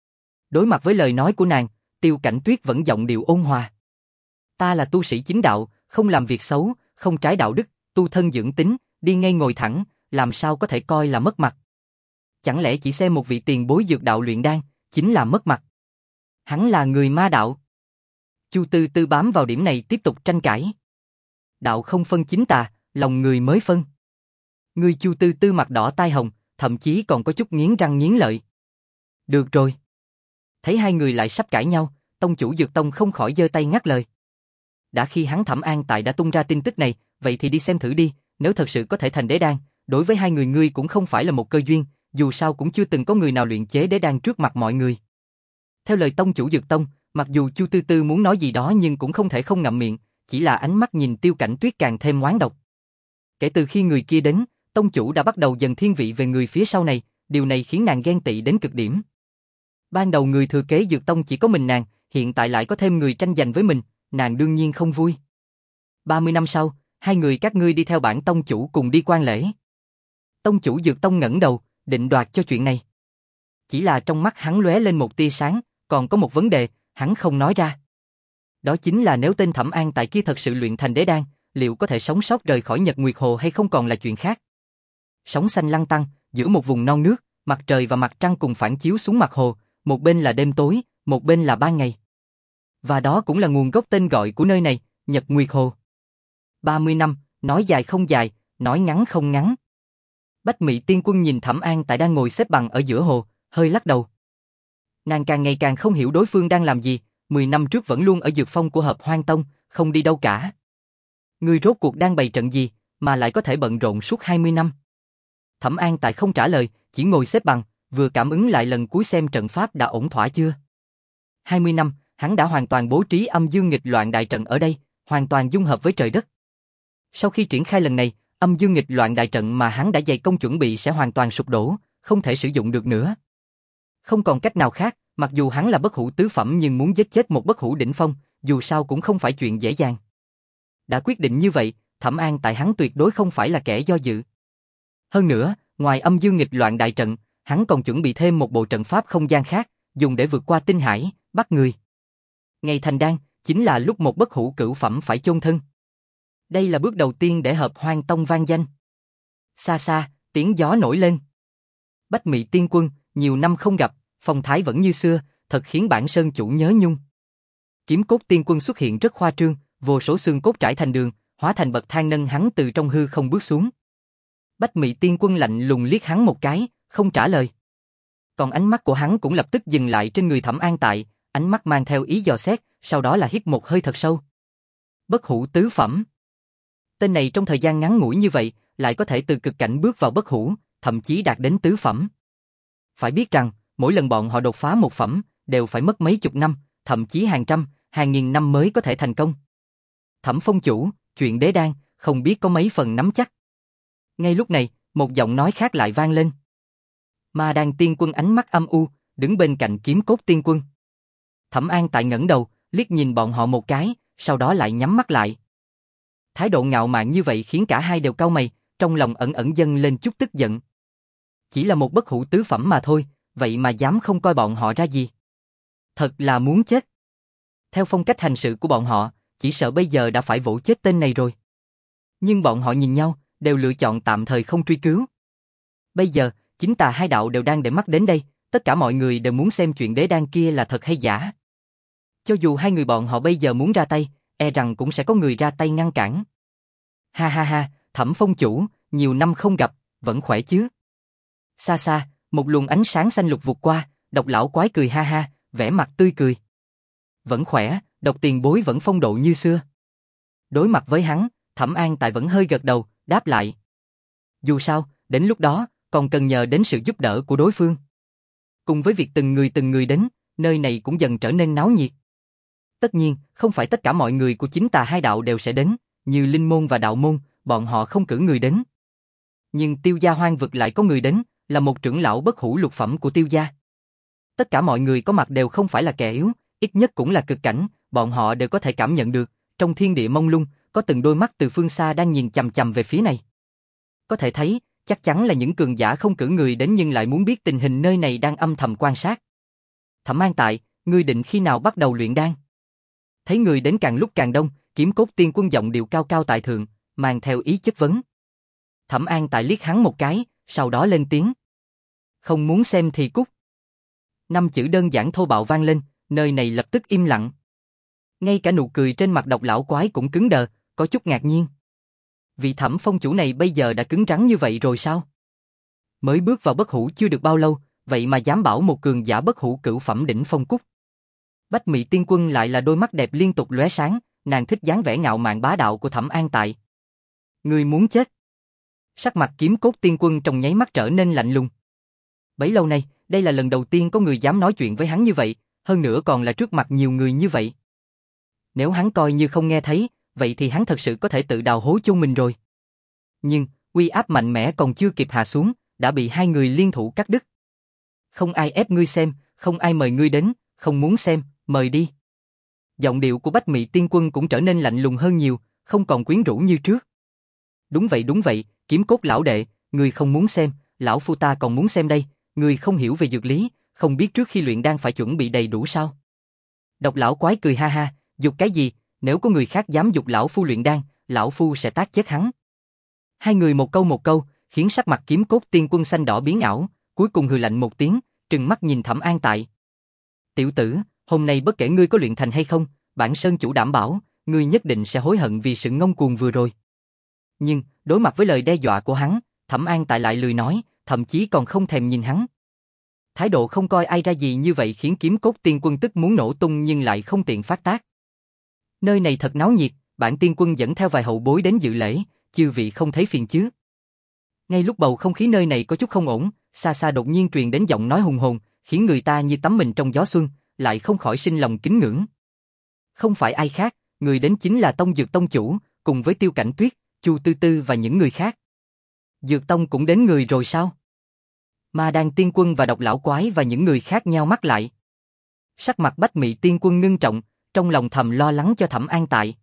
Đối mặt với lời nói của nàng, Tiêu Cảnh Tuyết vẫn giọng điệu ôn hòa. Ta là tu sĩ chính đạo, không làm việc xấu, không trái đạo đức, tu thân dưỡng tính, đi ngay ngồi thẳng, làm sao có thể coi là mất mặt. Chẳng lẽ chỉ xem một vị tiền bối dược đạo luyện đan, chính là mất mặt. Hắn là người ma đạo. Chu Tư Tư bám vào điểm này tiếp tục tranh cãi. Đạo không phân chính tà, lòng người mới phân. Người Chu Tư Tư mặt đỏ tai hồng, thậm chí còn có chút nghiến răng nghiến lợi. Được rồi. Thấy hai người lại sắp cãi nhau, tông chủ Dược Tông không khỏi giơ tay ngắt lời. Đã khi hắn Thẩm An Tại đã tung ra tin tức này, vậy thì đi xem thử đi, nếu thật sự có thể thành đế đan, đối với hai người ngươi cũng không phải là một cơ duyên, dù sao cũng chưa từng có người nào luyện chế đế đan trước mặt mọi người. Theo lời tông chủ Dược Tông, mặc dù Chu Tư Tư muốn nói gì đó nhưng cũng không thể không ngậm miệng, chỉ là ánh mắt nhìn Tiêu Cảnh Tuyết càng thêm oán độc. Kể từ khi người kia đến, tông chủ đã bắt đầu dần thiên vị về người phía sau này, điều này khiến nàng ghen tị đến cực điểm. Ban đầu người thừa kế Dược Tông chỉ có mình nàng, hiện tại lại có thêm người tranh giành với mình, nàng đương nhiên không vui. ba mươi năm sau, hai người các ngươi đi theo bản tông chủ cùng đi quan lễ. Tông chủ Dược Tông ngẩng đầu, định đoạt cho chuyện này. Chỉ là trong mắt hắn lóe lên một tia sáng, còn có một vấn đề, hắn không nói ra. Đó chính là nếu tên Thẩm An Tại kia thật sự luyện thành đế đan, liệu có thể sống sót rời khỏi Nhật Nguyệt Hồ hay không còn là chuyện khác. Sóng xanh lăn tăn, giữa một vùng non nước, mặt trời và mặt trăng cùng phản chiếu xuống mặt hồ, một bên là đêm tối, một bên là ban ngày. Và đó cũng là nguồn gốc tên gọi của nơi này, Nhật Nguyệt Hồ. ba mươi năm, nói dài không dài, nói ngắn không ngắn. Bách Mị Tiên Quân nhìn Thẩm An Tại đang ngồi xếp bằng ở giữa hồ, hơi lắc đầu. Nàng càng ngày càng không hiểu đối phương đang làm gì, mười năm trước vẫn luôn ở dược phong của Hợp Hoang Tông, không đi đâu cả. Ngươi rốt cuộc đang bày trận gì, mà lại có thể bận rộn suốt hai mươi năm? Thẩm An Tại không trả lời, chỉ ngồi xếp bằng, vừa cảm ứng lại lần cuối xem trận pháp đã ổn thỏa chưa. hai mươi năm, hắn đã hoàn toàn bố trí âm dương nghịch loạn đại trận ở đây, hoàn toàn dung hợp với trời đất. Sau khi triển khai lần này, âm dương nghịch loạn đại trận mà hắn đã dày công chuẩn bị sẽ hoàn toàn sụp đổ, không thể sử dụng được nữa. Không còn cách nào khác, mặc dù hắn là bất hủ tứ phẩm nhưng muốn giết chết một bất hủ đỉnh phong, dù sao cũng không phải chuyện dễ dàng. Đã quyết định như vậy, Thẩm An Tại hắn tuyệt đối không phải là kẻ do dự. Hơn nữa, ngoài âm dương nghịch loạn đại trận, hắn còn chuẩn bị thêm một bộ trận pháp không gian khác, dùng để vượt qua tinh hải, bắt người. Ngày thành đan, chính là lúc một bất hủ cửu phẩm phải chôn thân. Đây là bước đầu tiên để Hợp Hoang Tông vang danh. Xa xa, tiếng gió nổi lên. Bách Mị Tiên Quân, nhiều năm không gặp, phong thái vẫn như xưa, thật khiến bản sơn chủ nhớ nhung. Kiếm Cốt Tiên Quân xuất hiện rất khoa trương, vô số xương cốt trải thành đường, hóa thành bậc thang nâng hắn từ trong hư không bước xuống. Bách Mị Tiên Quân lạnh lùng liếc hắn một cái, không trả lời. Còn ánh mắt của hắn cũng lập tức dừng lại trên người Thẩm An Tại, ánh mắt mang theo ý dò xét, sau đó là hít một hơi thật sâu. Bất hủ tứ phẩm. Tên này trong thời gian ngắn ngủi như vậy, lại có thể từ cực cảnh bước vào bất hủ, thậm chí đạt đến tứ phẩm. Phải biết rằng, mỗi lần bọn họ đột phá một phẩm, đều phải mất mấy chục năm, thậm chí hàng trăm, hàng nghìn năm mới có thể thành công. Thẩm Phong chủ, chuyện đế đan, không biết có mấy phần nắm chắc. Ngay lúc này, một giọng nói khác lại vang lên. Ma Đan Tiên Quân ánh mắt âm u, đứng bên cạnh Kiếm Cốt Tiên Quân. Thẩm An Tại ngẩng đầu, liếc nhìn bọn họ một cái, sau đó lại nhắm mắt lại. Thái độ ngạo mạn như vậy khiến cả hai đều cau mày, trong lòng ẩn ẩn dâng lên chút tức giận. Chỉ là một bất hủ tứ phẩm mà thôi, vậy mà dám không coi bọn họ ra gì. Thật là muốn chết. Theo phong cách hành sự của bọn họ, chỉ sợ bây giờ đã phải vỗ chết tên này rồi. Nhưng bọn họ nhìn nhau, đều lựa chọn tạm thời không truy cứu. Bây giờ, chính tà hai đạo đều đang để mắt đến đây, tất cả mọi người đều muốn xem chuyện đế đan kia là thật hay giả. Cho dù hai người bọn họ bây giờ muốn ra tay, e rằng cũng sẽ có người ra tay ngăn cản. Ha ha ha, Thẩm Phong chủ, nhiều năm không gặp, vẫn khỏe chứ? Xa xa, một luồng ánh sáng xanh lục vụt qua, Độc lão quái cười ha ha, vẻ mặt tươi cười. Vẫn khỏe, Độc tiền bối vẫn phong độ như xưa. Đối mặt với hắn, Thẩm An Tại vẫn hơi gật đầu, đáp lại. Dù sao, đến lúc đó, còn cần nhờ đến sự giúp đỡ của đối phương. Cùng với việc từng người từng người đến, nơi này cũng dần trở nên náo nhiệt. Tất nhiên, không phải tất cả mọi người của chính tà hai đạo đều sẽ đến, như Linh môn và Đạo môn, bọn họ không cử người đến. Nhưng Tiêu gia Hoang vực lại có người đến, là một trưởng lão bất hủ lục phẩm của Tiêu gia. Tất cả mọi người có mặt đều không phải là kẻ yếu, ít nhất cũng là cực cảnh, bọn họ đều có thể cảm nhận được, trong thiên địa mông lung, có từng đôi mắt từ phương xa đang nhìn chằm chằm về phía này. Có thể thấy, chắc chắn là những cường giả không cử người đến nhưng lại muốn biết tình hình nơi này đang âm thầm quan sát. Thẩm An Tại, ngươi định khi nào bắt đầu luyện đan? Thấy người đến càng lúc càng đông, Kiếm Cốt Tiên Quân giọng điệu cao cao tại thượng, mang theo ý chất vấn. Thẩm An Tại liếc hắn một cái, sau đó lên tiếng. Không muốn xem thì cút. Năm chữ đơn giản thô bạo vang lên, nơi này lập tức im lặng. Ngay cả nụ cười trên mặt Độc lão quái cũng cứng đờ, có chút ngạc nhiên. Vị Thẩm phong chủ này bây giờ đã cứng rắn như vậy rồi sao? Mới bước vào bất hủ chưa được bao lâu, vậy mà dám bảo một cường giả bất hủ cửu phẩm đỉnh phong cút. Bách Mị Tiên Quân lại là đôi mắt đẹp liên tục lóe sáng, nàng thích dáng vẻ ngạo mạn bá đạo của Thẩm An Tại. Ngươi muốn chết? Sắc mặt Kiếm Cốt Tiên Quân trong nháy mắt trở nên lạnh lùng. Bấy lâu nay, đây là lần đầu tiên có người dám nói chuyện với hắn như vậy, hơn nữa còn là trước mặt nhiều người như vậy. Nếu hắn coi như không nghe thấy, vậy thì hắn thật sự có thể tự đào hố chôn mình rồi. Nhưng, uy áp mạnh mẽ còn chưa kịp hạ xuống, đã bị hai người liên thủ cắt đứt. Không ai ép ngươi xem, không ai mời ngươi đến, không muốn xem, mời đi. Giọng điệu của Bách Mị Tiên Quân cũng trở nên lạnh lùng hơn nhiều, không còn quyến rũ như trước. Đúng vậy đúng vậy, Kiếm Cốt lão đệ, ngươi không muốn xem, lão phu ta còn muốn xem đây, ngươi không hiểu về dược lý, không biết trước khi luyện đan phải chuẩn bị đầy đủ sao? Độc lão quái cười ha ha, dục cái gì, nếu có người khác dám dục lão phu luyện đan, lão phu sẽ tác chết hắn. Hai người một câu một câu, khiến sắc mặt Kiếm Cốt Tiên Quân xanh đỏ biến ảo, cuối cùng hừ lạnh một tiếng, trừng mắt nhìn Thẩm An Tại. Tiểu tử, hôm nay bất kể ngươi có luyện thành hay không, bản sơn chủ đảm bảo, ngươi nhất định sẽ hối hận vì sự ngông cuồng vừa rồi. Nhưng, đối mặt với lời đe dọa của hắn, Thẩm An Tại lại lười nói, thậm chí còn không thèm nhìn hắn. Thái độ không coi ai ra gì như vậy khiến Kiếm Cốt Tiên Quân tức muốn nổ tung nhưng lại không tiện phát tác. Nơi này thật náo nhiệt, bản tiên quân dẫn theo vài hậu bối đến dự lễ, chư vị không thấy phiền chứ? Ngay lúc bầu không khí nơi này có chút không ổn, xa xa đột nhiên truyền đến giọng nói hùng hồn, khiến người ta như tắm mình trong gió xuân, lại không khỏi sinh lòng kính ngưỡng. Không phải ai khác, người đến chính là Tông Dược Tông chủ, cùng với Tiêu Cảnh Tuyết, Chu Tư Tư và những người khác. Dược Tông cũng đến người rồi sao? Ma Đan Tiên Quân và Độc lão quái và những người khác nhao mắt lại. Sắc mặt Bách Mị Tiên Quân ngưng trọng, trong lòng thầm lo lắng cho Thẩm An Tại.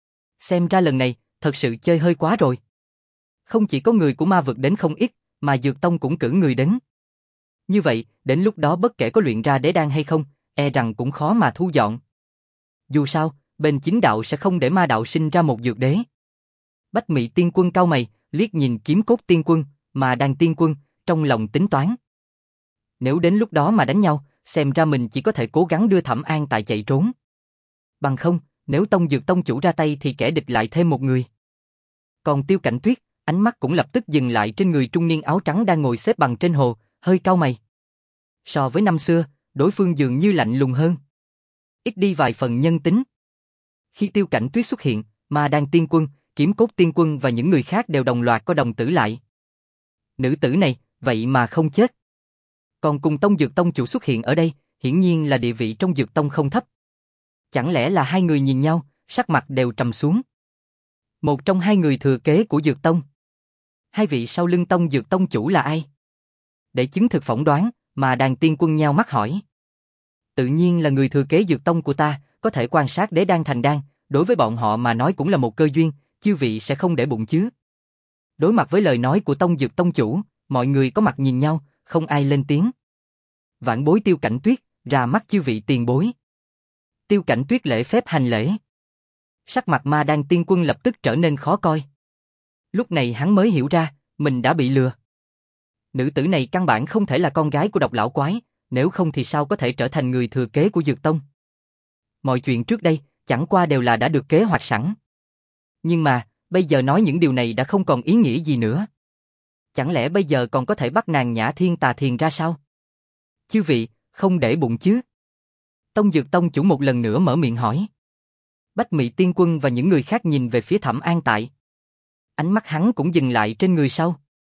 Xem ra lần này, thật sự chơi hơi quá rồi. Không chỉ có người của ma vực đến không ít, mà Dược Tông cũng cử người đến. Như vậy, đến lúc đó bất kể có luyện ra đế đan hay không, e rằng cũng khó mà thu dọn. Dù sao, bên chính đạo sẽ không để ma đạo sinh ra một dược đế. Bách Mị Tiên Quân cau mày, liếc nhìn Kiếm Cốt Tiên Quân, Ma Đan Tiên Quân, trong lòng tính toán. Nếu đến lúc đó mà đánh nhau, xem ra mình chỉ có thể cố gắng đưa Thẩm An Tại chạy trốn. Bằng không, nếu Tông Dược Tông chủ ra tay thì kẻ địch lại thêm một người. Còn Tiêu Cảnh Tuyết, ánh mắt cũng lập tức dừng lại trên người trung niên áo trắng đang ngồi xếp bằng trên hồ, hơi cau mày. So với năm xưa, đối phương dường như lạnh lùng hơn. Ít đi vài phần nhân tính. Khi Tiêu Cảnh Tuyết xuất hiện, Ma Đan Tiên Quân, Kiếm Cốt Tiên Quân và những người khác đều đồng loạt có đồng tử lại. Nữ tử này, vậy mà không chết. Còn cùng Tông Dược Tông chủ xuất hiện ở đây, hiển nhiên là địa vị trong Dược Tông không thấp. Chẳng lẽ là hai người nhìn nhau, sắc mặt đều trầm xuống. Một trong hai người thừa kế của Dược Tông. Hai vị sau lưng Tông Dược Tông chủ là ai? Để chứng thực phỏng đoán, mà Đàn Tiên Quân nhao mắt hỏi. Tự nhiên là người thừa kế Dược Tông của ta, có thể quan sát đế đan thành đan, đối với bọn họ mà nói cũng là một cơ duyên, chư vị sẽ không để bụng chứ. Đối mặt với lời nói của Tông Dược Tông chủ, mọi người có mặt nhìn nhau, không ai lên tiếng. Vạn bối Tiêu Cảnh Tuyết, ra mắt chư vị tiền bối. Tiêu Cảnh Tuyết lễ phép hành lễ. Sắc mặt Ma Đan Tiên Quân lập tức trở nên khó coi. Lúc này hắn mới hiểu ra, mình đã bị lừa. Nữ tử này căn bản không thể là con gái của Độc lão quái, nếu không thì sao có thể trở thành người thừa kế của Dược Tông. Mọi chuyện trước đây, chẳng qua đều là đã được kế hoạch sẵn. Nhưng mà, bây giờ nói những điều này đã không còn ý nghĩa gì nữa. Chẳng lẽ bây giờ còn có thể bắt nàng nhã thiên tà thiền ra sao? Chư vị, không để bụng chứ? Tông Dược Tông chủ một lần nữa mở miệng hỏi. Bách Mị Tiên Quân và những người khác nhìn về phía Thẩm An Tại. Ánh mắt hắn cũng dừng lại trên người sau.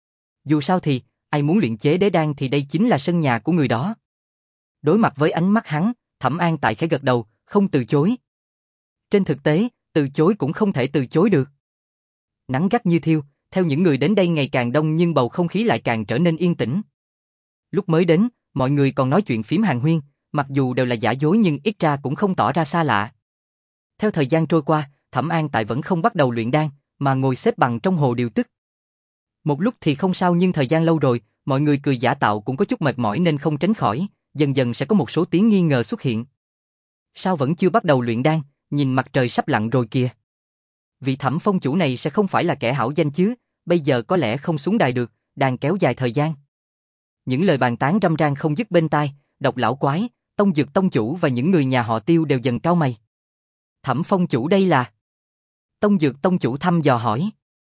Dù sao thì, ai muốn luyện chế đế đan thì đây chính là sân nhà của người đó. Đối mặt với ánh mắt hắn, Thẩm An Tại khẽ gật đầu, không từ chối. Trên thực tế, từ chối cũng không thể từ chối được. Nắng gắt như thiêu, theo những người đến đây ngày càng đông nhưng bầu không khí lại càng trở nên yên tĩnh. Lúc mới đến, mọi người còn nói chuyện phím hàn huyên, mặc dù đều là giả dối nhưng ít ra cũng không tỏ ra xa lạ. Theo thời gian trôi qua, Thẩm An Tại vẫn không bắt đầu luyện đan, mà ngồi xếp bằng trong hồ điều tức. Một lúc thì không sao nhưng thời gian lâu rồi, mọi người cười giả tạo cũng có chút mệt mỏi nên không tránh khỏi, dần dần sẽ có một số tiếng nghi ngờ xuất hiện. Sao vẫn chưa bắt đầu luyện đan, nhìn mặt trời sắp lặn rồi kìa. Vị Thẩm phong chủ này sẽ không phải là kẻ hảo danh chứ, bây giờ có lẽ không xuống đài được, đang kéo dài thời gian. Những lời bàn tán râm ran không dứt bên tai, Độc lão quái, Tông Dược tông chủ và những người nhà họ Tiêu đều dần cau mày. Thẩm phong chủ đây là? Tông Dược tông chủ thăm dò hỏi.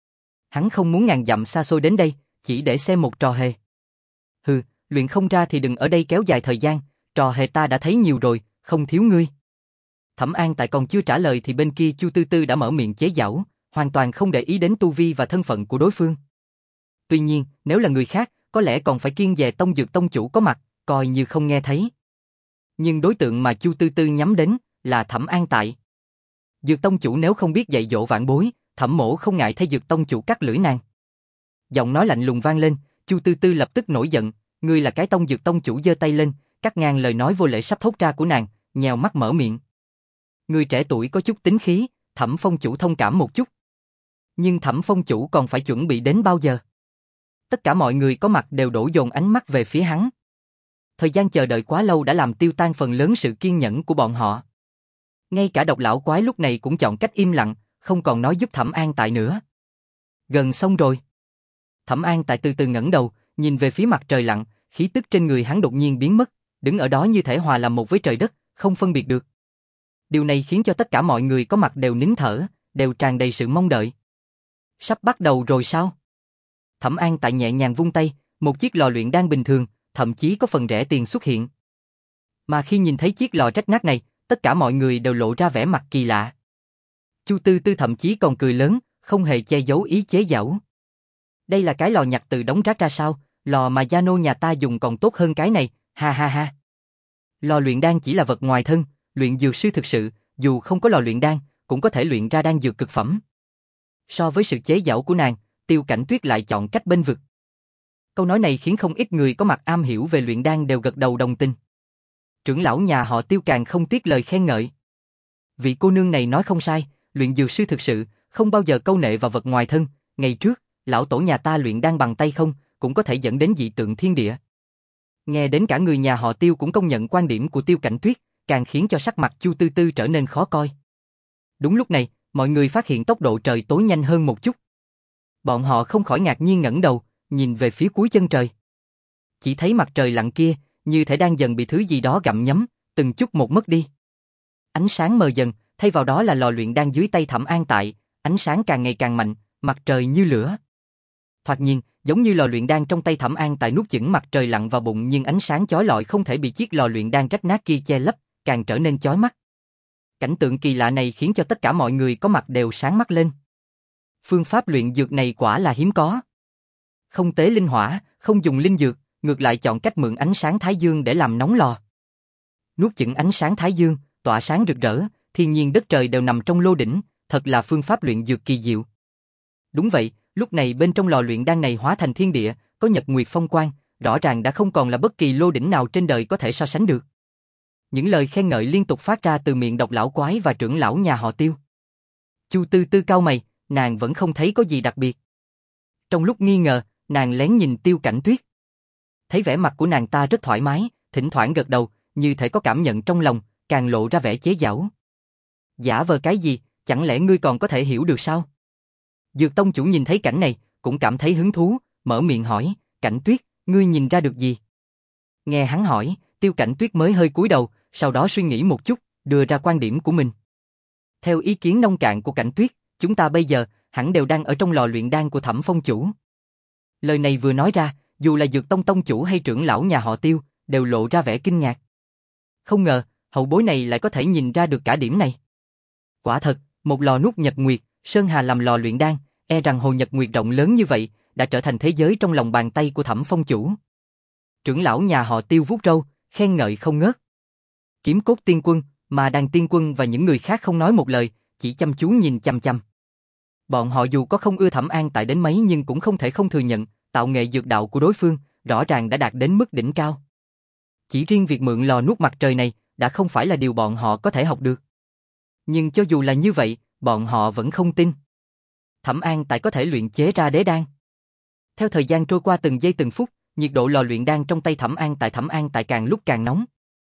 Hắn không muốn ngàn dặm xa xôi đến đây, chỉ để xem một trò hề. Hừ, luyện không ra thì đừng ở đây kéo dài thời gian, trò hề ta đã thấy nhiều rồi, không thiếu ngươi. Thẩm An Tại còn chưa trả lời thì bên kia Chu Tư Tư đã mở miệng chế giễu, hoàn toàn không để ý đến tu vi và thân phận của đối phương. Tuy nhiên, nếu là người khác, có lẽ còn phải kiêng dè Tông Dược tông chủ có mặt, coi như không nghe thấy. Nhưng đối tượng mà Chu Tư Tư nhắm đến là Thẩm An Tại. Dược tông chủ nếu không biết dạy dỗ vãn bối, Thẩm mỗ không ngại thay Dược tông chủ cắt lưỡi nàng. Giọng nói lạnh lùng vang lên, Chu Tư Tư lập tức nổi giận, ngươi là cái Tông Dược tông chủ giơ tay lên, cắt ngang lời nói vô lễ sắp thốt ra của nàng, nhèo mắt mở miệng. Người trẻ tuổi có chút tính khí, Thẩm phong chủ thông cảm một chút. Nhưng Thẩm phong chủ còn phải chuẩn bị đến bao giờ? Tất cả mọi người có mặt đều đổ dồn ánh mắt về phía hắn. Thời gian chờ đợi quá lâu đã làm tiêu tan phần lớn sự kiên nhẫn của bọn họ. Ngay cả Độc lão quái lúc này cũng chọn cách im lặng, không còn nói giúp Thẩm An Tại nữa. Gần xong rồi. Thẩm An Tại từ từ ngẩng đầu, nhìn về phía mặt trời lặn, khí tức trên người hắn đột nhiên biến mất, đứng ở đó như thể hòa làm một với trời đất, không phân biệt được. Điều này khiến cho tất cả mọi người có mặt đều nín thở, đều tràn đầy sự mong đợi. Sắp bắt đầu rồi sao? Thẩm An Tại nhẹ nhàng vung tay, một chiếc lò luyện đan bình thường, thậm chí có phần rẻ tiền xuất hiện. Mà khi nhìn thấy chiếc lò rách nát này, tất cả mọi người đều lộ ra vẻ mặt kỳ lạ. Chu Tư Tư thậm chí còn cười lớn, không hề che giấu ý chế giễu. Đây là cái lò nhặt từ đống rác ra sao, lò mà gia nô nhà ta dùng còn tốt hơn cái này, ha ha ha. Lò luyện đan chỉ là vật ngoài thân, luyện dược sư thực sự, dù không có lò luyện đan, cũng có thể luyện ra đan dược cực phẩm. So với sự chế giễu của nàng, Tiêu Cảnh Tuyết lại chọn cách bênh vực. Câu nói này khiến không ít người có mặt am hiểu về luyện đan đều gật đầu đồng tình. Trưởng lão nhà họ Tiêu càng không tiếc lời khen ngợi. Vị cô nương này nói không sai, luyện dược sư thực sự, không bao giờ câu nệ vào vật ngoài thân, ngày trước, lão tổ nhà ta luyện đan bằng tay không, cũng có thể dẫn đến dị tượng thiên địa. Nghe đến cả người nhà họ Tiêu cũng công nhận quan điểm của Tiêu Cảnh Tuyết, càng khiến cho sắc mặt Chu Tư Tư trở nên khó coi. Đúng lúc này, mọi người phát hiện tốc độ trời tối nhanh hơn một chút. Bọn họ không khỏi ngạc nhiên ngẩng đầu, nhìn về phía cuối chân trời. Chỉ thấy mặt trời lặn kia, như thể đang dần bị thứ gì đó gặm nhấm, từng chút một mất đi. Ánh sáng mờ dần, thay vào đó là lò luyện đan dưới tay Thẩm An Tại, ánh sáng càng ngày càng mạnh, mặt trời như lửa. Thoạt nhìn, giống như lò luyện đan trong tay Thẩm An Tại nuốt chửng mặt trời lặn vào bụng nhưng ánh sáng chói lọi không thể bị chiếc lò luyện đan rách nát kia che lấp, càng trở nên chói mắt. Cảnh tượng kỳ lạ này khiến cho tất cả mọi người có mặt đều sáng mắt lên. Phương pháp luyện dược này quả là hiếm có. Không tế linh hỏa, không dùng linh dược, ngược lại chọn cách mượn ánh sáng thái dương để làm nóng lò. Nuốt chửng ánh sáng thái dương, tỏa sáng rực rỡ, thiên nhiên đất trời đều nằm trong lô đỉnh, thật là phương pháp luyện dược kỳ diệu. Đúng vậy, lúc này bên trong lò luyện đan này hóa thành thiên địa, có nhật nguyệt phong quang, rõ ràng đã không còn là bất kỳ lô đỉnh nào trên đời có thể so sánh được. Những lời khen ngợi liên tục phát ra từ miệng Độc lão quái và trưởng lão nhà họ Tiêu. Chu Tư Tư cau mày, nàng vẫn không thấy có gì đặc biệt. Trong lúc nghi ngờ, nàng lén nhìn Tiêu Cảnh Tuyết. Thấy vẻ mặt của nàng ta rất thoải mái, thỉnh thoảng gật đầu, như thể có cảm nhận trong lòng, càng lộ ra vẻ chế giễu. Giả vờ cái gì, chẳng lẽ ngươi còn có thể hiểu được sao? Dược tông chủ nhìn thấy cảnh này, cũng cảm thấy hứng thú, mở miệng hỏi, Cảnh Tuyết, ngươi nhìn ra được gì? Nghe hắn hỏi, Tiêu Cảnh Tuyết mới hơi cúi đầu, sau đó suy nghĩ một chút, đưa ra quan điểm của mình. Theo ý kiến nông cạn của Cảnh Tuyết, chúng ta bây giờ hẳn đều đang ở trong lò luyện đan của Thẩm phong chủ. Lời này vừa nói ra, dù là Dược Tông tông chủ hay trưởng lão nhà họ Tiêu, đều lộ ra vẻ kinh ngạc. Không ngờ, hậu bối này lại có thể nhìn ra được cả điểm này. Quả thật, một lò nuốt nhật nguyệt, Sơn Hà làm lò luyện đan, e rằng hồ nhật nguyệt rộng lớn như vậy, đã trở thành thế giới trong lòng bàn tay của Thẩm Phong chủ. Trưởng lão nhà họ Tiêu vuốt râu, khen ngợi không ngớt. Kiếm Cốt Tiên Quân, mà Đàn Tiên Quân và những người khác không nói một lời, chỉ chăm chú nhìn chăm chăm. Bọn họ dù có không ưa Thẩm An Tại đến mấy nhưng cũng không thể không thừa nhận, tạo nghệ dược đạo của đối phương, rõ ràng đã đạt đến mức đỉnh cao. Chỉ riêng việc mượn lò nuốt mặt trời này, đã không phải là điều bọn họ có thể học được. Nhưng cho dù là như vậy, bọn họ vẫn không tin. Thẩm An Tại có thể luyện chế ra đế đan. Theo thời gian trôi qua từng giây từng phút, nhiệt độ lò luyện đan trong tay Thẩm An Tại Thẩm An Tại càng lúc càng nóng.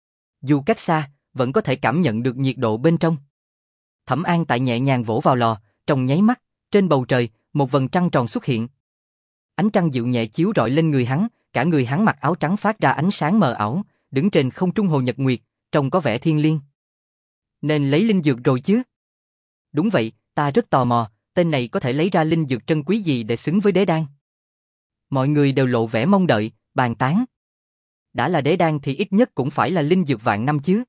Dù cách xa, vẫn có thể cảm nhận được nhiệt độ bên trong. Thẩm An Tại nhẹ nhàng vỗ vào lò, trong nháy mắt, trên bầu trời, một vầng trăng tròn xuất hiện. Ánh trăng dịu nhẹ chiếu rọi lên người hắn, cả người hắn mặc áo trắng phát ra ánh sáng mờ ảo, đứng trên không trung hồ nhật nguyệt, trông có vẻ thiêng liêng. Nên lấy linh dược rồi chứ? Đúng vậy, ta rất tò mò, tên này có thể lấy ra linh dược trân quý gì để xứng với đế đan. Mọi người đều lộ vẻ mong đợi, bàn tán. Đã là đế đan thì ít nhất cũng phải là linh dược vạn năm chứ.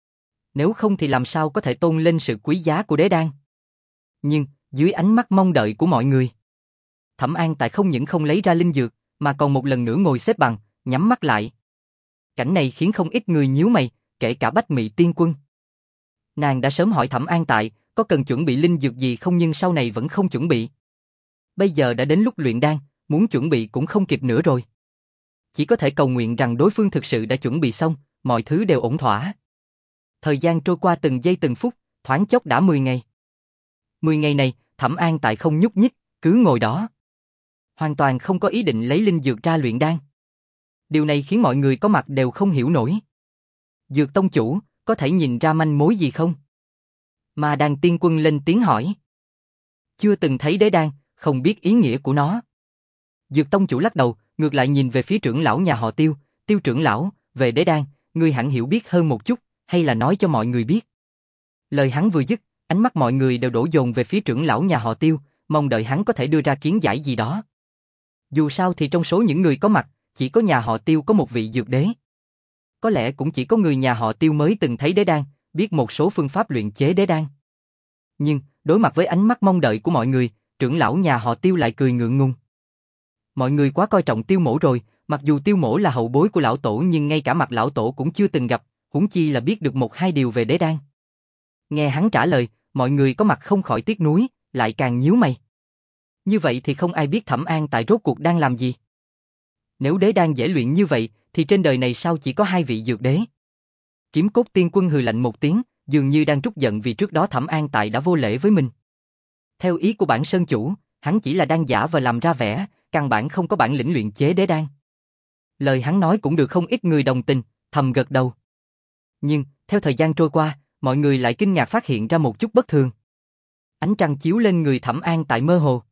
Nếu không thì làm sao có thể tôn lên sự quý giá của đế đan. Nhưng, dưới ánh mắt mong đợi của mọi người, Thẩm An Tại không những không lấy ra linh dược, mà còn một lần nữa ngồi xếp bằng, nhắm mắt lại. Cảnh này khiến không ít người nhíu mày, kể cả Bách Mị Tiên Quân. Nàng đã sớm hỏi Thẩm An Tại, có cần chuẩn bị linh dược gì không nhưng sau này vẫn không chuẩn bị. Bây giờ đã đến lúc luyện đan, muốn chuẩn bị cũng không kịp nữa rồi. Chỉ có thể cầu nguyện rằng đối phương thực sự đã chuẩn bị xong, mọi thứ đều ổn thỏa. Thời gian trôi qua từng giây từng phút, thoáng chốc đã mười ngày. mười ngày này, Thẩm An Tại không nhúc nhích, cứ ngồi đó. Hoàn toàn không có ý định lấy linh dược ra luyện đan. Điều này khiến mọi người có mặt đều không hiểu nổi. Dược tông chủ, có thể nhìn ra manh mối gì không? Mà Đàn Tiên Quân lên tiếng hỏi. Chưa từng thấy đế đan, không biết ý nghĩa của nó. Dược tông chủ lắc đầu, ngược lại nhìn về phía trưởng lão nhà họ Tiêu. Tiêu trưởng lão, về đế đan, ngươi hẳn hiểu biết hơn một chút, hay là nói cho mọi người biết. Lời hắn vừa dứt, ánh mắt mọi người đều đổ dồn về phía trưởng lão nhà họ Tiêu, mong đợi hắn có thể đưa ra kiến giải gì đó. Dù sao thì trong số những người có mặt, chỉ có nhà họ Tiêu có một vị dược đế. Có lẽ cũng chỉ có người nhà họ Tiêu mới từng thấy đế đan, biết một số phương pháp luyện chế đế đan. Nhưng, đối mặt với ánh mắt mong đợi của mọi người, trưởng lão nhà họ Tiêu lại cười ngượng ngùng. Mọi người quá coi trọng Tiêu Mỗ rồi, mặc dù Tiêu Mỗ là hậu bối của lão tổ nhưng ngay cả mặt lão tổ cũng chưa từng gặp, huống chi là biết được một hai điều về đế đan. Nghe hắn trả lời, mọi người có mặt không khỏi tiếc nuối, lại càng nhíu mày. Như vậy thì không ai biết Thẩm An Tại rốt cuộc đang làm gì. Nếu đế đan dễ luyện như vậy, thì trên đời này sao chỉ có hai vị dược đế? Kiếm Cốt Tiên Quân hừ lạnh một tiếng, dường như đang trút giận vì trước đó Thẩm An Tại đã vô lễ với mình. Theo ý của bản sơn chủ, hắn chỉ là đang giả vờ làm ra vẻ, căn bản không có bản lĩnh luyện chế đế đan. Lời hắn nói cũng được không ít người đồng tình, thầm gật đầu. Nhưng, theo thời gian trôi qua, mọi người lại kinh ngạc phát hiện ra một chút bất thường. Ánh trăng chiếu lên người Thẩm An Tại mơ hồ.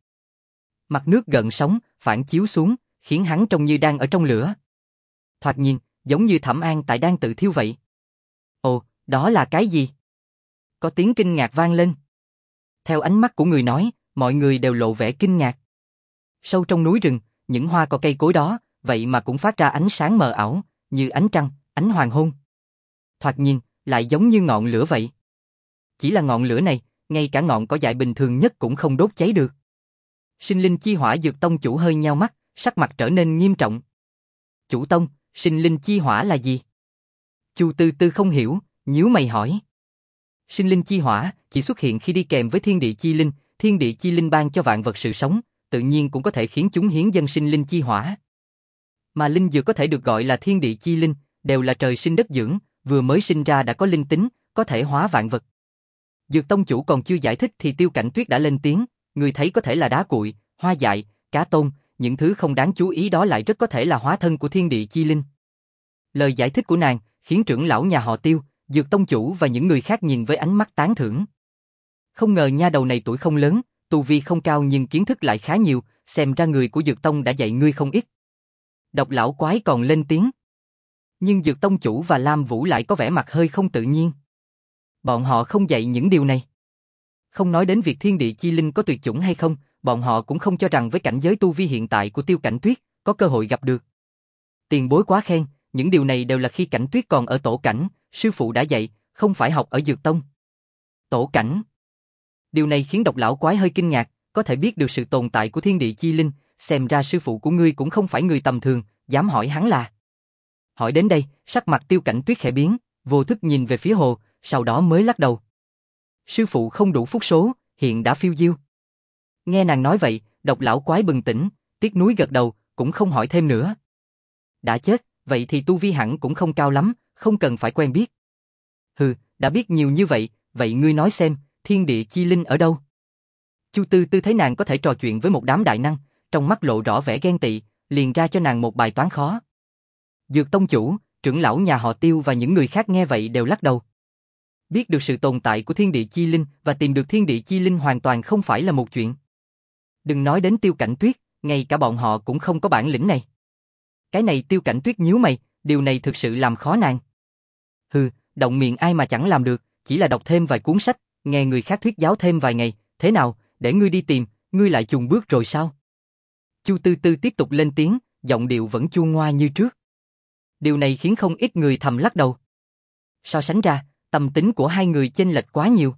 Mặt nước gợn sóng, phản chiếu xuống, khiến hắn trông như đang ở trong lửa. Thoạt nhìn, giống như Thẩm An Tại đang tự thiêu vậy. Ồ, đó là cái gì? Có tiếng kinh ngạc vang lên. Theo ánh mắt của người nói, mọi người đều lộ vẻ kinh ngạc. Sâu trong núi rừng, những hoa cỏ cây cối đó, vậy mà cũng phát ra ánh sáng mờ ảo, như ánh trăng, ánh hoàng hôn. Thoạt nhìn, lại giống như ngọn lửa vậy. Chỉ là ngọn lửa này, ngay cả ngọn cỏ dại bình thường nhất cũng không đốt cháy được. Sinh linh chi hỏa dược tông chủ hơi nheo mắt, sắc mặt trở nên nghiêm trọng. Chủ tông, sinh linh chi hỏa là gì? Chu Tư Tư không hiểu, nhíu mày hỏi. Sinh linh chi hỏa chỉ xuất hiện khi đi kèm với thiên địa chi linh, thiên địa chi linh ban cho vạn vật sự sống, tự nhiên cũng có thể khiến chúng hiến dâng sinh linh chi hỏa. Mà linh dược có thể được gọi là thiên địa chi linh, đều là trời sinh đất dưỡng, vừa mới sinh ra đã có linh tính, có thể hóa vạn vật. Dược tông chủ còn chưa giải thích thì Tiêu Cảnh Tuyết đã lên tiếng, người thấy có thể là đá cuội, hoa dại, cá tôm, những thứ không đáng chú ý đó lại rất có thể là hóa thân của thiên địa chi linh. Lời giải thích của nàng khiến trưởng lão nhà họ Tiêu, Dược tông chủ và những người khác nhìn với ánh mắt tán thưởng. Không ngờ nha đầu này tuổi không lớn, tu vi không cao nhưng kiến thức lại khá nhiều, xem ra người của Dược tông đã dạy ngươi không ít. Độc lão quái còn lên tiếng. Nhưng Dược tông chủ và Lam Vũ lại có vẻ mặt hơi không tự nhiên. Bọn họ không dạy những điều này. Không nói đến việc thiên địa chi linh có tuyệt chủng hay không, bọn bọn họ cũng không cho rằng với cảnh giới tu vi hiện tại của Tiêu Cảnh Tuyết, có cơ hội gặp được. Tiền bối quá khen, những điều này đều là khi Cảnh Tuyết còn ở tổ cảnh, sư phụ đã dạy, không phải học ở Dược Tông. Tổ cảnh. Điều này khiến Độc lão quái hơi kinh ngạc, có thể biết được sự tồn tại của thiên địa chi linh, xem ra sư phụ của ngươi cũng không phải người tầm thường, dám hỏi hắn là. Hỏi đến đây, sắc mặt Tiêu Cảnh Tuyết khẽ biến, vô thức nhìn về phía hồ, sau đó mới lắc đầu. Sư phụ không đủ phúc số, hiện đã phiêu diêu. Nghe nàng nói vậy, Độc lão quái bừng tỉnh, tiếc nuối gật đầu, cũng không hỏi thêm nữa. Đã chết, vậy thì tu vi hẳn cũng không cao lắm, không cần phải quen biết. Hừ, đã biết nhiều như vậy, vậy ngươi nói xem, thiên địa chi linh ở đâu? Chu Tư Tư thấy nàng có thể trò chuyện với một đám đại năng, trong mắt lộ rõ vẻ ghen tị, liền ra cho nàng một bài toán khó. Dược tông chủ, trưởng lão nhà họ Tiêu và những người khác nghe vậy đều lắc đầu. Biết được sự tồn tại của thiên địa chi linh và tìm được thiên địa chi linh hoàn toàn không phải là một chuyện. Đừng nói đến Tiêu Cảnh Tuyết, ngay cả bọn họ cũng không có bản lĩnh này. Cái này Tiêu Cảnh Tuyết nhíu mày, điều này thực sự làm khó nàng. Hừ, động miệng ai mà chẳng làm được, chỉ là đọc thêm vài cuốn sách, nghe người khác thuyết giáo thêm vài ngày, thế nào, để ngươi đi tìm, ngươi lại chùn bước rồi sao? Chu Tư Tư tiếp tục lên tiếng, giọng điệu vẫn chua ngoa như trước. Điều này khiến không ít người thầm lắc đầu. So sánh ra, tâm tính của hai người chênh lệch quá nhiều.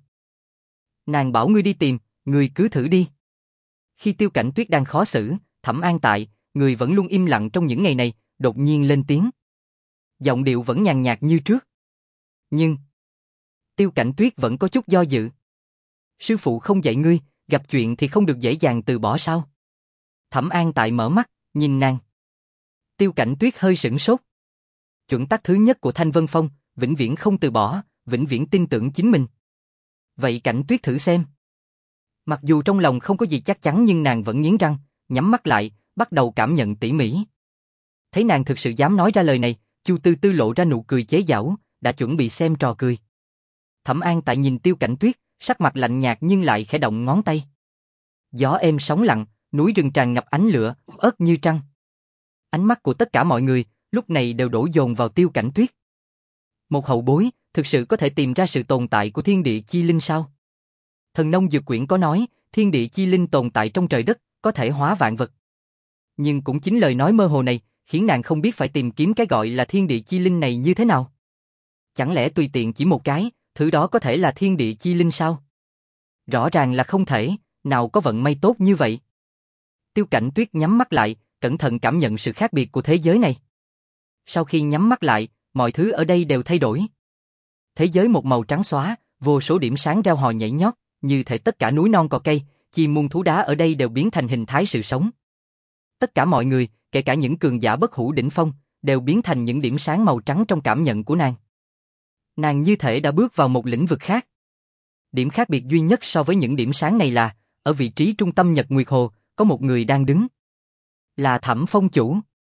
Nàng bảo ngươi đi tìm, ngươi cứ thử đi. Khi Tiêu Cảnh Tuyết đang khó xử, Thẩm An tại, người vẫn luôn im lặng trong những ngày này, đột nhiên lên tiếng. Giọng điệu vẫn nhàn nhạt như trước. Nhưng, Tiêu Cảnh Tuyết vẫn có chút do dự. Sư phụ không dạy ngươi, gặp chuyện thì không được dễ dàng từ bỏ sao? Thẩm An tại mở mắt, nhìn nàng. Tiêu Cảnh Tuyết hơi sửng sốt. Chuẩn tắc thứ nhất của Thanh Vân Phong, vĩnh viễn không từ bỏ, vĩnh viễn tin tưởng chính mình. Vậy Cảnh Tuyết thử xem. Mặc dù trong lòng không có gì chắc chắn nhưng nàng vẫn nghiến răng, nhắm mắt lại, bắt đầu cảm nhận tỉ mỉ. Thấy nàng thực sự dám nói ra lời này, Chu Tư Tư lộ ra nụ cười chế giễu, đã chuẩn bị xem trò cười. Thẩm An tại nhìn Tiêu Cảnh Tuyết, sắc mặt lạnh nhạt nhưng lại khẽ động ngón tay. Gió êm sóng lặng, núi rừng tràn ngập ánh lửa, ớt như trăng. Ánh mắt của tất cả mọi người lúc này đều đổ dồn vào Tiêu Cảnh Tuyết. Một hậu bối, thực sự có thể tìm ra sự tồn tại của thiên địa chi linh sao? Thần nông dược quyển có nói, thiên địa chi linh tồn tại trong trời đất, có thể hóa vạn vật. Nhưng cũng chính lời nói mơ hồ này, khiến nàng không biết phải tìm kiếm cái gọi là thiên địa chi linh này như thế nào. Chẳng lẽ tùy tiện chỉ một cái, thứ đó có thể là thiên địa chi linh sao? Rõ ràng là không thể, nào có vận may tốt như vậy. Tiêu Cảnh Tuyết nhắm mắt lại, cẩn thận cảm nhận sự khác biệt của thế giới này. Sau khi nhắm mắt lại, mọi thứ ở đây đều thay đổi. Thế giới một màu trắng xóa, vô số điểm sáng reo hò nhảy nhót, như thể tất cả núi non cỏ cây, chim muôn thú đá ở đây đều biến thành hình thái sự sống. Tất cả mọi người, kể cả những cường giả bất hủ đỉnh phong, đều biến thành những điểm sáng màu trắng trong cảm nhận của nàng. Nàng như thể đã bước vào một lĩnh vực khác. Điểm khác biệt duy nhất so với những điểm sáng này là, ở vị trí trung tâm Nhật Nguyệt Hồ, có một người đang đứng. Là Thẩm Phong chủ.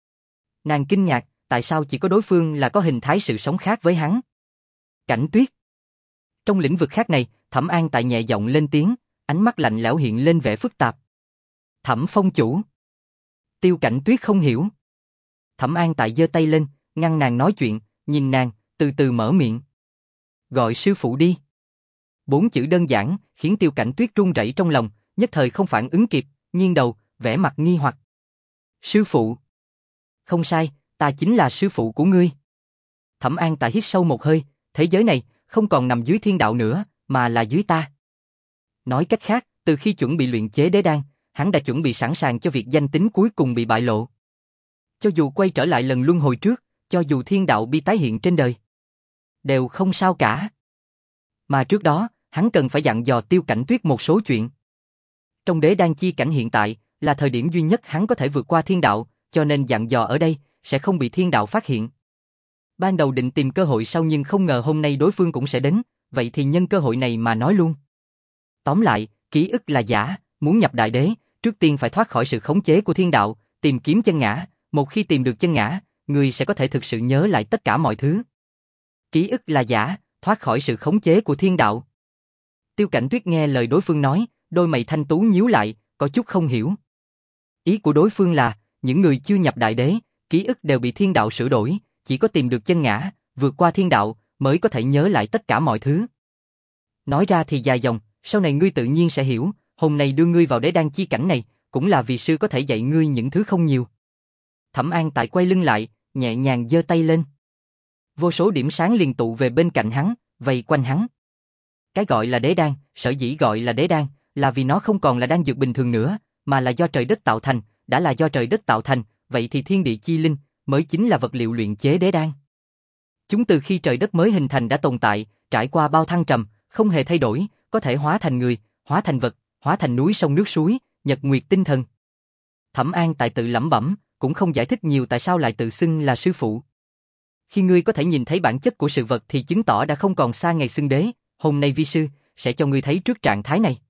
Nàng kinh ngạc, tại sao chỉ có đối phương là có hình thái sự sống khác với hắn? Cảnh Tuyết. Trong lĩnh vực khác này, Thẩm An tại nhẹ giọng lên tiếng, ánh mắt lạnh lẽo hiện lên vẻ phức tạp. Thẩm Phong chủ. Tiêu Cảnh Tuyết không hiểu. Thẩm An tại giơ tay lên, ngăn nàng nói chuyện, nhìn nàng, từ từ mở miệng. Gọi sư phụ đi. Bốn chữ đơn giản, khiến Tiêu Cảnh Tuyết run rẩy trong lòng, nhất thời không phản ứng kịp, nghiêng đầu, vẻ mặt nghi hoặc. Sư phụ. Không sai, ta chính là sư phụ của ngươi. Thẩm An tại hít sâu một hơi, thế giới này không còn nằm dưới thiên đạo nữa, mà là dưới ta. Nói cách khác, từ khi chuẩn bị luyện chế đế đan, hắn đã chuẩn bị sẵn sàng cho việc danh tính cuối cùng bị bại lộ. Cho dù quay trở lại lần luân hồi trước, cho dù thiên đạo bi tái hiện trên đời, đều không sao cả. Mà trước đó, hắn cần phải dặn dò Tiêu Cảnh Tuyết một số chuyện. Trong đế đan chi cảnh hiện tại, là thời điểm duy nhất hắn có thể vượt qua thiên đạo, cho nên dặn dò ở đây, sẽ không bị thiên đạo phát hiện. Ban đầu định tìm cơ hội sau nhưng không ngờ hôm nay đối phương cũng sẽ đến, vậy thì nhân cơ hội này mà nói luôn. Tóm lại, ký ức là giả, muốn nhập đại đế, trước tiên phải thoát khỏi sự khống chế của thiên đạo, tìm kiếm chân ngã, một khi tìm được chân ngã, người sẽ có thể thực sự nhớ lại tất cả mọi thứ. Ký ức là giả, thoát khỏi sự khống chế của thiên đạo. Tiêu Cảnh Tuyết nghe lời đối phương nói, đôi mày thanh tú nhíu lại, có chút không hiểu. Ý của đối phương là, những người chưa nhập đại đế, ký ức đều bị thiên đạo sửa đổi, chỉ có tìm được chân ngã, vượt qua thiên đạo, mới có thể nhớ lại tất cả mọi thứ. Nói ra thì dài dòng, sau này ngươi tự nhiên sẽ hiểu, hôm nay đưa ngươi vào đế đan chi cảnh này, cũng là vì sư có thể dạy ngươi những thứ không nhiều. Thẩm An Tại quay lưng lại, nhẹ nhàng giơ tay lên. Vô số điểm sáng liền tụ về bên cạnh hắn, vây quanh hắn. Cái gọi là đế đan, sở dĩ gọi là đế đan, là vì nó không còn là đan dược bình thường nữa, mà là do trời đất tạo thành, đã là do trời đất tạo thành, vậy thì thiên địa chi linh mới chính là vật liệu luyện chế đế đan. Chúng từ khi trời đất mới hình thành đã tồn tại, trải qua bao thăng trầm, không hề thay đổi, có thể hóa thành người, hóa thành vật, hóa thành núi sông nước suối, nhật nguyệt tinh thần. Thẩm An Tại tự lẩm bẩm, cũng không giải thích nhiều tại sao lại tự xưng là sư phụ. Khi ngươi có thể nhìn thấy bản chất của sự vật thì chứng tỏ đã không còn xa ngày xưng đế, hôm nay vi sư sẽ cho ngươi thấy trước trạng thái này.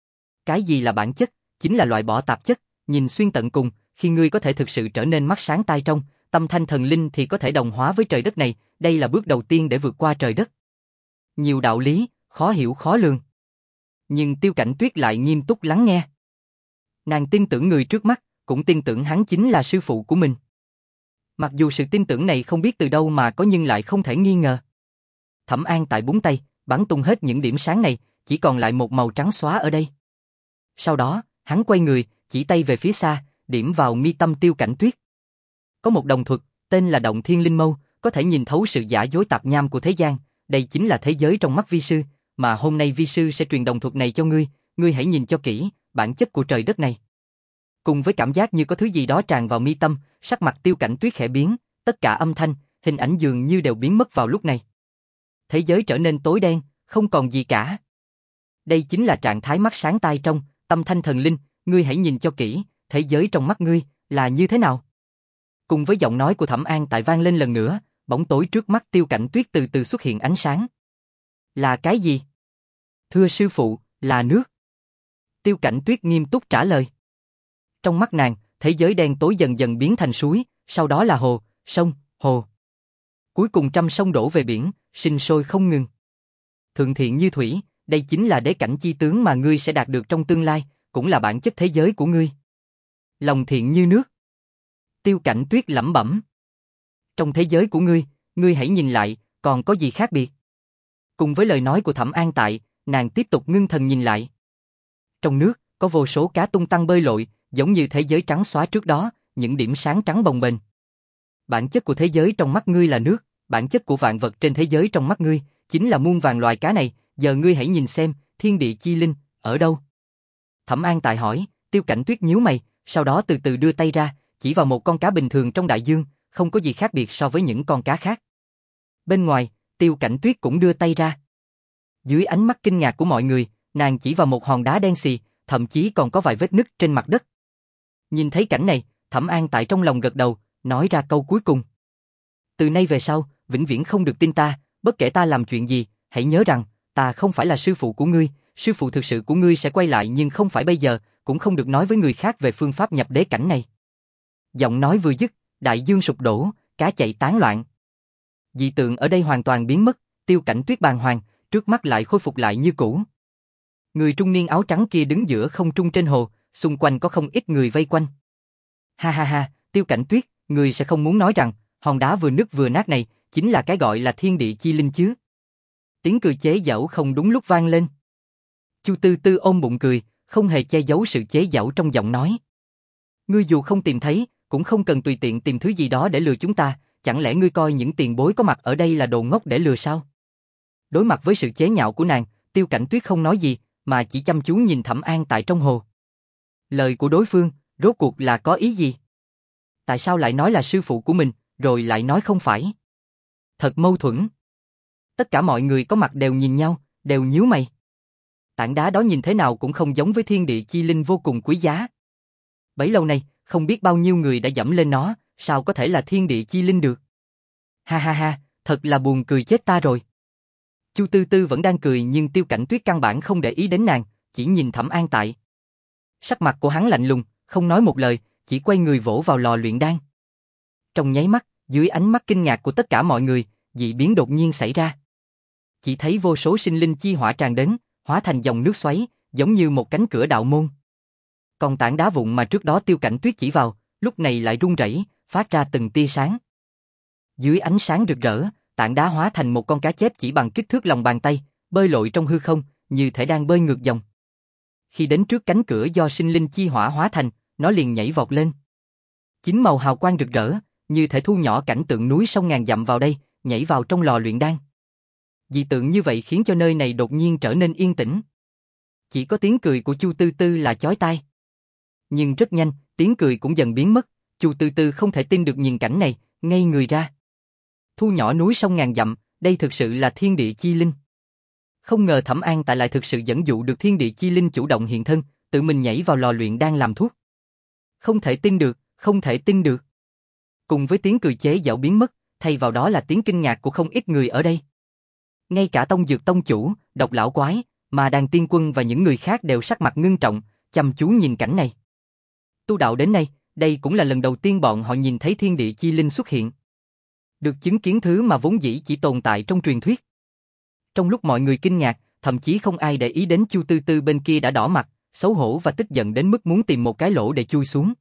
Cái gì là bản chất? Chính là loại bỏ tạp chất, nhìn xuyên tận cùng, khi ngươi có thể thực sự trở nên mắt sáng tai trong, tâm thanh thần linh thì có thể đồng hóa với trời đất này, đây là bước đầu tiên để vượt qua trời đất. Nhiều đạo lý, khó hiểu khó lường. Nhưng Tiêu Cảnh Tuyết lại nghiêm túc lắng nghe. Nàng tin tưởng người trước mắt, cũng tin tưởng hắn chính là sư phụ của mình. Mặc dù sự tin tưởng này không biết từ đâu mà có nhưng lại không thể nghi ngờ. Thẩm An Tại búng tay, bắn tung hết những điểm sáng này, chỉ còn lại một màu trắng xóa ở đây. Sau đó, hắn quay người, chỉ tay về phía xa, điểm vào mi tâm Tiêu Cảnh Tuyết. Có một đồng thuật, tên là Động Thiên Linh Mâu, có thể nhìn thấu sự giả dối tạp nham của thế gian, đây chính là thế giới trong mắt vi sư, mà hôm nay vi sư sẽ truyền đồng thuật này cho ngươi, ngươi hãy nhìn cho kỹ, bản chất của trời đất này. Cùng với cảm giác như có thứ gì đó tràn vào mi tâm, sắc mặt Tiêu Cảnh Tuyết khẽ biến, tất cả âm thanh, hình ảnh dường như đều biến mất vào lúc này. Thế giới trở nên tối đen, không còn gì cả. Đây chính là trạng thái mắt sáng tai trong, tâm thanh thần linh, ngươi hãy nhìn cho kỹ, thế giới trong mắt ngươi là như thế nào? Cùng với giọng nói của Thẩm An Tại vang lên lần nữa, bóng tối trước mắt Tiêu Cảnh Tuyết từ từ xuất hiện ánh sáng. Là cái gì? Thưa sư phụ, là nước. Tiêu Cảnh Tuyết nghiêm túc trả lời. Trong mắt nàng, thế giới đen tối dần dần biến thành suối, sau đó là hồ, sông, hồ. Cuối cùng trăm sông đổ về biển, sinh sôi không ngừng. Thượng thiện như thủy, đây chính là đế cảnh chi tướng mà ngươi sẽ đạt được trong tương lai, cũng là bản chất thế giới của ngươi. Lòng thiện như nước. Tiêu Cảnh Tuyết lẩm bẩm. Trong thế giới của ngươi, ngươi hãy nhìn lại, còn có gì khác biệt? Cùng với lời nói của Thẩm An Tại, nàng tiếp tục ngưng thần nhìn lại. Trong nước, có vô số cá tung tăng bơi lội, giống như thế giới trắng xóa trước đó, những điểm sáng trắng bồng bềnh. Bản chất của thế giới trong mắt ngươi là nước, bản chất của vạn vật trên thế giới trong mắt ngươi, chính là muôn vàn loài cá này, giờ ngươi hãy nhìn xem, thiên địa chi linh, ở đâu? Thẩm An Tại hỏi, Tiêu Cảnh Tuyết nhíu mày, sau đó từ từ đưa tay ra, chỉ vào một con cá bình thường trong đại dương, không có gì khác biệt so với những con cá khác. Bên ngoài, Tiêu Cảnh Tuyết cũng đưa tay ra. Dưới ánh mắt kinh ngạc của mọi người, nàng chỉ vào một hòn đá đen xì, thậm chí còn có vài vết nứt trên mặt đất. Nhìn thấy cảnh này, Thẩm An Tại trong lòng gật đầu, nói ra câu cuối cùng. Từ nay về sau, vĩnh viễn không được tin ta, bất kể ta làm chuyện gì, hãy nhớ rằng, ta không phải là sư phụ của ngươi, sư phụ thực sự của ngươi sẽ quay lại nhưng không phải bây giờ, cũng không được nói với người khác về phương pháp nhập đế cảnh này. Giọng nói vừa dứt, đại dương sụp đổ, cá chạy tán loạn. Dị tượng ở đây hoàn toàn biến mất, Tiêu Cảnh Tuyết bàng hoàng, trước mắt lại khôi phục lại như cũ. Người trung niên áo trắng kia đứng giữa không trung trên hồ, xung quanh có không ít người vây quanh. Ha ha ha, Tiêu Cảnh Tuyết, người sẽ không muốn nói rằng, hòn đá vừa nứt vừa nát này, chính là cái gọi là thiên địa chi linh chứ? Tiếng cười chế giễu không đúng lúc vang lên. Chu Tư Tư ôm bụng cười, không hề che giấu sự chế giễu trong giọng nói. Ngươi dù không tìm thấy, cũng không cần tùy tiện tìm thứ gì đó để lừa chúng ta, chẳng lẽ ngươi coi những tiền bối có mặt ở đây là đồ ngốc để lừa sao? Đối mặt với sự chế nhạo của nàng, Tiêu Cảnh Tuyết không nói gì, mà chỉ chăm chú nhìn Thẩm An Tại trong hồ. Lời của đối phương, rốt cuộc là có ý gì? Tại sao lại nói là sư phụ của mình, rồi lại nói không phải? Thật mâu thuẫn. Tất cả mọi người có mặt đều nhìn nhau, đều nhíu mày. Tảng đá đó nhìn thế nào cũng không giống với thiên địa chi linh vô cùng quý giá. Bấy lâu nay, không biết bao nhiêu người đã dẫm lên nó, sao có thể là thiên địa chi linh được? Ha ha ha, thật là buồn cười chết ta rồi. Chu Tư Tư vẫn đang cười nhưng Tiêu Cảnh Tuyết căn bản không để ý đến nàng, chỉ nhìn Thẩm An Tại. Sắc mặt của hắn lạnh lùng, không nói một lời, chỉ quay người vỗ vào lò luyện đan. Trong nháy mắt, dưới ánh mắt kinh ngạc của tất cả mọi người, dị biến đột nhiên xảy ra. Chỉ thấy vô số sinh linh chi hỏa tràn đến, hóa thành dòng nước xoáy, giống như một cánh cửa đạo môn. Còn tảng đá vụn mà trước đó Tiêu Cảnh Tuyết chỉ vào, lúc này lại rung rẩy, phát ra từng tia sáng. Dưới ánh sáng rực rỡ, tảng đá hóa thành một con cá chép chỉ bằng kích thước lòng bàn tay, bơi lội trong hư không, như thể đang bơi ngược dòng. Khi đến trước cánh cửa do sinh linh chi hỏa hóa thành, nó liền nhảy vọt lên. Chín màu hào quang rực rỡ, như thể thu nhỏ cảnh tượng núi sông ngàn dặm vào đây, nhảy vào trong lò luyện đan. Dị tượng như vậy khiến cho nơi này đột nhiên trở nên yên tĩnh. Chỉ có tiếng cười của Chu Tư Tư là chói tai. Nhưng rất nhanh, tiếng cười cũng dần biến mất. Chu Tư Tư không thể tin được nhìn cảnh này, ngây người ra. Thu nhỏ núi sông ngàn dặm, đây thực sự là thiên địa chi linh. Không ngờ Thẩm An Tại lại thực sự dẫn dụ được thiên địa chi linh chủ động hiện thân, tự mình nhảy vào lò luyện đan làm thuốc. Không thể tin được, không thể tin được. Cùng với tiếng cười chế giễu biến mất, thay vào đó là tiếng kinh ngạc của không ít người ở đây. Ngay cả Tông Dược Tông chủ, Độc Lão Quái, mà Đàn Tiên Quân và những người khác đều sắc mặt ngưng trọng, chăm chú nhìn cảnh này. Tu đạo đến nay, đây cũng là lần đầu tiên bọn họ nhìn thấy thiên địa chi linh xuất hiện. Được chứng kiến thứ mà vốn dĩ chỉ tồn tại trong truyền thuyết. Trong lúc mọi người kinh ngạc, thậm chí không ai để ý đến Chu Tư Tư bên kia đã đỏ mặt, xấu hổ và tức giận đến mức muốn tìm một cái lỗ để chui xuống.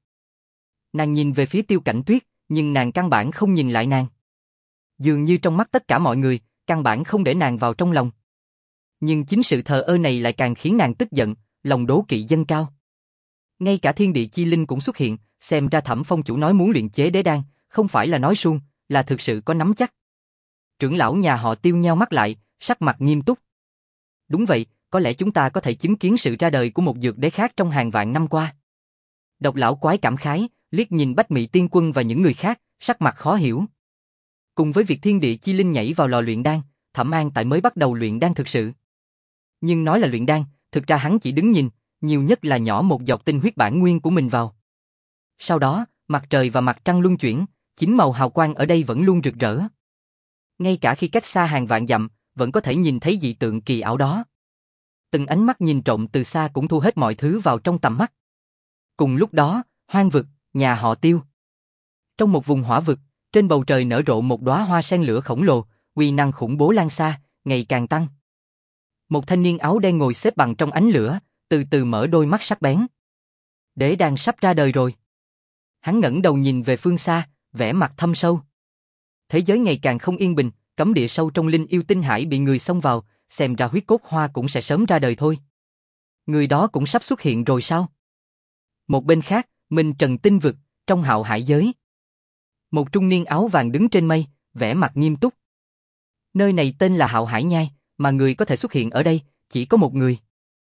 Nàng nhìn về phía Tiêu Cảnh Tuyết, nhưng nàng căn bản không nhìn lại nàng. Dường như trong mắt tất cả mọi người, căn bản không để nàng vào trong lòng. Nhưng chính sự thờ ơ này lại càng khiến nàng tức giận, lòng đố kỵ dâng cao. Ngay cả thiên địa chi linh cũng xuất hiện, xem ra Thẩm Phong chủ nói muốn luyện chế đế đan, không phải là nói suông, là thực sự có nắm chắc. Trưởng lão nhà họ Tiêu nheo mắt lại, sắc mặt nghiêm túc. Đúng vậy, có lẽ chúng ta có thể chứng kiến sự ra đời của một dược đế khác trong hàng vạn năm qua. Độc Lão Quái cảm khái, liếc nhìn Bách Mị Tiên Quân và những người khác, sắc mặt khó hiểu. Cùng với việc thiên địa chi linh nhảy vào lò luyện đan, Thẩm An Tại mới bắt đầu luyện đan thực sự. Nhưng nói là luyện đan, thực ra hắn chỉ đứng nhìn, nhiều nhất là nhỏ một giọt tinh huyết bản nguyên của mình vào. Sau đó, mặt trời và mặt trăng luân chuyển, chín màu hào quang ở đây vẫn luôn rực rỡ. Ngay cả khi cách xa hàng vạn dặm, vẫn có thể nhìn thấy dị tượng kỳ ảo đó. Từng ánh mắt nhìn trộm từ xa cũng thu hết mọi thứ vào trong tầm mắt. Cùng lúc đó, hoang vực, nhà họ Tiêu. Trong một vùng hỏa vực, trên bầu trời nở rộ một đóa hoa sen lửa khổng lồ, uy năng khủng bố lan xa, ngày càng tăng. Một thanh niên áo đen ngồi xếp bằng trong ánh lửa, từ từ mở đôi mắt sắc bén. Đế đan sắp ra đời rồi. Hắn ngẩng đầu nhìn về phương xa, vẻ mặt thâm sâu. Thế giới ngày càng không yên bình, cấm địa sâu trong linh yêu tinh hải bị người xông vào, xem ra huyết cốt hoa cũng sẽ sớm ra đời thôi. Người đó cũng sắp xuất hiện rồi sao? Một bên khác, Minh Trần tinh vực, trong Hạo Hải giới. Một trung niên áo vàng đứng trên mây, vẻ mặt nghiêm túc. Nơi này tên là Hạo Hải Nhai, mà người có thể xuất hiện ở đây, chỉ có một người.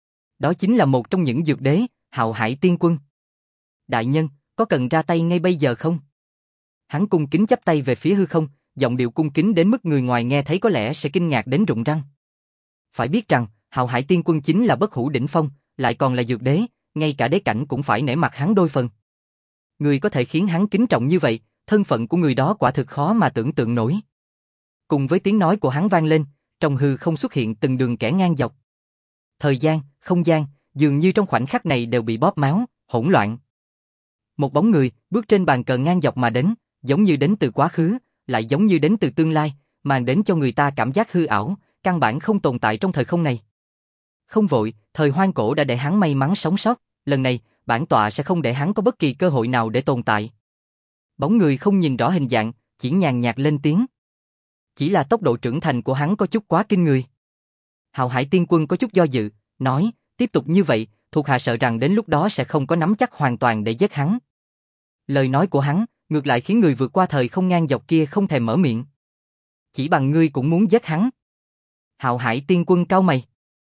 Đó chính là một trong những dược đế, Hạo Hải Tiên Quân. Đại nhân, có cần ra tay ngay bây giờ không? Hắn cung kính chắp tay về phía hư không, giọng điệu cung kính đến mức người ngoài nghe thấy có lẽ sẽ kinh ngạc đến rụng răng. Phải biết rằng, Hạo Hải Tiên Quân chính là bất hủ đỉnh phong, lại còn là dược đế, ngay cả đế cảnh cũng phải nể mặt hắn đôi phần. Người có thể khiến hắn kính trọng như vậy, thân phận của người đó quả thực khó mà tưởng tượng nổi. Cùng với tiếng nói của hắn vang lên, trong hư không xuất hiện từng đường kẻ ngang dọc. Thời gian, không gian, dường như trong khoảnh khắc này đều bị bóp méo, hỗn loạn. Một bóng người bước trên bàn cờ ngang dọc mà đến, giống như đến từ quá khứ, lại giống như đến từ tương lai, mang đến cho người ta cảm giác hư ảo, căn bản không tồn tại trong thời không này. Không vội, thời hoang cổ đã để hắn may mắn sống sót, lần này, bản tọa sẽ không để hắn có bất kỳ cơ hội nào để tồn tại. Bóng người không nhìn rõ hình dạng, chỉ nhàn nhạt lên tiếng. Chỉ là tốc độ trưởng thành của hắn có chút quá kinh người. Hạo Hải Tiên Quân có chút do dự, nói, tiếp tục như vậy, thuộc hạ sợ rằng đến lúc đó sẽ không có nắm chắc hoàn toàn để giết hắn. Lời nói của hắn, ngược lại khiến người vượt qua thời không ngang dọc kia không thèm mở miệng. Chỉ bằng ngươi cũng muốn giết hắn. Hạo Hải Tiên Quân cau mày.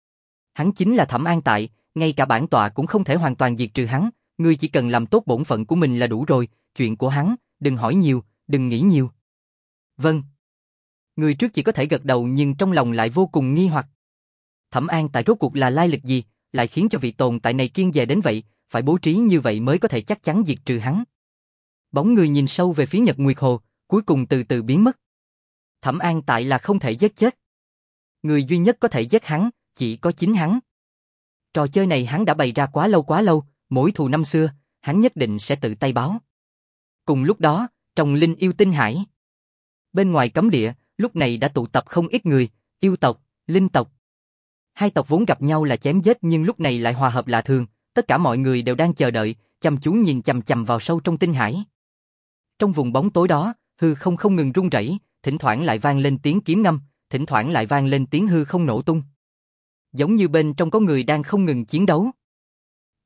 Hắn chính là Thẩm An Tại, ngay cả bản tọa cũng không thể hoàn toàn diệt trừ hắn, ngươi chỉ cần làm tốt bổn phận của mình là đủ rồi, chuyện của hắn, đừng hỏi nhiều, đừng nghĩ nhiều. Vâng. Người trước chỉ có thể gật đầu nhưng trong lòng lại vô cùng nghi hoặc. Thẩm An Tại rốt cuộc là lai lịch gì, lại khiến cho vị tồn tại này kiêng dè đến vậy, phải bố trí như vậy mới có thể chắc chắn diệt trừ hắn. Bóng người nhìn sâu về phía Nhật Nguyệt Hồ, cuối cùng từ từ biến mất. Thẩm An Tại là không thể giết chết. Người duy nhất có thể giết hắn, chỉ có chính hắn. Trò chơi này hắn đã bày ra quá lâu quá lâu, mối thù năm xưa, hắn nhất định sẽ tự tay báo. Cùng lúc đó, trong linh yêu tinh hải. Bên ngoài cấm địa, lúc này đã tụ tập không ít người, yêu tộc, linh tộc. Hai tộc vốn gặp nhau là chém giết nhưng lúc này lại hòa hợp lạ thường, tất cả mọi người đều đang chờ đợi, chăm chú nhìn chằm chằm vào sâu trong tinh hải. Trong vùng bóng tối đó, hư không không ngừng rung rẩy, thỉnh thoảng lại vang lên tiếng kiếm ngâm, thỉnh thoảng lại vang lên tiếng hư không nổ tung. Giống như bên trong có người đang không ngừng chiến đấu.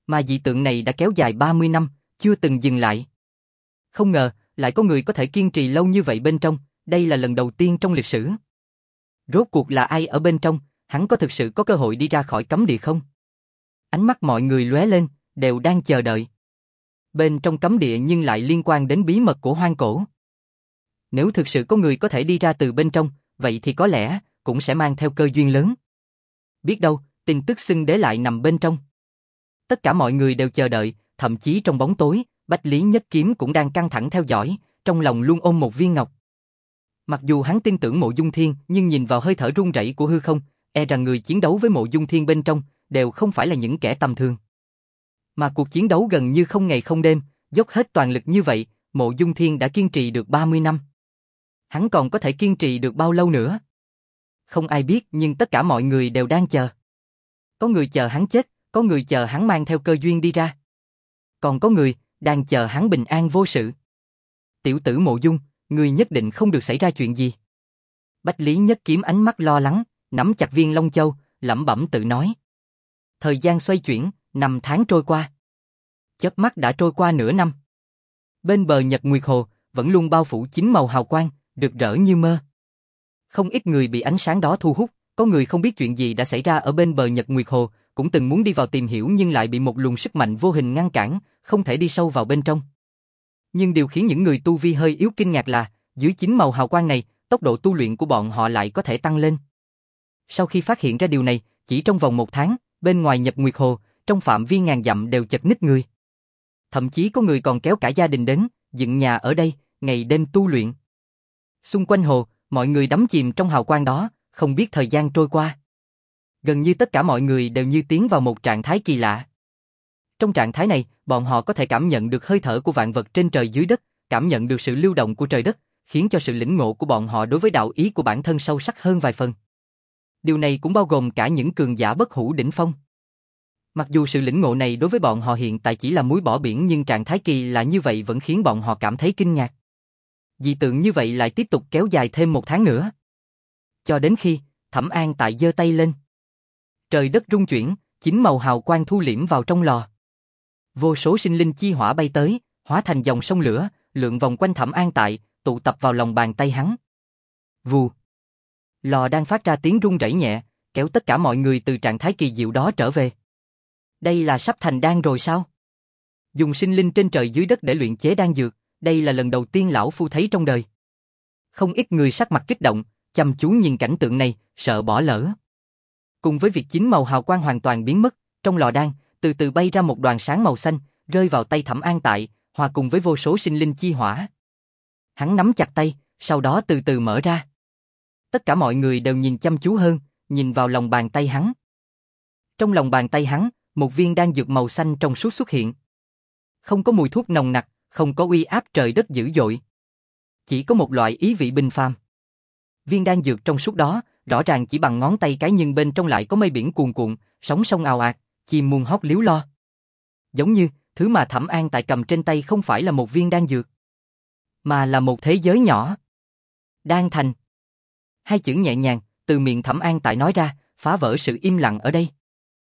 Mà dị tượng này đã kéo dài ba mươi năm, chưa từng dừng lại. Không ngờ, lại có người có thể kiên trì lâu như vậy bên trong, đây là lần đầu tiên trong lịch sử. Rốt cuộc là ai ở bên trong, hắn có thực sự có cơ hội đi ra khỏi cấm địa không? Ánh mắt mọi người lóe lên, đều đang chờ đợi. Bên trong cấm địa nhưng lại liên quan đến bí mật của hoang cổ. Nếu thực sự có người có thể đi ra từ bên trong, vậy thì có lẽ cũng sẽ mang theo cơ duyên lớn. Biết đâu, tin tức xưng đế lại nằm bên trong. Tất cả mọi người đều chờ đợi, thậm chí trong bóng tối, Bách Lý Nhất Kiếm cũng đang căng thẳng theo dõi, trong lòng luôn ôm một viên ngọc. Mặc dù hắn tin tưởng Mộ Dung Thiên, nhưng nhìn vào hơi thở run rẩy của hư không, e rằng người chiến đấu với Mộ Dung Thiên bên trong đều không phải là những kẻ tầm thường. Mà cuộc chiến đấu gần như không ngày không đêm, dốc hết toàn lực như vậy, Mộ Dung Thiên đã kiên trì được ba mươi năm. Hắn còn có thể kiên trì được bao lâu nữa? Không ai biết, nhưng tất cả mọi người đều đang chờ. Có người chờ hắn chết, có người chờ hắn mang theo cơ duyên đi ra. Còn có người đang chờ hắn bình an vô sự. Tiểu tử Mộ Dung, ngươi nhất định không được xảy ra chuyện gì. Bách Lý Nhất Kiếm ánh mắt lo lắng, nắm chặt viên Long Châu, lẩm bẩm tự nói. Thời gian xoay chuyển, năm tháng trôi qua. Chớp mắt đã trôi qua nửa năm. Bên bờ Nhật Nguyệt Hồ vẫn luôn bao phủ chín màu hào quang, rực rỡ như mơ. Không ít người bị ánh sáng đó thu hút, có người không biết chuyện gì đã xảy ra ở bên bờ Nhật Nguyệt Hồ, cũng từng muốn đi vào tìm hiểu nhưng lại bị một luồng sức mạnh vô hình ngăn cản, không thể đi sâu vào bên trong. Nhưng điều khiến những người tu vi hơi yếu kinh ngạc là, dưới chín màu hào quang này, tốc độ tu luyện của bọn họ lại có thể tăng lên. Sau khi phát hiện ra điều này, chỉ trong vòng một tháng, bên ngoài Nhật Nguyệt Hồ, trong phạm vi ngàn dặm đều chật ních người. Thậm chí có người còn kéo cả gia đình đến, dựng nhà ở đây, ngày đêm tu luyện. Xung quanh hồ, mọi người đắm chìm trong hào quang đó, không biết thời gian trôi qua. Gần như tất cả mọi người đều như tiến vào một trạng thái kỳ lạ. Trong trạng thái này, bọn họ có thể cảm nhận được hơi thở của vạn vật trên trời dưới đất, cảm nhận được sự lưu động của trời đất, khiến cho sự lĩnh ngộ của bọn họ đối với đạo ý của bản thân sâu sắc hơn vài phần. Điều này cũng bao gồm cả những cường giả bất hủ đỉnh phong. Mặc dù sự lĩnh ngộ này đối với bọn họ hiện tại chỉ là muối bỏ biển, nhưng trạng thái kỳ lạ như vậy vẫn khiến bọn họ cảm thấy kinh ngạc. Dị tượng như vậy lại tiếp tục kéo dài thêm một tháng nữa. Cho đến khi, Thẩm An Tại giơ tay lên. Trời đất rung chuyển, chín màu hào quang thu liễm vào trong lò. Vô số sinh linh chi hỏa bay tới, hóa thành dòng sông lửa, lượn vòng quanh Thẩm An Tại, tụ tập vào lòng bàn tay hắn. Vù. Lò đang phát ra tiếng rung rẩy nhẹ, kéo tất cả mọi người từ trạng thái kỳ diệu đó trở về. Đây là sắp thành đan rồi sao? Dùng sinh linh trên trời dưới đất để luyện chế đan dược, đây là lần đầu tiên lão phu thấy trong đời. Không ít người sắc mặt kích động, chăm chú nhìn cảnh tượng này, sợ bỏ lỡ. Cùng với việc chín màu hào quang hoàn toàn biến mất, trong lò đan, từ từ bay ra một đoàn sáng màu xanh, rơi vào tay Thẩm An Tại, hòa cùng với vô số sinh linh chi hỏa. Hắn nắm chặt tay, sau đó từ từ mở ra. Tất cả mọi người đều nhìn chăm chú hơn, nhìn vào lòng bàn tay hắn. Trong lòng bàn tay hắn, một viên đan dược màu xanh trong suốt xuất hiện. Không có mùi thuốc nồng nặc, không có uy áp trời đất dữ dội. Chỉ có một loại ý vị bình phàm. Viên đan dược trong suốt đó, rõ ràng chỉ bằng ngón tay cái nhưng bên trong lại có mây biển cuồn cuộn, sóng sông ào ạt, chim muôn hót líu lo. Giống như, thứ mà Thẩm An Tại cầm trên tay không phải là một viên đan dược, mà là một thế giới nhỏ. Đan thành. Hai chữ nhẹ nhàng, từ miệng Thẩm An Tại nói ra, phá vỡ sự im lặng ở đây.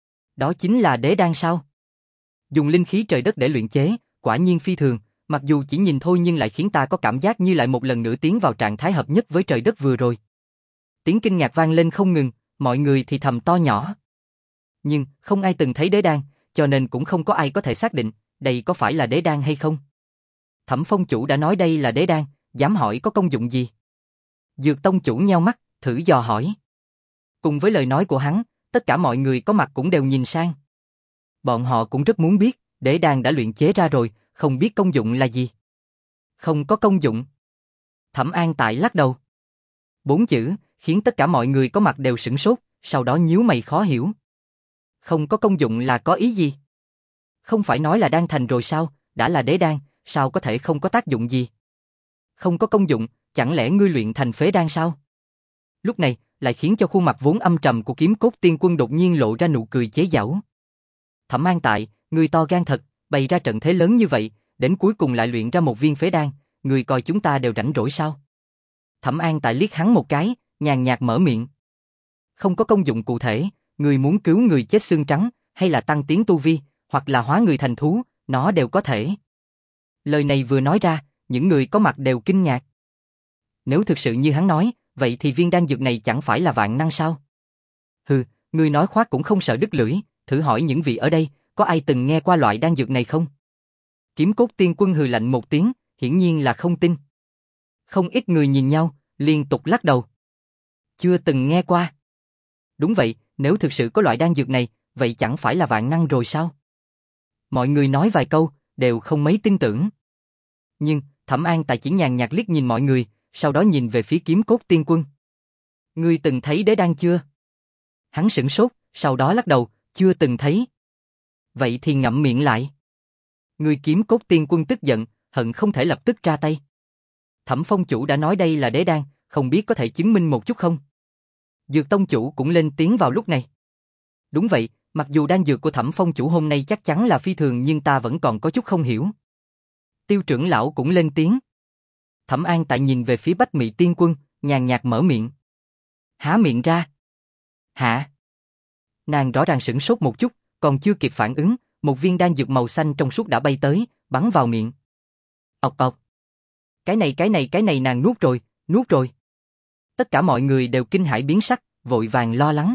Đó chính là đế đan sao? Dùng linh khí trời đất để luyện chế, quả nhiên phi thường, mặc dù chỉ nhìn thôi nhưng lại khiến ta có cảm giác như lại một lần nữa tiến vào trạng thái hợp nhất với trời đất vừa rồi. Tiếng kinh ngạc vang lên không ngừng, mọi người thì thầm to nhỏ. Nhưng, không ai từng thấy đế đan, cho nên cũng không có ai có thể xác định, đây có phải là đế đan hay không. Thẩm Phong chủ đã nói đây là đế đan, dám hỏi có công dụng gì? Dược Tông chủ nheo mắt, thử dò hỏi. Cùng với lời nói của hắn, tất cả mọi người có mặt cũng đều nhìn sang. Bọn họ cũng rất muốn biết, đế đan đã luyện chế ra rồi, không biết công dụng là gì. Không có công dụng. Thẩm An Tại lắc đầu. Bốn chữ, khiến tất cả mọi người có mặt đều sửng sốt, sau đó nhíu mày khó hiểu. Không có công dụng là có ý gì? Không phải nói là đan thành rồi sao, đã là đế đan, sao có thể không có tác dụng gì? Không có công dụng, chẳng lẽ ngươi luyện thành phế đan sao? Lúc này, lại khiến cho khuôn mặt vốn âm trầm của Kiếm Cốt Tiên Quân đột nhiên lộ ra nụ cười chế giễu. Thẩm An Tại, ngươi to gan thật, bày ra trận thế lớn như vậy, đến cuối cùng lại luyện ra một viên phế đan, ngươi coi chúng ta đều rảnh rỗi sao? Thẩm An Tại liếc hắn một cái, nhàn nhạt mở miệng. Không có công dụng cụ thể, ngươi muốn cứu người chết xương trắng, hay là tăng tiến tu vi, hoặc là hóa người thành thú, nó đều có thể. Lời này vừa nói ra, những người có mặt đều kinh ngạc. Nếu thực sự như hắn nói, vậy thì viên đan dược này chẳng phải là vạn năng sao? Hừ, ngươi nói khoác cũng không sợ đứt lưỡi, thử hỏi những vị ở đây, có ai từng nghe qua loại đan dược này không? Kiếm Cốt Tiên Quân hừ lạnh một tiếng, hiển nhiên là không tin. Không ít người nhìn nhau, liên tục lắc đầu. Chưa từng nghe qua. Đúng vậy, nếu thực sự có loại đan dược này, vậy chẳng phải là vạn năng rồi sao? Mọi người nói vài câu, đều không mấy tin tưởng. Nhưng, Thẩm An Tài chỉ nhàn nhạt liếc nhìn mọi người, sau đó nhìn về phía Kiếm Cốt Tiên Quân. Ngươi từng thấy đế đan chưa? Hắn sửng sốt, sau đó lắc đầu, chưa từng thấy. Vậy thì ngậm miệng lại. Người Kiếm Cốt Tiên Quân tức giận, hận không thể lập tức ra tay. Thẩm Phong chủ đã nói đây là đế đan, không biết có thể chứng minh một chút không? Dược Tông chủ cũng lên tiếng vào lúc này. Đúng vậy, mặc dù đan dược của Thẩm Phong chủ hôm nay chắc chắn là phi thường nhưng ta vẫn còn có chút không hiểu. Tiêu trưởng lão cũng lên tiếng. Thẩm An Tại nhìn về phía Bách Mị Tiên Quân, nhàn nhạt mở miệng. Há miệng ra. Hả? Nàng rõ ràng sửng sốt một chút, còn chưa kịp phản ứng, một viên đan dược màu xanh trong suốt đã bay tới, bắn vào miệng. Ọc ọc. Cái này cái này cái này nàng nuốt rồi, nuốt rồi. Tất cả mọi người đều kinh hãi biến sắc, vội vàng lo lắng.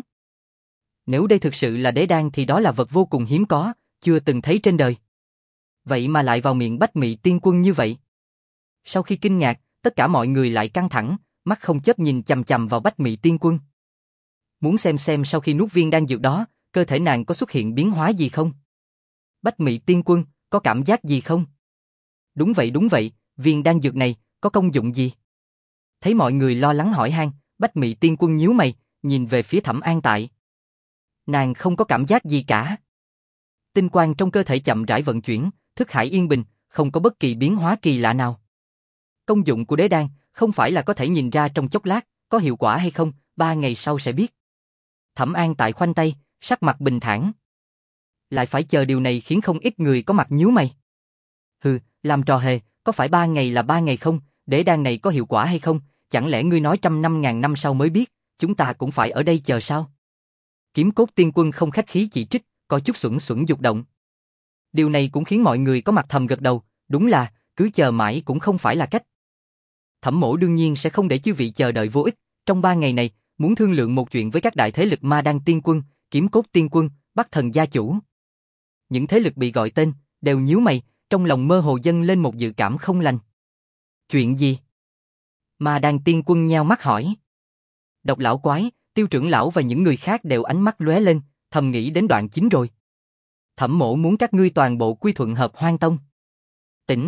Nếu đây thực sự là đế đan thì đó là vật vô cùng hiếm có, chưa từng thấy trên đời. Vậy mà lại vào miệng Bách Mị Tiên Quân như vậy. Sau khi kinh ngạc, tất cả mọi người lại căng thẳng, mắt không chớp nhìn chằm chằm vào Bách Mị Tiên Quân. Muốn xem xem sau khi nuốt viên đan dược đó, cơ thể nàng có xuất hiện biến hóa gì không? Bách Mị Tiên Quân, có cảm giác gì không? Đúng vậy đúng vậy, viên đan dược này, có công dụng gì? Thấy mọi người lo lắng hỏi han, Bách Mị Tiên Quân nhíu mày, nhìn về phía Thẩm An Tại. Nàng không có cảm giác gì cả. Tinh quang trong cơ thể chậm rãi vận chuyển, thức hải yên bình, không có bất kỳ biến hóa kỳ lạ nào. Công dụng của đế đan, không phải là có thể nhìn ra trong chốc lát, có hiệu quả hay không, ba ngày sau sẽ biết. Thẩm An Tại khoanh tay, sắc mặt bình thản. Lại phải chờ điều này khiến không ít người có mặt nhíu mày. Hừ, làm trò hề, có phải ba ngày là ba ngày không, đế đan này có hiệu quả hay không, chẳng lẽ ngươi nói trăm năm ngàn năm sau mới biết, chúng ta cũng phải ở đây chờ sao? Kiếm Cốt Tiên Quân không khách khí chỉ trích, có chút xuẩn xuẩn dục động. Điều này cũng khiến mọi người có mặt thầm gật đầu, đúng là, cứ chờ mãi cũng không phải là cách. Thẩm Mỗ đương nhiên sẽ không để chư vị chờ đợi vô ích, trong ba ngày này, muốn thương lượng một chuyện với các đại thế lực Ma Đan Tiên Quân, Kiếm Cốt Tiên Quân, Bắc Thần Gia Chủ. Những thế lực bị gọi tên, đều nhíu mày, trong lòng mơ hồ dâng lên một dự cảm không lành. Chuyện gì? Ma Đan Tiên Quân nheo mắt hỏi. Độc lão quái, Tiêu trưởng lão và những người khác đều ánh mắt lóe lên, thầm nghĩ đến đoạn chính rồi. Thẩm Mỗ muốn các ngươi toàn bộ quy thuận Hợp Hoan Tông. Tĩnh.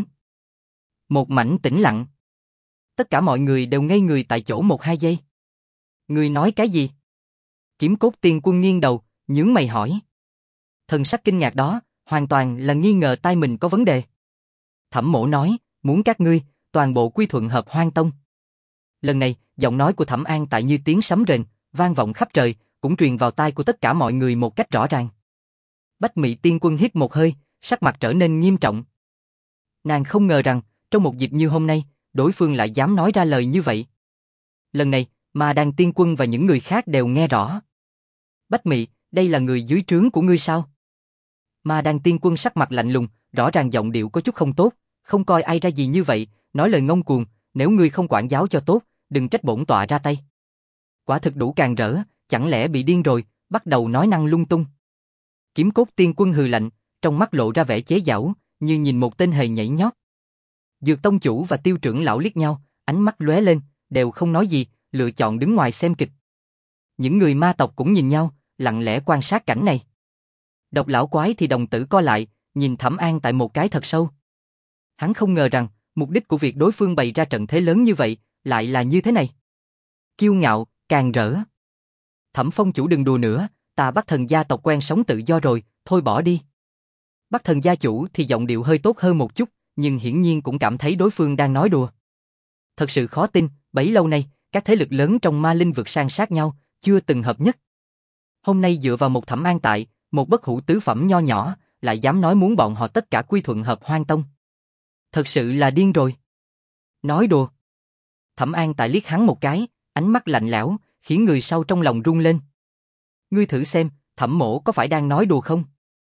Một mảnh tĩnh lặng. Tất cả mọi người đều ngây người tại chỗ một hai giây. Ngươi nói cái gì? Kiếm Cốt Tiên Quân nghiêng đầu, nhướng mày hỏi. Thần sắc kinh ngạc đó, hoàn toàn là nghi ngờ tai mình có vấn đề. Thẩm Mỗ nói, muốn các ngươi toàn bộ quy thuận Hợp Hoan Tông. Lần này, giọng nói của Thẩm An Tại như tiếng sấm rền, vang vọng khắp trời, cũng truyền vào tai của tất cả mọi người một cách rõ ràng. Bách Mị Tiên Quân hít một hơi, sắc mặt trở nên nghiêm trọng. Nàng không ngờ rằng, trong một dịp như hôm nay, đối phương lại dám nói ra lời như vậy. Lần này, Ma Đan Tiên Quân và những người khác đều nghe rõ. Bách Mị, đây là người dưới trướng của ngươi sao? Ma Đan Tiên Quân sắc mặt lạnh lùng, rõ ràng giọng điệu có chút không tốt, không coi ai ra gì như vậy, nói lời ngông cuồng, nếu ngươi không quản giáo cho tốt, đừng trách bổn tọa ra tay. Quả thực đủ càng rỡ, chẳng lẽ bị điên rồi, bắt đầu nói năng lung tung. Kiếm Cốt Tiên Quân hừ lạnh, trong mắt lộ ra vẻ chế giễu, như nhìn một tên hề nhảy nhót. Dược Tông chủ và Tiêu trưởng lão liếc nhau, ánh mắt lóe lên, đều không nói gì, lựa chọn đứng ngoài xem kịch. Những người ma tộc cũng nhìn nhau, lặng lẽ quan sát cảnh này. Độc lão quái thì đồng tử co lại, nhìn Thẩm An Tại một cái thật sâu. Hắn không ngờ rằng, mục đích của việc đối phương bày ra trận thế lớn như vậy, lại là như thế này. Kiêu ngạo, càng rỡ. Thẩm Phong chủ đừng đùa nữa, ta Bắc Thần gia tộc quen sống tự do rồi, thôi bỏ đi. Bắc Thần gia chủ thì giọng điệu hơi tốt hơn một chút, nhưng hiển nhiên cũng cảm thấy đối phương đang nói đùa. Thật sự khó tin, bấy lâu nay, các thế lực lớn trong ma linh vực san sát nhau, chưa từng hợp nhất. Hôm nay dựa vào một Thẩm An Tại, một bất hủ tứ phẩm nho nhỏ, lại dám nói muốn bọn họ tất cả quy thuận Hợp Hoan Tông. Thật sự là điên rồi. Nói đùa. Thẩm An Tại liếc hắn một cái, ánh mắt lạnh lẽo, khiến người sau trong lòng run lên. Ngươi thử xem, Thẩm Mỗ có phải đang nói đùa không?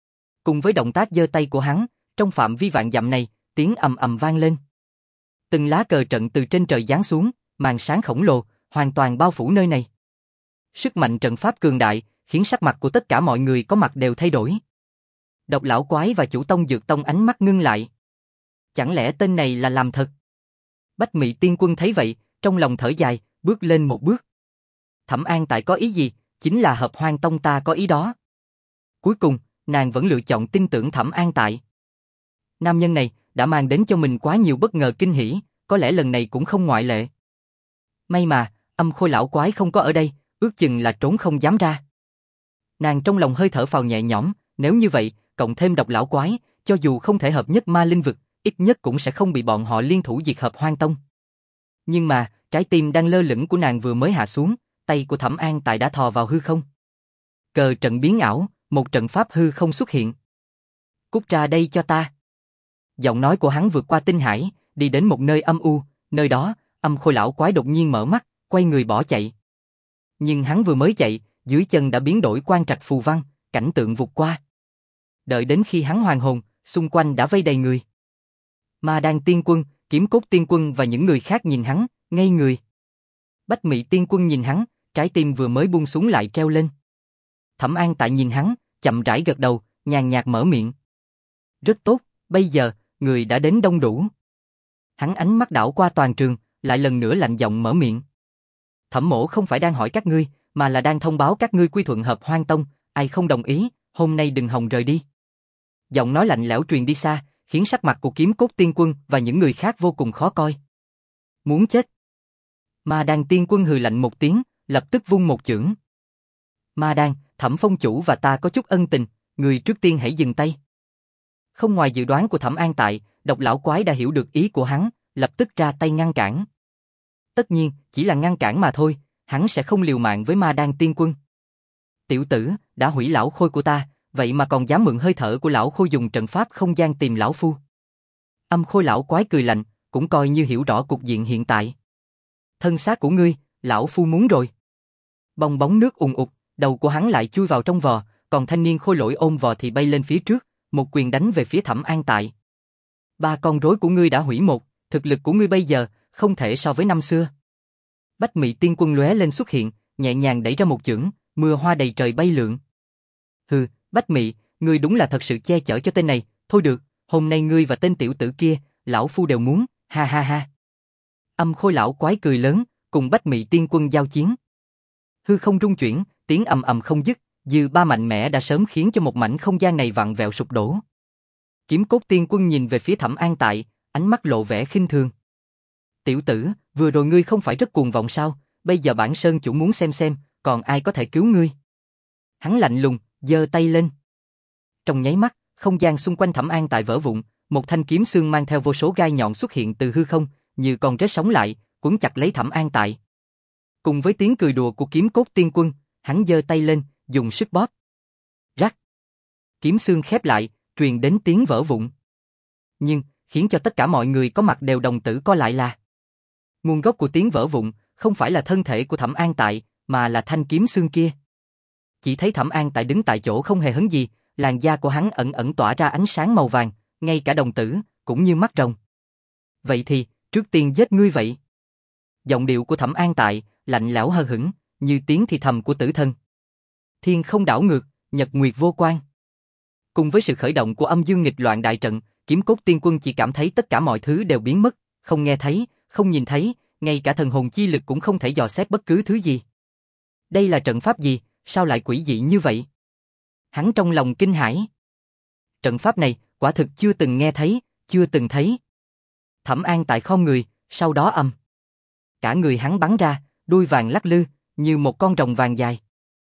Cùng với động tác giơ tay của hắn, trong phạm vi vạn dặm này, tiếng ầm ầm vang lên. Từng lá cờ trận từ trên trời giáng xuống, màn sáng khổng lồ, hoàn toàn bao phủ nơi này. Sức mạnh trận pháp cường đại, khiến sắc mặt của tất cả mọi người có mặt đều thay đổi. Độc lão quái và chủ tông dược tông ánh mắt ngưng lại. Chẳng lẽ tên này là làm thật? Bách Mị Tiên Quân thấy vậy, trong lòng thở dài, bước lên một bước. Thẩm An Tại có ý gì, chính là Hợp Hoan Tông ta có ý đó. Cuối cùng, nàng vẫn lựa chọn tin tưởng Thẩm An Tại. Nam nhân này đã mang đến cho mình quá nhiều bất ngờ kinh hỉ, có lẽ lần này cũng không ngoại lệ. May mà, Âm Khôi lão quái không có ở đây, ước chừng là trốn không dám ra. Nàng trong lòng hơi thở phào nhẹ nhõm, nếu như vậy, cộng thêm độc lão quái, cho dù không thể hợp nhất ma linh vực, ít nhất cũng sẽ không bị bọn họ liên thủ diệt Hợp Hoan Tông. Nhưng mà, trái tim đang lơ lửng của nàng vừa mới hạ xuống, tay của Thẩm An Tại đã thò vào hư không. Cờ trận biến ảo, một trận pháp hư không xuất hiện. Cút ra đây cho ta. Giọng nói của hắn vượt qua tinh hải, đi đến một nơi âm u, nơi đó, Âm Khôi lão quái đột nhiên mở mắt, quay người bỏ chạy. Nhưng hắn vừa mới chạy, dưới chân đã biến đổi quan trạch phù văn, cảnh tượng vụt qua. Đợi đến khi hắn hoàn hồn, xung quanh đã vây đầy người. Ma Đan Tiên Quân, Kiếm Cốt Tiên Quân và những người khác nhìn hắn, ngây người. Bách Mị Tiên Quân nhìn hắn, trái tim vừa mới buông xuống lại treo lên. Thẩm An Tại nhìn hắn, chậm rãi gật đầu, nhàn nhạt mở miệng. Rất tốt, bây giờ, người đã đến đông đủ. Hắn ánh mắt đảo qua toàn trường, lại lần nữa lạnh giọng mở miệng. Thẩm mỗ không phải đang hỏi các ngươi, mà là đang thông báo các ngươi quy thuận Hợp Hoan Tông, ai không đồng ý, hôm nay đừng hòng rời đi. Giọng nói lạnh lẽo truyền đi xa, khiến sắc mặt của Kiếm Cốt Tiên Quân và những người khác vô cùng khó coi. Muốn chết. Ma Đan Tiên Quân hừ lạnh một tiếng, lập tức vung một chưởng. Ma Đan, Thẩm Phong chủ và ta có chút ân tình, người trước tiên hãy dừng tay. Không ngoài dự đoán của Thẩm An Tại, độc lão quái đã hiểu được ý của hắn, lập tức ra tay ngăn cản. Tất nhiên, chỉ là ngăn cản mà thôi, hắn sẽ không liều mạng với Ma Đan Tiên Quân. Tiểu tử, đã hủy lão khôi của ta, vậy mà còn dám mượn hơi thở của lão khôi dùng trận pháp không gian tìm lão phu. Âm Khôi lão quái cười lạnh, cũng coi như hiểu rõ cục diện hiện tại. Thân xác của ngươi, lão phu muốn rồi. Bong bóng nước ùn ụt, đầu của hắn lại chui vào trong vò, còn thanh niên khôi lỗi ôm vò thì bay lên phía trước, một quyền đánh về phía Thẩm An Tại. Ba con rối của ngươi đã hủy một, thực lực của ngươi bây giờ không thể so với năm xưa. Bách Mị Tiên Quân lóe lên xuất hiện, nhẹ nhàng đẩy ra một chưởng, mưa hoa đầy trời bay lượn. Hừ, Bách Mị, ngươi đúng là thật sự che chở cho tên này, thôi được, hôm nay ngươi và tên tiểu tử kia, lão phu đều muốn, ha ha ha. Âm Khôi lão quái cười lớn, cùng Bách Mị Tiên Quân giao chiến. Hư không rung chuyển, tiếng ầm ầm không dứt, dư ba mạnh mẽ đã sớm khiến cho một mảnh không gian này vặn vẹo sụp đổ. Kiếm Cốt Tiên Quân nhìn về phía Thẩm An Tại, ánh mắt lộ vẻ khinh thường. Tiểu tử, vừa rồi ngươi không phải rất cuồng vọng sao, bây giờ bản sơn chủ muốn xem xem, còn ai có thể cứu ngươi. Hắn lạnh lùng, giơ tay lên. Trong nháy mắt, không gian xung quanh Thẩm An Tại vỡ vụn, một thanh kiếm xương mang theo vô số gai nhọn xuất hiện từ hư không, như con rết sống lại, quấn chặt lấy Thẩm An Tại. Cùng với tiếng cười đùa của Kiếm Cốt Tiên Quân, hắn giơ tay lên, dùng sức bóp. Rắc. Kiếm xương khép lại, truyền đến tiếng vỡ vụn. Nhưng, khiến cho tất cả mọi người có mặt đều đồng tử co lại là nguồn gốc của tiếng vỡ vụn không phải là thân thể của Thẩm An Tại, mà là thanh kiếm xương kia. Chỉ thấy Thẩm An Tại đứng tại chỗ không hề hấn gì, làn da của hắn ẩn ẩn tỏa ra ánh sáng màu vàng, ngay cả đồng tử cũng như mắt rồng. Vậy thì, trước tiên giết ngươi vậy. Giọng điệu của Thẩm An Tại lạnh lẽo hờ hững, như tiếng thì thầm của tử thần. Thiên không đảo ngược, nhật nguyệt vô quan. Cùng với sự khởi động của âm dương nghịch loạn đại trận, Kiếm Cốt Tiên Quân chỉ cảm thấy tất cả mọi thứ đều biến mất, không nghe thấy, không nhìn thấy, ngay cả thần hồn chi lực cũng không thể dò xét bất cứ thứ gì. Đây là trận pháp gì, sao lại quỷ dị như vậy? Hắn trong lòng kinh hãi. Trận pháp này, quả thực chưa từng nghe thấy, chưa từng thấy. Thẩm An Tại khom người, sau đó ầm. Cả người hắn bắn ra, đuôi vàng lắc lư, như một con rồng vàng dài.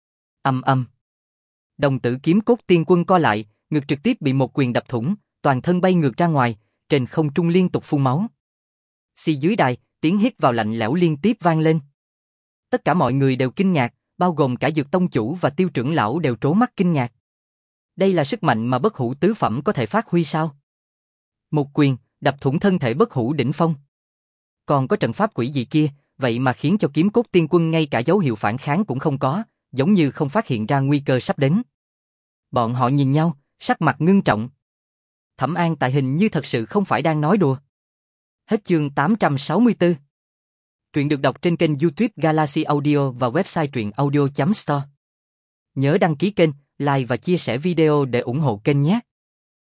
Ầm ầm. Đồng tử Kiếm Cốt Tiên Quân co lại, ngực trực tiếp bị một quyền đập thủng, toàn thân bay ngược ra ngoài, trên không trung liên tục phun máu. Xì dưới đài, tiếng hít vào lạnh lẽo liên tiếp vang lên. Tất cả mọi người đều kinh ngạc, bao gồm cả Dược Tông chủ và Tiêu trưởng lão đều trố mắt kinh ngạc. Đây là sức mạnh mà bất hủ tứ phẩm có thể phát huy sao? Một quyền, đập thủng thân thể bất hủ đỉnh phong. Còn có trận pháp quỷ dị kia, vậy mà khiến cho Kiếm Cốt Tiên Quân ngay cả dấu hiệu phản kháng cũng không có, giống như không phát hiện ra nguy cơ sắp đến. Bọn họ nhìn nhau, sắc mặt ngưng trọng. Thẩm An Tại hình như thật sự không phải đang nói đùa. Hết chương tám trăm sáu mươi tư. Truyện được đọc trên kênh YouTube Galaxy Audio và website truyện audio chấm store. Nhớ đăng ký kênh, like và chia sẻ video để ủng hộ kênh nhé.